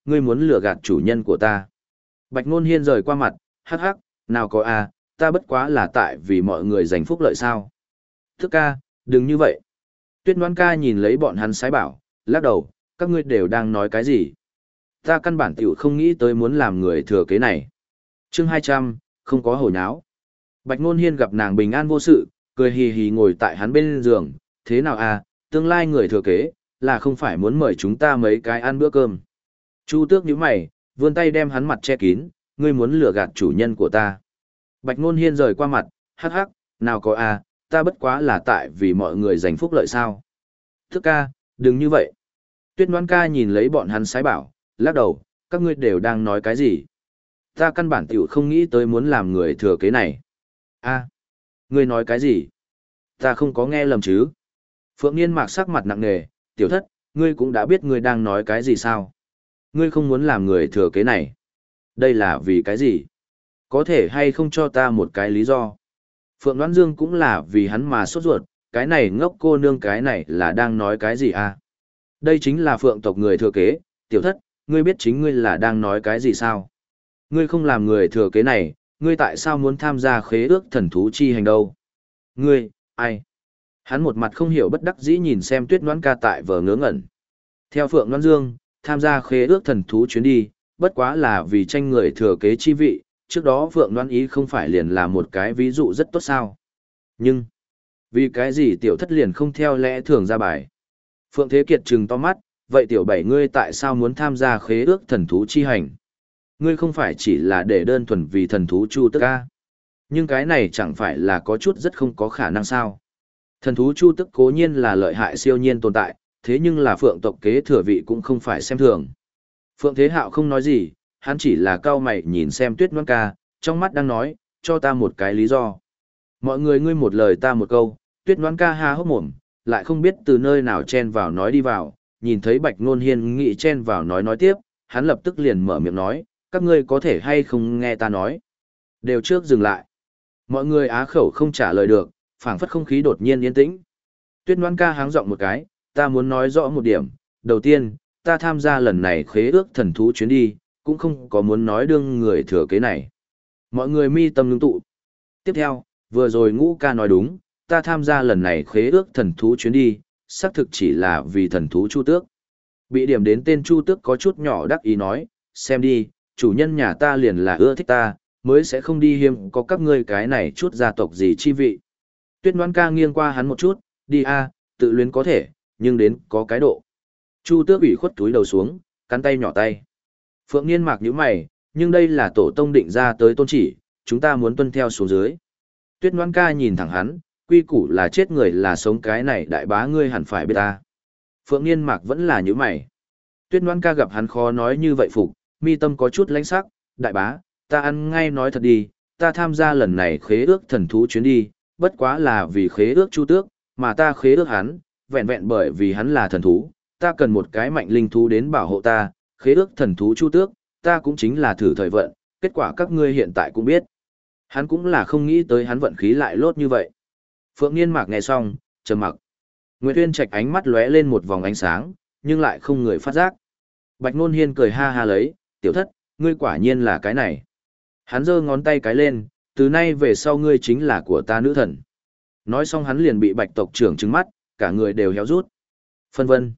[SPEAKER 1] ngươi muốn lừa gạt chủ nhân của ta. Bạch Nôn Hiên rời qua mặt, hắc hắc, nào có a, ta bất quá là tại vì mọi người giành phúc lợi sao. Thức ca, đừng như vậy. Tuyết Ngoan ca nhìn lấy bọn hắn sái bảo, lắc đầu, các ngươi đều đang nói cái gì? Ta căn bản tiểu không nghĩ tới muốn làm người thừa kế này. Chương 200, không có hồ nháo. Bạch Nôn Hiên gặp nàng bình an vô sự, cười hì hì ngồi tại hắn bên giường, thế nào à, tương lai người thừa kế, là không phải muốn mời chúng ta mấy cái ăn bữa cơm. Chu Tước nhíu mày, vươn tay đem hắn mặt che kín, ngươi muốn lừa gạt chủ nhân của ta. Bạch Nôn Hiên rời qua mặt, hắc hắc, nào có à, ta bất quá là tại vì mọi người giành phúc lợi sao. Thức ca, đừng như vậy. Tuyết Ngoan ca nhìn lấy bọn hắn sái bảo, lắc đầu, các ngươi đều đang nói cái gì? Ta căn bản tiểu không nghĩ tới muốn làm người thừa kế này. A, ngươi nói cái gì? Ta không có nghe lầm chứ? Phượng Niên Mạc sắc mặt nặng nề, tiểu thất, ngươi cũng đã biết ngươi đang nói cái gì sao? Ngươi không muốn làm người thừa kế này. Đây là vì cái gì? Có thể hay không cho ta một cái lý do? Phượng Đoán Dương cũng là vì hắn mà sốt ruột, cái này ngốc cô nương cái này là đang nói cái gì à? Đây chính là Phượng tộc người thừa kế, tiểu thất, ngươi biết chính ngươi là đang nói cái gì sao? Ngươi không làm người thừa kế này, ngươi tại sao muốn tham gia khế ước thần thú chi hành đâu? Ngươi, ai? Hắn một mặt không hiểu bất đắc dĩ nhìn xem Tuyết Ngoãn ca tại vờ ngớ ngẩn. Theo Phượng Đoán Dương, tham gia khế ước thần thú chuyến đi, bất quá là vì tranh người thừa kế chi vị, trước đó Phượng Đoán Ý không phải liền là một cái ví dụ rất tốt sao. Nhưng, vì cái gì tiểu thất liền không theo lẽ thường ra bài? Phượng Thế Kiệt trừng to mắt, vậy tiểu bảy ngươi tại sao muốn tham gia khế ước thần thú chi hành? Ngươi không phải chỉ là để đơn thuần vì thần thú Chu Tức ca. Nhưng cái này chẳng phải là có chút rất không có khả năng sao. Thần thú Chu Tức cố nhiên là lợi hại siêu nhiên tồn tại, thế nhưng là Phượng tộc kế thừa vị cũng không phải xem thường. Phượng Thế Hạo không nói gì, hắn chỉ là cau mày nhìn xem Tuyết Ngoãn ca, trong mắt đang nói, cho ta một cái lý do. Mọi người ngươi một lời ta một câu, Tuyết Ngoãn ca ha hốc mồm, lại không biết từ nơi nào chen vào nói đi vào, nhìn thấy Bạch Nôn Hiên nghị chen vào nói tiếp, hắn lập tức liền mở miệng nói, các ngươi có thể hay không nghe ta nói. Đều trước dừng lại. Mọi người á khẩu không trả lời được, phảng phất không khí đột nhiên yên tĩnh. Tuyết Ngoãn ca háng giọng một cái, ta muốn nói rõ một điểm, đầu tiên, ta tham gia lần này khế ước thần thú chuyến đi, cũng không có muốn nói đương người thừa kế này. Mọi người mi tâm ngưng tụ. Tiếp theo, vừa rồi Ngũ ca nói đúng, ta tham gia lần này khế ước thần thú chuyến đi, xác thực chỉ là vì thần thú Chu Tước. Bị điểm đến tên Chu Tước có chút nhỏ đắc ý nói, xem đi, chủ nhân nhà ta liền là ưa thích ta, mới sẽ không đi hiếm có các ngươi cái này chút gia tộc gì chi vị. Tuyết Ngoãn ca nghiêng qua hắn một chút, đi a, tự luyến có thể, nhưng đến có cái độ. Chu Tước ủy khuất túi đầu xuống, cắn tay nhỏ tay. Phượng Niên Mạc nhíu mày, nhưng đây là tổ tông định ra tới tôn chỉ, chúng ta muốn tuân theo xuống dưới. Tuyết Ngoãn ca nhìn thẳng hắn, quy củ là chết người là sống cái này đại bá ngươi hẳn phải biết ta. Phượng Niên Mạc vẫn là nhíu mày. Tuyết Ngoãn ca gặp hắn khó nói như vậy phục, mi tâm có chút lãnh sắc, đại bá, ta ăn ngay nói thật đi, ta tham gia lần này khế ước thần thú chuyến đi, bất quá là vì khế ước Chu Tước, mà ta khế ước hắn, vẹn vẹn bởi vì hắn là thần thú, ta cần một cái mạnh linh thú đến bảo hộ ta, khế ước thần thú Chu Tước, ta cũng chính là thử thời vận, kết quả các ngươi hiện tại cũng biết. Hắn cũng là không nghĩ tới hắn vận khí lại lốt như vậy. Phượng Niên Mạc nghe xong, trầm mặc. Nguyệt Uyên Trạch ánh mắt lóe lên một vòng ánh sáng, nhưng lại không người phát giác. Bạch Nôn Hiên cười ha ha lấy, tiểu thất, ngươi quả nhiên là cái này. Hắn giơ ngón tay cái lên, từ nay về sau ngươi chính là của ta nữ thần. Nói xong hắn liền bị Bạch tộc trưởng trừng mắt, cả người đều héo rút. Phân vân.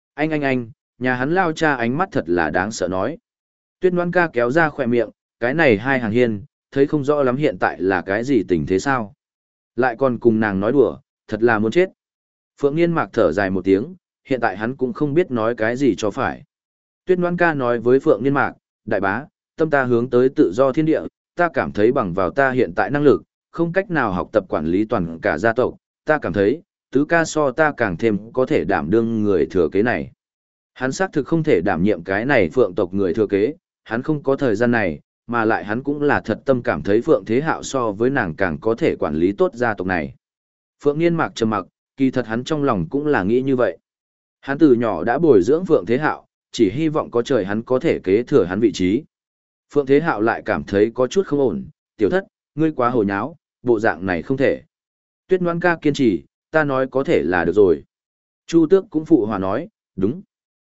[SPEAKER 1] Anh, nhà hắn lao cha ánh mắt thật là đáng sợ nói. Tuyết Ngoãn ca kéo ra khỏe miệng, cái này hai hàng hiên, thấy không rõ lắm hiện tại là cái gì tình thế sao. Lại còn cùng nàng nói đùa, thật là muốn chết. Phượng Niên Mạc thở dài một tiếng, hiện tại hắn cũng không biết nói cái gì cho phải. Tuyết Ngoãn ca nói với Phượng Niên Mạc, đại bá, tâm ta hướng tới tự do thiên địa, ta cảm thấy bằng vào ta hiện tại năng lực, không cách nào học tập quản lý toàn cả gia tộc, ta cảm thấy, tứ ca so ta càng thêm có thể đảm đương người thừa kế này. Hắn xác thực không thể đảm nhiệm cái này Phượng tộc người thừa kế, hắn không có thời gian này, mà lại hắn cũng là thật tâm cảm thấy Phượng Thế Hạo so với nàng càng có thể quản lý tốt gia tộc này. Phượng Niên Mạc trầm mặc, kỳ thật hắn trong lòng cũng là nghĩ như vậy. Hắn từ nhỏ đã bồi dưỡng Phượng Thế Hạo, chỉ hy vọng có trời hắn có thể kế thừa hắn vị trí. Phượng Thế Hạo lại cảm thấy có chút không ổn, tiểu thất, ngươi quá hồ nháo, bộ dạng này không thể. Tuyết Ngoãn ca kiên trì, ta nói có thể là được rồi. Chu Tước cũng phụ hòa nói, đúng.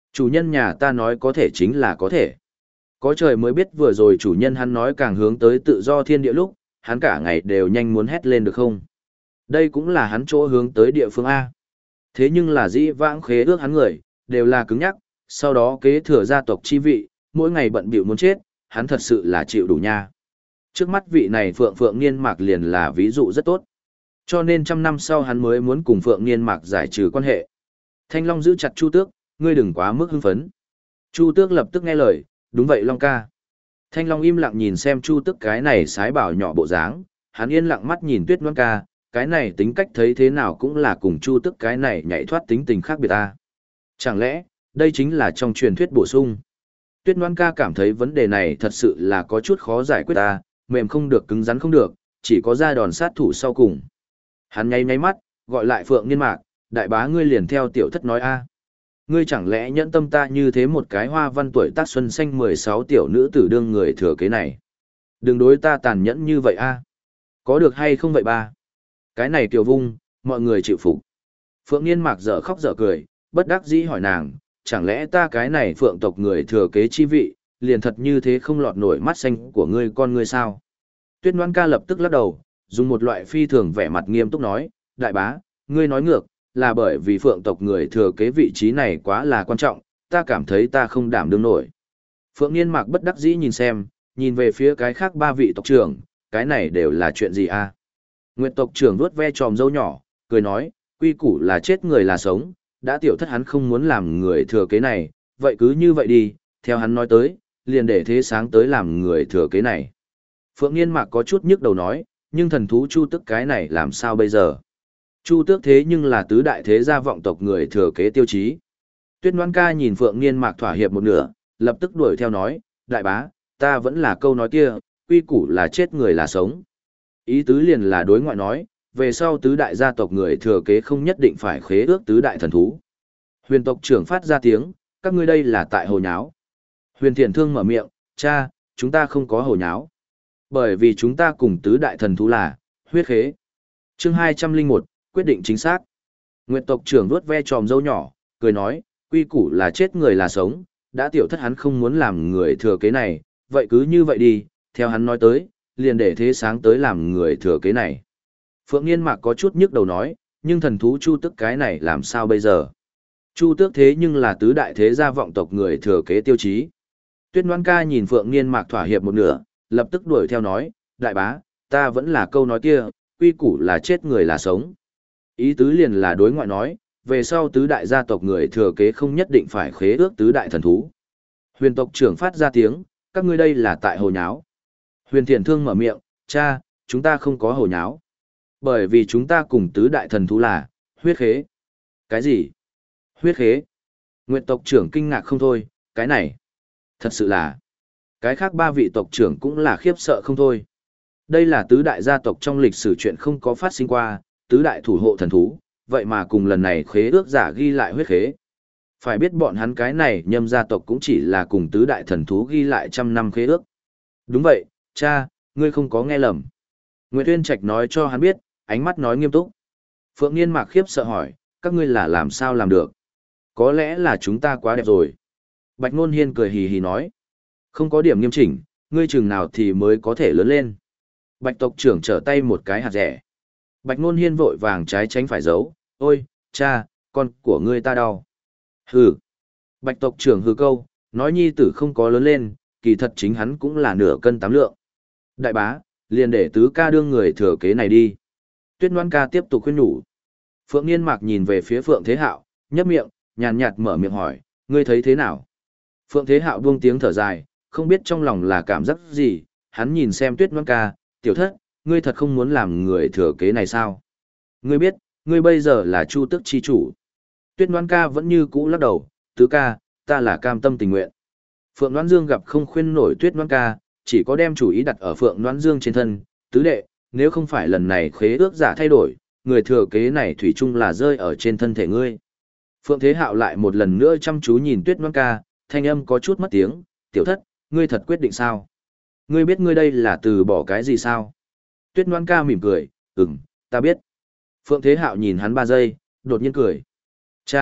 [SPEAKER 1] Chủ nhân nhà ta nói có thể chính là có thể. Có trời mới biết vừa rồi chủ nhân hắn nói càng hướng tới tự do thiên địa lúc, hắn cả ngày đều nhanh muốn hét lên được không? Đây cũng là hắn chỗ hướng tới địa phương A. Thế nhưng là dĩ vãng khế ước hắn người, đều là cứng nhắc, sau đó kế thừa gia tộc chi vị, mỗi ngày bận bịu muốn chết, hắn thật sự là chịu đủ nha. Trước mắt vị này Phượng Phượng Niên Mạc liền là ví dụ rất tốt. Cho nên trăm năm sau hắn mới muốn cùng Phượng Niên Mạc giải trừ quan hệ. Thanh Long giữ chặt Chu Tước, ngươi đừng quá mức hưng phấn. Chu Tước lập tức nghe lời, đúng vậy Long ca. Thanh Long im lặng nhìn xem Chu Tước cái này sái bảo nhỏ bộ dáng, hắn yên lặng mắt nhìn Tuyết Loan ca, cái này tính cách thấy thế nào cũng là cùng Chu Tước cái này nhảy thoát tính tình khác biệt ta. Chẳng lẽ, đây chính là trong truyền thuyết bổ sung. Tuyết Loan ca cảm thấy vấn đề này thật sự là có chút khó giải quyết ta, mềm không được cứng rắn không được, chỉ có ra đòn sát thủ sau cùng. Hắn nháy nháy mắt, gọi lại Phượng Niên Mạc, đại bá ngươi liền theo tiểu thất nói a. Ngươi chẳng lẽ nhẫn tâm ta như thế một cái hoa văn tuổi tác xuân xanh 16 tiểu nữ tử đương người thừa kế này. Đừng đối ta tàn nhẫn như vậy a. Có được hay không vậy ba? Cái này Kiều Vung, mọi người chịu phục. Phượng Niên Mạc dở khóc dở cười, bất đắc dĩ hỏi nàng, chẳng lẽ ta cái này phượng tộc người thừa kế chi vị, liền thật như thế không lọt nổi mắt xanh của ngươi con ngươi sao? Tuyết Loan ca lập tức lắc đầu, dùng một loại phi thường vẻ mặt nghiêm túc nói, đại bá, ngươi nói ngược, là bởi vì phượng tộc người thừa kế vị trí này quá là quan trọng, ta cảm thấy ta không đảm đương nổi. Phượng Niên Mạc bất đắc dĩ nhìn xem, nhìn về phía cái khác ba vị tộc trưởng, cái này đều là chuyện gì a? Nguyệt tộc trưởng vuốt ve tròm râu nhỏ, cười nói, quy củ là chết người là sống, đã tiểu thất hắn không muốn làm người thừa kế này, vậy cứ như vậy đi, theo hắn nói tới, liền để thế sáng tới làm người thừa kế này. Phượng Niên Mạc có chút nhức đầu nói, nhưng thần thú Chu Tước cái này làm sao bây giờ? Chu Tước thế nhưng là tứ đại thế gia vọng tộc người thừa kế tiêu chí. Tuyết Loan ca nhìn Phượng Niên Mạc thỏa hiệp một nửa, lập tức đuổi theo nói, đại bá, ta vẫn là câu nói kia, quy củ là chết người là sống. Ý tứ liền là đối ngoại nói, về sau tứ đại gia tộc người thừa kế không nhất định phải khế ước tứ đại thần thú. Huyền tộc trưởng phát ra tiếng, các ngươi đây là tại hồ nháo. Huyền Thiện Thương mở miệng, cha, chúng ta không có hồ nháo. Bởi vì chúng ta cùng tứ đại thần thú là, huyết khế. Chương 201, quyết định chính xác. Nguyệt tộc trưởng vuốt ve tròm râu nhỏ, cười nói, quy củ là chết người là sống, đã tiểu thất hắn không muốn làm người thừa kế này, vậy cứ như vậy đi, theo hắn nói tới, liền để thế sáng tới làm người thừa kế này. Phượng Niên Mạc có chút nhức đầu nói, nhưng thần thú Chu Tước cái này làm sao bây giờ? Chu Tước thế nhưng là tứ đại thế gia vọng tộc người thừa kế tiêu chí. Tuyết Loan ca nhìn Phượng Niên Mạc thỏa hiệp một nửa, lập tức đuổi theo nói, đại bá, ta vẫn là câu nói kia, quy củ là chết người là sống. Ý tứ liền là đối ngoại nói, về sau tứ đại gia tộc người thừa kế không nhất định phải khế ước tứ đại thần thú. Huyền tộc trưởng phát ra tiếng, các ngươi đây là tại hồ nháo. Huyền Thiện Thương mở miệng, cha, chúng ta không có hồ nháo. Bởi vì chúng ta cùng tứ đại thần thú là, huyết khế. Cái gì? Huyết khế? Nguyệt tộc trưởng kinh ngạc không thôi, cái này. Thật sự là. Cái khác ba vị tộc trưởng cũng là khiếp sợ không thôi. Đây là tứ đại gia tộc trong lịch sử chuyện không có phát sinh qua, tứ đại thủ hộ thần thú, vậy mà cùng lần này khế ước giả ghi lại huyết khế. Phải biết bọn hắn cái này nhâm gia tộc cũng chỉ là cùng tứ đại thần thú ghi lại trăm năm khế ước. Đúng vậy, cha, ngươi không có nghe lầm. Nguyệt Uyên Trạch nói cho hắn biết, ánh mắt nói nghiêm túc. Phượng Niên Mạc khiếp sợ hỏi, các ngươi là làm sao làm được? Có lẽ là chúng ta quá đẹp rồi. Bạch Nôn Hiên cười hì hì nói. Không có điểm nghiêm chỉnh, ngươi chừng nào thì mới có thể lớn lên. Bạch tộc trưởng trở tay một cái hạt rẻ. Bạch Nôn Hiên vội vàng trái tránh phải giấu. Ôi, cha, con của ngươi ta đau. Hừ. Bạch tộc trưởng hừ câu, nói nhi tử không có lớn lên, kỳ thật chính hắn cũng là nửa cân tám lượng. Đại bá, liền để tứ ca đương người thừa kế này đi. Tuyết Loan ca tiếp tục khuyên nhủ. Phượng Niên Mạc nhìn về phía Phượng Thế Hạo, nhấp miệng, nhàn nhạt mở miệng hỏi, ngươi thấy thế nào? Phượng Thế Hạo buông tiếng thở dài, không biết trong lòng là cảm giác gì, hắn nhìn xem Tuyết Loan ca, tiểu thất, ngươi thật không muốn làm người thừa kế này sao? Ngươi biết, ngươi bây giờ là Chu Tước chi chủ. Tuyết Loan ca vẫn như cũ lắc đầu, tứ ca, ta là cam tâm tình nguyện. Phượng Loan Dương gặp không khuyên nổi Tuyết Loan ca, chỉ có đem chủ ý đặt ở Phượng Loan Dương trên thân, tứ đệ, nếu không phải lần này khế ước giả thay đổi, người thừa kế này thủy chung là rơi ở trên thân thể ngươi. Phượng Thế Hạo lại một lần nữa chăm chú nhìn Tuyết Loan ca, thanh âm có chút mất tiếng, tiểu thất, ngươi thật quyết định sao? Ngươi biết ngươi đây là từ bỏ cái gì sao? Tuyết Loan ca mỉm cười, ta biết. Phượng Thế Hạo nhìn hắn 3 giây, đột nhiên cười. Cha,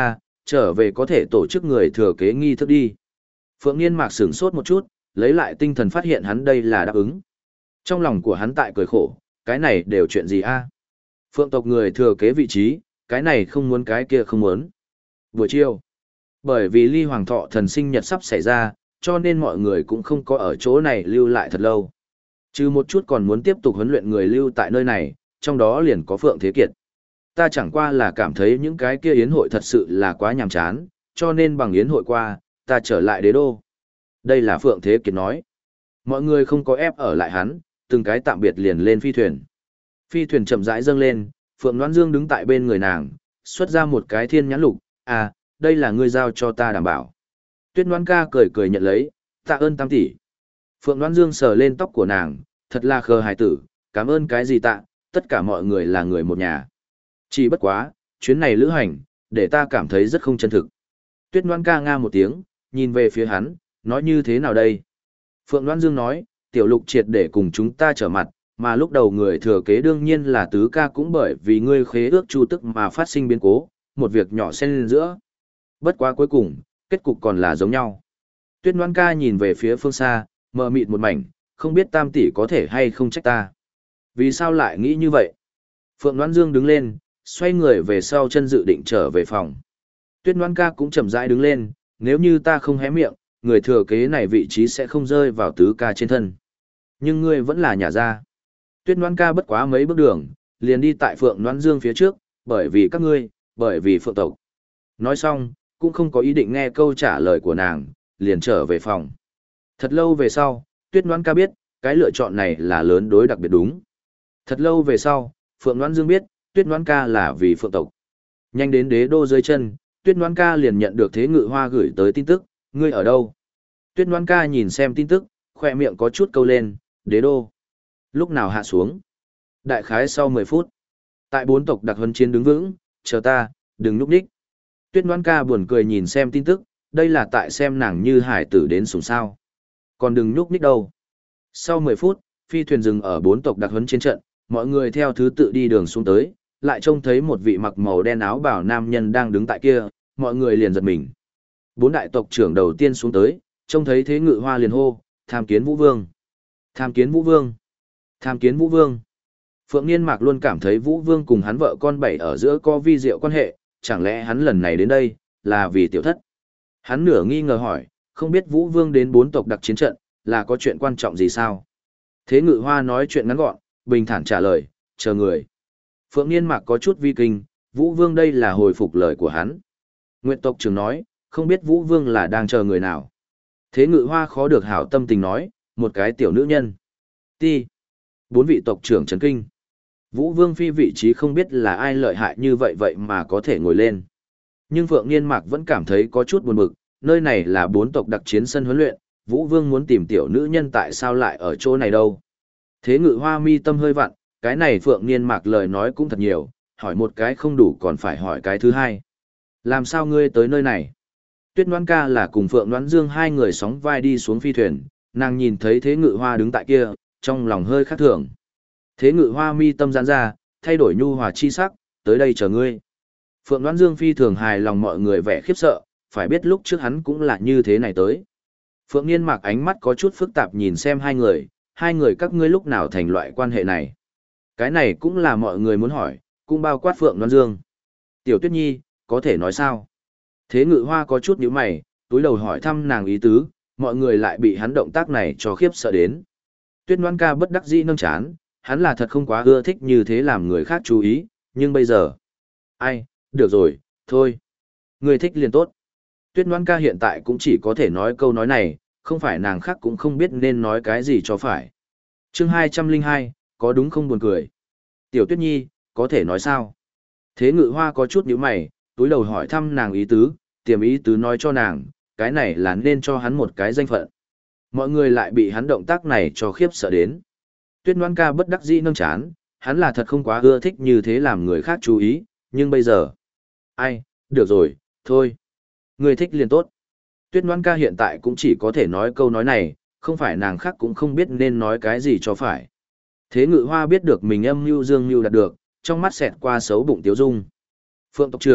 [SPEAKER 1] trở về có thể tổ chức người thừa kế nghi thức đi. Phượng Niên Mạc sửng sốt một chút, lấy lại tinh thần phát hiện hắn đây là đáp ứng. Trong lòng của hắn tại cười khổ, cái này đều chuyện gì a? Phượng tộc người thừa kế vị trí, cái này không muốn cái kia không muốn. Buổi chiều, bởi vì Ly Hoàng Thọ thần sinh nhật sắp xảy ra, cho nên mọi người cũng không có ở chỗ này lưu lại thật lâu. Trừ một chút còn muốn tiếp tục huấn luyện người lưu tại nơi này, trong đó liền có Phượng Thế Kiệt. Ta chẳng qua là cảm thấy những cái kia yến hội thật sự là quá nhàm chán, cho nên bằng yến hội qua, ta trở lại đế đô. Đây là Phượng Thế Kiệt nói. Mọi người không có ép ở lại hắn, từng cái tạm biệt liền lên phi thuyền. Phi thuyền chậm rãi dâng lên, Phượng Loan Dương đứng tại bên người nàng, xuất ra một cái thiên nhãn lục, à, đây là ngươi giao cho ta đảm bảo. Tuyết Loan ca cười cười nhận lấy, tạ ơn tam tỷ. Phượng Loan Dương sờ lên tóc của nàng, thật là khờ hài tử, cảm ơn cái gì tạ, tất cả mọi người là người một nhà. Chỉ bất quá, chuyến này lữ hành, để ta cảm thấy rất không chân thực. Tuyết Loan ca nga một tiếng, nhìn về phía hắn, nói như thế nào đây? Phượng Loan Dương nói, tiểu lục triệt để cùng chúng ta trở mặt, mà lúc đầu người thừa kế đương nhiên là tứ ca cũng bởi vì ngươi khế ước chu tức mà phát sinh biến cố, một việc nhỏ xen lên giữa. Bất quá cuối cùng, kết cục còn là giống nhau. Tuyết Loan ca nhìn về phía phương xa, mờ mịt một mảnh, không biết tam tỷ có thể hay không trách ta. Vì sao lại nghĩ như vậy? Phượng Loan Dương đứng lên, xoay người về sau chân dự định trở về phòng. Tuyết Loan ca cũng chậm rãi đứng lên, nếu như ta không hé miệng, người thừa kế này vị trí sẽ không rơi vào tứ ca trên thân. Nhưng ngươi vẫn là nhà gia. Tuyết Loan ca bất quá mấy bước đường, liền đi tại Phượng Loan Dương phía trước, bởi vì các ngươi, bởi vì Phượng tộc. Nói xong, cũng không có ý định nghe câu trả lời của nàng, liền trở về phòng. Thật lâu về sau, Tuyết Loan ca biết, cái lựa chọn này là lớn đối đặc biệt đúng. Thật lâu về sau, Phượng Loan Dương biết, Tuyết Loan ca là vì Phượng tộc. Nhanh đến đế đô dưới chân, Tuyết Loan ca liền nhận được Thế Ngự Hoa gửi tới tin tức, ngươi ở đâu? Tuyết Loan ca nhìn xem tin tức, khoe miệng có chút câu lên, đế đô. Lúc nào hạ xuống? Đại khái sau 10 phút. Tại 4 tộc đặc huấn chiến đứng vững, chờ ta, đừng núp đích. Tuyết Loan ca buồn cười nhìn xem tin tức, đây là tại xem nàng như hải tử đến sủng sao. Còn đừng núp đích đâu. Sau 10 phút, phi thuyền dừng ở 4 tộc đặc huấn chiến trận, mọi người theo thứ tự đi đường xuống tới, lại trông thấy một vị mặc màu đen áo bào nam nhân đang đứng tại kia, mọi người liền giật mình. 4 đại tộc trưởng đầu tiên xuống tới, trông thấy Thế Ngự Hoa liền hô, tham kiến Vũ Vương. Tham kiến Vũ Vương. Tham kiến Vũ Vương. Phượng Niên Mạc luôn cảm thấy Vũ Vương cùng hắn vợ con bảy ở giữa có vi diệu quan hệ, chẳng lẽ hắn lần này đến đây, là vì tiểu thất. Hắn nửa nghi ngờ hỏi, không biết Vũ Vương đến 4 tộc đặc chiến trận, là có chuyện quan trọng gì sao? Thế Ngự Hoa nói chuyện ngắn gọn, bình thản trả lời, chờ người. Phượng Niên Mạc có chút vi kinh, Vũ Vương đây là hồi phục lời của hắn. Nguyệt tộc trưởng nói, không biết Vũ Vương là đang chờ người nào. Thế Ngự Hoa khó được hảo tâm tình nói, một cái tiểu nữ nhân. Ti. 4 vị tộc trưởng chấn kinh. Vũ Vương phi vị trí không biết là ai lợi hại như vậy vậy mà có thể ngồi lên. Nhưng Phượng Niên Mạc vẫn cảm thấy có chút buồn bực, nơi này là 4 tộc đặc chiến sân huấn luyện, Vũ Vương muốn tìm tiểu nữ nhân tại sao lại ở chỗ này đâu. Thế Ngự Hoa mi tâm hơi vặn, cái này Phượng Niên Mạc lời nói cũng thật nhiều, hỏi một cái không đủ còn phải hỏi cái thứ hai. Làm sao ngươi tới nơi này? Tuyết Loan ca là cùng Phượng Loan Dương hai người sóng vai đi xuống phi thuyền, nàng nhìn thấy Thế Ngự Hoa đứng tại kia, trong lòng hơi khác thường. Thế Ngự Hoa mi tâm giãn ra, thay đổi nhu hòa chi sắc, tới đây chờ ngươi. Phượng Loan Dương phi thường hài lòng mọi người vẻ khiếp sợ, phải biết lúc trước hắn cũng là như thế này tới. Phượng Niên Mạc ánh mắt có chút phức tạp nhìn xem hai người các ngươi lúc nào thành loại quan hệ này. Cái này cũng là mọi người muốn hỏi, cũng bao quát Phượng Loan Dương. Tiểu Tuyết Nhi, có thể nói sao? Thế Ngự Hoa có chút nhíu mày, túi đầu hỏi thăm nàng ý tứ, mọi người lại bị hắn động tác này cho khiếp sợ đến. Tuyết Loan ca bất đắc dĩ nâng chán, hắn là thật không quá ưa thích như thế làm người khác chú ý, nhưng bây giờ... Ai, được rồi, thôi. Người thích liền tốt. Tuyết Loan ca hiện tại cũng chỉ có thể nói câu nói này, không phải nàng khác cũng không biết nên nói cái gì cho phải. Chương 202, có đúng không buồn cười? Tiểu Tuyết Nhi, có thể nói sao? Thế Ngự Hoa có chút nhíu mày, túi đầu hỏi thăm nàng ý tứ, tiềm ý tứ nói cho nàng, cái này là nên cho hắn một cái danh phận. Mọi người lại bị hắn động tác này cho khiếp sợ đến. Tuyết Loan ca bất đắc dĩ nâng chán, hắn là thật không quá ưa thích như thế làm người khác chú ý, nhưng bây giờ... Ai, được rồi, thôi. Người thích liền tốt. Tuyết Loan ca hiện tại cũng chỉ có thể nói câu nói này, không phải nàng khác cũng không biết nên nói cái gì cho phải. Thế Ngự Hoa biết được mình âm mưu dương mưu đạt được, trong mắt xẹt qua xấu bụng tiếu dung. Phượng tộc trưởng,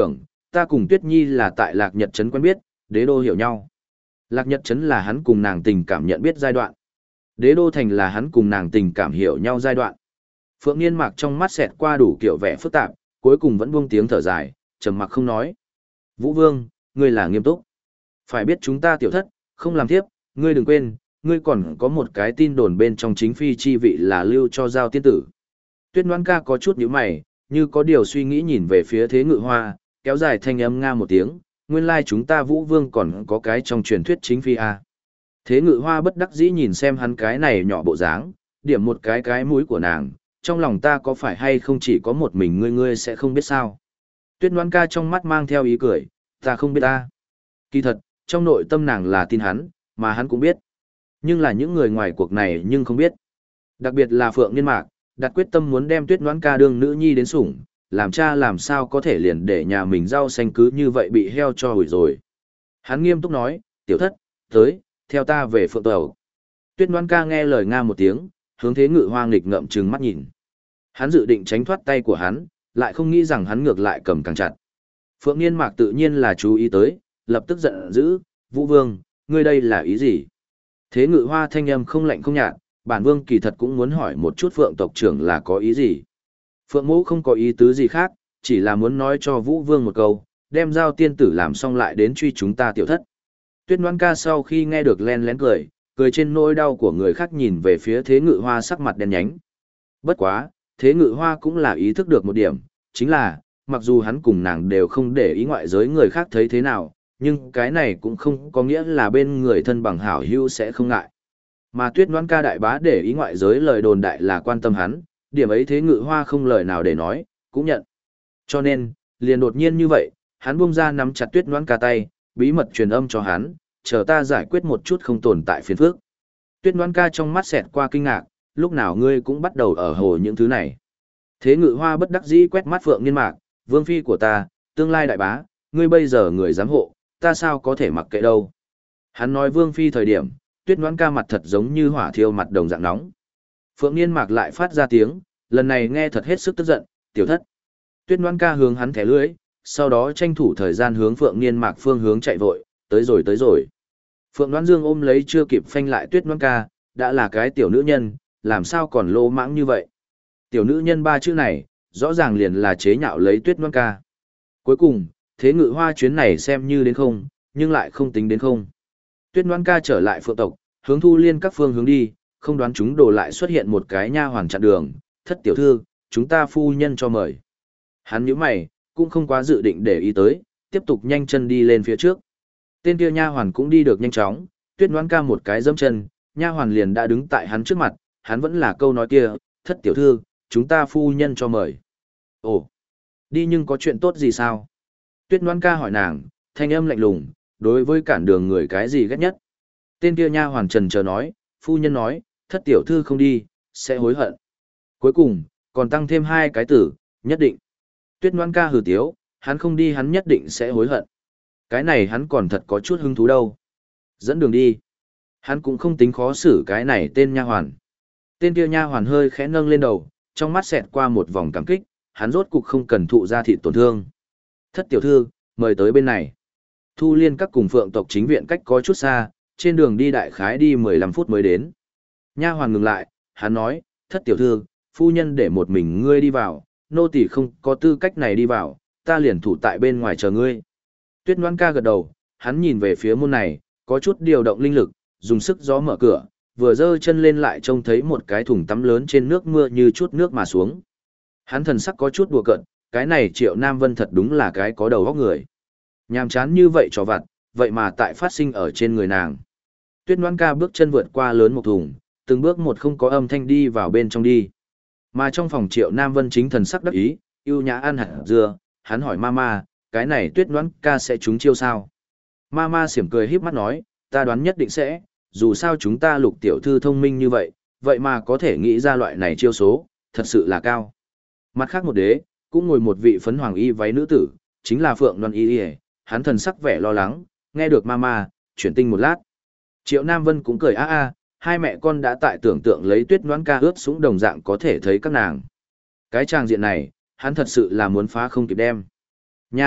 [SPEAKER 1] ta cùng Tuyết Nhi là tại Lạc Nhật Trấn quen biết, Đế Đô hiểu nhau. Lạc Nhật Trấn là hắn cùng nàng tình cảm nhận biết giai đoạn. Đế Đô Thành là hắn cùng nàng tình cảm hiểu nhau giai đoạn. Phượng Niên Mạc trong mắt xẹt qua đủ kiểu vẻ phức tạp, cuối cùng vẫn buông tiếng thở dài, trầm mặc không nói. Vũ Vương, ngươi là nghiêm túc. Phải biết chúng ta tiểu thất, không làm tiếp, ngươi đừng quên, ngươi còn có một cái tin đồn bên trong chính phi chi vị là lưu cho Giao tiên tử. Tuyết Ngoan ca có chút nhíu mày, như có điều suy nghĩ nhìn về phía Thế Ngự Hoa, kéo dài thanh âm nga một tiếng, nguyên lai chúng ta Vũ Vương còn có cái trong truyền thuyết chính phi à. Thế Ngự Hoa bất đắc dĩ nhìn xem hắn cái này nhỏ bộ dáng, điểm một cái mũi của nàng, trong lòng ta có phải hay không chỉ có một mình ngươi sẽ không biết sao. Tuyết Ngoan ca trong mắt mang theo ý cười, ta không biết ta. Kỳ thật, trong nội tâm nàng là tin hắn, mà hắn cũng biết. Nhưng là những người ngoài cuộc này nhưng không biết. Đặc biệt là Phượng Niên Mạc, đặt quyết tâm muốn đem Tuyết Ngoan ca đương nữ nhi đến sủng, làm cha làm sao có thể liền để nhà mình rau xanh cứ như vậy bị heo cho hủy rồi. Hắn nghiêm túc nói, tiểu thất, tới, theo ta về Phượng Tàu. Tuyết Ngoan ca nghe lời nga một tiếng, hướng Thế Ngự Hoa nghịch ngợm trừng mắt nhìn. Hắn dự định tránh thoát tay của hắn, lại không nghĩ rằng hắn ngược lại cầm càng chặt. Phượng Niên Mạc tự nhiên là chú ý tới, lập tức giận dữ, Vũ Vương, ngươi đây là ý gì? Thế Ngự Hoa thanh âm không lạnh không nhạt, bản vương kỳ thật cũng muốn hỏi một chút Phượng tộc trưởng là có ý gì? Phượng Mẫu không có ý tứ gì khác, chỉ là muốn nói cho Vũ Vương một câu, đem Giao tiên tử làm xong lại đến truy chúng ta tiểu thất. Tuyết Ngoan ca sau khi nghe được len lén cười, cười trên nỗi đau của người khác nhìn về phía Thế Ngự Hoa sắc mặt đen nhánh. Bất quá, Thế Ngự Hoa cũng là ý thức được một điểm, chính là, mặc dù hắn cùng nàng đều không để ý ngoại giới người khác thấy thế nào, nhưng cái này cũng không có nghĩa là bên người thân bằng hảo hữu sẽ không ngại. Mà Tuyết Ngoan ca đại bá để ý ngoại giới lời đồn đại là quan tâm hắn, điểm ấy Thế Ngự Hoa không lời nào để nói, cũng nhận. Cho nên, liền đột nhiên như vậy, hắn buông ra nắm chặt Tuyết Ngoan ca tay, bí mật truyền âm cho hắn, chờ ta giải quyết một chút không tồn tại phiền phức. Tuyết Ngoan ca trong mắt xẹt qua kinh ngạc, lúc nào ngươi cũng bắt đầu ở hồ những thứ này. Thế Ngự Hoa bất đắc dĩ quét mắt Phượng Niên Mạc, vương phi của ta, tương lai đại bá, ngươi bây giờ người giám hộ, ta sao có thể mặc kệ đâu. Hắn nói vương phi thời điểm, Tuyết Ngoan ca mặt thật giống như hỏa thiêu mặt đồng dạng nóng. Phượng Niên Mạc lại phát ra tiếng, lần này nghe thật hết sức tức giận, tiểu thất. Tuyết Ngoan ca hướng hắn thẻ lưỡi, sau đó tranh thủ thời gian hướng Phượng Niên Mạc phương hướng chạy vội, tới rồi. Phượng Đoan Dương ôm lấy chưa kịp phanh lại Tuyết Ngoan ca, đã là cái tiểu nữ nhân, làm sao còn lô mãng như vậy. Tiểu nữ nhân ba chữ này, rõ ràng liền là chế nhạo lấy Tuyết Ngoan ca. Cuối cùng, Thế Ngự Hoa chuyến này xem như đến không, nhưng lại không tính đến không. Tuyết Ngoan ca trở lại Phượng tộc, hướng Thu Liên các phương hướng đi, không đoán chúng đồ lại xuất hiện một cái nha hoàn chặn đường, thất tiểu thư, chúng ta phu nhân cho mời. Hắn nhíu mày, cũng không quá dự định để ý tới, tiếp tục nhanh chân đi lên phía trước. Tên kia nha hoàn cũng đi được nhanh chóng, Tuyết Ngoan ca một cái dẫm chân, nha hoàn liền đã đứng tại hắn trước mặt, hắn vẫn là câu nói kia, thất tiểu thư, chúng ta phu nhân cho mời. Ồ, đi nhưng có chuyện tốt gì sao? Tuyết Ngoan ca hỏi nàng, thanh âm lạnh lùng, đối với cản đường người cái gì ghét nhất. Tên kia nha hoàn trần chờ nói, phu nhân nói, thất tiểu thư không đi, sẽ hối hận. Cuối cùng, còn tăng thêm hai cái tử, nhất định. Tuyết Ngoan ca hừ tiếu, hắn không đi hắn nhất định sẽ hối hận. Cái này hắn còn thật có chút hứng thú đâu. Dẫn đường đi. Hắn cũng không tính khó xử cái này tên nha hoàn. Tên kia nha hoàn hơi khẽ nâng lên đầu, trong mắt xẹt qua một vòng cảm kích, hắn rốt cục không cần thụ ra thịt tổn thương. Thất tiểu thư, mời tới bên này. Thu Liên các cùng Phượng tộc chính viện cách có chút xa, trên đường đi đại khái đi 15 phút mới đến. Nha hoàn ngừng lại, hắn nói, thất tiểu thư, phu nhân để một mình ngươi đi vào, nô tỳ không có tư cách này đi vào, ta liền thủ tại bên ngoài chờ ngươi. Tuyết Ngoan ca gật đầu, hắn nhìn về phía môn này, có chút điều động linh lực, dùng sức gió mở cửa, vừa giơ chân lên lại trông thấy một cái thùng tắm lớn trên nước mưa như chút nước mà xuống. Hắn thần sắc có chút đùa cợt, cái này Triệu Nam Vân thật đúng là cái có đầu óc người. Nhàm chán như vậy cho vặt, vậy mà tại phát sinh ở trên người nàng. Tuyết Ngoan ca bước chân vượt qua lớn một thùng, từng bước một không có âm thanh đi vào bên trong đi. Mà trong phòng Triệu Nam Vân chính thần sắc đắc ý, yêu nhã ăn hạt dưa, hắn hỏi mama, cái này Tuyết Ngoan ca sẽ trúng chiêu sao? Mama xỉm cười híp mắt nói, ta đoán nhất định sẽ, dù sao chúng ta Lục tiểu thư thông minh như vậy, vậy mà có thể nghĩ ra loại này chiêu số, thật sự là cao. Mặt khác một đế, cũng ngồi một vị phấn hoàng y váy nữ tử, chính là Phượng Loan Y, hắn thần sắc vẻ lo lắng, nghe được mama, chuyển tinh một lát. Triệu Nam Vân cũng cười hai mẹ con đã tại tưởng tượng lấy Tuyết Ngoan ca ướt sũng đồng dạng có thể thấy các nàng. Cái trang diện này, hắn thật sự là muốn phá không kịp đem. Nha,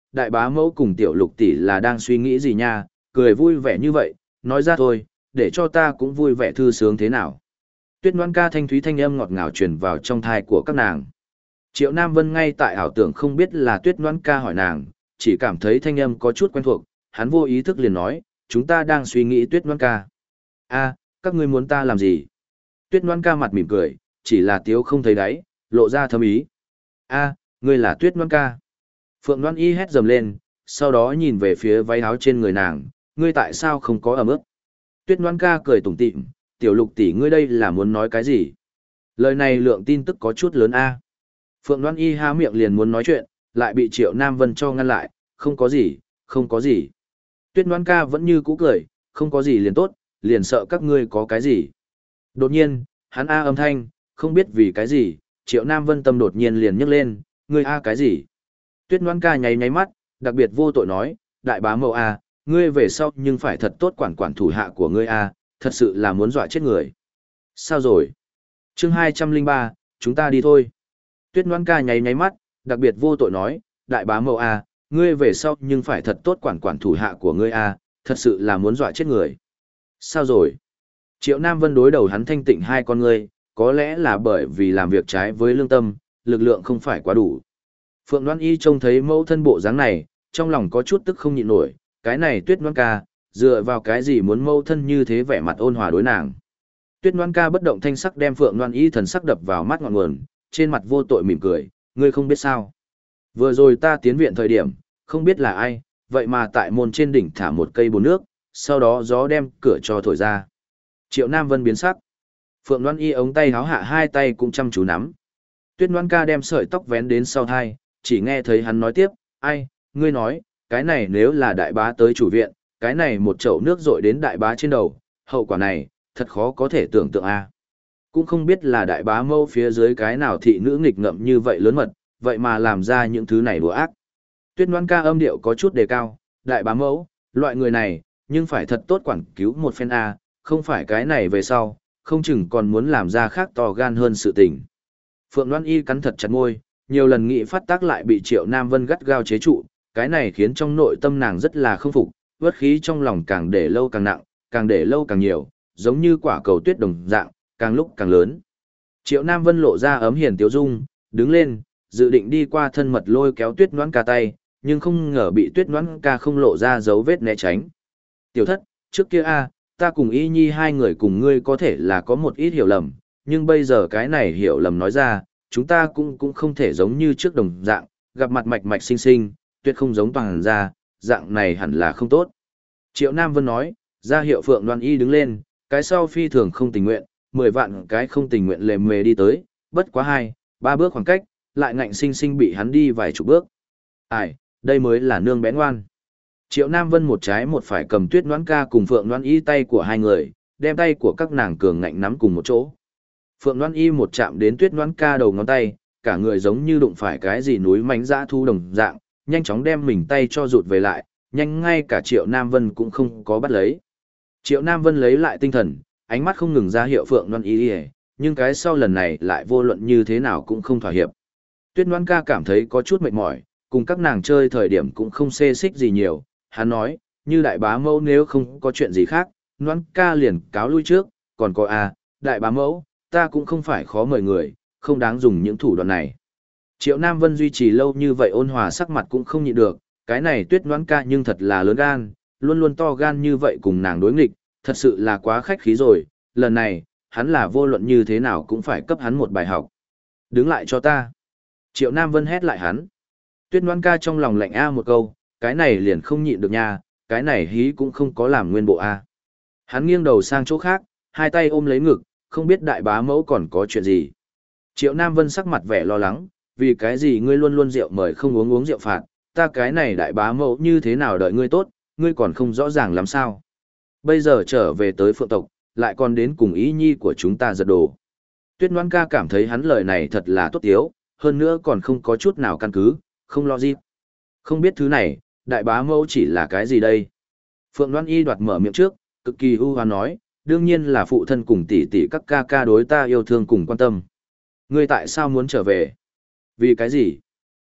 [SPEAKER 1] đại bá mẫu cùng tiểu lục tỷ là đang suy nghĩ gì nha, cười vui vẻ như vậy, nói ra thôi, để cho ta cũng vui vẻ thư sướng thế nào. Tuyết Ngoan ca thanh thúy thanh âm ngọt ngào truyền vào trong thai của các nàng. Triệu Nam Vân ngay tại ảo tưởng không biết là Tuyết Ngoan ca hỏi nàng, chỉ cảm thấy thanh âm có chút quen thuộc, hắn vô ý thức liền nói, chúng ta đang suy nghĩ Tuyết Ngoan ca. A, các ngươi muốn ta làm gì? Tuyết Ngoan ca mặt mỉm cười, chỉ là tiếu không thấy đáy, lộ ra thâm ý. A, ngươi là Tuyết Ngoan ca. Phượng Loan Y hét dầm lên, sau đó nhìn về phía váy áo trên người nàng, ngươi tại sao không có ẩm ướt? Tuyết Ngoan ca cười tủm tỉm, tiểu lục tỷ ngươi đây là muốn nói cái gì? Lời này lượng tin tức có chút lớn a. Phượng Loan Y há miệng liền muốn nói chuyện, lại bị Triệu Nam Vân cho ngăn lại, không có gì, không có gì. Tuyết Ngoan ca vẫn như cũ cười, không có gì liền tốt, liền sợ các ngươi có cái gì. Đột nhiên, hắn a âm thanh, không biết vì cái gì, Triệu Nam Vân tâm đột nhiên liền nhấc lên, ngươi a cái gì? Tuyết Ngoan ca nháy nháy mắt, đặc biệt vô tội nói, đại bá mẫu a, ngươi về sau nhưng phải thật tốt quản quản thủ hạ của ngươi a, thật sự là muốn dọa chết người. Sao rồi? Chương 203, chúng ta đi thôi. Tuyết Ngoan ca nháy nháy mắt, đặc biệt vô tội nói, đại bá mẫu a, ngươi về sau nhưng phải thật tốt quản quản thủ hạ của ngươi a, thật sự là muốn dọa chết người. Sao rồi? Triệu Nam Vân đối đầu hắn thanh tịnh hai con ngươi, có lẽ là bởi vì làm việc trái với lương tâm, lực lượng không phải quá đủ. Phượng Loan Y trông thấy mẫu thân bộ dáng này, trong lòng có chút tức không nhịn nổi, cái này Tuyết Ngoan ca, dựa vào cái gì muốn mẫu thân như thế vẻ mặt ôn hòa đối nàng. Tuyết Ngoan ca bất động thanh sắc đem Phượng Loan Y thần sắc đập vào mắt ngọn nguồn, trên mặt vô tội mỉm cười, ngươi không biết sao. Vừa rồi ta tiến viện thời điểm, không biết là ai, vậy mà tại môn trên đỉnh thả một cây bồn nước, sau đó gió đem cửa cho thổi ra. Triệu Nam Vân biến sắc. Phượng Loan Y ống tay háo hạ hai tay cũng chăm chú nắm. Tuyết Ngoan ca đem sợi tóc vén đến sau thai, chỉ nghe thấy hắn nói tiếp, ai, ngươi nói, cái này nếu là đại bá tới chủ viện, cái này một chậu nước rội đến đại bá trên đầu, hậu quả này, thật khó có thể tưởng tượng a. Cũng không biết là đại bá mâu phía dưới cái nào thị nữ nghịch ngợm như vậy lớn mật, vậy mà làm ra những thứ này đùa ác. Tuyết Ngoan ca âm điệu có chút đề cao, đại bá mẫu, loại người này, nhưng phải thật tốt quản cứu một phen a, không phải cái này về sau, không chừng còn muốn làm ra khác to gan hơn sự tình. Phượng Loan Y cắn thật chặt môi, nhiều lần nghị phát tác lại bị Triệu Nam Vân gắt gao chế trụ, cái này khiến trong nội tâm nàng rất là không phục, uất khí trong lòng càng để lâu càng nặng, càng để lâu càng nhiều, giống như quả cầu tuyết đồng dạng, càng lúc càng lớn. Triệu Nam Vân lộ ra ấm hiền tiếu dung, đứng lên, dự định đi qua thân mật lôi kéo Tuyết Ngoãn ca tay, nhưng không ngờ bị Tuyết Ngoãn ca không lộ ra dấu vết né tránh. Tiểu thất, trước kia ta cùng Y Nhi hai người cùng ngươi có thể là có một ít hiểu lầm, nhưng bây giờ cái này hiểu lầm nói ra, chúng ta cũng không thể giống như trước đồng dạng, gặp mặt mạch mạch sinh sinh, tuyệt không giống toàn ra, dạng này hẳn là không tốt. Triệu Nam Vân nói, ra hiệu Phượng Loan Y đứng lên, cái sau phi thường không tình nguyện, 10 vạn cái không tình nguyện lề mề đi tới, bất quá 2, 3 bước khoảng cách, lại ngạnh sinh sinh bị hắn đi vài chục bước. Ai, đây mới là nương bé ngoan. Triệu Nam Vân một trái một phải cầm Tuyết Ngoãn ca cùng Phượng Loan Y tay của hai người, đem tay của các nàng cường ngạnh nắm cùng một chỗ. Phượng Loan Y một chạm đến Tuyết Ngoãn ca đầu ngón tay, cả người giống như đụng phải cái gì núi mánh dã thu đồng dạng, nhanh chóng đem mình tay cho rụt về lại, nhanh ngay cả Triệu Nam Vân cũng không có bắt lấy. Triệu Nam Vân lấy lại tinh thần, ánh mắt không ngừng ra hiệu Phượng Loan Y, nhưng cái sau lần này lại vô luận như thế nào cũng không thỏa hiệp. Tuyết Ngoãn ca cảm thấy có chút mệt mỏi, cùng các nàng chơi thời điểm cũng không xê xích gì nhiều, hắn nói, như đại bá mẫu nếu không có chuyện gì khác, Ngoãn ca liền cáo lui trước, còn có đại bá mẫu, ta cũng không phải khó mời người, không đáng dùng những thủ đoạn này. Triệu Nam Vân duy trì lâu như vậy ôn hòa sắc mặt cũng không nhịn được, cái này Tuyết Ngoãn ca nhưng thật là lớn gan, luôn luôn to gan như vậy cùng nàng đối nghịch, thật sự là quá khách khí rồi, lần này, hắn là vô luận như thế nào cũng phải cấp hắn một bài học. Đứng lại cho ta. Triệu Nam Vân hét lại hắn. Tuyết Ngoãn ca trong lòng lạnh một câu, cái này liền không nhịn được nha, cái này hí cũng không có làm nguyên bộ Hắn nghiêng đầu sang chỗ khác, hai tay ôm lấy ngực, không biết đại bá mẫu còn có chuyện gì. Triệu Nam Vân sắc mặt vẻ lo lắng, vì cái gì ngươi luôn luôn rượu mời không uống rượu phạt, ta cái này đại bá mẫu như thế nào đợi ngươi tốt, ngươi còn không rõ ràng làm sao. Bây giờ trở về tới Phượng tộc, lại còn đến cùng ý nhi của chúng ta giật đồ. Tuyết Ngoãn ca cảm thấy hắn lời này thật là tốt tiếu, hơn nữa còn không có chút nào căn cứ, không lo gì. Không biết thứ này, đại bá mẫu chỉ là cái gì đây? Phượng Loan Y đoạt mở miệng trước, cực kỳ ưu hoán nói, đương nhiên là phụ thân cùng tỷ tỷ các ca ca đối ta yêu thương cùng quan tâm. Ngươi tại sao muốn trở về? Vì cái gì?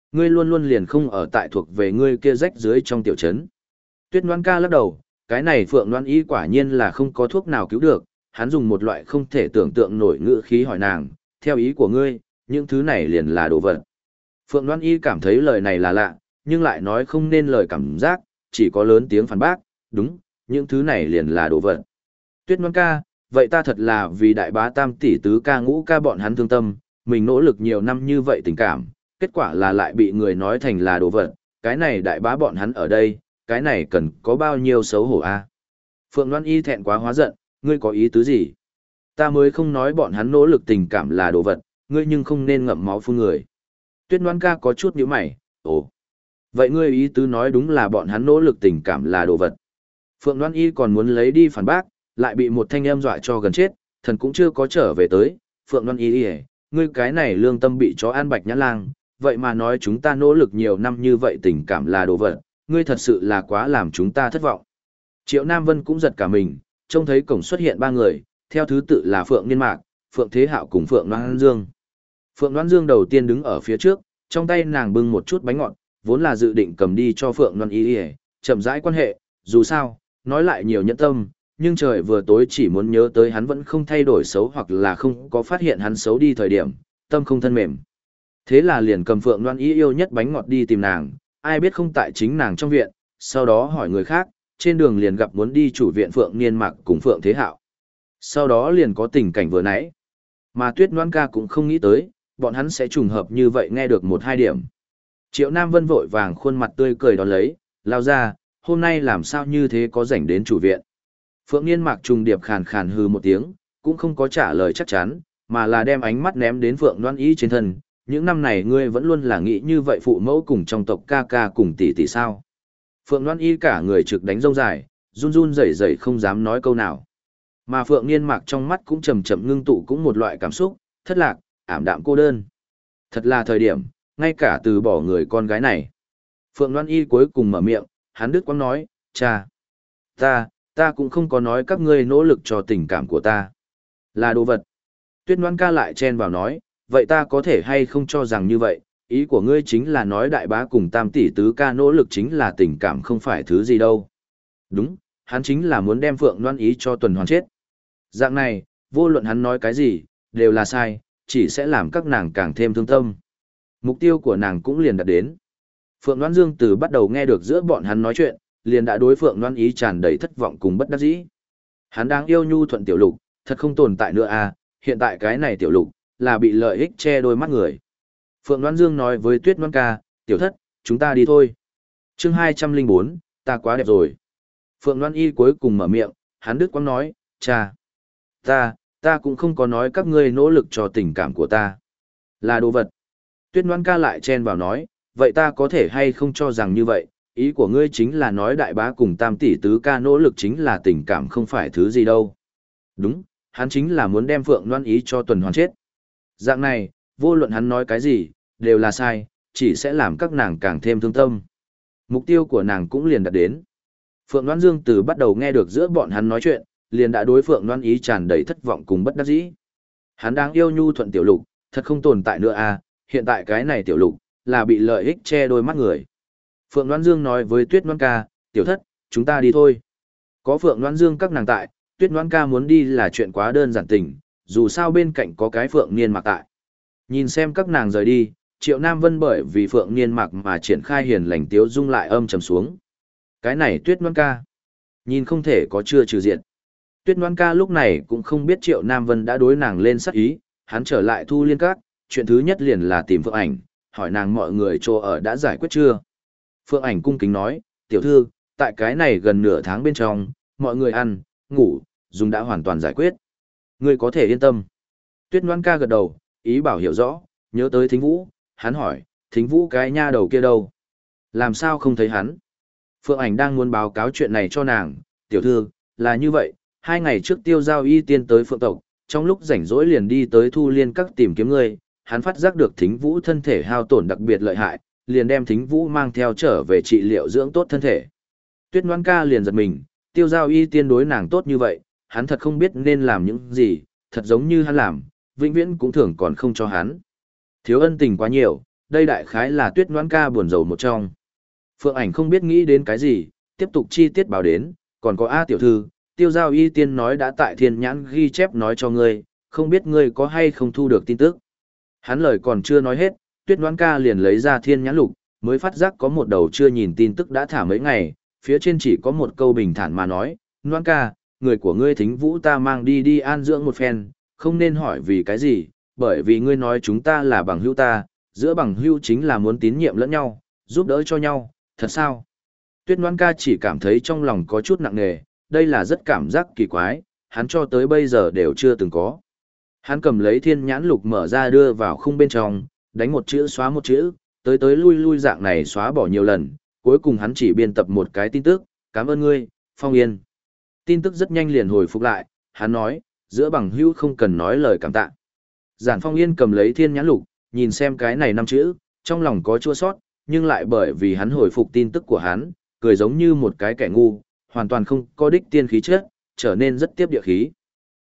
[SPEAKER 1] Ngươi luôn luôn liền không ở tại thuộc về ngươi kia rách dưới trong tiểu trấn. Tuyết Ngoan ca lắc đầu, cái này Phượng Loan Y quả nhiên là không có thuốc nào cứu được, hắn dùng một loại không thể tưởng tượng nổi ngữ khí hỏi nàng, theo ý của ngươi, những thứ này liền là đồ vật. Phượng Loan Y cảm thấy lời này là lạ, nhưng lại nói không nên lời cảm giác, chỉ có lớn tiếng phản bác, đúng, những thứ này liền là đồ vật. Tuyết Ngoan ca, vậy ta thật là vì đại bá tam tỷ tứ ca ngũ ca bọn hắn thương tâm, mình nỗ lực nhiều năm như vậy tình cảm, kết quả là lại bị người nói thành là đồ vật, cái này đại bá bọn hắn ở đây, cái này cần có bao nhiêu xấu hổ a? Phượng Loan Y thẹn quá hóa giận, ngươi có ý tứ gì? Ta mới không nói bọn hắn nỗ lực tình cảm là đồ vật, ngươi nhưng không nên ngậm máu phun người. Tuyết Loan ca có chút nhíu mày, ồ. Vậy ngươi ý tứ nói đúng là bọn hắn nỗ lực tình cảm là đồ vật. Phượng Loan Y còn muốn lấy đi phản bác, lại bị một thanh âm dọa cho gần chết, thần cũng chưa có trở về tới. Phượng Loan Y, ngươi cái này lương tâm bị chó ăn bạch nhã lang, vậy mà nói chúng ta nỗ lực nhiều năm như vậy tình cảm là đồ vật, ngươi thật sự là quá làm chúng ta thất vọng. Triệu Nam Vân cũng giật cả mình, trông thấy cổng xuất hiện ba người, theo thứ tự là Phượng Niên Mạc, Phượng Thế Hạo cùng Phượng Loan Dương. Phượng Loan Dương đầu tiên đứng ở phía trước, trong tay nàng bưng một chút bánh ngọt, vốn là dự định cầm đi cho Phượng Loan Y, chậm rãi quan hệ, dù sao, nói lại nhiều nhẫn tâm, nhưng trời vừa tối chỉ muốn nhớ tới hắn vẫn không thay đổi xấu hoặc là không có phát hiện hắn xấu đi thời điểm, tâm không thân mềm. Thế là liền cầm Phượng Loan Y yêu nhất bánh ngọt đi tìm nàng, ai biết không tại chính nàng trong viện, sau đó hỏi người khác, trên đường liền gặp muốn đi chủ viện Phượng Niên Mạc cùng Phượng Thế Hạo. Sau đó liền có tình cảnh vừa nãy. Mà Tuyết Loan ca cũng không nghĩ tới, bọn hắn sẽ trùng hợp như vậy nghe được một hai điểm. Triệu Nam Vân vội vàng khuôn mặt tươi cười đón lấy, lao ra, hôm nay làm sao như thế có rảnh đến chủ viện. Phượng Niên Mạc trùng điệp khàn khàn hừ một tiếng, cũng không có trả lời chắc chắn, mà là đem ánh mắt ném đến Phượng Loan Y trên thân. Những năm này ngươi vẫn luôn là nghĩ như vậy phụ mẫu cùng trong tộc ca ca cùng tỷ tỷ sao. Phượng Loan Y cả người trực đánh rông dài, run run rẩy rẩy không dám nói câu nào. Mà Phượng Niên Mạc trong mắt cũng chậm chậm ngưng tụ cũng một loại cảm xúc, thất lạc, ảm đạm cô đơn. Thật là thời điểm, ngay cả từ bỏ người con gái này. Phượng Loan Y cuối cùng mở miệng, hắn đứt quãng nói, cha, ta cũng không có nói các ngươi nỗ lực cho tình cảm của ta. Là đồ vật. Tuyết Loan ca lại chen vào nói, vậy ta có thể hay không cho rằng như vậy, ý của ngươi chính là nói đại bá cùng tam tỷ tứ ca nỗ lực chính là tình cảm không phải thứ gì đâu. Đúng, hắn chính là muốn đem Phượng Loan Y cho tuần hoàn chết. Dạng này, vô luận hắn nói cái gì, đều là sai, chỉ sẽ làm các nàng càng thêm thương tâm. Mục tiêu của nàng cũng liền đạt đến. Phượng Loan Dương từ bắt đầu nghe được giữa bọn hắn nói chuyện, liền đã đối Phượng Loan Y tràn đầy thất vọng cùng bất đắc dĩ. Hắn đang yêu nhu thuận tiểu lục, thật không tồn tại nữa à, hiện tại cái này tiểu lục, là bị lợi ích che đôi mắt người. Phượng Loan Dương nói với Tuyết Loan ca, tiểu thất, chúng ta đi thôi. Chương 204, ta quá đẹp rồi. Phượng Loan Y cuối cùng mở miệng, hắn đứt quãng nói, cha, ta cũng không có nói các ngươi nỗ lực cho tình cảm của ta. Là đồ vật. Tuyết Loan ca lại chen vào nói, vậy ta có thể hay không cho rằng như vậy, ý của ngươi chính là nói đại bá cùng tam tỷ tứ ca nỗ lực chính là tình cảm không phải thứ gì đâu. Đúng, hắn chính là muốn đem Phượng Loan Y cho tuần hoàn chết. Dạng này, vô luận hắn nói cái gì, đều là sai, chỉ sẽ làm các nàng càng thêm thương tâm. Mục tiêu của nàng cũng liền đạt đến. Phượng Loan Dương từ bắt đầu nghe được giữa bọn hắn nói chuyện, liền đã đối Phượng Loan Y tràn đầy thất vọng cùng bất đắc dĩ. Hắn đang yêu nhu thuận tiểu lục, thật không tồn tại nữa à, hiện tại cái này tiểu lục, là bị lợi ích che đôi mắt người. Phượng Loan Dương nói với Tuyết Loan ca, tiểu thất, chúng ta đi thôi. Có Phượng Loan Dương các nàng tại, Tuyết Loan ca muốn đi là chuyện quá đơn giản tình, dù sao bên cạnh có cái Phượng Niên Mạc tại. Nhìn xem các nàng rời đi, Triệu Nam Vân bởi vì Phượng Niên Mạc mà triển khai hiền lành tiếu dung lại âm trầm xuống. Cái này Tuyết Loan ca, nhìn không thể có chưa trừ diện. Tuyết Loan ca lúc này cũng không biết Triệu Nam Vân đã đối nàng lên sắc ý, hắn trở lại Thu Liên Các, chuyện thứ nhất liền là tìm Phượng Ảnh, hỏi nàng mọi người chỗ ở đã giải quyết chưa. Phượng Ảnh cung kính nói, tiểu thư, tại cái này gần nửa tháng bên trong, mọi người ăn, ngủ, dùng đã hoàn toàn giải quyết. Ngươi có thể yên tâm. Tuyết Loan ca gật đầu, ý bảo hiểu rõ, nhớ tới Thính Vũ, hắn hỏi, Thính Vũ cái nha đầu kia đâu? Làm sao không thấy hắn? Phượng Ảnh đang muốn báo cáo chuyện này cho nàng, tiểu thư, là như vậy, 2 ngày trước Tiêu Giao Y tiên tới Phượng tộc, trong lúc rảnh rỗi liền đi tới Thu Liên Các tìm kiếm ngươi, hắn phát giác được Thính Vũ thân thể hao tổn đặc biệt lợi hại, liền đem Thính Vũ mang theo trở về trị liệu dưỡng tốt thân thể. Tuyết Loan ca liền giật mình, Tiêu Giao Y tiên đối nàng tốt như vậy, hắn thật không biết nên làm những gì, thật giống như hắn làm, vĩnh viễn cũng thường còn không cho hắn. Thiếu ân tình quá nhiều, đây đại khái là Tuyết Ngoãn ca buồn rầu một trong. Phượng Ảnh không biết nghĩ đến cái gì, tiếp tục chi tiết báo đến, còn có A tiểu thư, Tiêu Giao Y tiên nói đã tại Thiên Nhãn ghi chép nói cho ngươi, không biết ngươi có hay không thu được tin tức. Hắn lời còn chưa nói hết, Tuyết Ngoãn ca liền lấy ra Thiên Nhãn lục, mới phát giác có một đầu chưa nhìn tin tức đã thả mấy ngày, phía trên chỉ có một câu bình thản mà nói, Ngoãn ca, người của ngươi Thính Vũ ta mang đi an dưỡng một phen, không nên hỏi vì cái gì, bởi vì ngươi nói chúng ta là bằng hữu ta, giữa bằng hữu chính là muốn tín nhiệm lẫn nhau, giúp đỡ cho nhau, thật sao? Tuyết Ngoãn ca chỉ cảm thấy trong lòng có chút nặng nề, đây là rất cảm giác kỳ quái, hắn cho tới bây giờ đều chưa từng có. Hắn cầm lấy Thiên Nhãn lục mở ra đưa vào khung bên trong, đánh một chữ xóa một chữ, tới lui lui dạng này xóa bỏ nhiều lần, cuối cùng hắn chỉ biên tập một cái tin tức, cảm ơn ngươi, Phong Yên. Tin tức rất nhanh liền hồi phục lại, hắn nói, giữa bằng hữu không cần nói lời cảm tạ. Giản Phong Yên cầm lấy Thiên Nhãn lục, nhìn xem cái này 5 chữ, trong lòng có chua sót, nhưng lại bởi vì hắn hồi phục tin tức của hắn, cười giống như một cái kẻ ngu, hoàn toàn không có đích tiên khí chất, trở nên rất tiếp địa khí.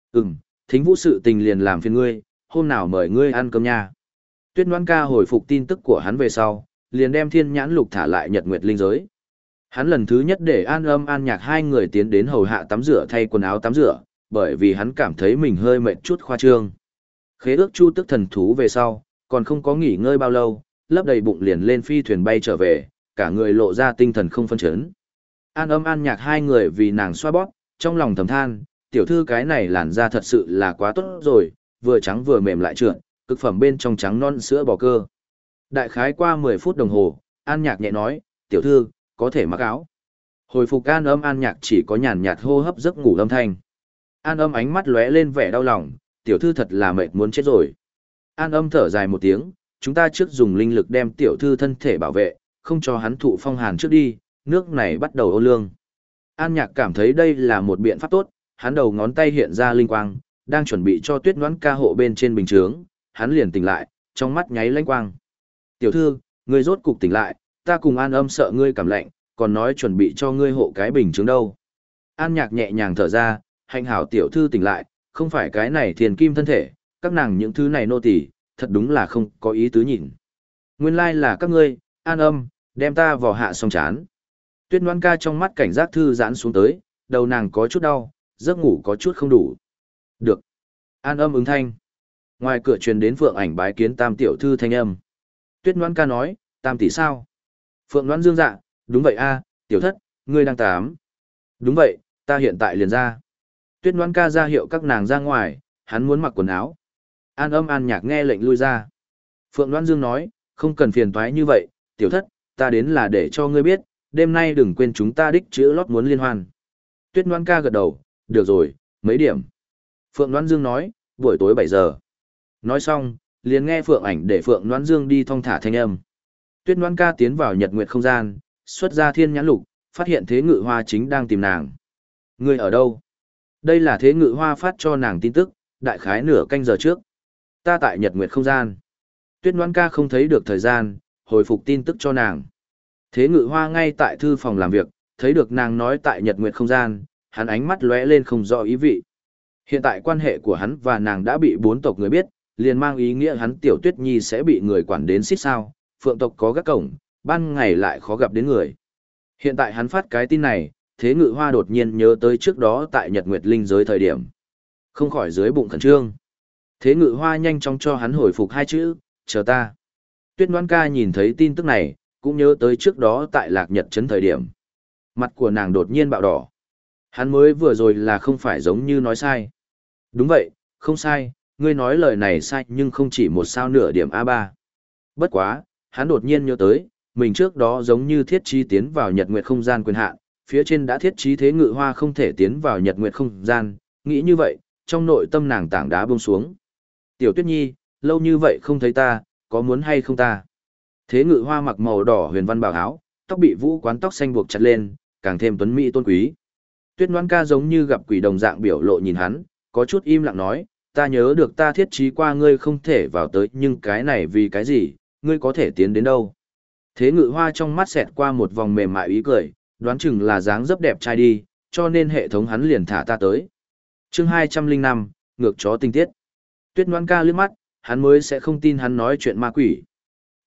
[SPEAKER 1] Thính Vũ sự tình liền làm phiền ngươi, hôm nào mời ngươi ăn cơm nha. Tuyết Ngoãn ca hồi phục tin tức của hắn về sau, liền đem Thiên Nhãn lục thả lại Nhật Nguyệt Linh giới. Hắn lần thứ nhất để An Âm An Nhạc hai người tiến đến hầu hạ tắm rửa thay quần áo tắm rửa, bởi vì hắn cảm thấy mình hơi mệt chút khoa trương. Khế ước Chu Tức thần thú về sau, còn không có nghỉ ngơi bao lâu, lấp đầy bụng liền lên phi thuyền bay trở về, cả người lộ ra tinh thần không phân chấn. An Âm An Nhạc hai người vì nàng xoa bóp, trong lòng thầm than, tiểu thư cái này làn da thật sự là quá tốt rồi, vừa trắng vừa mềm lại trượt, cực phẩm bên trong trắng non sữa bò cơ. Đại khái qua 10 phút đồng hồ, An Nhạc nhẹ nói, tiểu thư, có thể mặc áo. Hồi phục An Âm An Nhạc chỉ có nhàn nhạt hô hấp giấc ngủ âm thanh. An Âm ánh mắt lóe lên vẻ đau lòng, tiểu thư thật là mệt muốn chết rồi. An Âm thở dài một tiếng, chúng ta trước dùng linh lực đem tiểu thư thân thể bảo vệ, không cho hắn thụ phong hàn trước đi, nước này bắt đầu ô lương. An Nhạc cảm thấy đây là một biện pháp tốt, hắn đầu ngón tay hiện ra linh quang, đang chuẩn bị cho Tuyết Ngoãn ca hộ bên trên bình chướng, hắn liền tỉnh lại, trong mắt nháy lanh quang. Tiểu thư, ngươi rốt cục tỉnh lại, ta cùng An Âm sợ ngươi cảm lạnh, còn nói chuẩn bị cho ngươi hộ cái bình chướng đâu. An Nhạc nhẹ nhàng thở ra, hạnh hảo tiểu thư tỉnh lại, không phải cái này thiền kim thân thể, các nàng những thứ này nô tỳ, thật đúng là không có ý tứ nhìn. Nguyên lai là các ngươi, An Âm, đem ta vào hạ xong chán. Tuyết Ngoãn ca trong mắt cảnh giác thư giãn xuống tới, đầu nàng có chút đau, giấc ngủ có chút không đủ. Được. An Âm ứng thanh. Ngoài cửa truyền đến Phượng Ảnh bái kiến Tam tiểu thư thanh âm. Tuyết Ngoãn ca nói, Tam tỷ sao? Phượng Ngoãn dương dạ, đúng vậy a, tiểu thất, ngươi đang tám. Đúng vậy, ta hiện tại liền ra. Tuyết Ngoãn ca ra hiệu các nàng ra ngoài, hắn muốn mặc quần áo. An Âm An Nhạc nghe lệnh lui ra. Phượng Ngoãn dương nói, không cần phiền toái như vậy, tiểu thất, ta đến là để cho ngươi biết, đêm nay đừng quên chúng ta đích chữ lót muốn liên hoan. Tuyết Ngoãn ca gật đầu, được rồi, mấy điểm. Phượng Ngoãn dương nói, buổi tối 7 giờ. Nói xong, liền nghe Phượng Ảnh để Phượng Ngoãn dương đi thong thả thanh âm. Tuyết Ngoãn ca tiến vào Nhật Nguyệt không gian, xuất ra Thiên Nhãn lục, phát hiện Thế Ngự Hoa chính đang tìm nàng. Ngươi ở đâu? Đây là Thế Ngự Hoa phát cho nàng tin tức, đại khái nửa canh giờ trước. Ta tại Nhật Nguyệt không gian. Tuyết Ngoãn ca không thấy được thời gian, hồi phục tin tức cho nàng. Thế Ngự Hoa ngay tại thư phòng làm việc, thấy được nàng nói tại Nhật Nguyệt không gian, hắn ánh mắt lóe lên không rõ ý vị. Hiện tại quan hệ của hắn và nàng đã bị 4 tộc người biết, liền mang ý nghĩa hắn Tiểu Tuyết Nhi sẽ bị người quản đến xít sao, Phượng tộc có gác cổng, ban ngày lại khó gặp đến người. Hiện tại hắn phát cái tin này, Thế Ngự Hoa đột nhiên nhớ tới trước đó tại Nhật Nguyệt Linh giới thời điểm. Không khỏi dưới bụng khẩn trương. Thế Ngự Hoa nhanh chóng cho hắn hồi phục 2 chữ, chờ ta. Tuyết Ngoãn ca nhìn thấy tin tức này, cũng nhớ tới trước đó tại Lạc Nhật trấn thời điểm. Mặt của nàng đột nhiên bạo đỏ. Hắn mới vừa rồi là không phải giống như nói sai. Đúng vậy, không sai, ngươi nói lời này sai nhưng không chỉ một sao nửa điểm A3. Bất quá, hắn đột nhiên nhớ tới, mình trước đó giống như thiết trí tiến vào Nhật Nguyệt không gian quyền hạn, phía trên đã thiết trí Thế Ngự Hoa không thể tiến vào Nhật Nguyệt không gian, nghĩ như vậy, trong nội tâm nàng tảng đá buông xuống. Tiểu Tuyết Nhi, lâu như vậy không thấy ta, có muốn hay không ta? Thế Ngự Hoa mặc màu đỏ huyền văn bào áo, tóc bị vũ quán tóc xanh buộc chặt lên, càng thêm tuấn mỹ tôn quý. Tuyết Ngoãn ca giống như gặp quỷ đồng dạng biểu lộ nhìn hắn, có chút im lặng nói, ta nhớ được ta thiết trí qua ngươi không thể vào tới nhưng cái này vì cái gì, ngươi có thể tiến đến đâu. Thế Ngự Hoa trong mắt xẹt qua một vòng mềm mại ý cười, đoán chừng là dáng dấp đẹp trai đi, cho nên hệ thống hắn liền thả ta tới. Chương 205, ngược chó tinh tiết. Tuyết Ngoãn ca liếc mắt, hắn mới sẽ không tin hắn nói chuyện ma quỷ.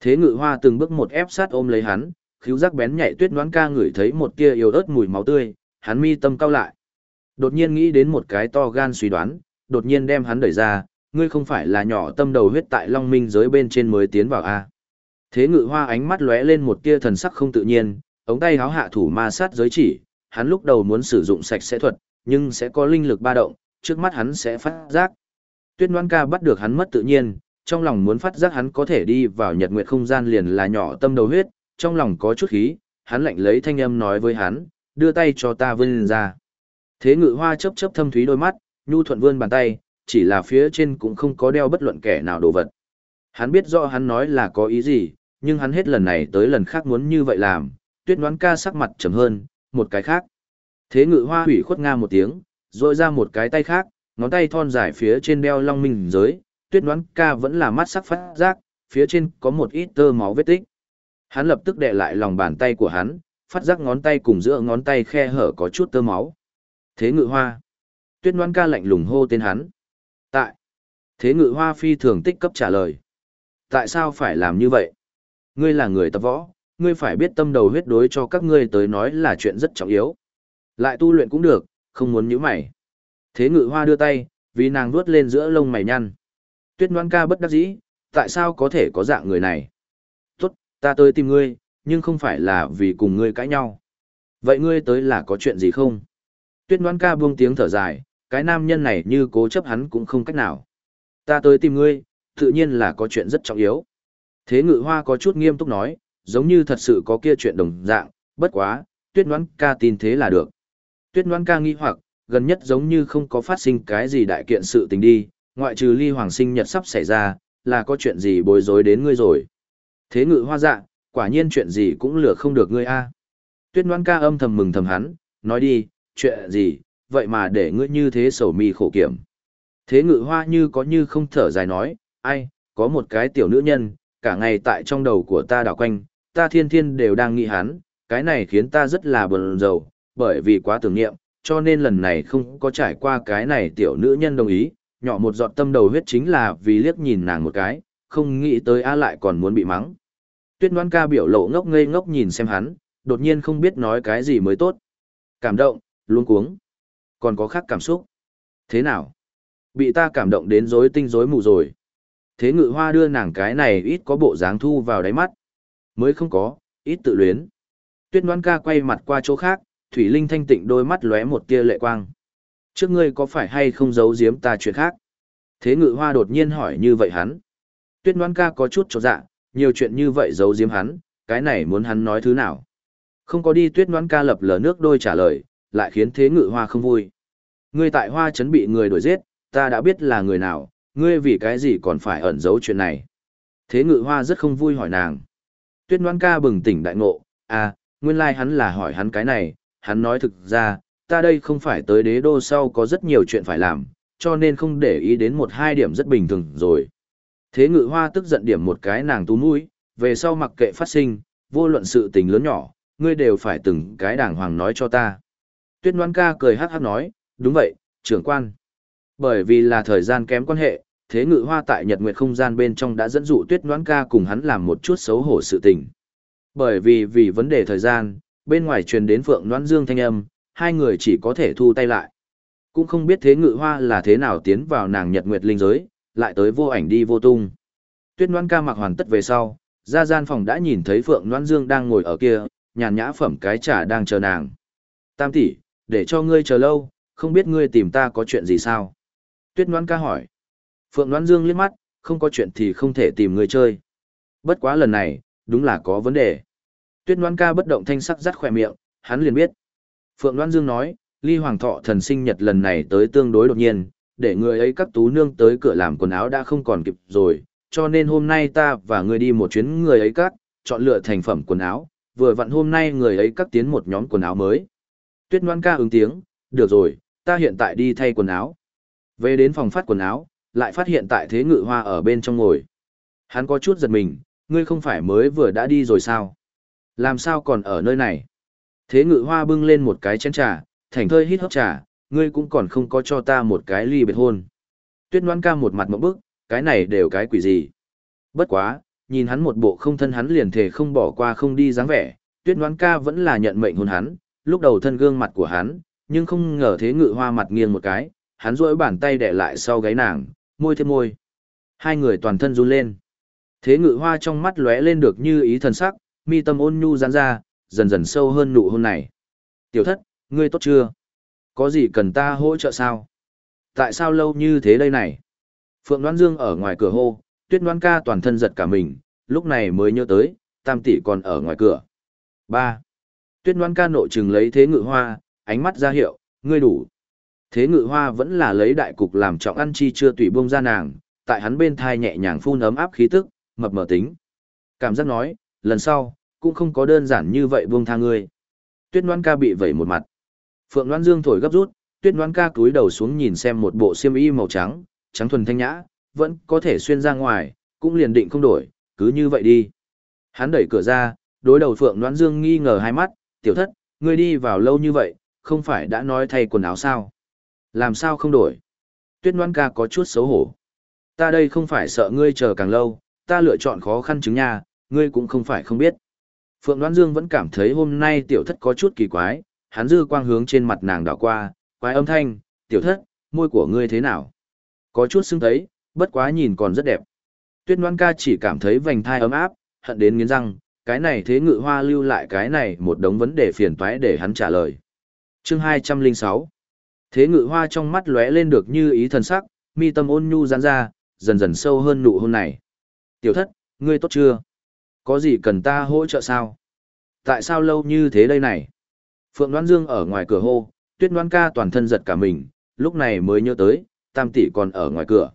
[SPEAKER 1] Thế Ngự Hoa từng bước một ép sát ôm lấy hắn, khứu giác bén nhạy Tuyết Đoán Ca ngửi thấy một tia yếu ớt mùi máu tươi, hắn mi tâm cau lại. Đột nhiên nghĩ đến một cái to gan suy đoán, đột nhiên đem hắn đẩy ra, ngươi không phải là nhỏ tâm đầu huyết tại Long Minh giới bên trên mới tiến vào a? Thế Ngự Hoa ánh mắt lóe lên một tia thần sắc không tự nhiên, ống tay háo hạ thủ ma sát giới chỉ, hắn lúc đầu muốn sử dụng sạch sẽ thuật, nhưng sẽ có linh lực ba động, trước mắt hắn sẽ phát giác. Tuyết Đoán Ca bắt được hắn mất tự nhiên, trong lòng muốn phát giác hắn có thể đi vào nhật nguyệt không gian liền là nhỏ tâm đầu huyết, trong lòng có chút khí, hắn lạnh lấy thanh âm nói với hắn, đưa tay cho ta vươn ra. Thế Ngự Hoa chớp chớp thâm thúy đôi mắt, nhu thuận vươn bàn tay, chỉ là phía trên cũng không có đeo bất luận kẻ nào đồ vật. Hắn biết rõ hắn nói là có ý gì, nhưng hắn hết lần này tới lần khác muốn như vậy làm. Tuyết Đoán Ca sắc mặt trầm hơn, một cái khác. Thế Ngự Hoa hủy khuất nga một tiếng, rồi ra một cái tay khác, ngón tay thon dài phía trên đeo Long Minh giới. Tuyết Đoán Ca vẫn là mắt sắc phát giác, phía trên có một ít tơ máu vết tích. Hắn lập tức đè lại lòng bàn tay của hắn, phát giác ngón tay cùng giữa ngón tay khe hở có chút tơ máu. Thế Ngự Hoa. Tuyết Đoán Ca lạnh lùng hô tên hắn. Tại. Thế Ngự Hoa phi thường tích cấp trả lời. Tại sao phải làm như vậy? Ngươi là người tập võ, ngươi phải biết tâm đầu huyết đối cho các ngươi tới nói là chuyện rất trọng yếu. Lại tu luyện cũng được, không muốn nhíu mày. Thế Ngự Hoa đưa tay, vì nàng vuốt lên giữa lông mày nhăn. Tuyết Đoán Ca bất đắc dĩ, tại sao có thể có dạng người này? Tốt, ta tới tìm ngươi, nhưng không phải là vì cùng ngươi cãi nhau. Vậy ngươi tới là có chuyện gì không? Tuyết Đoán Ca buông tiếng thở dài, cái nam nhân này như cố chấp hắn cũng không cách nào. Ta tới tìm ngươi, tự nhiên là có chuyện rất trọng yếu. Thế Ngự Hoa có chút nghiêm túc nói, giống như thật sự có kia chuyện đồng dạng, bất quá, Tuyết Đoán Ca tin thế là được. Tuyết Đoán Ca nghi hoặc, gần nhất giống như không có phát sinh cái gì đại kiện sự tình đi, ngoại trừ Ly Hoàng sinh nhật sắp xảy ra, là có chuyện gì bối rối đến ngươi rồi. Thế Ngự Hoa dạ, quả nhiên chuyện gì cũng lừa không được ngươi a. Tuyết Đoán Ca âm thầm mừng thầm hắn, nói đi, chuyện gì, vậy mà để ngươi như thế sầu mi khổ kiểm. Thế Ngự Hoa như có như không thở dài nói, ai, có một cái tiểu nữ nhân, cả ngày tại trong đầu của ta đảo quanh, ta thiên thiên đều đang nghĩ hắn, cái này khiến ta rất là buồn rầu, bởi vì quá tưởng niệm, cho nên lần này không có trải qua cái này tiểu nữ nhân đồng ý, nhỏ một giọt tâm đầu huyết chính là vì liếc nhìn nàng một cái, không nghĩ tới a lại còn muốn bị mắng. Tuyết Đoán Ca biểu lộ ngốc ngây ngốc nhìn xem hắn, đột nhiên không biết nói cái gì mới tốt. Cảm động, luống cuống, còn có khác cảm xúc. Thế nào? Bị ta cảm động đến rối tinh rối mù rồi. Thế Ngự Hoa đưa nàng cái này ít có bộ dáng thu vào đáy mắt. Mới không có, ít tự luyến. Tuyết Đoán Ca quay mặt qua chỗ khác, Thủy Linh thanh tịnh đôi mắt lóe một tia lệ quang. Trước ngươi có phải hay không giấu giếm ta chuyện khác? Thế Ngự Hoa đột nhiên hỏi như vậy hắn. Tuyết Đoán Ca có chút chột dạ, nhiều chuyện như vậy giấu giếm hắn, cái này muốn hắn nói thứ nào? Không có đi. Tuyết Đoán Ca lập lờ nước đôi trả lời, lại khiến Thế Ngự Hoa không vui. Ngươi tại Hoa Trấn bị người đuổi giết, ta đã biết là người nào, ngươi vì cái gì còn phải ẩn giấu chuyện này? Thế Ngự Hoa rất không vui hỏi nàng. Tuyết Đoán Ca bừng tỉnh đại ngộ, à, nguyên lai hắn là hỏi hắn cái này, hắn nói thực ra, ta đây không phải tới đế đô sau có rất nhiều chuyện phải làm, cho nên không để ý đến một hai điểm rất bình thường rồi. Thế Ngự Hoa tức giận điểm một cái nàng tú mũi, về sau mặc kệ phát sinh, vô luận sự tình lớn nhỏ, ngươi đều phải từng cái đàng hoàng nói cho ta. Tuyết Đoán Ca cười hát hát nói, đúng vậy, trưởng quan. Bởi vì là thời gian kém quan hệ, Thế Ngự Hoa tại Nhật Nguyệt không gian bên trong đã dẫn dụ Tuyết Đoán Ca cùng hắn làm một chút xấu hổ sự tình. Bởi vì vấn đề thời gian, bên ngoài truyền đến Phượng Đoán Dương thanh âm, hai người chỉ có thể thu tay lại. Cũng không biết Thế Ngự Hoa là thế nào tiến vào nàng Nhật Nguyệt linh giới, lại tới vô ảnh đi vô tung. Tuyết Đoán Ca mặc hoàn tất về sau, ra gian phòng đã nhìn thấy Phượng Đoán Dương đang ngồi ở kia, nhàn nhã phẩm cái trà đang chờ nàng. Tam tỷ, để cho ngươi chờ lâu, không biết ngươi tìm ta có chuyện gì sao? Tuyết Đoán Ca hỏi. Phượng Đoán Dương liếc mắt, không có chuyện thì không thể tìm người chơi. Bất quá lần này, đúng là có vấn đề. Tuyết Đoán Ca bất động thanh sắc rắt khỏe miệng, hắn liền biết. Phượng Đoán Dương nói, Ly Hoàng Thọ thần sinh nhật lần này tới tương đối đột nhiên, để người ấy các tú nương tới cửa làm quần áo đã không còn kịp rồi, cho nên hôm nay ta và người đi một chuyến người ấy các, chọn lựa thành phẩm quần áo, vừa vặn hôm nay người ấy các tiến một nhóm quần áo mới. Tuyết Đoán Ca ứng tiếng, được rồi, ta hiện tại đi thay quần áo. Về đến phòng phát quần áo, lại phát hiện tại Thế Ngự Hoa ở bên trong ngồi. Hắn có chút giật mình, ngươi không phải mới vừa đã đi rồi sao? Làm sao còn ở nơi này? Thế Ngự Hoa bưng lên một cái chén trà, thảnh thơi hít hớp trà, ngươi cũng còn không có cho ta một cái ly biệt hôn. Tuyết Đoán Ca một mặt mộng bức, cái này đều cái quỷ gì? Bất quá, nhìn hắn một bộ không thân hắn liền thể không bỏ qua không đi dáng vẻ, Tuyết Ngoãn ca vẫn là nhận mệnh hôn hắn, lúc đầu thân gương mặt của hắn, nhưng không ngờ Thế Ngự Hoa mặt nghiêng một cái, hắn duỗi bàn tay đè lại sau gáy nàng, môi thêm môi. Hai người toàn thân run lên. Thế Ngự Hoa trong mắt lóe lên được như ý thần sắc, mi tâm ôn nhu giãn ra, dần dần sâu hơn nụ hôn này. Tiểu thất, ngươi tốt chưa? Có gì cần ta hỗ trợ sao? Tại sao lâu như thế đây này? Phượng Đoan Dương ở ngoài cửa hô, Tuyết Ngoãn ca toàn thân giật cả mình, lúc này mới nhớ tới, Tam tỷ còn ở ngoài cửa. 3. Tuyết Ngoãn ca nội trừng lấy Thế Ngự Hoa, ánh mắt ra hiệu, ngươi đủ. Thế Ngự Hoa vẫn là lấy đại cục làm trọng, ăn chi chưa tùy buông ra nàng, tại hắn bên thai nhẹ nhàng phun ấm áp khí tức, mập mờ tính. Cảm giác nói, lần sau, cũng không có đơn giản như vậy buông tha ngươi. Tuyết Ngoãn ca bị vẩy một mặt. Phượng Đoan Dương thổi gấp rút, Tuyết Ngoãn ca cúi đầu xuống nhìn xem một bộ xiêm y màu trắng, trắng thuần thanh nhã, vẫn có thể xuyên ra ngoài, cũng liền định không đổi, cứ như vậy đi. Hắn đẩy cửa ra, đối đầu Phượng Đoan Dương nghi ngờ hai mắt, tiểu thất, ngươi đi vào lâu như vậy, không phải đã nói thay quần áo sao? Làm sao không đổi? Tuyết Ngoãn ca có chút xấu hổ. Ta đây không phải sợ ngươi chờ càng lâu, ta lựa chọn khó khăn chứng nha, ngươi cũng không phải không biết. Phượng Đoan Dương vẫn cảm thấy hôm nay tiểu thất có chút kỳ quái, hắn dư quang hướng trên mặt nàng đảo qua, quái âm thanh, tiểu thất, môi của ngươi thế nào? Có chút sưng thấy, bất quá nhìn còn rất đẹp. Tuyết Ngoãn ca chỉ cảm thấy vành thai ấm áp, hận đến nghiến răng, cái này Thế Ngự Hoa lưu lại cái này một đống vấn đề phiền toái để hắn trả lời. Chương 206. Thế Ngự Hoa trong mắt lóe lên được như ý thần sắc, mi tâm ôn nhu giãn ra, dần dần sâu hơn nụ hôn này. Tiểu thất, ngươi tốt chưa? Có gì cần ta hỗ trợ sao? Tại sao lâu như thế đây này? Phượng Đoan Dương ở ngoài cửa hô, Tuyết Ngoãn ca toàn thân giật cả mình, lúc này mới nhớ tới, Tam tỷ còn ở ngoài cửa.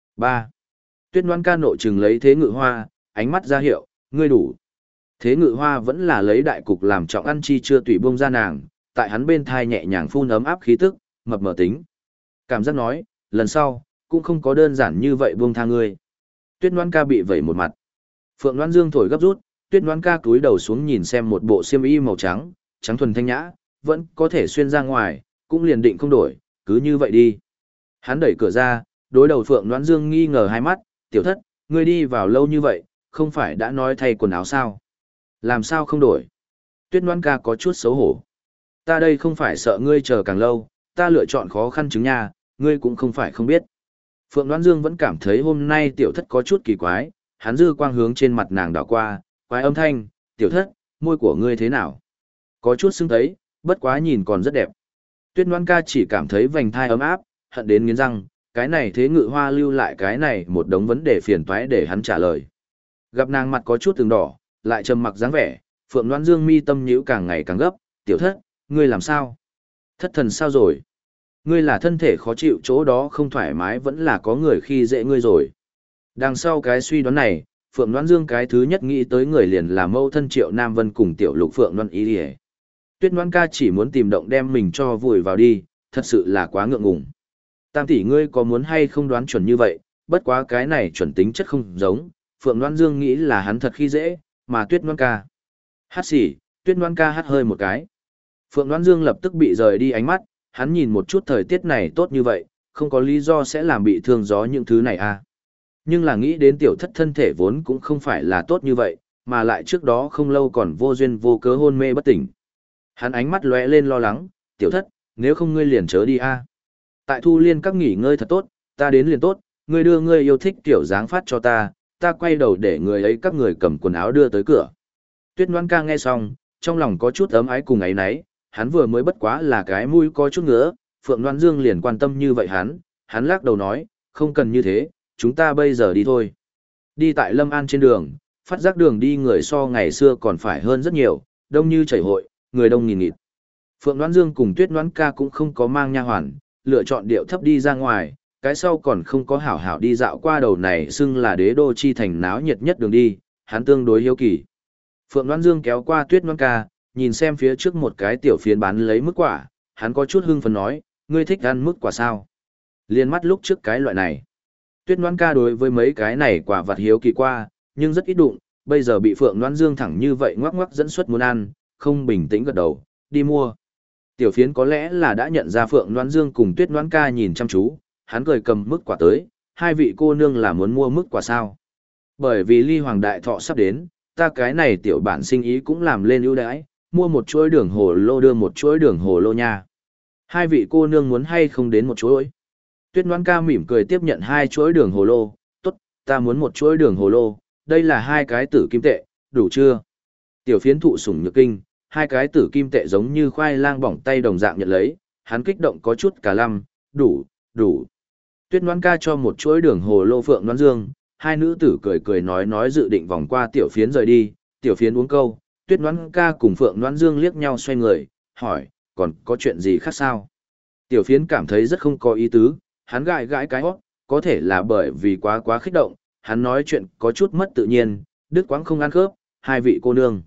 [SPEAKER 1] 3. Tuyết Ngoãn ca nội trừng lấy Thế Ngự Hoa, ánh mắt ra hiệu, ngươi đủ. Thế Ngự Hoa vẫn là lấy đại cục làm trọng, ăn chi chưa tùy buông ra nàng, tại hắn bên thai nhẹ nhàng phun ấm áp khí tức, mập mờ tính. Cảm giác nói, lần sau, cũng không có đơn giản như vậy buông tha ngươi. Tuyết Ngoãn ca bị vẩy một mặt. Phượng Đoan Dương thổi gấp rút, Tuyết Ngoãn ca cúi đầu xuống nhìn xem một bộ xiêm y màu trắng, trắng thuần thanh nhã, vẫn có thể xuyên ra ngoài, cũng liền định không đổi, cứ như vậy đi. Hắn đẩy cửa ra, đối đầu Phượng Đoan Dương nghi ngờ hai mắt, tiểu thất, ngươi đi vào lâu như vậy, không phải đã nói thay quần áo sao? Làm sao không đổi? Tuyết Ngoãn ca có chút xấu hổ. Ta đây không phải sợ ngươi chờ càng lâu, ta lựa chọn khó khăn chứng nha, ngươi cũng không phải không biết. Phượng Đoan Dương vẫn cảm thấy hôm nay tiểu thất có chút kỳ quái, hắn dư quang hướng trên mặt nàng đảo qua, quái âm thanh, tiểu thất, môi của ngươi thế nào? Có chút sưng thấy, bất quá nhìn còn rất đẹp. Tuyết Ngoãn ca chỉ cảm thấy vành thai ấm áp, hận đến nghiến răng, cái này Thế Ngự Hoa lưu lại cái này một đống vấn đề phiền toái để hắn trả lời. Gặp nàng mặt có chút từng đỏ, lại trầm mặc dáng vẻ, Phượng Đoan Dương mi tâm nhíu càng ngày càng gấp, tiểu thất, ngươi làm sao? Thất thần sao rồi? Ngươi là thân thể khó chịu chỗ đó không thoải mái vẫn là có người khi dễ ngươi rồi. Đằng sau cái suy đoán này, Phượng Đoan Dương cái thứ nhất nghĩ tới người liền là mâu thân Triệu Nam Vân cùng tiểu lục Phượng Đoan Ý Điề. Tuyết Ngoãn ca chỉ muốn tìm động đem mình cho vùi vào đi, thật sự là quá ngượng ngùng. Tam tỷ ngươi có muốn hay không đoán chuẩn như vậy, bất quá cái này chuẩn tính chất không giống, Phượng Đoan Dương nghĩ là hắn thật khi dễ, mà Tuyết Ngoãn ca. Hát xỉ, Tuyết Ngoãn ca hát hơi một cái. Phượng Đoan Dương lập tức bị rời đi ánh mắt, hắn nhìn một chút thời tiết này tốt như vậy, không có lý do sẽ làm bị thương gió những thứ này à. Nhưng là nghĩ đến tiểu thất thân thể vốn cũng không phải là tốt như vậy, mà lại trước đó không lâu còn vô duyên vô cớ hôn mê bất tỉnh. Hắn ánh mắt lóe lên lo lắng, tiểu thất, nếu không ngươi liền chớ đi a. Tại Thu Liên các nghỉ ngơi thật tốt, ta đến liền tốt, ngươi đưa ngươi yêu thích tiểu dáng phát cho ta, ta quay đầu để người ấy các người cầm quần áo đưa tới cửa. Tuyết Ngoãn ca nghe xong, trong lòng có chút ấm ái cùng ấy nấy, hắn vừa mới bất quá là cái mũi có chút ngứa, Phượng Đoan Dương liền quan tâm như vậy hắn lắc đầu nói, không cần như thế, chúng ta bây giờ đi thôi. Đi tại Lâm An trên đường, phát giác đường đi người so ngày xưa còn phải hơn rất nhiều, đông như chảy hội, người đông nghìn nghịt. Phượng Đoan Dương cùng Tuyết Ngoãn ca cũng không có mang nha hoàn, lựa chọn điệu thấp đi ra ngoài, cái sau còn không có hảo hảo đi dạo qua đầu này xưng là đế đô chi thành náo nhiệt nhất đường đi, hắn tương đối hiếu kỳ. Phượng Đoan Dương kéo qua Tuyết Ngoãn ca, nhìn xem phía trước một cái tiểu phiến bán lấy mức quả, hắn có chút hưng phấn nói, ngươi thích ăn mức quả sao? Liên mắt lúc trước cái loại này. Tuyết Ngoãn ca đối với mấy cái này quả vặt hiếu kỳ qua, nhưng rất ít đụng, bây giờ bị Phượng Đoan Dương thẳng như vậy ngoắc ngoắc dẫn xuất muốn ăn, không bình tĩnh gật đầu, đi mua. Tiểu phiến có lẽ là đã nhận ra Phượng Đoan Dương cùng Tuyết Ngoãn ca nhìn chăm chú, hắn cười cầm mức quả tới, hai vị cô nương là muốn mua mức quả sao? Bởi vì ly hoàng đại thọ sắp đến, ta cái này tiểu bản sinh ý cũng làm lên ưu đãi, mua một chuỗi đường hồ lô đưa một chuỗi đường hồ lô nha. Hai vị cô nương muốn hay không đến một chuỗi? Tuyết Ngoan Ca mỉm cười tiếp nhận hai chuỗi đường hồ lô, tốt, ta muốn một chuỗi đường hồ lô, đây là hai cái tử kim tệ, đủ chưa? Tiểu phiến thụ sủng nhược kinh, hai cái tử kim tệ giống như khoai lang bỏng tay đồng dạng nhận lấy, hắn kích động có chút cả lăm, đủ, đủ. Tuyết Ngoan Ca cho một chuỗi đường hồ lô Phượng Đoán Dương, hai nữ tử cười cười nói dự định vòng qua tiểu phiến rời đi, tiểu phiến uống câu, Tuyết Ngoan Ca cùng Phượng Đoán Dương liếc nhau xoay người, hỏi, còn có chuyện gì khác sao? Tiểu phiến cảm thấy rất không có ý tứ, hắn gãi gãi cái hót, có thể là bởi vì quá kích động, hắn nói chuyện có chút mất tự nhiên, đứt quãng không ăn khớp, hai vị cô nương.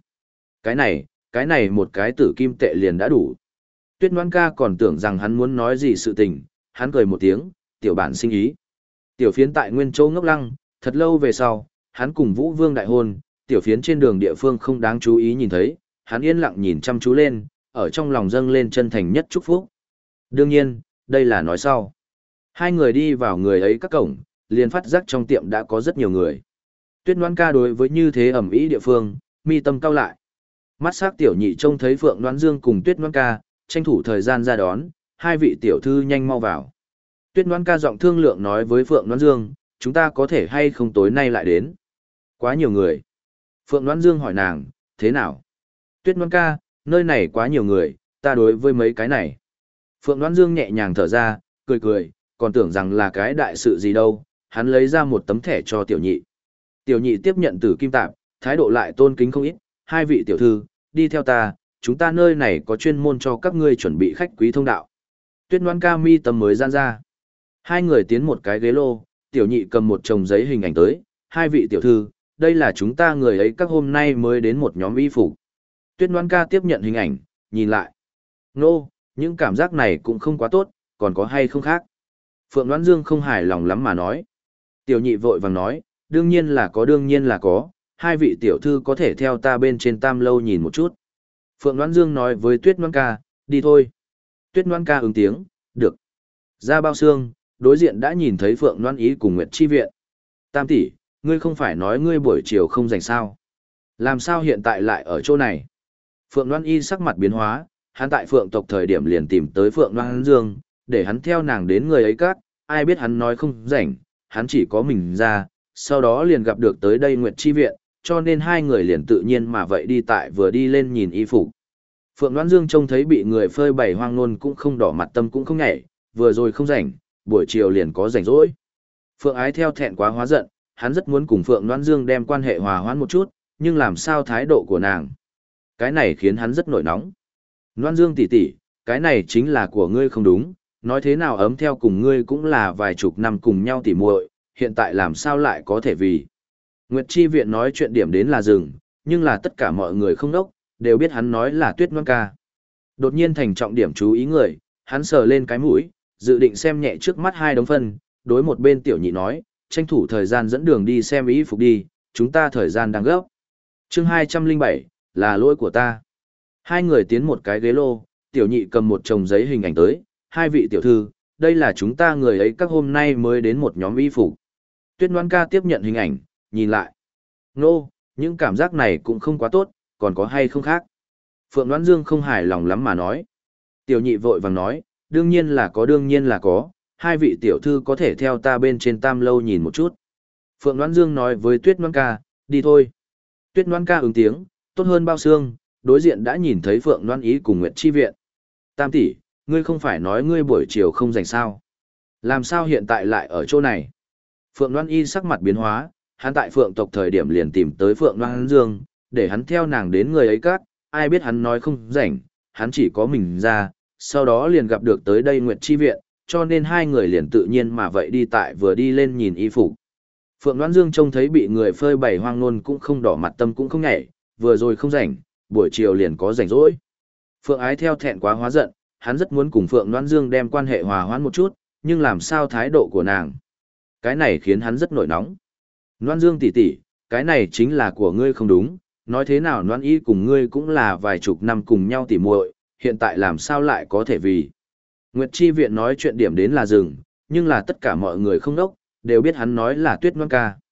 [SPEAKER 1] Cái này một cái tử kim tệ liền đã đủ. Tuyết Ngoan Ca còn tưởng rằng hắn muốn nói gì sự tình, hắn cười một tiếng, tiểu bản sinh ý. Tiểu phiến tại Nguyên Châu ngốc lăng, thật lâu về sau, hắn cùng Vũ Vương đại hôn, tiểu phiến trên đường địa phương không đáng chú ý nhìn thấy, hắn yên lặng nhìn chăm chú lên, ở trong lòng dâng lên chân thành nhất chúc phúc. Đương nhiên, đây là nói sau. Hai người đi vào người ấy các cổng, liền phát giác trong tiệm đã có rất nhiều người. Tuyết Ngoan Ca đối với như thế ẩm ý địa phương, mi tâm cao lại. Mắt sắc tiểu nhị trông thấy Phượng Đoán Dương cùng Tuyết Ngoan Ca, tranh thủ thời gian ra đón, hai vị tiểu thư nhanh mau vào. Tuyết Ngoan Ca giọng thương lượng nói với Phượng Đoán Dương, chúng ta có thể hay không tối nay lại đến. Quá nhiều người. Phượng Đoán Dương hỏi nàng, thế nào? Tuyết Ngoan Ca, nơi này quá nhiều người, ta đối với mấy cái này. Phượng Đoán Dương nhẹ nhàng thở ra, cười, còn tưởng rằng là cái đại sự gì đâu, hắn lấy ra một tấm thẻ cho tiểu nhị. Tiểu nhị tiếp nhận từ kim tạp, thái độ lại tôn kính không ít, hai vị tiểu thư, đi theo ta, chúng ta nơi này có chuyên môn cho các ngươi chuẩn bị khách quý thông đạo. Tuyết Ngoan Ca mi tâm mới gian ra. Hai người tiến một cái ghế lô, tiểu nhị cầm một chồng giấy hình ảnh tới, hai vị tiểu thư, đây là chúng ta người ấy các hôm nay mới đến một nhóm y phục. Tuyết Ngoan Ca tiếp nhận hình ảnh, nhìn lại. Nô, những cảm giác này cũng không quá tốt, còn có hay không khác. Phượng Đoán Dương không hài lòng lắm mà nói. Tiểu nhị vội vàng nói, đương nhiên là có, hai vị tiểu thư có thể theo ta bên trên tam lâu nhìn một chút. Phượng Đoán Dương nói với Tuyết Ngoan Ca, đi thôi. Tuyết Ngoan Ca ứng tiếng, được. Ra bao xương, đối diện đã nhìn thấy Phượng Loan Ý cùng Nguyệt Chi Viện. Tam tỷ, ngươi không phải nói ngươi buổi chiều không rảnh sao? Làm sao hiện tại lại ở chỗ này? Phượng Loan Y sắc mặt biến hóa, hắn tại Phượng tộc thời điểm liền tìm tới Phượng Loan Dương, để hắn theo nàng đến người ấy các, ai biết hắn nói không rảnh, hắn chỉ có mình ra, sau đó liền gặp được tới đây Nguyệt Chi Viện, cho nên hai người liền tự nhiên mà vậy đi tại vừa đi lên nhìn y phục. Phượng Loan Dương trông thấy bị người phơi bày hoang nôn cũng không đỏ mặt tâm cũng không nhảy, vừa rồi không rảnh, buổi chiều liền có rảnh rỗi. Phượng Ái theo thẹn quá hóa giận, hắn rất muốn cùng Phượng Loan Dương đem quan hệ hòa hoãn một chút, nhưng làm sao thái độ của nàng. Cái này khiến hắn rất nổi nóng. Loan Dương tỷ tỷ, cái này chính là của ngươi không đúng, nói thế nào ấm theo cùng ngươi cũng là vài chục năm cùng nhau tỉ muội, hiện tại làm sao lại có thể vì. Nguyệt Chi Viện nói chuyện điểm đến là dừng, nhưng là tất cả mọi người không đốc, đều biết hắn nói là Tuyết Ngoan Ca. Đột nhiên thành trọng điểm chú ý người, hắn sờ lên cái mũi, dự định xem nhẹ trước mắt hai đống phân, đối một bên tiểu nhị nói, tranh thủ thời gian dẫn đường đi xem y phục đi, chúng ta thời gian đang gấp. Chương 207, là lỗi của ta. Hai người tiến một cái ghế lô, tiểu nhị cầm một chồng giấy hình ảnh tới, hai vị tiểu thư, đây là chúng ta người ấy các hôm nay mới đến một nhóm y phục. Tuyết Ngoan Ca tiếp nhận hình ảnh, nhìn lại. Nô, những cảm giác này cũng không quá tốt, còn có hay không khác. Phượng Đoán Dương không hài lòng lắm mà nói. Tiểu nhị vội vàng nói, đương nhiên là có, hai vị tiểu thư có thể theo ta bên trên tam lâu nhìn một chút. Phượng Đoán Dương nói với Tuyết Ngoan Ca, đi thôi. Tuyết Ngoan Ca ứng tiếng, tốt hơn bao xương, đối diện đã nhìn thấy Phượng Đoán Ý cùng Nguyệt Chi Viện. Tam tỷ, ngươi không phải nói ngươi buổi chiều không rảnh sao? Làm sao hiện tại lại ở chỗ này? Phượng Đoán Y sắc mặt biến hóa, hắn tại Phượng tộc thời điểm liền tìm tới Phượng Đoán Dương, để hắn theo nàng đến người ấy các, ai biết hắn nói không rảnh, hắn chỉ có mình ra, sau đó liền gặp được tới đây Nguyệt Chi Viện, cho nên hai người liền tự nhiên mà vậy đi tại vừa đi lên nhìn y phục. Phượng Đoán Dương trông thấy bị người phơi bày hoang nôn cũng không đỏ mặt tâm cũng không nhảy, vừa rồi không rảnh, buổi chiều liền có rảnh rỗi. Phượng Ái theo thẹn quá hóa giận, hắn rất muốn cùng Phượng Đoán Dương đem quan hệ hòa hoãn một chút, nhưng làm sao thái độ của nàng. Cái này khiến hắn rất nổi nóng. Đoán Dương tỷ tỷ, cái này chính là của ngươi không đúng, nói thế nào Đoán Y cùng ngươi cũng là vài chục năm cùng nhau tỉ muội, hiện tại làm sao lại có thể vì. Nguyệt Chi Viện nói chuyện điểm đến là dừng, nhưng là tất cả mọi người không đốc, đều biết hắn nói là Tuyết Ngoan Ca.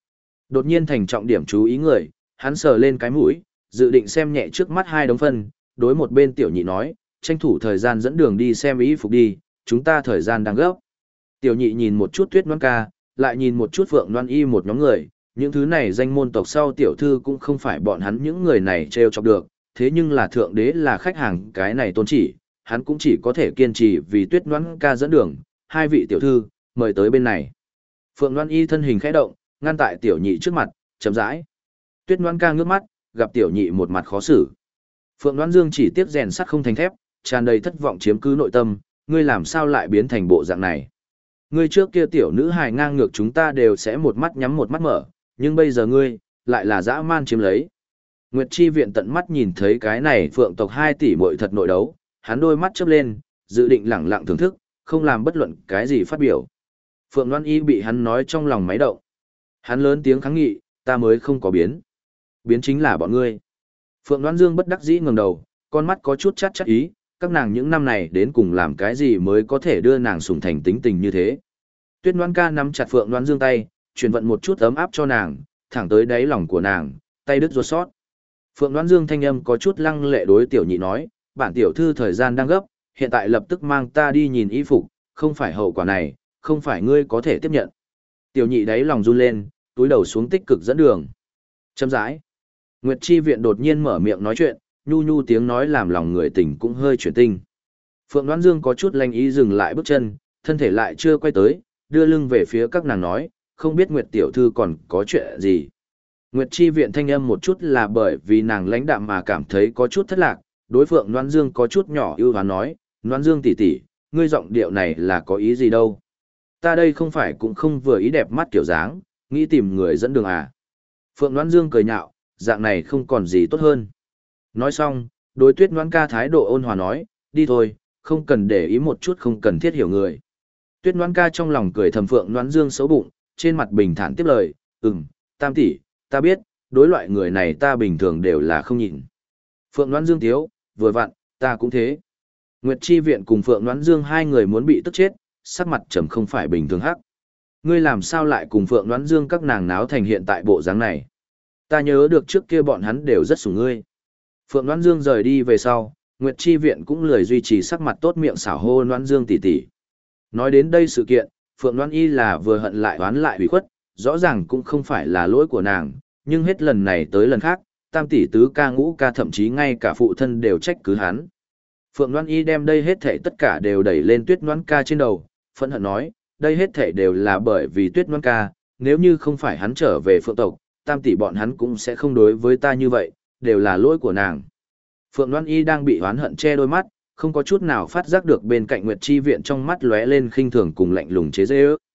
[SPEAKER 1] Đột nhiên thành trọng điểm chú ý người, hắn sờ lên cái mũi, dự định xem nhẹ trước mắt hai đống phân, đối một bên tiểu nhị nói, tranh thủ thời gian dẫn đường đi xem y phục đi, chúng ta thời gian đang gấp. Tiểu nhị nhìn một chút Tuyết Loan ca, lại nhìn một chút Phượng Loan y một nhóm người, những thứ này danh môn tộc sau tiểu thư cũng không phải bọn hắn những người này trêu chọc được, thế nhưng là thượng đế là khách hàng cái này tôn chỉ, hắn cũng chỉ có thể kiên trì vì Tuyết Loan ca dẫn đường, hai vị tiểu thư, mời tới bên này. Phượng Loan y thân hình khẽ động, ngăn tại tiểu nhị trước mặt, chậm rãi. Tuyết Loan ca ngước mắt, gặp tiểu nhị một mặt khó xử. Phượng Loan Dương chỉ tiếc rèn sắt không thành thép, tràn đầy thất vọng chiếm cứ nội tâm, ngươi làm sao lại biến thành bộ dạng này? Ngươi trước kia tiểu nữ hài ngang ngược chúng ta đều sẽ một mắt nhắm một mắt mở, nhưng bây giờ ngươi, lại là dã man chiếm lấy. Nguyệt Chi viện tận mắt nhìn thấy cái này Phượng tộc 2 tỷ muội thật nội đấu, hắn đôi mắt chớp lên, dự định lẳng lặng thưởng thức, không làm bất luận cái gì phát biểu. Phượng Loan Y bị hắn nói trong lòng máy động. Hắn lớn tiếng kháng nghị, ta mới không có biến. Biến chính là bọn ngươi. Phượng Loan Dương bất đắc dĩ ngẩng đầu, con mắt có chút chát chát ý, các nàng những năm này đến cùng làm cái gì mới có thể đưa nàng sủng thành tính tình như thế. Tuyết Loan ca nắm chặt Phượng Loan Dương tay, truyền vận một chút ấm áp cho nàng, thẳng tới đáy lòng của nàng, tay đứt ruột sót. Phượng Loan Dương thanh âm có chút lăng lệ đối tiểu nhị nói, bản tiểu thư thời gian đang gấp, hiện tại lập tức mang ta đi nhìn y phục, không phải hậu quả này, không phải ngươi có thể tiếp nhận. Tiểu nhị đáy lòng run lên, túi đầu xuống tích cực dẫn đường. Châm rãi. Nguyệt Chi viện đột nhiên mở miệng nói chuyện, nhu nhu tiếng nói làm lòng người tỉnh cũng hơi chuyển tinh. Phượng Đoán Dương có chút lanh ý dừng lại bước chân, thân thể lại chưa quay tới, đưa lưng về phía các nàng nói, không biết Nguyệt tiểu thư còn có chuyện gì. Nguyệt Chi viện thanh âm một chút là bởi vì nàng lãnh đạm mà cảm thấy có chút thất lạc, đối Phượng Đoán Dương có chút nhỏ ưu hoán nói, Đoán Dương tỷ tỷ, ngươi giọng điệu này là có ý gì đâu. Ta đây không phải cũng không vừa ý đẹp mắt kiểu dáng, nghĩ tìm người dẫn đường à. Phượng Đoán Dương cười nhạo, dạng này không còn gì tốt hơn. Nói xong, đối Tuyết Đoán ca thái độ ôn hòa nói, đi thôi, không cần để ý một chút không cần thiết hiểu người. Tuyết Đoán ca trong lòng cười thầm Phượng Đoán Dương xấu bụng, trên mặt bình thản tiếp lời, Tam tỷ, ta biết, đối loại người này ta bình thường đều là không nhịn. Phượng Đoán Dương thiếu, vừa vặn, ta cũng thế. Nguyệt Chi viện cùng Phượng Đoán Dương hai người muốn bị tức chết, sắc mặt trầm không phải bình thường hắc. Ngươi làm sao lại cùng Phượng Đoán Dương các nàng náo thành hiện tại bộ dáng này? Ta nhớ được trước kia bọn hắn đều rất sủng ngươi. Phượng Đoán Dương rời đi về sau, Nguyệt Chi viện cũng lười duy trì sắc mặt tốt miệng xảo hô Đoán Dương tỷ tỷ. Nói đến đây sự kiện, Phượng Đoán Y là vừa hận lại oán lại ủy khuất, rõ ràng cũng không phải là lỗi của nàng, nhưng hết lần này tới lần khác, tam tỷ tứ ca ngũ ca thậm chí ngay cả phụ thân đều trách cứ hắn. Phượng Đoán Y đem đây hết thảy tất cả đều đẩy lên Tuyết Đoán ca trên đầu, phẫn hận nói, đây hết thảy đều là bởi vì Tuyết Đoán ca, nếu như không phải hắn trở về Phượng tộc, tam tỷ bọn hắn cũng sẽ không đối với ta như vậy, đều là lỗi của nàng. Phượng Đoán Y đang bị oán hận che đôi mắt, không có chút nào phát giác được bên cạnh Nguyệt Chi viện trong mắt lóe lên khinh thường cùng lạnh lùng chế giễu.